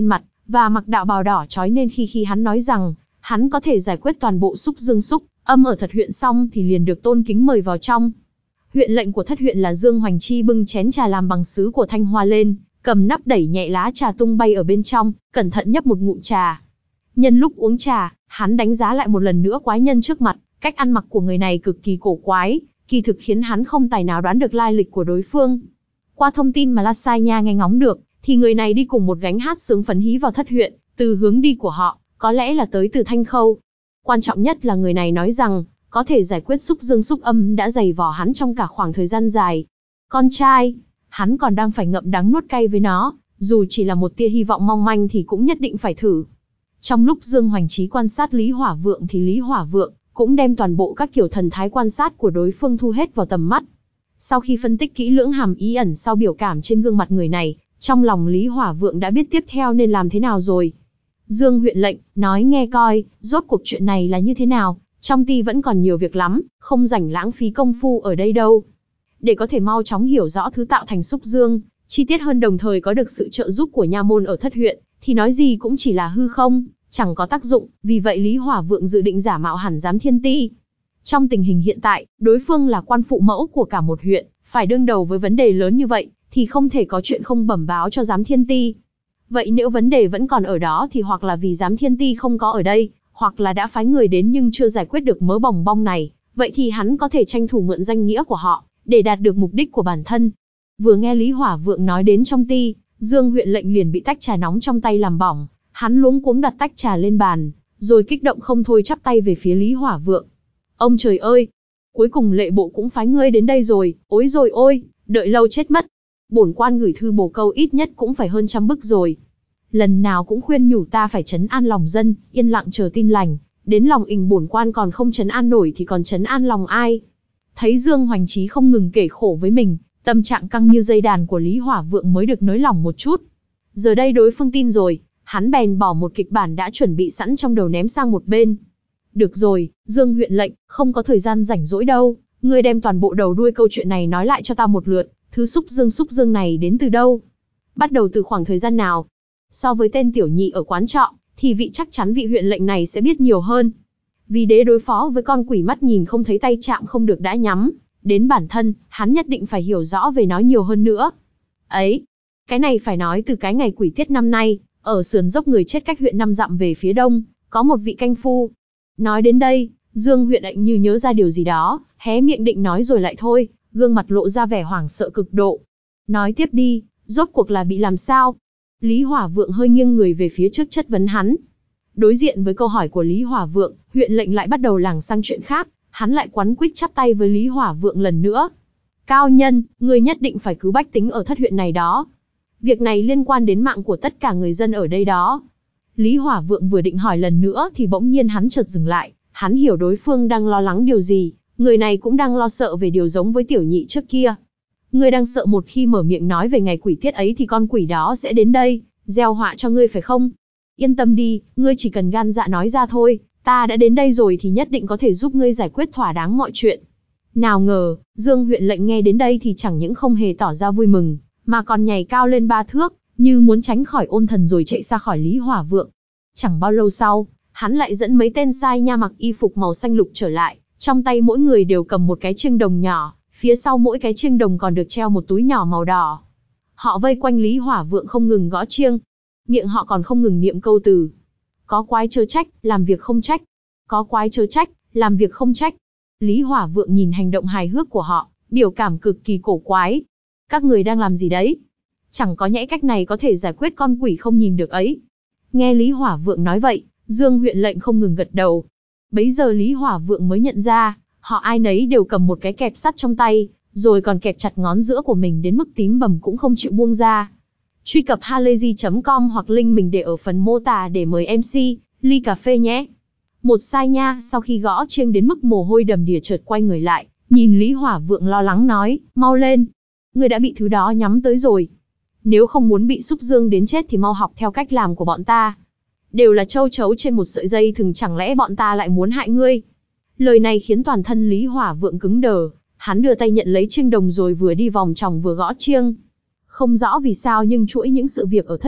và mặc đạo bào đỏ chói nên khi khi hắn nói rằng hắn có thể giải quyết toàn bộ xúc dương xúc âm ở Thật huyện xong thì liền được tôn kính mời vào trong. Huyện lệnh của Thất huyện là Dương Hoành Chi bưng chén trà làm bằng sứ của Thanh Hoa lên, cầm nắp đẩy nhẹ lá trà tung bay ở bên trong, cẩn thận nhấp một ngụm trà. Nhân lúc uống trà, hắn đánh giá lại một lần nữa quái nhân trước mặt, cách ăn mặc của người này cực kỳ cổ quái, kỳ thực khiến hắn không tài nào đoán được lai lịch của đối phương. Qua thông tin mà La Sai Nha nghe ngóng được, thì người này đi cùng một gánh hát sướng phấn hí vào Thất huyện, từ hướng đi của họ, có lẽ là tới từ Thanh Khâu. Quan trọng nhất là người này nói rằng, có thể giải quyết xúc dương xúc âm đã dày vò hắn trong cả khoảng thời gian dài. Con trai, hắn còn đang phải ngậm đắng nuốt cay với nó, dù chỉ là một tia hy vọng mong manh thì cũng nhất định phải thử. Trong lúc Dương Hoành Chí quan sát Lý Hỏa Vượng thì Lý Hỏa Vượng cũng đem toàn bộ các kiểu thần thái quan sát của đối phương thu hết vào tầm mắt. Sau khi phân tích kỹ lưỡng hàm ý ẩn sau biểu cảm trên gương mặt người này, trong lòng Lý Hỏa Vượng đã biết tiếp theo nên làm thế nào rồi. Dương huyện lệnh, nói nghe coi, rốt cuộc chuyện này là như thế nào, trong ty vẫn còn nhiều việc lắm, không rảnh lãng phí công phu ở đây đâu. Để có thể mau chóng hiểu rõ thứ tạo thành xúc dương, chi tiết hơn đồng thời có được sự trợ giúp của nha môn ở Thất huyện, thì nói gì cũng chỉ là hư không, chẳng có tác dụng, vì vậy Lý Hỏa Vượng dự định giả mạo hẳn giám thiên ti. Trong tình hình hiện tại, đối phương là quan phụ mẫu của cả một huyện, phải đương đầu với vấn đề lớn như vậy, thì không thể có chuyện không bẩm báo cho giám thiên ti. Vậy nếu vấn đề vẫn còn ở đó thì hoặc là vì giám thiên ti không có ở đây, hoặc là đã phái người đến nhưng chưa giải quyết được mớ bòng bong này, vậy thì hắn có thể tranh thủ mượn danh nghĩa của họ, để đạt được mục đích của bản thân. Vừa nghe Lý Hỏa Vượng nói đến trong ty, Dương huyện lệnh liền bị tách trà nóng trong tay làm bỏng, hắn luống cuống đặt tách trà lên bàn, rồi kích động không thôi chắp tay về phía Lý Hỏa Vượng. Ông trời ơi! Cuối cùng lệ bộ cũng phái ngươi đến đây rồi, ối rồi ôi, đợi lâu chết mất. Bổn quan gửi thư bổ câu ít nhất cũng phải hơn trăm bức rồi. Lần nào cũng khuyên nhủ ta phải trấn an lòng dân, yên lặng chờ tin lành, đến lòng ình bổn quan còn không trấn an nổi thì còn trấn an lòng ai. Thấy Dương Hoành Chí không ngừng kể khổ với mình, tâm trạng căng như dây đàn của Lý Hỏa Vượng mới được nới lỏng một chút. Giờ đây đối phương tin rồi, hắn bèn bỏ một kịch bản đã chuẩn bị sẵn trong đầu ném sang một bên. Được rồi, Dương huyện lệnh, không có thời gian rảnh rỗi đâu, ngươi đem toàn bộ đầu đuôi câu chuyện này nói lại cho ta một lượt, thứ xúc dương xúc dương này đến từ đâu? Bắt đầu từ khoảng thời gian nào? So với tên tiểu nhị ở quán trọ, thì vị chắc chắn vị huyện lệnh này sẽ biết nhiều hơn. Vì đế đối phó với con quỷ mắt nhìn không thấy tay chạm không được đã nhắm, đến bản thân, hắn nhất định phải hiểu rõ về nó nhiều hơn nữa. Ấy, cái này phải nói từ cái ngày quỷ tiết năm nay, ở sườn dốc người chết cách huyện năm dặm về phía đông, có một vị canh phu. Nói đến đây, Dương huyện lệnh như nhớ ra điều gì đó, hé miệng định nói rồi lại thôi, gương mặt lộ ra vẻ hoảng sợ cực độ. Nói tiếp đi, rốt cuộc là bị làm sao? Lý Hỏa Vượng hơi nghiêng người về phía trước chất vấn hắn. Đối diện với câu hỏi của Lý Hỏa Vượng, huyện lệnh lại bắt đầu lảng sang chuyện khác, hắn lại quắn quýt chắp tay với Lý Hỏa Vượng lần nữa. Cao nhân, ngươi nhất định phải cứu bách tính ở Thất huyện này đó. Việc này liên quan đến mạng của tất cả người dân ở đây đó. Lý Hỏa Vượng vừa định hỏi lần nữa thì bỗng nhiên hắn chợt dừng lại, hắn hiểu đối phương đang lo lắng điều gì, người này cũng đang lo sợ về điều giống với tiểu nhị trước kia. Ngươi đang sợ một khi mở miệng nói về ngày quỷ tiết ấy thì con quỷ đó sẽ đến đây, gieo họa cho ngươi phải không? Yên tâm đi, ngươi chỉ cần gan dạ nói ra thôi, ta đã đến đây rồi thì nhất định có thể giúp ngươi giải quyết thỏa đáng mọi chuyện. Nào ngờ, Dương huyện lệnh nghe đến đây thì chẳng những không hề tỏ ra vui mừng, mà còn nhảy cao lên ba thước, như muốn tránh khỏi ôn thần rồi chạy ra khỏi Lý Hỏa Vượng. Chẳng bao lâu sau, hắn lại dẫn mấy tên sai nha mặc y phục màu xanh lục trở lại, trong tay mỗi người đều cầm một cái chiêng đồng nhỏ, phía sau mỗi cái chiêng đồng còn được treo một túi nhỏ màu đỏ. Họ vây quanh Lý Hỏa Vượng không ngừng gõ chiêng, miệng họ còn không ngừng niệm câu từ. Có quái chớ trách, làm việc không trách. Có quái chớ trách, làm việc không trách. Lý Hỏa Vượng nhìn hành động hài hước của họ, biểu cảm cực kỳ cổ quái. Các người đang làm gì đấy? Chẳng có nhẽ cách này có thể giải quyết con quỷ không nhìn được ấy. Nghe Lý Hỏa Vượng nói vậy, Dương huyện lệnh không ngừng gật đầu. Bấy giờ Lý Hỏa Vượng mới nhận ra, họ ai nấy đều cầm một cái kẹp sắt trong tay, rồi còn kẹp chặt ngón giữa của mình đến mức tím bầm cũng không chịu buông ra. Truy cập halayzi chấm com hoặc link mình để ở phần mô tả để mời em xê, ly cà phê nhé. Một sai nha sau khi gõ chiêng đến mức mồ hôi đầm đìa chợt quay người lại, nhìn Lý Hỏa Vượng lo lắng nói, mau lên. Ngươi đã bị thứ đó nhắm tới rồi. Nếu không muốn bị xúc dương đến chết thì mau học theo cách làm của bọn ta. Đều là châu chấu trên một sợi dây thừng, chẳng lẽ bọn ta lại muốn hại ngươi? Lời này khiến toàn thân Lý Hỏa Vượng cứng đờ, hắn đưa tay nhận lấy chiêng đồng rồi vừa đi vòng tròng vừa gõ chiêng. Không rõ vì sao nhưng chuỗi những sự việc ở Thất huyện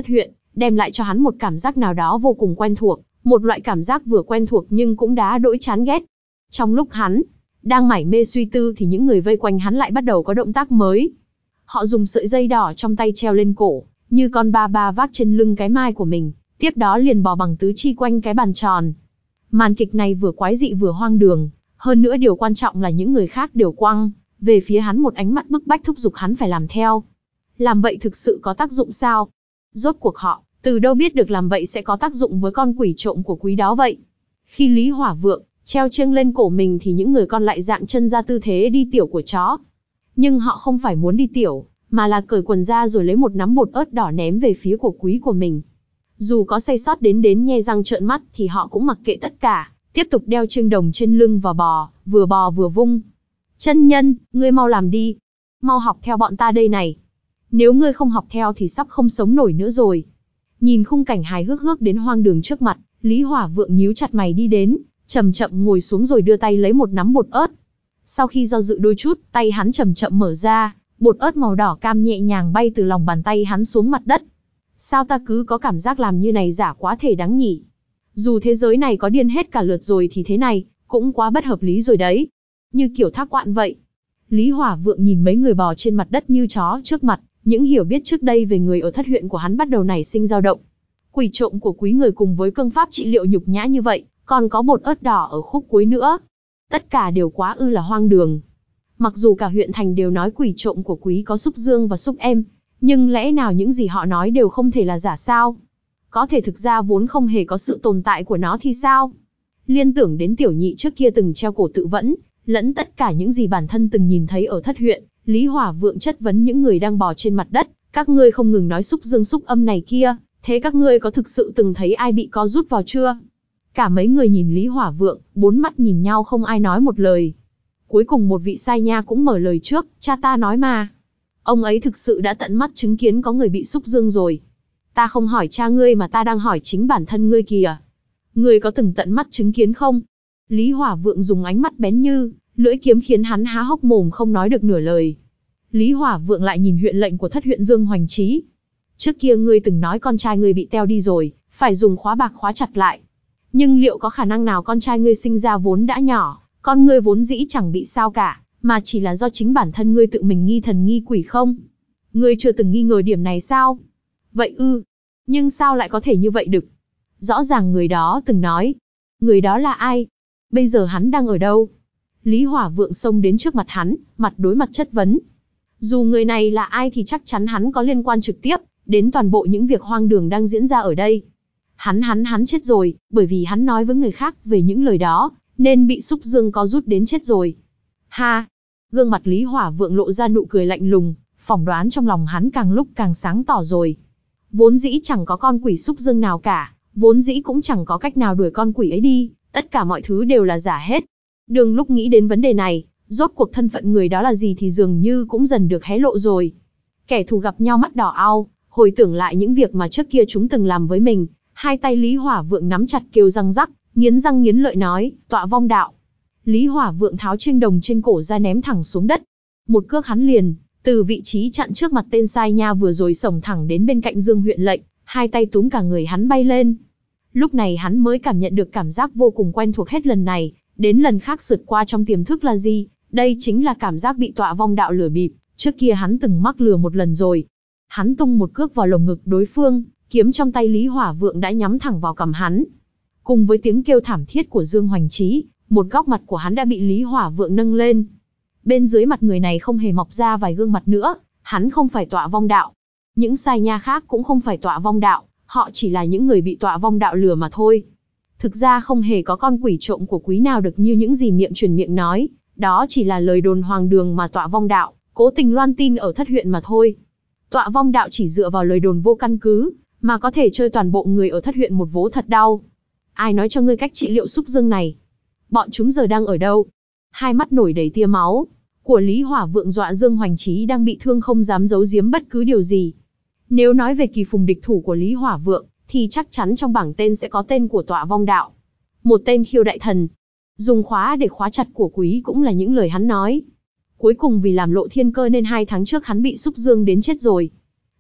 đem lại cho hắn một cảm giác nào đó vô cùng quen thuộc, một loại cảm giác vừa quen thuộc nhưng cũng đá đỗi chán ghét. Trong lúc hắn đang mải mê suy tư thì những người vây quanh hắn lại bắt đầu có động tác mới. Họ dùng sợi dây đỏ trong tay treo lên cổ, như con ba ba vác trên lưng cái mai của mình, tiếp đó liền bò bằng tứ chi quanh cái bàn tròn. Màn kịch này vừa quái dị vừa hoang đường, hơn nữa điều quan trọng là những người khác đều quăng về phía hắn một ánh mắt bức bách thúc giục hắn phải làm theo. Làm vậy thực sự có tác dụng sao? Rốt cuộc họ từ đâu biết được làm vậy sẽ có tác dụng với con quỷ trộm của Quý đó vậy? Khi Lý Hỏa Vượng treo chiêng lên cổ mình thì những người còn lại dạng chân ra tư thế đi tiểu của chó. Nhưng họ không phải muốn đi tiểu, mà là cởi quần ra rồi lấy một nắm bột ớt đỏ ném về phía của Quý của mình. Dù có say sót đến đến nhe răng trợn mắt thì họ cũng mặc kệ tất cả, tiếp tục đeo chiêng đồng trên lưng và bò, vừa bò vừa vung. Chân nhân, ngươi mau làm đi. Mau học theo bọn ta đây này. Nếu ngươi không học theo thì sắp không sống nổi nữa rồi. Nhìn khung cảnh hài hước hước đến hoang đường trước mặt, Lý Hỏa Vượng nhíu chặt mày đi đến, chậm chậm ngồi xuống rồi đưa tay lấy một nắm bột ớt. Sau khi do dự đôi chút, tay hắn chậm chậm mở ra, bột ớt màu đỏ cam nhẹ nhàng bay từ lòng bàn tay hắn xuống mặt đất. Sao ta cứ có cảm giác làm như này giả quá thể đáng nhỉ? Dù thế giới này có điên hết cả lượt rồi thì thế này, cũng quá bất hợp lý rồi đấy. Như kiểu thác oạn vậy. Lý Hỏa Vượng nhìn mấy người bò trên mặt đất như chó trước mặt, những hiểu biết trước đây về người ở thất huyện của hắn bắt đầu nảy sinh dao động. Quỷ trộm của Quý người cùng với phương pháp trị liệu nhục nhã như vậy, còn có bột ớt đỏ ở khúc cuối nữa. Tất cả đều quá ư là hoang đường. Mặc dù cả huyện thành đều nói quỷ trộm của Quý có xúc dương và xúc em, nhưng lẽ nào những gì họ nói đều không thể là giả sao? Có thể thực ra vốn không hề có sự tồn tại của nó thì sao? Liên tưởng đến tiểu nhị trước kia từng treo cổ tự vẫn, lẫn tất cả những gì bản thân từng nhìn thấy ở thất huyện, Lý Hỏa Vượng chất vấn những người đang bò trên mặt đất, các ngươi không ngừng nói xúc dương xúc âm này kia, thế các ngươi có thực sự từng thấy ai bị co rút vào chưa? Cả mấy người nhìn Lý Hỏa Vượng, bốn mắt nhìn nhau không ai nói một lời. Cuối cùng một vị sai nha cũng mở lời trước, cha ta nói mà. Ông ấy thực sự đã tận mắt chứng kiến có người bị xúc dương rồi. Ta không hỏi cha ngươi mà ta đang hỏi chính bản thân ngươi kìa. Ngươi có từng tận mắt chứng kiến không? Lý Hỏa Vượng dùng ánh mắt bén như lưỡi kiếm khiến hắn há hốc mồm không nói được nửa lời. Lý Hỏa Vượng lại nhìn huyện lệnh của thất huyện Dương Hoành Trí. Trước kia ngươi từng nói con trai ngươi bị teo đi rồi, phải dùng khóa bạc khóa chặt lại. Nhưng liệu có khả năng nào con trai ngươi sinh ra vốn đã nhỏ, con ngươi vốn dĩ chẳng bị sao cả, mà chỉ là do chính bản thân ngươi tự mình nghi thần nghi quỷ không? Ngươi chưa từng nghi ngờ điểm này sao? Vậy ư? Nhưng sao lại có thể như vậy được? Rõ ràng người đó từng nói. Người đó là ai? Bây giờ hắn đang ở đâu? Lý Hỏa Vượng xông đến trước mặt hắn, mặt đối mặt chất vấn. Dù người này là ai thì chắc chắn hắn có liên quan trực tiếp đến toàn bộ những việc hoang đường đang diễn ra ở đây. Hắn hắn hắn chết rồi, bởi vì hắn nói với người khác về những lời đó, nên bị xúc dương có rút đến chết rồi. Ha! Gương mặt Lý Hỏa Vượng lộ ra nụ cười lạnh lùng, phỏng đoán trong lòng hắn càng lúc càng sáng tỏ rồi. Vốn dĩ chẳng có con quỷ xúc dương nào cả, vốn dĩ cũng chẳng có cách nào đuổi con quỷ ấy đi, tất cả mọi thứ đều là giả hết. Đường lúc nghĩ đến vấn đề này, rốt cuộc thân phận người đó là gì thì dường như cũng dần được hé lộ rồi. Kẻ thù gặp nhau mắt đỏ ao, hồi tưởng lại những việc mà trước kia chúng từng làm với mình, hai tay Lý Hỏa Vượng nắm chặt kêu răng rắc, nghiến răng nghiến lợi nói, tọa vong đạo. Lý Hỏa Vượng tháo chiêng đồng trên cổ ra ném thẳng xuống đất. Một cước hắn liền, từ vị trí chặn trước mặt tên sai nha vừa rồi xổng thẳng đến bên cạnh Dương huyện lệnh, hai tay túm cả người hắn bay lên. Lúc này hắn mới cảm nhận được cảm giác vô cùng quen thuộc hết lần này, đến lần khác sượt qua trong tiềm thức là gì, đây chính là cảm giác bị tọa vong đạo lừa bịp, trước kia hắn từng mắc lừa một lần rồi. Hắn tung một cước vào lồng ngực đối phương, kiếm trong tay Lý Hỏa Vượng đã nhắm thẳng vào cằm hắn. Cùng với tiếng kêu thảm thiết của Dương Hoành Trí, một góc mặt của hắn đã bị Lý Hỏa Vượng nâng lên. Bên dưới mặt người này không hề mọc ra vài gương mặt nữa, hắn không phải tọa vong đạo. Những sai nha khác cũng không phải tọa vong đạo, họ chỉ là những người bị tọa vong đạo lừa mà thôi. Thực ra không hề có con quỷ trộm của Quý nào được như những gì miệng truyền miệng nói, đó chỉ là lời đồn hoang đường mà tọa vong đạo cố tình loan tin ở thất huyện mà thôi. Tọa vong đạo chỉ dựa vào lời đồn vô căn cứ, mà có thể chơi toàn bộ người ở thất huyện một vố thật đau. Ai nói cho ngươi cách trị liệu xúc dương này? Bọn chúng giờ đang ở đâu? Hai mắt nổi đầy tia máu của Lý Hỏa Vượng dọa Dương Hoành Trí đang bị thương không dám giấu giếm bất cứ điều gì. Nếu nói về kỳ phùng địch thủ của Lý Hỏa Vượng, thì chắc chắn trong bảng tên sẽ có tên của tọa vong đạo. Một tên khiêu đại thần. Dùng khóa để khóa chặt của Quý cũng là những lời hắn nói. Cuối cùng vì làm lộ thiên cơ nên hai tháng trước hắn bị xúc dương đến chết rồi.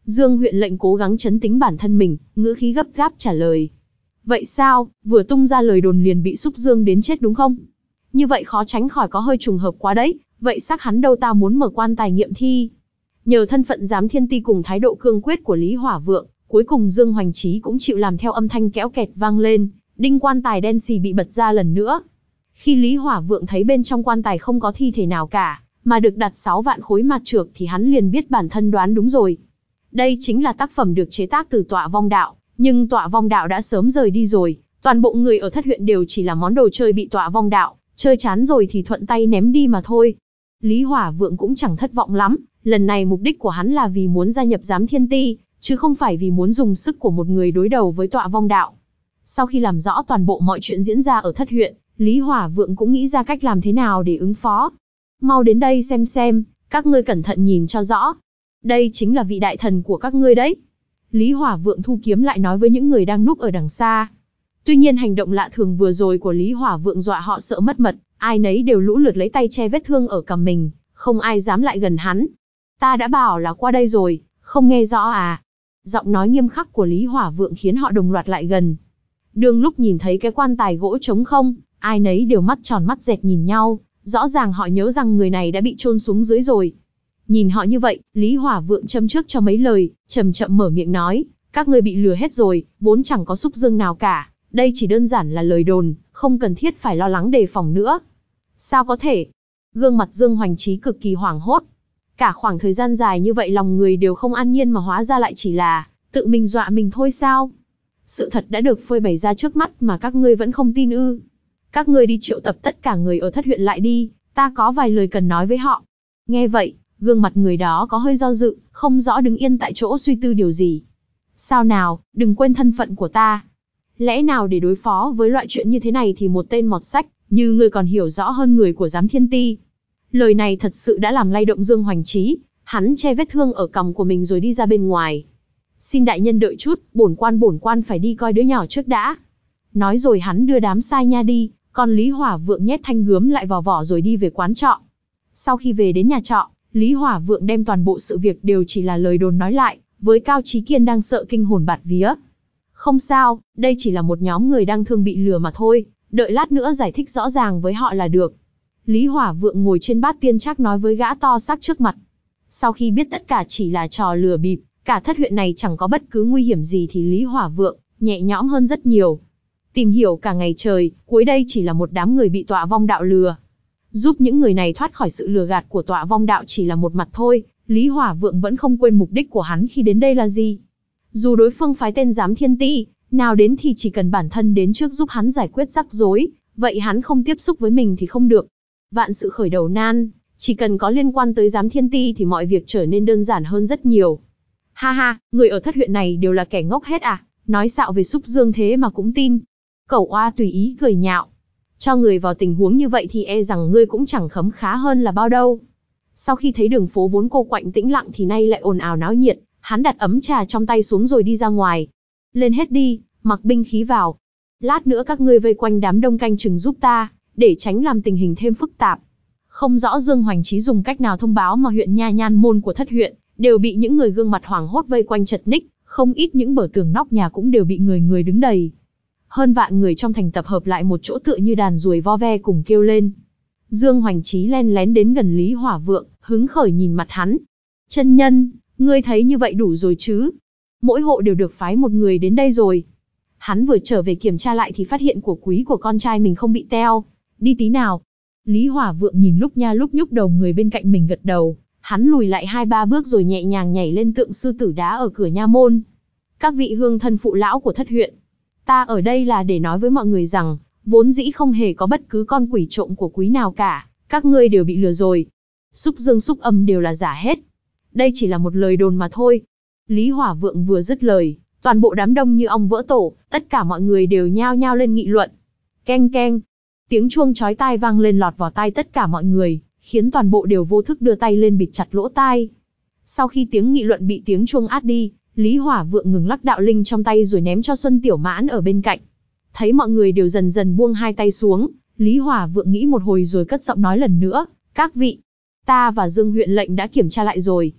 Dương huyện lệnh cố gắng trấn tĩnh bản thân mình, ngữ khí gấp gáp trả lời. Vậy sao, vừa tung ra lời đồn liền bị xúc dương đến chết đúng không? Như vậy khó tránh khỏi có hơi trùng hợp quá đấy, vậy xác hắn đâu ta muốn mở quan tài nghiệm thi. Nhờ thân phận giám thiên ti cùng thái độ cương quyết của Lý Hỏa Vượng, cuối cùng Dương Hoành Chí cũng chịu làm theo âm thanh kéo kẹt vang lên, đinh quan tài đen xì bị bật ra lần nữa. Khi Lý Hỏa Vượng thấy bên trong quan tài không có thi thể nào cả, mà được đặt sáu vạn khối mạt trược thì hắn liền biết bản thân đoán đúng rồi. Đây chính là tác phẩm được chế tác từ Tọa Vong Đạo, nhưng Tọa Vong Đạo đã sớm rời đi rồi, toàn bộ người ở Thất huyện đều chỉ là món đồ chơi bị Tọa Vong Đạo chơi chán rồi thì thuận tay ném đi mà thôi. Lý Hỏa Vượng cũng chẳng thất vọng lắm, lần này mục đích của hắn là vì muốn gia nhập giám thiên ti, chứ không phải vì muốn dùng sức của một người đối đầu với Tọa Vong Đạo. Sau khi làm rõ toàn bộ mọi chuyện diễn ra ở Thất huyện, Lý Hỏa Vượng cũng nghĩ ra cách làm thế nào để ứng phó. Mau đến đây xem xem, các ngươi cẩn thận nhìn cho rõ. Đây chính là vị đại thần của các ngươi đấy. Lý Hỏa Vượng thu kiếm lại nói với những người đang núp ở đằng xa. Tuy nhiên hành động lạ thường vừa rồi của Lý Hỏa Vượng dọa họ sợ mất mật, ai nấy đều lũ lượt lấy tay che vết thương ở cằm mình, không ai dám lại gần hắn. Ta đã bảo là qua đây rồi, không nghe rõ à? Giọng nói nghiêm khắc của Lý Hỏa Vượng khiến họ đồng loạt lại gần. Đương lúc nhìn thấy cái quan tài gỗ trống không, ai nấy đều mắt tròn mắt dẹt nhìn nhau, rõ ràng họ nhớ rằng người này đã bị chôn xuống dưới rồi. Nhìn họ như vậy, Lý Hỏa Vượng châm trước cho mấy lời, chậm chậm mở miệng nói, các ngươi bị lừa hết rồi, vốn chẳng có xúc dương nào cả, đây chỉ đơn giản là lời đồn, không cần thiết phải lo lắng đề phòng nữa. Sao có thể? Gương mặt Dương Hoành Chí cực kỳ hoảng hốt. Cả khoảng thời gian dài như vậy lòng người đều không an nhiên mà hóa ra lại chỉ là tự mình dọa mình thôi sao? Sự thật đã được phơi bày ra trước mắt mà các ngươi vẫn không tin ư? Các ngươi đi triệu tập tất cả người ở Thất huyện lại đi, ta có vài lời cần nói với họ. Nghe vậy, gương mặt người đó có hơi do dự, không rõ đứng yên tại chỗ suy tư điều gì. Sao nào, đừng quên thân phận của ta. Lẽ nào để đối phó với loại chuyện như thế này thì một tên mọt sách, như ngươi còn hiểu rõ hơn người của giám thiên ti. Lời này thật sự đã làm lay động Dương Hoành Chí, hắn che vết thương ở cằm của mình rồi đi ra bên ngoài. Xin đại nhân đợi chút, bổn quan bổn quan phải đi coi đứa nhỏ trước đã. Nói rồi hắn đưa đám sai nha đi, còn Lý Hỏa Vượng nhét thanh gươm lại vào vỏ rồi đi về quán trọ. Sau khi về đến nhà trọ, Lý Hỏa Vượng đem toàn bộ sự việc đều chỉ là lời đồn nói lại, với Cao Chí Kiên đang sợ kinh hồn bạt vía. Không sao, đây chỉ là một nhóm người đang thương bị lừa mà thôi, đợi lát nữa giải thích rõ ràng với họ là được. Lý Hỏa Vượng ngồi trên bát tiên trác nói với gã to xác trước mặt. Sau khi biết tất cả chỉ là trò lừa bịp, cả Thất huyện này chẳng có bất cứ nguy hiểm gì thì Lý Hỏa Vượng nhẹ nhõm hơn rất nhiều. Tìm hiểu cả ngày trời, cuối đây chỉ là một đám người bị Tọa Vong Đạo lừa. Giúp những người này thoát khỏi sự lừa gạt của Tọa Vong Đạo chỉ là một mặt thôi, Lý Hỏa Vượng vẫn không quên mục đích của hắn khi đến đây là gì. Dù đối phương phái tên giám thiên ti, nào đến thì chỉ cần bản thân đến trước giúp hắn giải quyết rắc rối, vậy hắn không tiếp xúc với mình thì không được. Vạn sự khởi đầu nan, chỉ cần có liên quan tới giám thiên ti thì mọi việc trở nên đơn giản hơn rất nhiều. Ha ha, người ở Thất huyện này đều là kẻ ngốc hết à, nói xạo về xúc dương thế mà cũng tin. Cẩu oa tùy ý cười nhạo. Cho người vào tình huống như vậy thì e rằng ngươi cũng chẳng khấm khá hơn là bao đâu. Sau khi thấy đường phố vốn cô quạnh tĩnh lặng thì nay lại ồn ào náo nhiệt, hắn đặt ấm trà trong tay xuống rồi đi ra ngoài. Lên hết đi, mặc binh khí vào. Lát nữa các ngươi vây quanh đám đông canh chừng giúp ta, để tránh làm tình hình thêm phức tạp. Không rõ Dương Hoành Chí dùng cách nào thông báo mà huyện Nha Nhan Môn của Thất huyện đều bị những người gương mặt hoảng hốt vây quanh chật ních, không ít những bờ tường nóc nhà cũng đều bị người người đứng đầy. Hơn vạn người trong thành tập hợp lại một chỗ tựa như đàn ruồi vo ve cùng kêu lên. Dương Hoành Chí len lén đến gần Lý Hỏa Vượng, hứng khởi nhìn mặt hắn. Chân nhân, ngươi thấy như vậy đủ rồi chứ? Mỗi hộ đều được phái một người đến đây rồi. Hắn vừa trở về kiểm tra lại thì phát hiện của quý của con trai mình không bị teo. Đi tí nào. Lý Hỏa Vượng nhìn lúc nha lúc nhúc đầu người bên cạnh mình gật đầu. Hắn lùi lại hai ba bước rồi nhẹ nhàng nhảy lên tượng sư tử đá ở cửa nha môn. Các vị hương thân phụ lão của Thất huyện, ta ở đây là để nói với mọi người rằng, vốn dĩ không hề có bất cứ con quỷ trộm của quý nào cả, các ngươi đều bị lừa rồi. Xúc dương xúc âm đều là giả hết. Đây chỉ là một lời đồn mà thôi. Lý Hỏa Vượng vừa dứt lời, toàn bộ đám đông như ong vỡ tổ, tất cả mọi người đều nhao nhao lên nghị luận. Keng keng, tiếng chuông chói tai vang lên lọt vào tai tất cả mọi người, khiến toàn bộ đều vô thức đưa tay lên bịt chặt lỗ tai. Sau khi tiếng nghị luận bị tiếng chuông át đi, Lý Hỏa Vượng ngừng lắc đạo linh trong tay rồi ném cho Xuân Tiểu Mãn ở bên cạnh. Thấy mọi người đều dần dần buông hai tay xuống, Lý Hỏa Vượng nghĩ một hồi rồi cất giọng nói lần nữa, các vị, ta và Dương huyện lệnh đã kiểm tra lại rồi.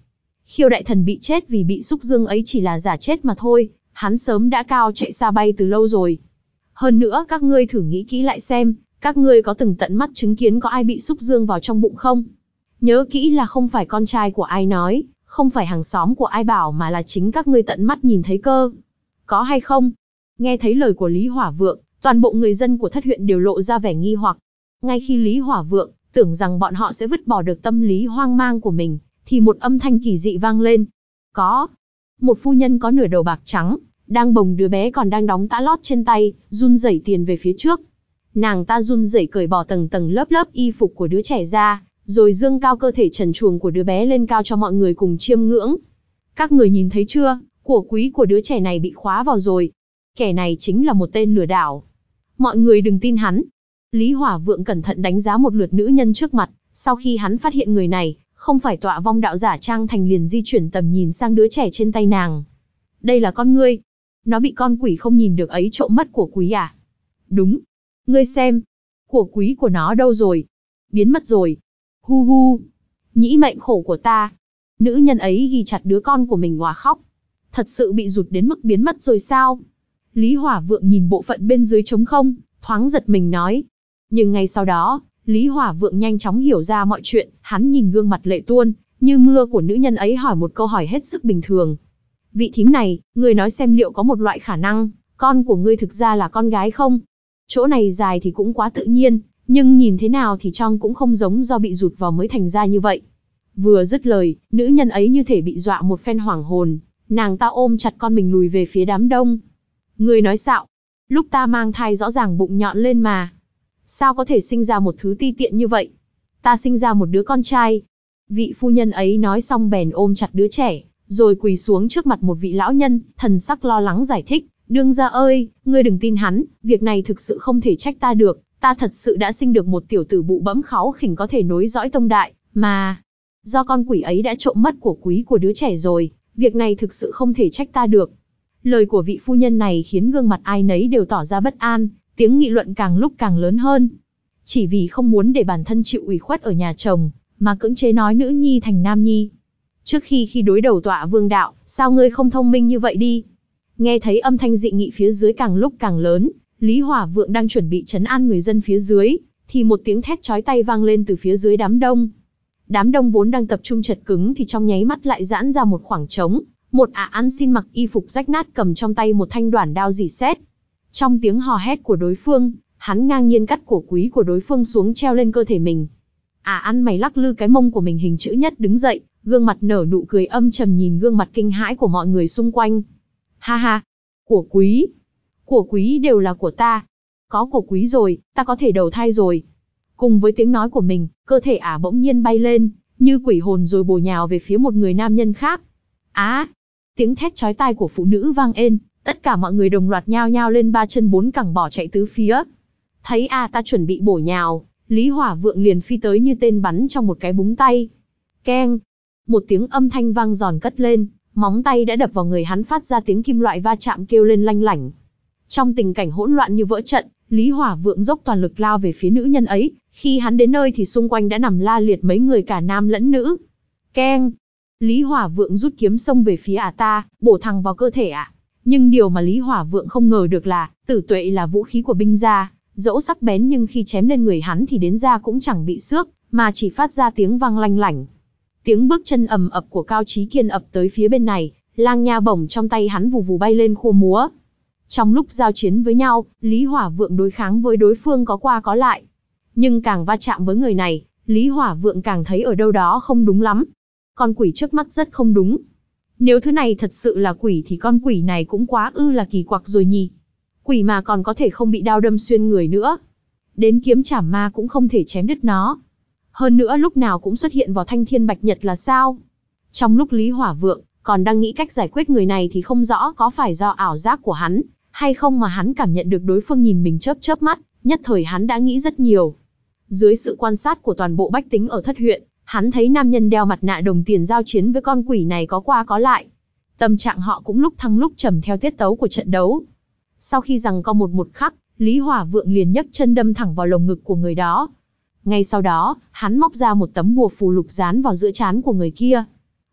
Khiêu đại thần bị chết vì bị xúc dương ấy chỉ là giả chết mà thôi, hắn sớm đã cao chạy xa bay từ lâu rồi. Hơn nữa các ngươi thử nghĩ kỹ lại xem, các ngươi có từng tận mắt chứng kiến có ai bị xúc dương vào trong bụng không? Nhớ kỹ là không phải con trai của ai nói, không phải hàng xóm của ai bảo mà là chính các ngươi tận mắt nhìn thấy cơ. Có hay không? Nghe thấy lời của Lý Hỏa Vượng, toàn bộ người dân của thất huyện đều lộ ra vẻ nghi hoặc. Ngay khi Lý Hỏa Vượng tưởng rằng bọn họ sẽ vứt bỏ được tâm lý hoang mang của mình, thì một âm thanh kỳ dị vang lên. Có. Một phu nhân có nửa đầu bạc trắng, đang bồng đứa bé còn đang đóng tã lót trên tay, run rẩy tiền về phía trước. Nàng ta run rẩy cởi bỏ tầng tầng lớp lớp y phục của đứa trẻ ra, rồi dương cao cơ thể trần truồng của đứa bé lên cao cho mọi người cùng chiêm ngưỡng. Các người nhìn thấy chưa, của quý của đứa trẻ này bị khóa vào rồi. Kẻ này chính là một tên lừa đảo. Mọi người đừng tin hắn. Lý Hỏa Vượng cẩn thận đánh giá một lượt nữ nhân trước mặt, sau khi hắn phát hiện người này không phải tọa vong đạo giả trang thành, liền di chuyển tầm nhìn sang đứa trẻ trên tay nàng. Đây là con ngươi. Nó bị con quỷ không nhìn được ấy trộm mất của quý à? Đúng. Ngươi xem. Của quý của nó đâu rồi? Biến mất rồi. Hu hu. Nhĩ mệnh khổ của ta. Nữ nhân ấy ghi chặt đứa con của mình hòa khóc. Thật sự bị rụt đến mức biến mất rồi sao? Lý Hỏa Vượng nhìn bộ phận bên dưới trống không, thoáng giật mình nói. Nhưng ngay sau đó, Lý Hỏa Vượng nhanh chóng hiểu ra mọi chuyện, hắn nhìn gương mặt lệ tuôn như mưa của nữ nhân ấy hỏi một câu hỏi hết sức bình thường. Vị thím này, người nói xem liệu có một loại khả năng, con của ngươi thực ra là con gái không? Chỗ này dài thì cũng quá tự nhiên, nhưng nhìn thế nào thì trông cũng không giống do bị rụt vào mới thành ra như vậy. Vừa dứt lời, nữ nhân ấy như thể bị dọa một phen hoảng hồn, nàng ta ôm chặt con mình lùi về phía đám đông. Ngươi nói xạo, lúc ta mang thai rõ ràng bụng nhọn lên mà. Sao có thể sinh ra một thứ ti tiện như vậy? Ta sinh ra một đứa con trai. Vị phu nhân ấy nói xong bèn ôm chặt đứa trẻ, rồi quỳ xuống trước mặt một vị lão nhân, thần sắc lo lắng giải thích. Đương gia ơi, ngươi đừng tin hắn, việc này thực sự không thể trách ta được. Ta thật sự đã sinh được một tiểu tử bụ bẫm kháu khỉnh có thể nối dõi tông đại, mà do con quỷ ấy đã trộm mất của quý của đứa trẻ rồi, việc này thực sự không thể trách ta được. Lời của vị phu nhân này khiến gương mặt ai nấy đều tỏ ra bất an, tiếng nghị luận càng lúc càng lớn hơn. Chỉ vì không muốn để bản thân chịu ủy khuất ở nhà chồng, mà cưỡng chế nói nữ nhi thành nam nhi. Trước khi khi đối đầu tọa vương đạo, sao ngươi không thông minh như vậy đi? Nghe thấy âm thanh dị nghị phía dưới càng lúc càng lớn, Lý Hỏa Vượng đang chuẩn bị trấn an người dân phía dưới, thì một tiếng thét chói tai vang lên từ phía dưới đám đông. Đám đông vốn đang tập trung chật cứng thì trong nháy mắt lại giãn ra một khoảng trống, một ả ăn xin mặc y phục rách nát cầm trong tay một thanh đoản đao rỉ sét. Trong tiếng hò hét của đối phương, hắn ngang nhiên cắt cổ quý của đối phương xuống treo lên cơ thể mình. Ả ăn mày lắc lư cái mông của mình hình chữ nhất đứng dậy, gương mặt nở nụ cười âm trầm nhìn gương mặt kinh hãi của mọi người xung quanh. Ha ha, của quý, của quý đều là của ta. Có của quý rồi, ta có thể đầu thai rồi. Cùng với tiếng nói của mình, cơ thể ả bỗng nhiên bay lên, như quỷ hồn rồi bổ nhào về phía một người nam nhân khác. Á, tiếng thét chói tai của phụ nữ vang lên, tất cả mọi người đồng loạt nhao nhao lên ba chân bốn cẳng bỏ chạy tứ phía. Thấy a ta chuẩn bị bổ nhào, Lý Hỏa Vượng liền phi tới như tên bắn trong một cái búng tay. Keng, một tiếng âm thanh vang giòn cất lên, móng tay đã đập vào người hắn phát ra tiếng kim loại va chạm kêu lên lanh lảnh. Trong tình cảnh hỗn loạn như vỡ trận, Lý Hỏa Vượng dốc toàn lực lao về phía nữ nhân ấy, khi hắn đến nơi thì xung quanh đã nằm la liệt mấy người cả nam lẫn nữ. Keng, Lý Hỏa Vượng rút kiếm xông về phía ả ta, bổ thẳng vào cơ thể ả. Nhưng điều mà Lý Hỏa Vượng không ngờ được là, tử tuệ là vũ khí của binh gia, dẫu sắc bén nhưng khi chém lên người hắn thì đến da cũng chẳng bị xước, mà chỉ phát ra tiếng vang lanh lảnh. Tiếng bước chân ầm ập của Cao Chí Kiên ập tới phía bên này, lang nha bổng trong tay hắn vù vù bay lên khua múa. Trong lúc giao chiến với nhau, Lý Hỏa Vượng đối kháng với đối phương có qua có lại. Nhưng càng va chạm với người này, Lý Hỏa Vượng càng thấy ở đâu đó không đúng lắm. Con quỷ trước mắt rất không đúng. Nếu thứ này thật sự là quỷ thì con quỷ này cũng quá ư là kỳ quặc rồi nhỉ. Quỷ mà còn có thể không bị đao đâm xuyên người nữa. Đến kiếm chảm ma cũng không thể chém đứt nó. Hơn nữa lúc nào cũng xuất hiện vào thanh thiên bạch nhật là sao? Trong lúc Lý Hỏa Vượng còn đang nghĩ cách giải quyết người này thì không rõ có phải do ảo giác của hắn, hay không mà hắn cảm nhận được đối phương nhìn mình chớp chớp mắt, nhất thời hắn đã nghĩ rất nhiều. Dưới sự quan sát của toàn bộ bách tính ở thất huyện, hắn thấy nam nhân đeo mặt nạ đồng tiền giao chiến với con quỷ này có qua có lại. Tâm trạng họ cũng lúc thăng lúc trầm theo tiết tấu của trận đấu. Sau khi giằng co một một khắc, Lý Hỏa Vượng liền nhấc chân đâm thẳng vào lồng ngực của người đó. Ngay sau đó, hắn móc ra một tấm bùa phù lục dán vào giữa trán của người kia.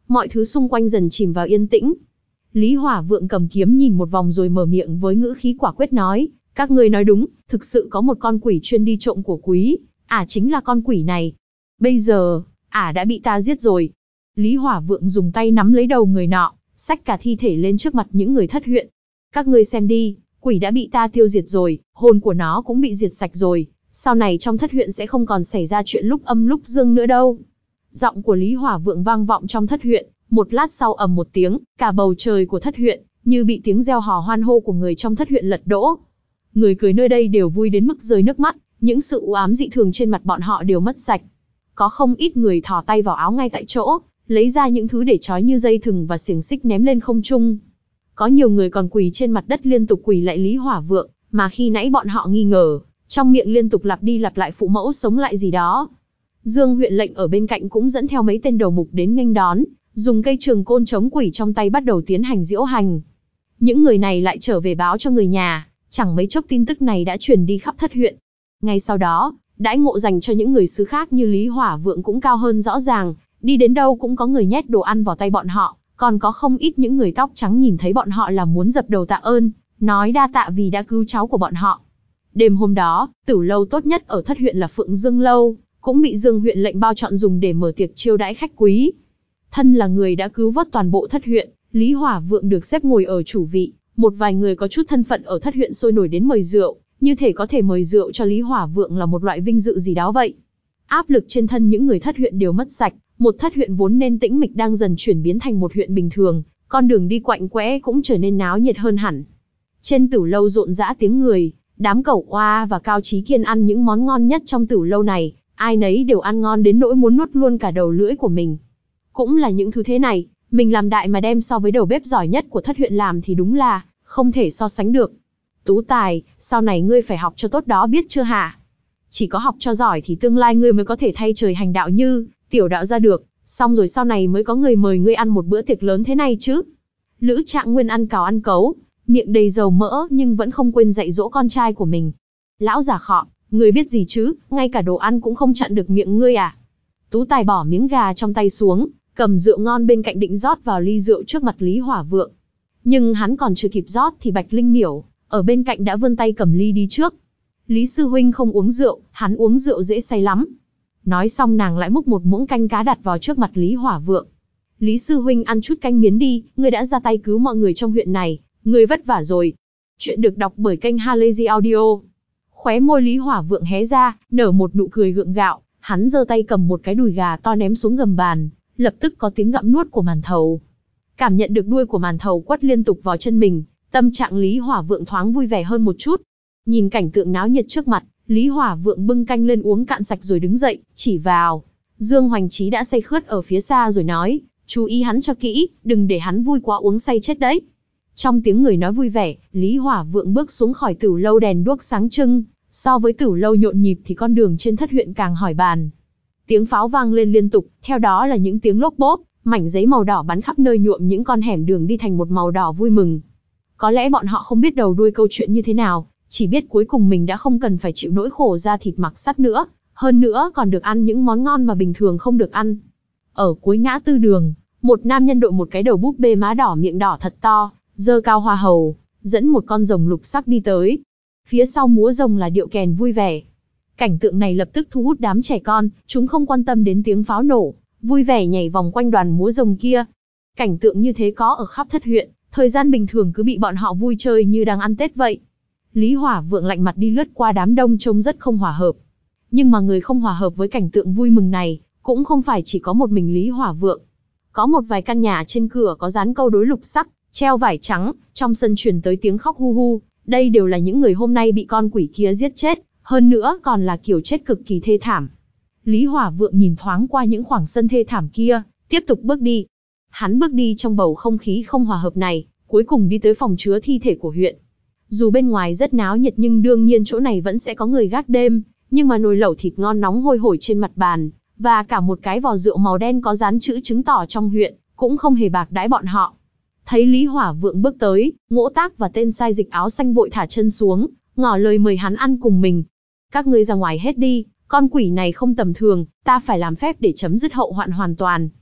mọi thứ xung quanh dần chìm vào yên tĩnh. Lý Hỏa Vượng cầm kiếm nhìn một vòng rồi mở miệng với ngữ khí quả quyết nói, các ngươi nói đúng, thực sự có một con quỷ chuyên đi trộm của quý, ả à, chính là con quỷ này. Bây giờ, ả à đã bị ta giết rồi. Lý Hỏa Vượng dùng tay nắm lấy đầu người nọ, xách cả thi thể lên trước mặt những người thất huyện. Các ngươi xem đi, quỷ đã bị ta tiêu diệt rồi, hồn của nó cũng bị diệt sạch rồi, sau này trong thất huyện sẽ không còn xảy ra chuyện lúc âm lúc dương nữa đâu. Giọng của Lý Hỏa Vượng vang vọng trong thất huyện, một lát sau ầm một tiếng, cả bầu trời của thất huyện như bị tiếng reo hò hoan hô của người trong thất huyện lật đổ. Người cười nơi đây đều vui đến mức rơi nước mắt, những sự u ám dị thường trên mặt bọn họ đều mất sạch. Có không ít người thò tay vào áo ngay tại chỗ, lấy ra những thứ để trói như dây thừng và xiềng xích ném lên không trung. Có nhiều người còn quỳ trên mặt đất liên tục quỳ lại Lý Hỏa Vượng, mà khi nãy bọn họ nghi ngờ, trong miệng liên tục lặp đi lặp lại phụ mẫu sống lại gì đó. Dương huyện lệnh ở bên cạnh cũng dẫn theo mấy tên đầu mục đến nghênh đón, dùng cây trường côn chống quỷ trong tay bắt đầu tiến hành diễu hành. Những người này lại trở về báo cho người nhà, chẳng mấy chốc tin tức này đã truyền đi khắp thất huyện. Ngay sau đó, đãi ngộ dành cho những người xứ khác như Lý Hỏa Vượng cũng cao hơn rõ ràng, đi đến đâu cũng có người nhét đồ ăn vào tay bọn họ, còn có không ít những người tóc trắng nhìn thấy bọn họ là muốn dập đầu tạ ơn, nói đa tạ vì đã cứu cháu của bọn họ. Đêm hôm đó, tử lâu tốt nhất ở thất huyện là Phượng Dương Lâu, cũng bị Dương huyện lệnh bao chọn dùng để mở tiệc chiêu đãi khách quý. Thân là người đã cứu vớt toàn bộ thất huyện, Lý Hỏa Vượng được xếp ngồi ở chủ vị, một vài người có chút thân phận ở thất huyện sôi nổi đến mời rượu, như thể có thể mời rượu cho Lý Hỏa Vượng là một loại vinh dự gì đó vậy. Áp lực trên thân những người thất huyện đều mất sạch, một thất huyện vốn nên tĩnh mịch đang dần chuyển biến thành một huyện bình thường, con đường đi quạnh quẽ cũng trở nên náo nhiệt hơn hẳn. Trên tử lâu rộn rã tiếng người, đám cẩu oa và Cao Chí Kiên ăn những món ngon nhất trong tử lâu này, ai nấy đều ăn ngon đến nỗi muốn nuốt luôn cả đầu lưỡi của mình. Cũng là những thứ thế này, mình làm đại mà đem so với đầu bếp giỏi nhất của thất huyện làm thì đúng là không thể so sánh được. Tú Tài, sau này ngươi phải học cho tốt đó biết chưa hả? Chỉ có học cho giỏi thì tương lai ngươi mới có thể thay trời hành đạo như tiểu đạo ra được, xong rồi sau này mới có người mời ngươi ăn một bữa tiệc lớn thế này chứ. Lữ Trạng Nguyên ăn cào ăn cấu, miệng đầy dầu mỡ nhưng vẫn không quên dạy dỗ con trai của mình. Lão già khọ, ngươi biết gì chứ, ngay cả đồ ăn cũng không chặn được miệng ngươi à? Tú Tài bỏ miếng gà trong tay xuống, cầm rượu ngon bên cạnh định rót vào ly rượu trước mặt Lý Hỏa Vượng. Nhưng hắn còn chưa kịp rót thì Bạch Linh Miểu ở bên cạnh đã vươn tay cầm ly đi trước. Lý sư huynh không uống rượu, hắn uống rượu dễ say lắm. Nói xong nàng lại múc một muỗng canh cá đặt vào trước mặt Lý Hỏa Vượng. Lý sư huynh ăn chút canh miến đi, ngươi đã ra tay cứu mọi người trong huyện này, ngươi vất vả rồi. Chuyện được đọc bởi kênh Halazy Audio. Khóe môi Lý Hỏa Vượng hé ra, nở một nụ cười gượng gạo, hắn giơ tay cầm một cái đùi gà to ném xuống gầm bàn, lập tức có tiếng gặm nuốt của màn thầu. Cảm nhận được đuôi của màn thầu quất liên tục vào chân mình, tâm trạng Lý Hỏa Vượng thoáng vui vẻ hơn một chút. Nhìn cảnh tượng náo nhiệt trước mặt, Lý Hỏa Vượng bưng canh lên uống cạn sạch rồi đứng dậy, chỉ vào Dương Hoành Chí đã say khướt ở phía xa rồi nói, chú ý hắn cho kỹ, đừng để hắn vui quá uống say chết đấy. Trong tiếng người nói vui vẻ, Lý Hỏa Vượng bước xuống khỏi tử lâu đèn đuốc sáng trưng, so với tử lâu nhộn nhịp thì con đường trên thất huyện càng hỏi bàn. Tiếng pháo vang lên liên tục, theo đó là những tiếng lốp bốp, mảnh giấy màu đỏ bắn khắp nơi nhuộm những con hẻm đường đi thành một màu đỏ vui mừng. Có lẽ bọn họ không biết đầu đuôi câu chuyện như thế nào, chỉ biết cuối cùng mình đã không cần phải chịu nỗi khổ da thịt mặc sắt nữa, hơn nữa còn được ăn những món ngon mà bình thường không được ăn. Ở cuối ngã tư đường, một nam nhân đội một cái đầu búp bê má đỏ miệng đỏ thật to, giơ cao hoa hầu, dẫn một con rồng lục sắc đi tới. Phía sau múa rồng là điệu kèn vui vẻ. Cảnh tượng này lập tức thu hút đám trẻ con, chúng không quan tâm đến tiếng pháo nổ, vui vẻ nhảy vòng quanh đoàn múa rồng kia. Cảnh tượng như thế có ở khắp thất huyện, thời gian bình thường cứ bị bọn họ vui chơi như đang ăn Tết vậy. Lý Hỏa Vượng lạnh mặt đi lướt qua đám đông trông rất không hòa hợp. Nhưng mà người không hòa hợp với cảnh tượng vui mừng này, cũng không phải chỉ có một mình Lý Hỏa Vượng. Có một vài căn nhà trên cửa có dán câu đối lục sắc, treo vải trắng, trong sân truyền tới tiếng khóc hu hu. Đây đều là những người hôm nay bị con quỷ kia giết chết, hơn nữa còn là kiểu chết cực kỳ thê thảm. Lý Hỏa Vượng nhìn thoáng qua những khoảng sân thê thảm kia, tiếp tục bước đi. Hắn bước đi trong bầu không khí không hòa hợp này, cuối cùng đi tới phòng chứa thi thể của huyện. Dù bên ngoài rất náo nhiệt nhưng đương nhiên chỗ này vẫn sẽ có người gác đêm, nhưng mà nồi lẩu thịt ngon nóng hôi hổi trên mặt bàn, và cả một cái vò rượu màu đen có dán chữ chứng tỏ trong huyện, cũng không hề bạc đãi bọn họ. Thấy Lý Hỏa Vượng bước tới, Ngỗ Tác và tên sai dịch áo xanh vội thả chân xuống, ngỏ lời mời hắn ăn cùng mình. Các ngươi ra ngoài hết đi, con quỷ này không tầm thường, ta phải làm phép để chấm dứt hậu hoạn hoàn toàn.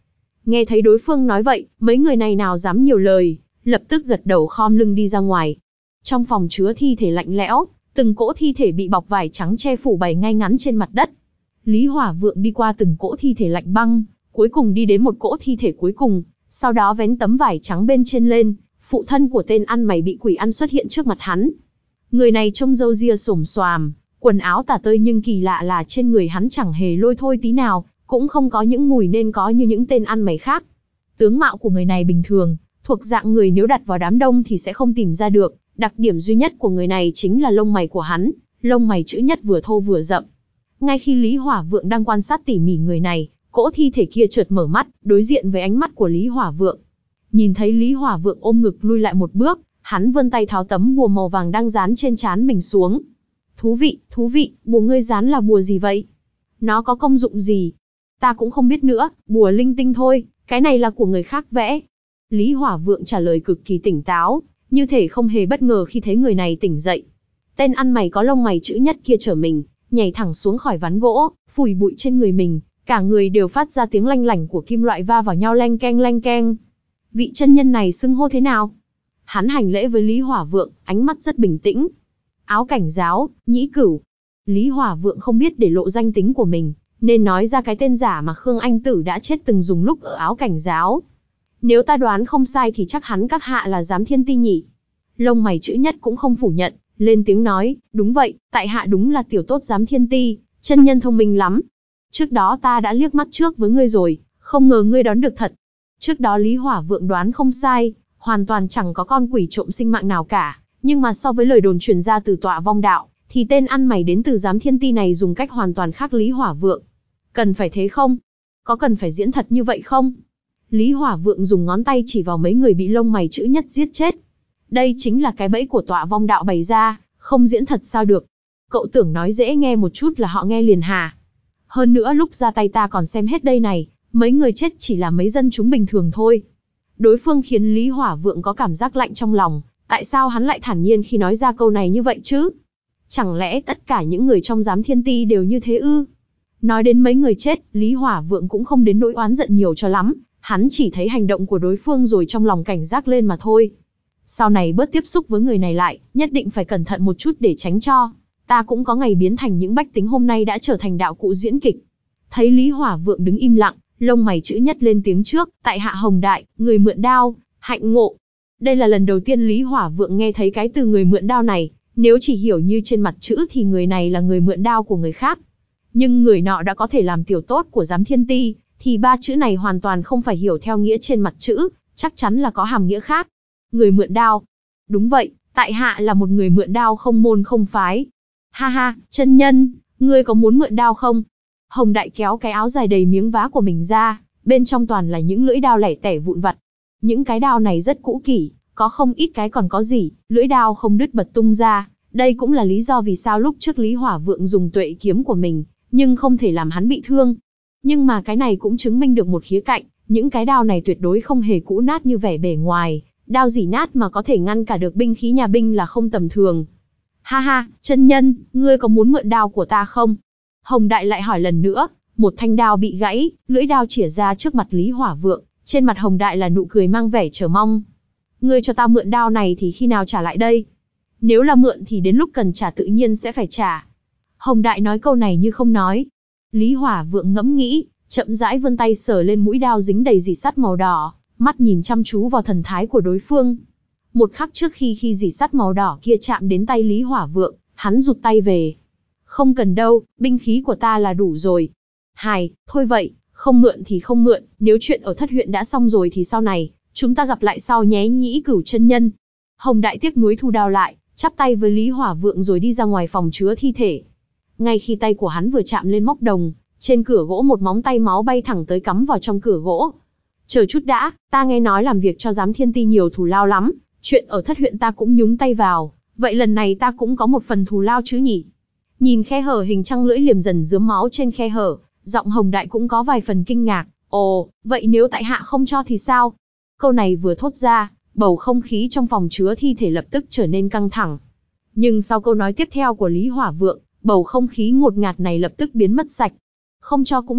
Nghe thấy đối phương nói vậy, mấy người này nào dám nhiều lời, lập tức gật đầu khom lưng đi ra ngoài. Trong phòng chứa thi thể lạnh lẽo, từng cỗ thi thể bị bọc vải trắng che phủ bày ngay ngắn trên mặt đất. Lý Hỏa Vượng đi qua từng cỗ thi thể lạnh băng, cuối cùng đi đến một cỗ thi thể cuối cùng, sau đó vén tấm vải trắng bên trên lên, phụ thân của tên ăn mày bị quỷ ăn xuất hiện trước mặt hắn. Người này trông râu ria xồm xoàm, quần áo tả tơi nhưng kỳ lạ là trên người hắn chẳng hề lôi thôi tí nào, cũng không có những mùi nên có như những tên ăn mày khác. Tướng mạo của người này bình thường, thuộc dạng người nếu đặt vào đám đông thì sẽ không tìm ra được, đặc điểm duy nhất của người này chính là lông mày của hắn, lông mày chữ nhất vừa thô vừa rậm. Ngay khi Lý Hỏa Vượng đang quan sát tỉ mỉ người này, cỗ thi thể kia chợt mở mắt, đối diện với ánh mắt của Lý Hỏa Vượng. Nhìn thấy Lý Hỏa Vượng ôm ngực lui lại một bước, hắn vươn tay tháo tấm bùa màu vàng đang dán trên trán mình xuống. Thú vị, thú vị, bùa ngươi dán là bùa gì vậy? Nó có công dụng gì? Ta cũng không biết nữa, bùa linh tinh thôi, cái này là của người khác vẽ. Lý Hỏa Vượng trả lời cực kỳ tỉnh táo, như thể không hề bất ngờ khi thấy người này tỉnh dậy. Tên ăn mày có lông mày chữ nhất kia trở mình, nhảy thẳng xuống khỏi ván gỗ, phủi bụi trên người mình, cả người đều phát ra tiếng lanh lảnh của kim loại va vào nhau leng keng leng keng. Vị chân nhân này xưng hô thế nào? Hắn hành lễ với Lý Hỏa Vượng, ánh mắt rất bình tĩnh. Áo cảnh giáo, Nhĩ Cửu. Lý Hỏa Vượng không biết để lộ danh tính của mình, nên nói ra cái tên giả mà Khương Anh Tử đã chết từng dùng lúc ở áo cảnh giáo. Nếu ta đoán không sai thì chắc hắn các hạ là Giám Thiên Ti nhỉ? Lông mày chữ nhất cũng không phủ nhận, lên tiếng nói, đúng vậy, tại hạ đúng là tiểu tốt Giám Thiên Ti, chân nhân thông minh lắm. Trước đó ta đã liếc mắt trước với ngươi rồi, không ngờ ngươi đoán được thật. Trước đó Lý Hỏa Vượng đoán không sai, hoàn toàn chẳng có con quỷ trộm sinh mạng nào cả, nhưng mà so với lời đồn truyền ra từ tọa vong đạo, thì tên ăn mày đến từ Giám Thiên Ti này dùng cách hoàn toàn khác Lý Hỏa Vượng. Cần phải thế không? Có cần phải diễn thật như vậy không? Lý Hỏa Vượng dùng ngón tay chỉ vào mấy người bị lông mày chữ nhất giết chết. Đây chính là cái bẫy của tọa vong đạo bày ra, không diễn thật sao được. Cậu tưởng nói dễ nghe một chút là họ nghe liền hả? Hơn nữa lúc ra tay ta còn xem hết đây này, mấy người chết chỉ là mấy dân chúng bình thường thôi. Đối phương khiến Lý Hỏa Vượng có cảm giác lạnh trong lòng, tại sao hắn lại thản nhiên khi nói ra câu này như vậy chứ? Chẳng lẽ tất cả những người trong Giám Thiên Ti đều như thế ư? Nói đến mấy người chết, Lý Hỏa Vượng cũng không đến nỗi oán giận nhiều cho lắm, hắn chỉ thấy hành động của đối phương rồi trong lòng cảnh giác lên mà thôi. Sau này bớt tiếp xúc với người này lại, nhất định phải cẩn thận một chút để tránh cho. Ta cũng có ngày biến thành những bách tính hôm nay đã trở thành đạo cụ diễn kịch. Thấy Lý Hỏa Vượng đứng im lặng, lông mày chữ nhất lên tiếng trước, tại hạ Hồng Đại, người mượn đao, hạnh ngộ. Đây là lần đầu tiên Lý Hỏa Vượng nghe thấy cái từ người mượn đao này, nếu chỉ hiểu như trên mặt chữ thì người này là người mượn đao của người khác. Nhưng người nọ đã có thể làm tiểu tốt của Giám Thiên Ti, thì ba chữ này hoàn toàn không phải hiểu theo nghĩa trên mặt chữ, chắc chắn là có hàm nghĩa khác. Người mượn đao. Đúng vậy, tại hạ là một người mượn đao không môn không phái. Ha ha, chân nhân, ngươi có muốn mượn đao không? Hồng Đại kéo cái áo dài đầy miếng vá của mình ra, bên trong toàn là những lưỡi đao lẻ tẻ vụn vặt. Những cái đao này rất cũ kỹ, có không ít cái còn có gì, lưỡi đao không đứt bật tung ra. Đây cũng là lý do vì sao lúc trước Lý Hỏa Vượng dùng tuệ kiếm của mình, nhưng không thể làm hắn bị thương. Nhưng mà cái này cũng chứng minh được một khía cạnh, những cái đao này tuyệt đối không hề cũ nát như vẻ bề ngoài, đao dỉ nát mà có thể ngăn cả được binh khí nhà binh là không tầm thường. Ha ha, chân nhân, ngươi có muốn mượn đao của ta không? Hồng Đại lại hỏi lần nữa, một thanh đao bị gãy, lưỡi đao chĩa ra trước mặt Lý Hỏa Vượng, trên mặt Hồng Đại là nụ cười mang vẻ chờ mong. Ngươi cho ta mượn đao này thì khi nào trả lại đây? Nếu là mượn thì đến lúc cần trả tự nhiên sẽ phải trả. Hồng Đại nói câu này như không nói. Lý Hỏa Vượng ngẫm nghĩ, chậm rãi vươn tay sờ lên mũi đao dính đầy rỉ sắt màu đỏ, mắt nhìn chăm chú vào thần thái của đối phương. Một khắc trước khi khi rỉ sắt màu đỏ kia chạm đến tay Lý Hỏa Vượng, hắn rụt tay về. Không cần đâu, binh khí của ta là đủ rồi. Hài, thôi vậy, không mượn thì không mượn, nếu chuyện ở thất huyện đã xong rồi thì sau này, chúng ta gặp lại sau nhé Nhĩ Cửu chân nhân. Hồng Đại tiếc nuối thu đao lại, chắp tay với Lý Hỏa Vượng rồi đi ra ngoài phòng chứa thi thể. Ngay khi tay của hắn vừa chạm lên móc đồng, trên cửa gỗ một móng tay máu bay thẳng tới cắm vào trong cửa gỗ. Chờ chút đã, ta nghe nói làm việc cho Giám Thiên Ti nhiều thù lao lắm, chuyện ở thất huyện ta cũng nhúng tay vào, vậy lần này ta cũng có một phần thù lao chứ nhỉ? Nhìn khe hở hình trăng lưỡi liềm dần rướm máu trên khe hở, giọng Hồng Đại cũng có vài phần kinh ngạc. Ồ, vậy nếu tại hạ không cho thì sao? Câu này vừa thốt ra, bầu không khí trong phòng chứa thi thể lập tức trở nên căng thẳng. Nhưng sau câu nói tiếp theo của Lý Hỏa Vượng, bầu không khí ngột ngạt này lập tức biến mất sạch. Không cho cũng được,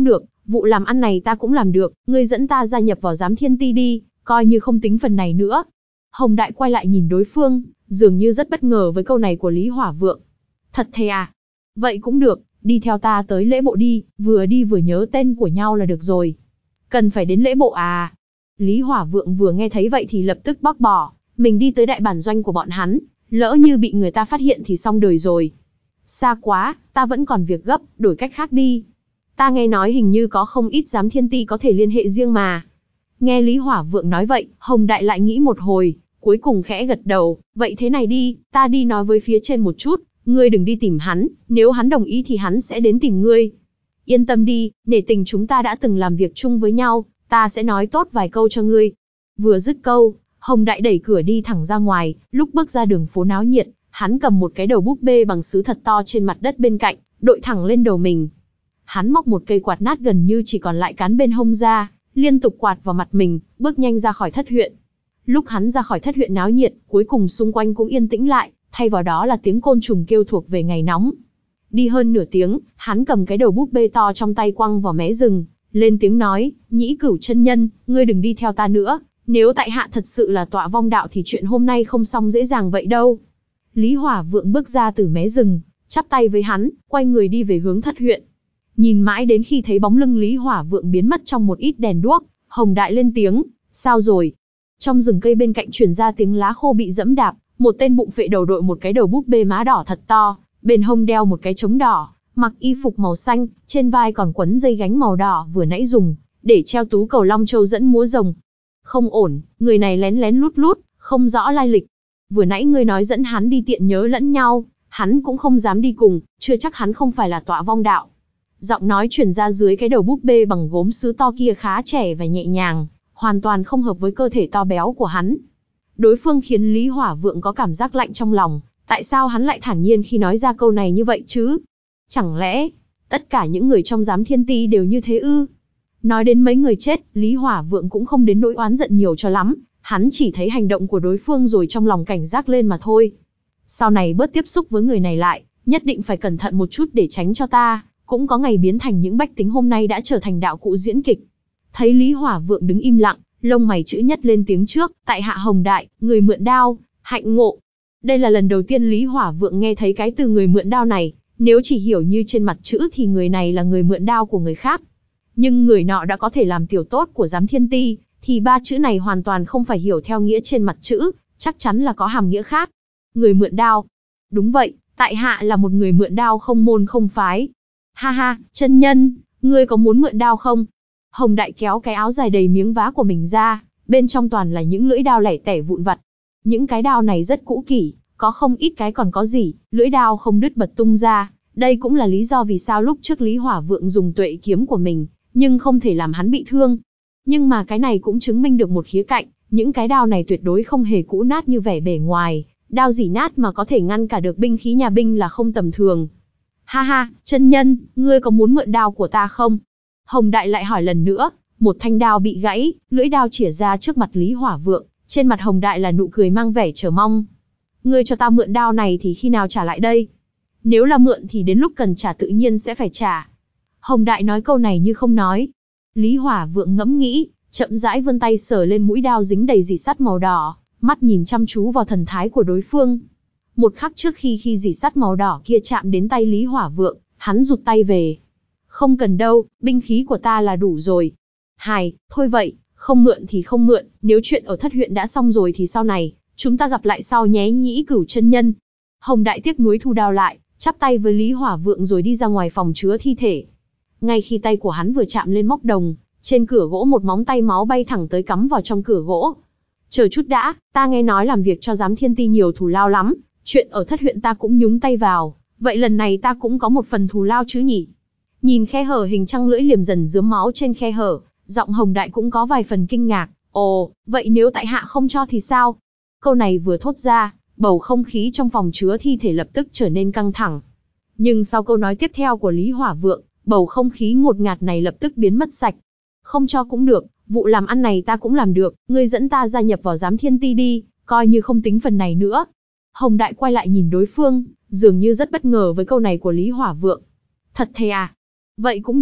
vụ làm ăn này ta cũng làm được, ngươi dẫn ta gia nhập vào giám thiên ti đi, coi như không tính phần này nữa. Hồng Đại quay lại nhìn đối phương, dường như rất bất ngờ với câu này của Lý Hỏa Vượng. Thật thế à? Vậy cũng được, đi theo ta tới lễ bộ đi, vừa đi vừa nhớ tên của nhau là được rồi. Cần phải đến lễ bộ à? Lý Hỏa Vượng vừa nghe thấy vậy thì lập tức bác bỏ, mình đi tới đại bản doanh của bọn hắn, lỡ như bị người ta phát hiện thì xong đời rồi. Xa quá, ta vẫn còn việc gấp, đổi cách khác đi. Ta nghe nói hình như có không ít giám thiên ti có thể liên hệ riêng mà. Nghe Lý Hỏa Vượng nói vậy, Hồng Đại lại nghĩ một hồi, cuối cùng khẽ gật đầu, vậy thế này đi, ta đi nói với phía trên một chút, ngươi đừng đi tìm hắn, nếu hắn đồng ý thì hắn sẽ đến tìm ngươi. Yên tâm đi, nể tình chúng ta đã từng làm việc chung với nhau, ta sẽ nói tốt vài câu cho ngươi. Vừa dứt câu, Hồng Đại đẩy cửa đi thẳng ra ngoài, lúc bước ra đường phố náo nhiệt, hắn cầm một cái đầu búp bê bằng sứ thật to trên mặt đất bên cạnh, đội thẳng lên đầu mình. Hắn móc một cây quạt nát gần như chỉ còn lại cán bên hông ra, liên tục quạt vào mặt mình, bước nhanh ra khỏi thất huyện. Lúc hắn ra khỏi thất huyện náo nhiệt, cuối cùng xung quanh cũng yên tĩnh lại, thay vào đó là tiếng côn trùng kêu thuộc về ngày nóng. Đi hơn nửa tiếng, hắn cầm cái đầu búp bê to trong tay quăng vào mé rừng, lên tiếng nói, Nhĩ Cửu chân nhân, ngươi đừng đi theo ta nữa, nếu tại hạ thật sự là tọa vong đạo thì chuyện hôm nay không xong dễ dàng vậy đâu. Lý Hỏa Vượng bước ra từ mé rừng, chắp tay với hắn, quay người đi về hướng thất huyện. Nhìn mãi đến khi thấy bóng lưng Lý Hỏa Vượng biến mất trong một ít đèn đuốc, Hồng Đại lên tiếng, sao rồi? Trong rừng cây bên cạnh truyền ra tiếng lá khô bị dẫm đạp, một tên bụng phệ đầu đội một cái đầu búp bê má đỏ thật to, bên hông đeo một cái trống đỏ, mặc y phục màu xanh, trên vai còn quấn dây gánh màu đỏ vừa nãy dùng để treo tú cầu long châu dẫn múa rồng. Không ổn, người này lén lén lút lút, không rõ lai lịch. Vừa nãy ngươi nói dẫn hắn đi tiện nhớ lẫn nhau, hắn cũng không dám đi cùng, chưa chắc hắn không phải là tọa vong đạo. Giọng nói truyền ra dưới cái đầu búp bê bằng gốm sứ to kia khá trẻ và nhẹ nhàng, hoàn toàn không hợp với cơ thể to béo của hắn. Đối phương khiến Lý Hỏa Vượng có cảm giác lạnh trong lòng, tại sao hắn lại thản nhiên khi nói ra câu này như vậy chứ? Chẳng lẽ, tất cả những người trong giám thiên ti đều như thế ư? Nói đến mấy người chết, Lý Hỏa Vượng cũng không đến nỗi oán giận nhiều cho lắm, hắn chỉ thấy hành động của đối phương rồi trong lòng cảnh giác lên mà thôi. Sau này bớt tiếp xúc với người này lại, nhất định phải cẩn thận một chút để tránh cho ta, cũng có ngày biến thành những bách tính hôm nay đã trở thành đạo cụ diễn kịch. Thấy Lý Hỏa Vượng đứng im lặng, lông mày chữ nhất lên tiếng trước, tại hạ Hồng Đại, người mượn đao, hạnh ngộ. Đây là lần đầu tiên Lý Hỏa Vượng nghe thấy cái từ người mượn đao này, nếu chỉ hiểu như trên mặt chữ thì người này là người mượn đao của người khác. Nhưng người nọ đã có thể làm tiểu tốt của giám thiên ti, thì ba chữ này hoàn toàn không phải hiểu theo nghĩa trên mặt chữ, chắc chắn là có hàm nghĩa khác. Người mượn đao. Đúng vậy, tại hạ là một người mượn đao không môn không phái. Ha ha, chân nhân, ngươi có muốn mượn đao không? Hồng Đại kéo cái áo dài đầy miếng vá của mình ra, bên trong toàn là những lưỡi đao lẻ tẻ vụn vặt. Những cái đao này rất cũ kỹ, có không ít cái còn có rỉ, lưỡi đao không đứt bật tung ra. Đây cũng là lý do vì sao lúc trước Lý Hỏa Vượng dùng tuệ kiếm của mình, nhưng không thể làm hắn bị thương. Nhưng mà cái này cũng chứng minh được một khía cạnh, những cái đao này tuyệt đối không hề cũ nát như vẻ bề ngoài, đao rỉ nát mà có thể ngăn cả được binh khí nhà binh là không tầm thường. Ha ha, chân nhân, ngươi có muốn mượn đao của ta không? Hồng Đại lại hỏi lần nữa, một thanh đao bị gãy, lưỡi đao chĩa ra trước mặt Lý Hỏa Vượng, trên mặt Hồng Đại là nụ cười mang vẻ chờ mong. Ngươi cho ta mượn đao này thì khi nào trả lại đây? Nếu là mượn thì đến lúc cần trả tự nhiên sẽ phải trả. Hồng Đại nói câu này như không nói. Lý Hỏa Vượng ngẫm nghĩ, chậm rãi vươn tay sờ lên mũi đao dính đầy rỉ sắt màu đỏ, mắt nhìn chăm chú vào thần thái của đối phương. Một khắc trước khi khi rỉ sắt màu đỏ kia chạm đến tay Lý Hỏa Vượng, hắn rụt tay về. Không cần đâu, binh khí của ta là đủ rồi. Hài, thôi vậy, không mượn thì không mượn, nếu chuyện ở thất huyện đã xong rồi thì sau này, chúng ta gặp lại sau nhé Nhĩ Cửu chân nhân. Hồng Đại tiếc nuối thu đao lại, chắp tay với Lý Hỏa Vượng rồi đi ra ngoài phòng chứa thi thể. Ngay khi tay của hắn vừa chạm lên móc đồng, trên cửa gỗ một móng tay máu bay thẳng tới cắm vào trong cửa gỗ. Chờ chút đã, ta nghe nói làm việc cho giám thiên ti nhiều thù lao lắm, chuyện ở thất huyện ta cũng nhúng tay vào, vậy lần này ta cũng có một phần thù lao chứ nhỉ? Nhìn khe hở hình trăng lưỡi liềm dần rướm máu trên khe hở, giọng Hồng Đại cũng có vài phần kinh ngạc. Ồ, vậy nếu tại hạ không cho thì sao? Câu này vừa thốt ra, bầu không khí trong phòng chứa thi thể lập tức trở nên căng thẳng. Nhưng sau câu nói tiếp theo của Lý Hỏa Vượng, bầu không khí ngột ngạt này lập tức biến mất sạch. Không cho cũng được, vụ làm ăn này ta cũng làm được, ngươi dẫn ta gia nhập vào giám thiên ti đi, coi như không tính phần này nữa. Hồng Đại quay lại nhìn đối phương, dường như rất bất ngờ với câu này của Lý Hỏa Vượng. Thật thế à? Vậy cũng được,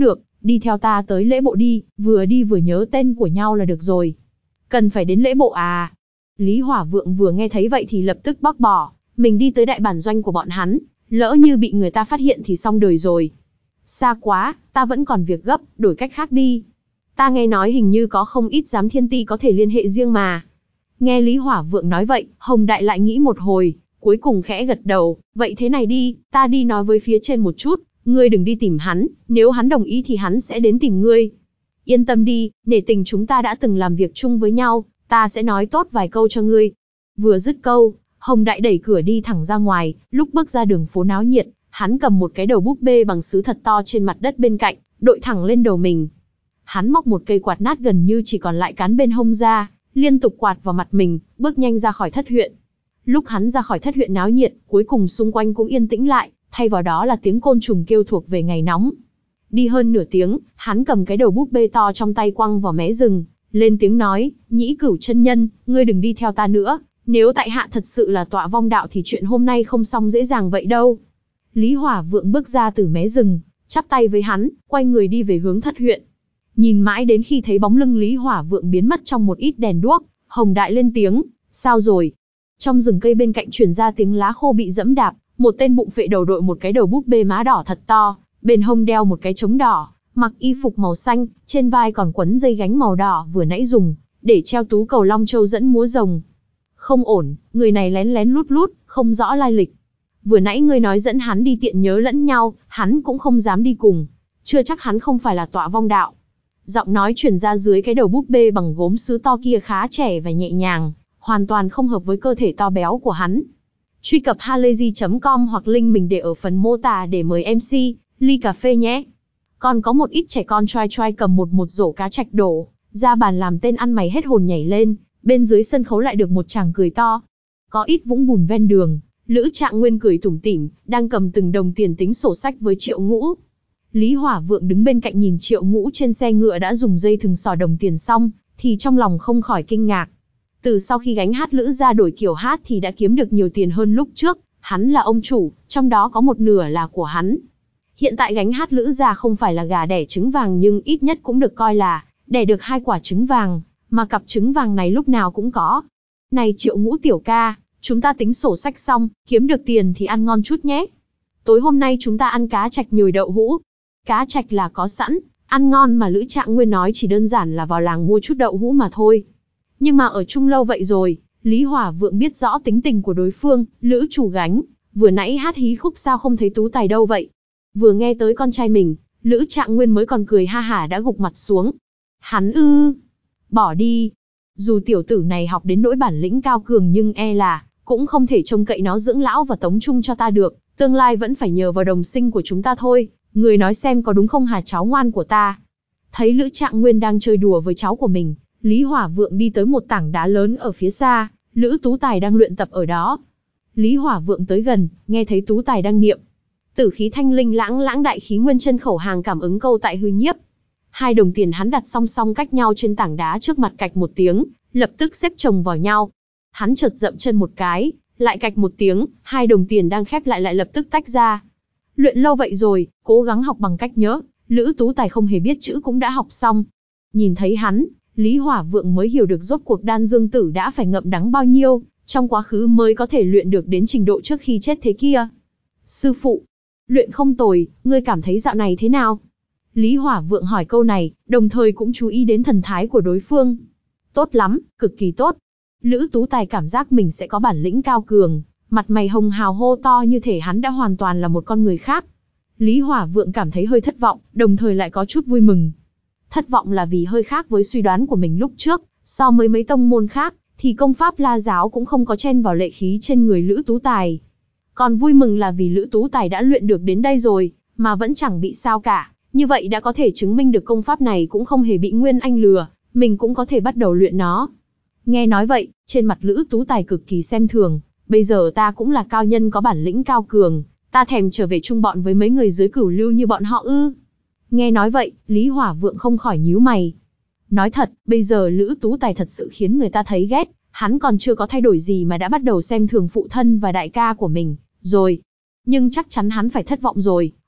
Đi theo ta tới lễ bộ đi, vừa đi vừa nhớ tên của nhau là được rồi. Cần phải đến lễ bộ à? Lý Hỏa Vượng vừa nghe thấy vậy thì lập tức bác bỏ, mình đi tới đại bản doanh của bọn hắn, lỡ như bị người ta phát hiện thì xong đời rồi. Xa quá, ta vẫn còn việc gấp, đổi cách khác đi. Ta nghe nói hình như có không ít giám thiên ti có thể liên hệ riêng mà. Nghe Lý Hỏa Vượng nói vậy, Hồng Đại lại nghĩ một hồi, cuối cùng khẽ gật đầu, vậy thế này đi, ta đi nói với phía trên một chút, ngươi đừng đi tìm hắn, nếu hắn đồng ý thì hắn sẽ đến tìm ngươi. Yên tâm đi, nể tình chúng ta đã từng làm việc chung với nhau, ta sẽ nói tốt vài câu cho ngươi. Vừa dứt câu, Hồng Đại đẩy cửa đi thẳng ra ngoài, lúc bước ra đường phố náo nhiệt, hắn cầm một cái đầu búp bê bằng sứ thật to trên mặt đất bên cạnh, đội thẳng lên đầu mình. Hắn móc một cây quạt nát gần như chỉ còn lại cán bên hông ra, liên tục quạt vào mặt mình, bước nhanh ra khỏi thất huyện. Lúc hắn ra khỏi thất huyện náo nhiệt, cuối cùng xung quanh cũng yên tĩnh lại, thay vào đó là tiếng côn trùng kêu thuộc về ngày nóng. Đi hơn nửa tiếng, hắn cầm cái đầu búp bê to trong tay quăng vào mé rừng, lên tiếng nói, Nhĩ Cửu chân nhân, ngươi đừng đi theo ta nữa, nếu tại hạ thật sự là tọa vong đạo thì chuyện hôm nay không xong dễ dàng vậy đâu. Lý Hỏa Vượng bước ra từ mé rừng, chắp tay với hắn, quay người đi về hướng thất huyện. Nhìn mãi đến khi thấy bóng lưng Lý Hỏa Vượng biến mất trong một ít đèn đuốc, Hồng Đại lên tiếng, sao rồi? Trong rừng cây bên cạnh truyền ra tiếng lá khô bị dẫm đạp, một tên bụng phệ đầu đội một cái đầu búp bê má đỏ thật to, bên hông đeo một cái trống đỏ, mặc y phục màu xanh, trên vai còn quấn dây gánh màu đỏ vừa nãy dùng để treo tú cầu long châu dẫn múa rồng. Không ổn, người này lén lén lút lút, không rõ lai lịch. Vừa nãy ngươi nói dẫn hắn đi tiện nhớ lẫn nhau, hắn cũng không dám đi cùng, chưa chắc hắn không phải là tọa vong đạo. Giọng nói truyền ra dưới cái đầu búp bê bằng gốm sứ to kia khá trẻ và nhẹ nhàng, hoàn toàn không hợp với cơ thể to béo của hắn. Truy cập halayzi chấm com hoặc link mình để ở phần mô tả để mời em xê, ly cà phê nhé. Còn có một ít trẻ con trai trai cầm một một rổ cá trạch đổ, ra bàn làm tên ăn mày hết hồn nhảy lên, bên dưới sân khấu lại được một chàng cười to. Có ít vũng bùn ven đường, Lữ Trạng Nguyên cười tủm tỉm, đang cầm từng đồng tiền tính sổ sách với Triệu Ngũ. Lý Hỏa Vượng đứng bên cạnh nhìn Triệu Ngũ trên xe ngựa đã dùng dây thừng xỏ đồng tiền xong, thì trong lòng không khỏi kinh ngạc. Từ sau khi gánh hát Lữ ra đổi kiểu hát thì đã kiếm được nhiều tiền hơn lúc trước, hắn là ông chủ, trong đó có một nửa là của hắn. Hiện tại gánh hát Lữ ra không phải là gà đẻ trứng vàng nhưng ít nhất cũng được coi là đẻ được hai quả trứng vàng, mà cặp trứng vàng này lúc nào cũng có. Này Triệu Ngũ tiểu ca, chúng ta tính sổ sách xong, kiếm được tiền thì ăn ngon chút nhé. Tối hôm nay chúng ta ăn cá trạch nhồi đậu hũ. Cá trạch là có sẵn, ăn ngon mà Lữ Trạng Nguyên nói chỉ đơn giản là vào làng mua chút đậu hũ mà thôi. Nhưng mà ở chung lâu vậy rồi, Lý Hỏa Vượng biết rõ tính tình của đối phương, Lữ chủ gánh, vừa nãy hát hí khúc sao không thấy tú tài đâu vậy. Vừa nghe tới con trai mình, Lữ Trạng Nguyên mới còn cười ha hả đã gục mặt xuống. Hắn ư, bỏ đi. Dù tiểu tử này học đến nỗi bản lĩnh cao cường nhưng e là, cũng không thể trông cậy nó dưỡng lão và tống trung cho ta được, tương lai vẫn phải nhờ vào đồng sinh của chúng ta thôi, người nói xem có đúng không hả cháu ngoan của ta. Thấy Lữ Trạng Nguyên đang chơi đùa với cháu của mình, Lý Hỏa Vượng đi tới một tảng đá lớn ở phía xa, Lữ Tú Tài đang luyện tập ở đó. Lý Hỏa Vượng tới gần, nghe thấy Tú Tài đang niệm tử khí thanh linh lãng lãng đại khí nguyên chân khẩu hàng cảm ứng câu tại hư nhiếp. Hai đồng tiền hắn đặt song song cách nhau trên tảng đá trước mặt cạch một tiếng, lập tức xếp chồng vào nhau. Hắn chợt dậm chân một cái, lại cạch một tiếng, hai đồng tiền đang khép lại lại lập tức tách ra. Luyện lâu vậy rồi, cố gắng học bằng cách nhớ, Lữ Tú Tài không hề biết chữ cũng đã học xong. Nhìn thấy hắn, Lý Hỏa Vượng mới hiểu được rốt cuộc đan dương tử đã phải ngậm đắng bao nhiêu, trong quá khứ mới có thể luyện được đến trình độ trước khi chết thế kia. Sư phụ, luyện không tồi, ngươi cảm thấy dạo này thế nào? Lý Hỏa Vượng hỏi câu này, đồng thời cũng chú ý đến thần thái của đối phương. Tốt lắm, cực kỳ tốt. Lữ Tú Tài cảm giác mình sẽ có bản lĩnh cao cường, mặt mày hồng hào hô to như thể hắn đã hoàn toàn là một con người khác. Lý Hỏa Vượng cảm thấy hơi thất vọng, đồng thời lại có chút vui mừng. Thất vọng là vì hơi khác với suy đoán của mình lúc trước, so với mấy tông môn khác, thì công pháp La giáo cũng không có chen vào lệ khí trên người Lữ Tú Tài. Còn vui mừng là vì Lữ Tú Tài đã luyện được đến đây rồi, mà vẫn chẳng bị sao cả, như vậy đã có thể chứng minh được công pháp này cũng không hề bị Nguyên Anh lừa, mình cũng có thể bắt đầu luyện nó. Nghe nói vậy, trên mặt Lữ Tú Tài cực kỳ xem thường, bây giờ ta cũng là cao nhân có bản lĩnh cao cường, ta thèm trở về chung bọn với mấy người dưới cửu lưu như bọn họ ư? Nghe nói vậy, Lý Hỏa Vượng không khỏi nhíu mày. Nói thật, bây giờ Lữ Tú Tài thật sự khiến người ta thấy ghét, hắn còn chưa có thay đổi gì mà đã bắt đầu xem thường phụ thân và đại ca của mình, rồi. Nhưng chắc chắn hắn phải thất vọng rồi,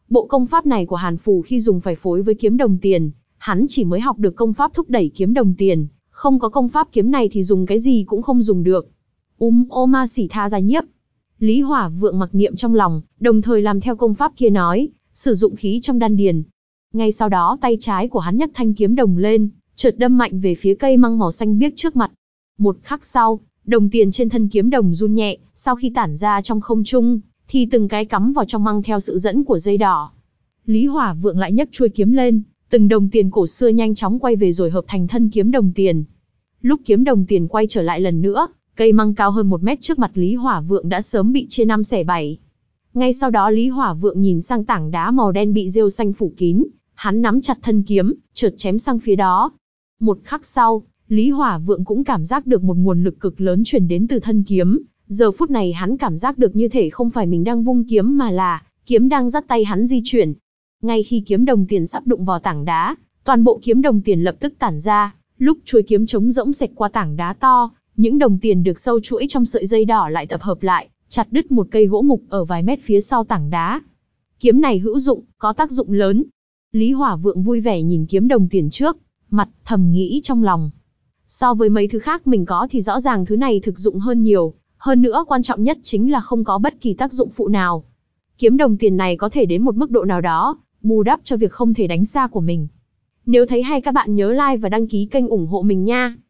bộ công pháp này của Hàn Phù khi dùng phải phối với kiếm đồng tiền, hắn chỉ mới học được công pháp thúc đẩy kiếm đồng tiền, không có công pháp kiếm này thì dùng cái gì cũng không dùng được. Um ô ma xỉ tha gia nhiếp. Lý Hỏa Vượng mặc niệm trong lòng, đồng thời làm theo công pháp kia nói, sử dụng khí trong đan điền. Ngay sau đó tay trái của hắn nhấc thanh kiếm đồng lên, chợt đâm mạnh về phía cây măng màu xanh biếc trước mặt. Một khắc sau, đồng tiền trên thân kiếm đồng run nhẹ, sau khi tản ra trong không trung, thì từng cái cắm vào trong măng theo sự dẫn của dây đỏ. Lý Hỏa Vượng lại nhấc chuôi kiếm lên, từng đồng tiền cổ xưa nhanh chóng quay về rồi hợp thành thân kiếm đồng tiền. Lúc kiếm đồng tiền quay trở lại lần nữa, cây măng cao hơn một mét trước mặt Lý Hỏa Vượng đã sớm bị chia năm xẻ bảy. Ngay sau đó Lý Hỏa Vượng nhìn sang tảng đá màu đen bị rêu xanh phủ kín, hắn nắm chặt thân kiếm, chợt chém sang phía đó. Một khắc sau, Lý Hỏa Vượng cũng cảm giác được một nguồn lực cực lớn truyền đến từ thân kiếm. Giờ phút này hắn cảm giác được như thể không phải mình đang vung kiếm mà là kiếm đang dắt tay hắn di chuyển. Ngay khi kiếm đồng tiền sắp đụng vào tảng đá, toàn bộ kiếm đồng tiền lập tức tản ra. Lúc chuôi kiếm trống rỗng xẹt qua tảng đá to, những đồng tiền được sâu chuỗi trong sợi dây đỏ lại tập hợp lại, chặt đứt một cây gỗ mục ở vài mét phía sau tảng đá. Kiếm này hữu dụng, có tác dụng lớn. Lý Hỏa Vượng vui vẻ nhìn kiếm đồng tiền trước mặt, thầm nghĩ trong lòng. So với mấy thứ khác mình có thì rõ ràng thứ này thực dụng hơn nhiều. Hơn nữa quan trọng nhất chính là không có bất kỳ tác dụng phụ nào. Kiếm đồng tiền này có thể đến một mức độ nào đó, bù đắp cho việc không thể đánh xa của mình. Nếu thấy hay các bạn nhớ like và đăng ký kênh ủng hộ mình nha.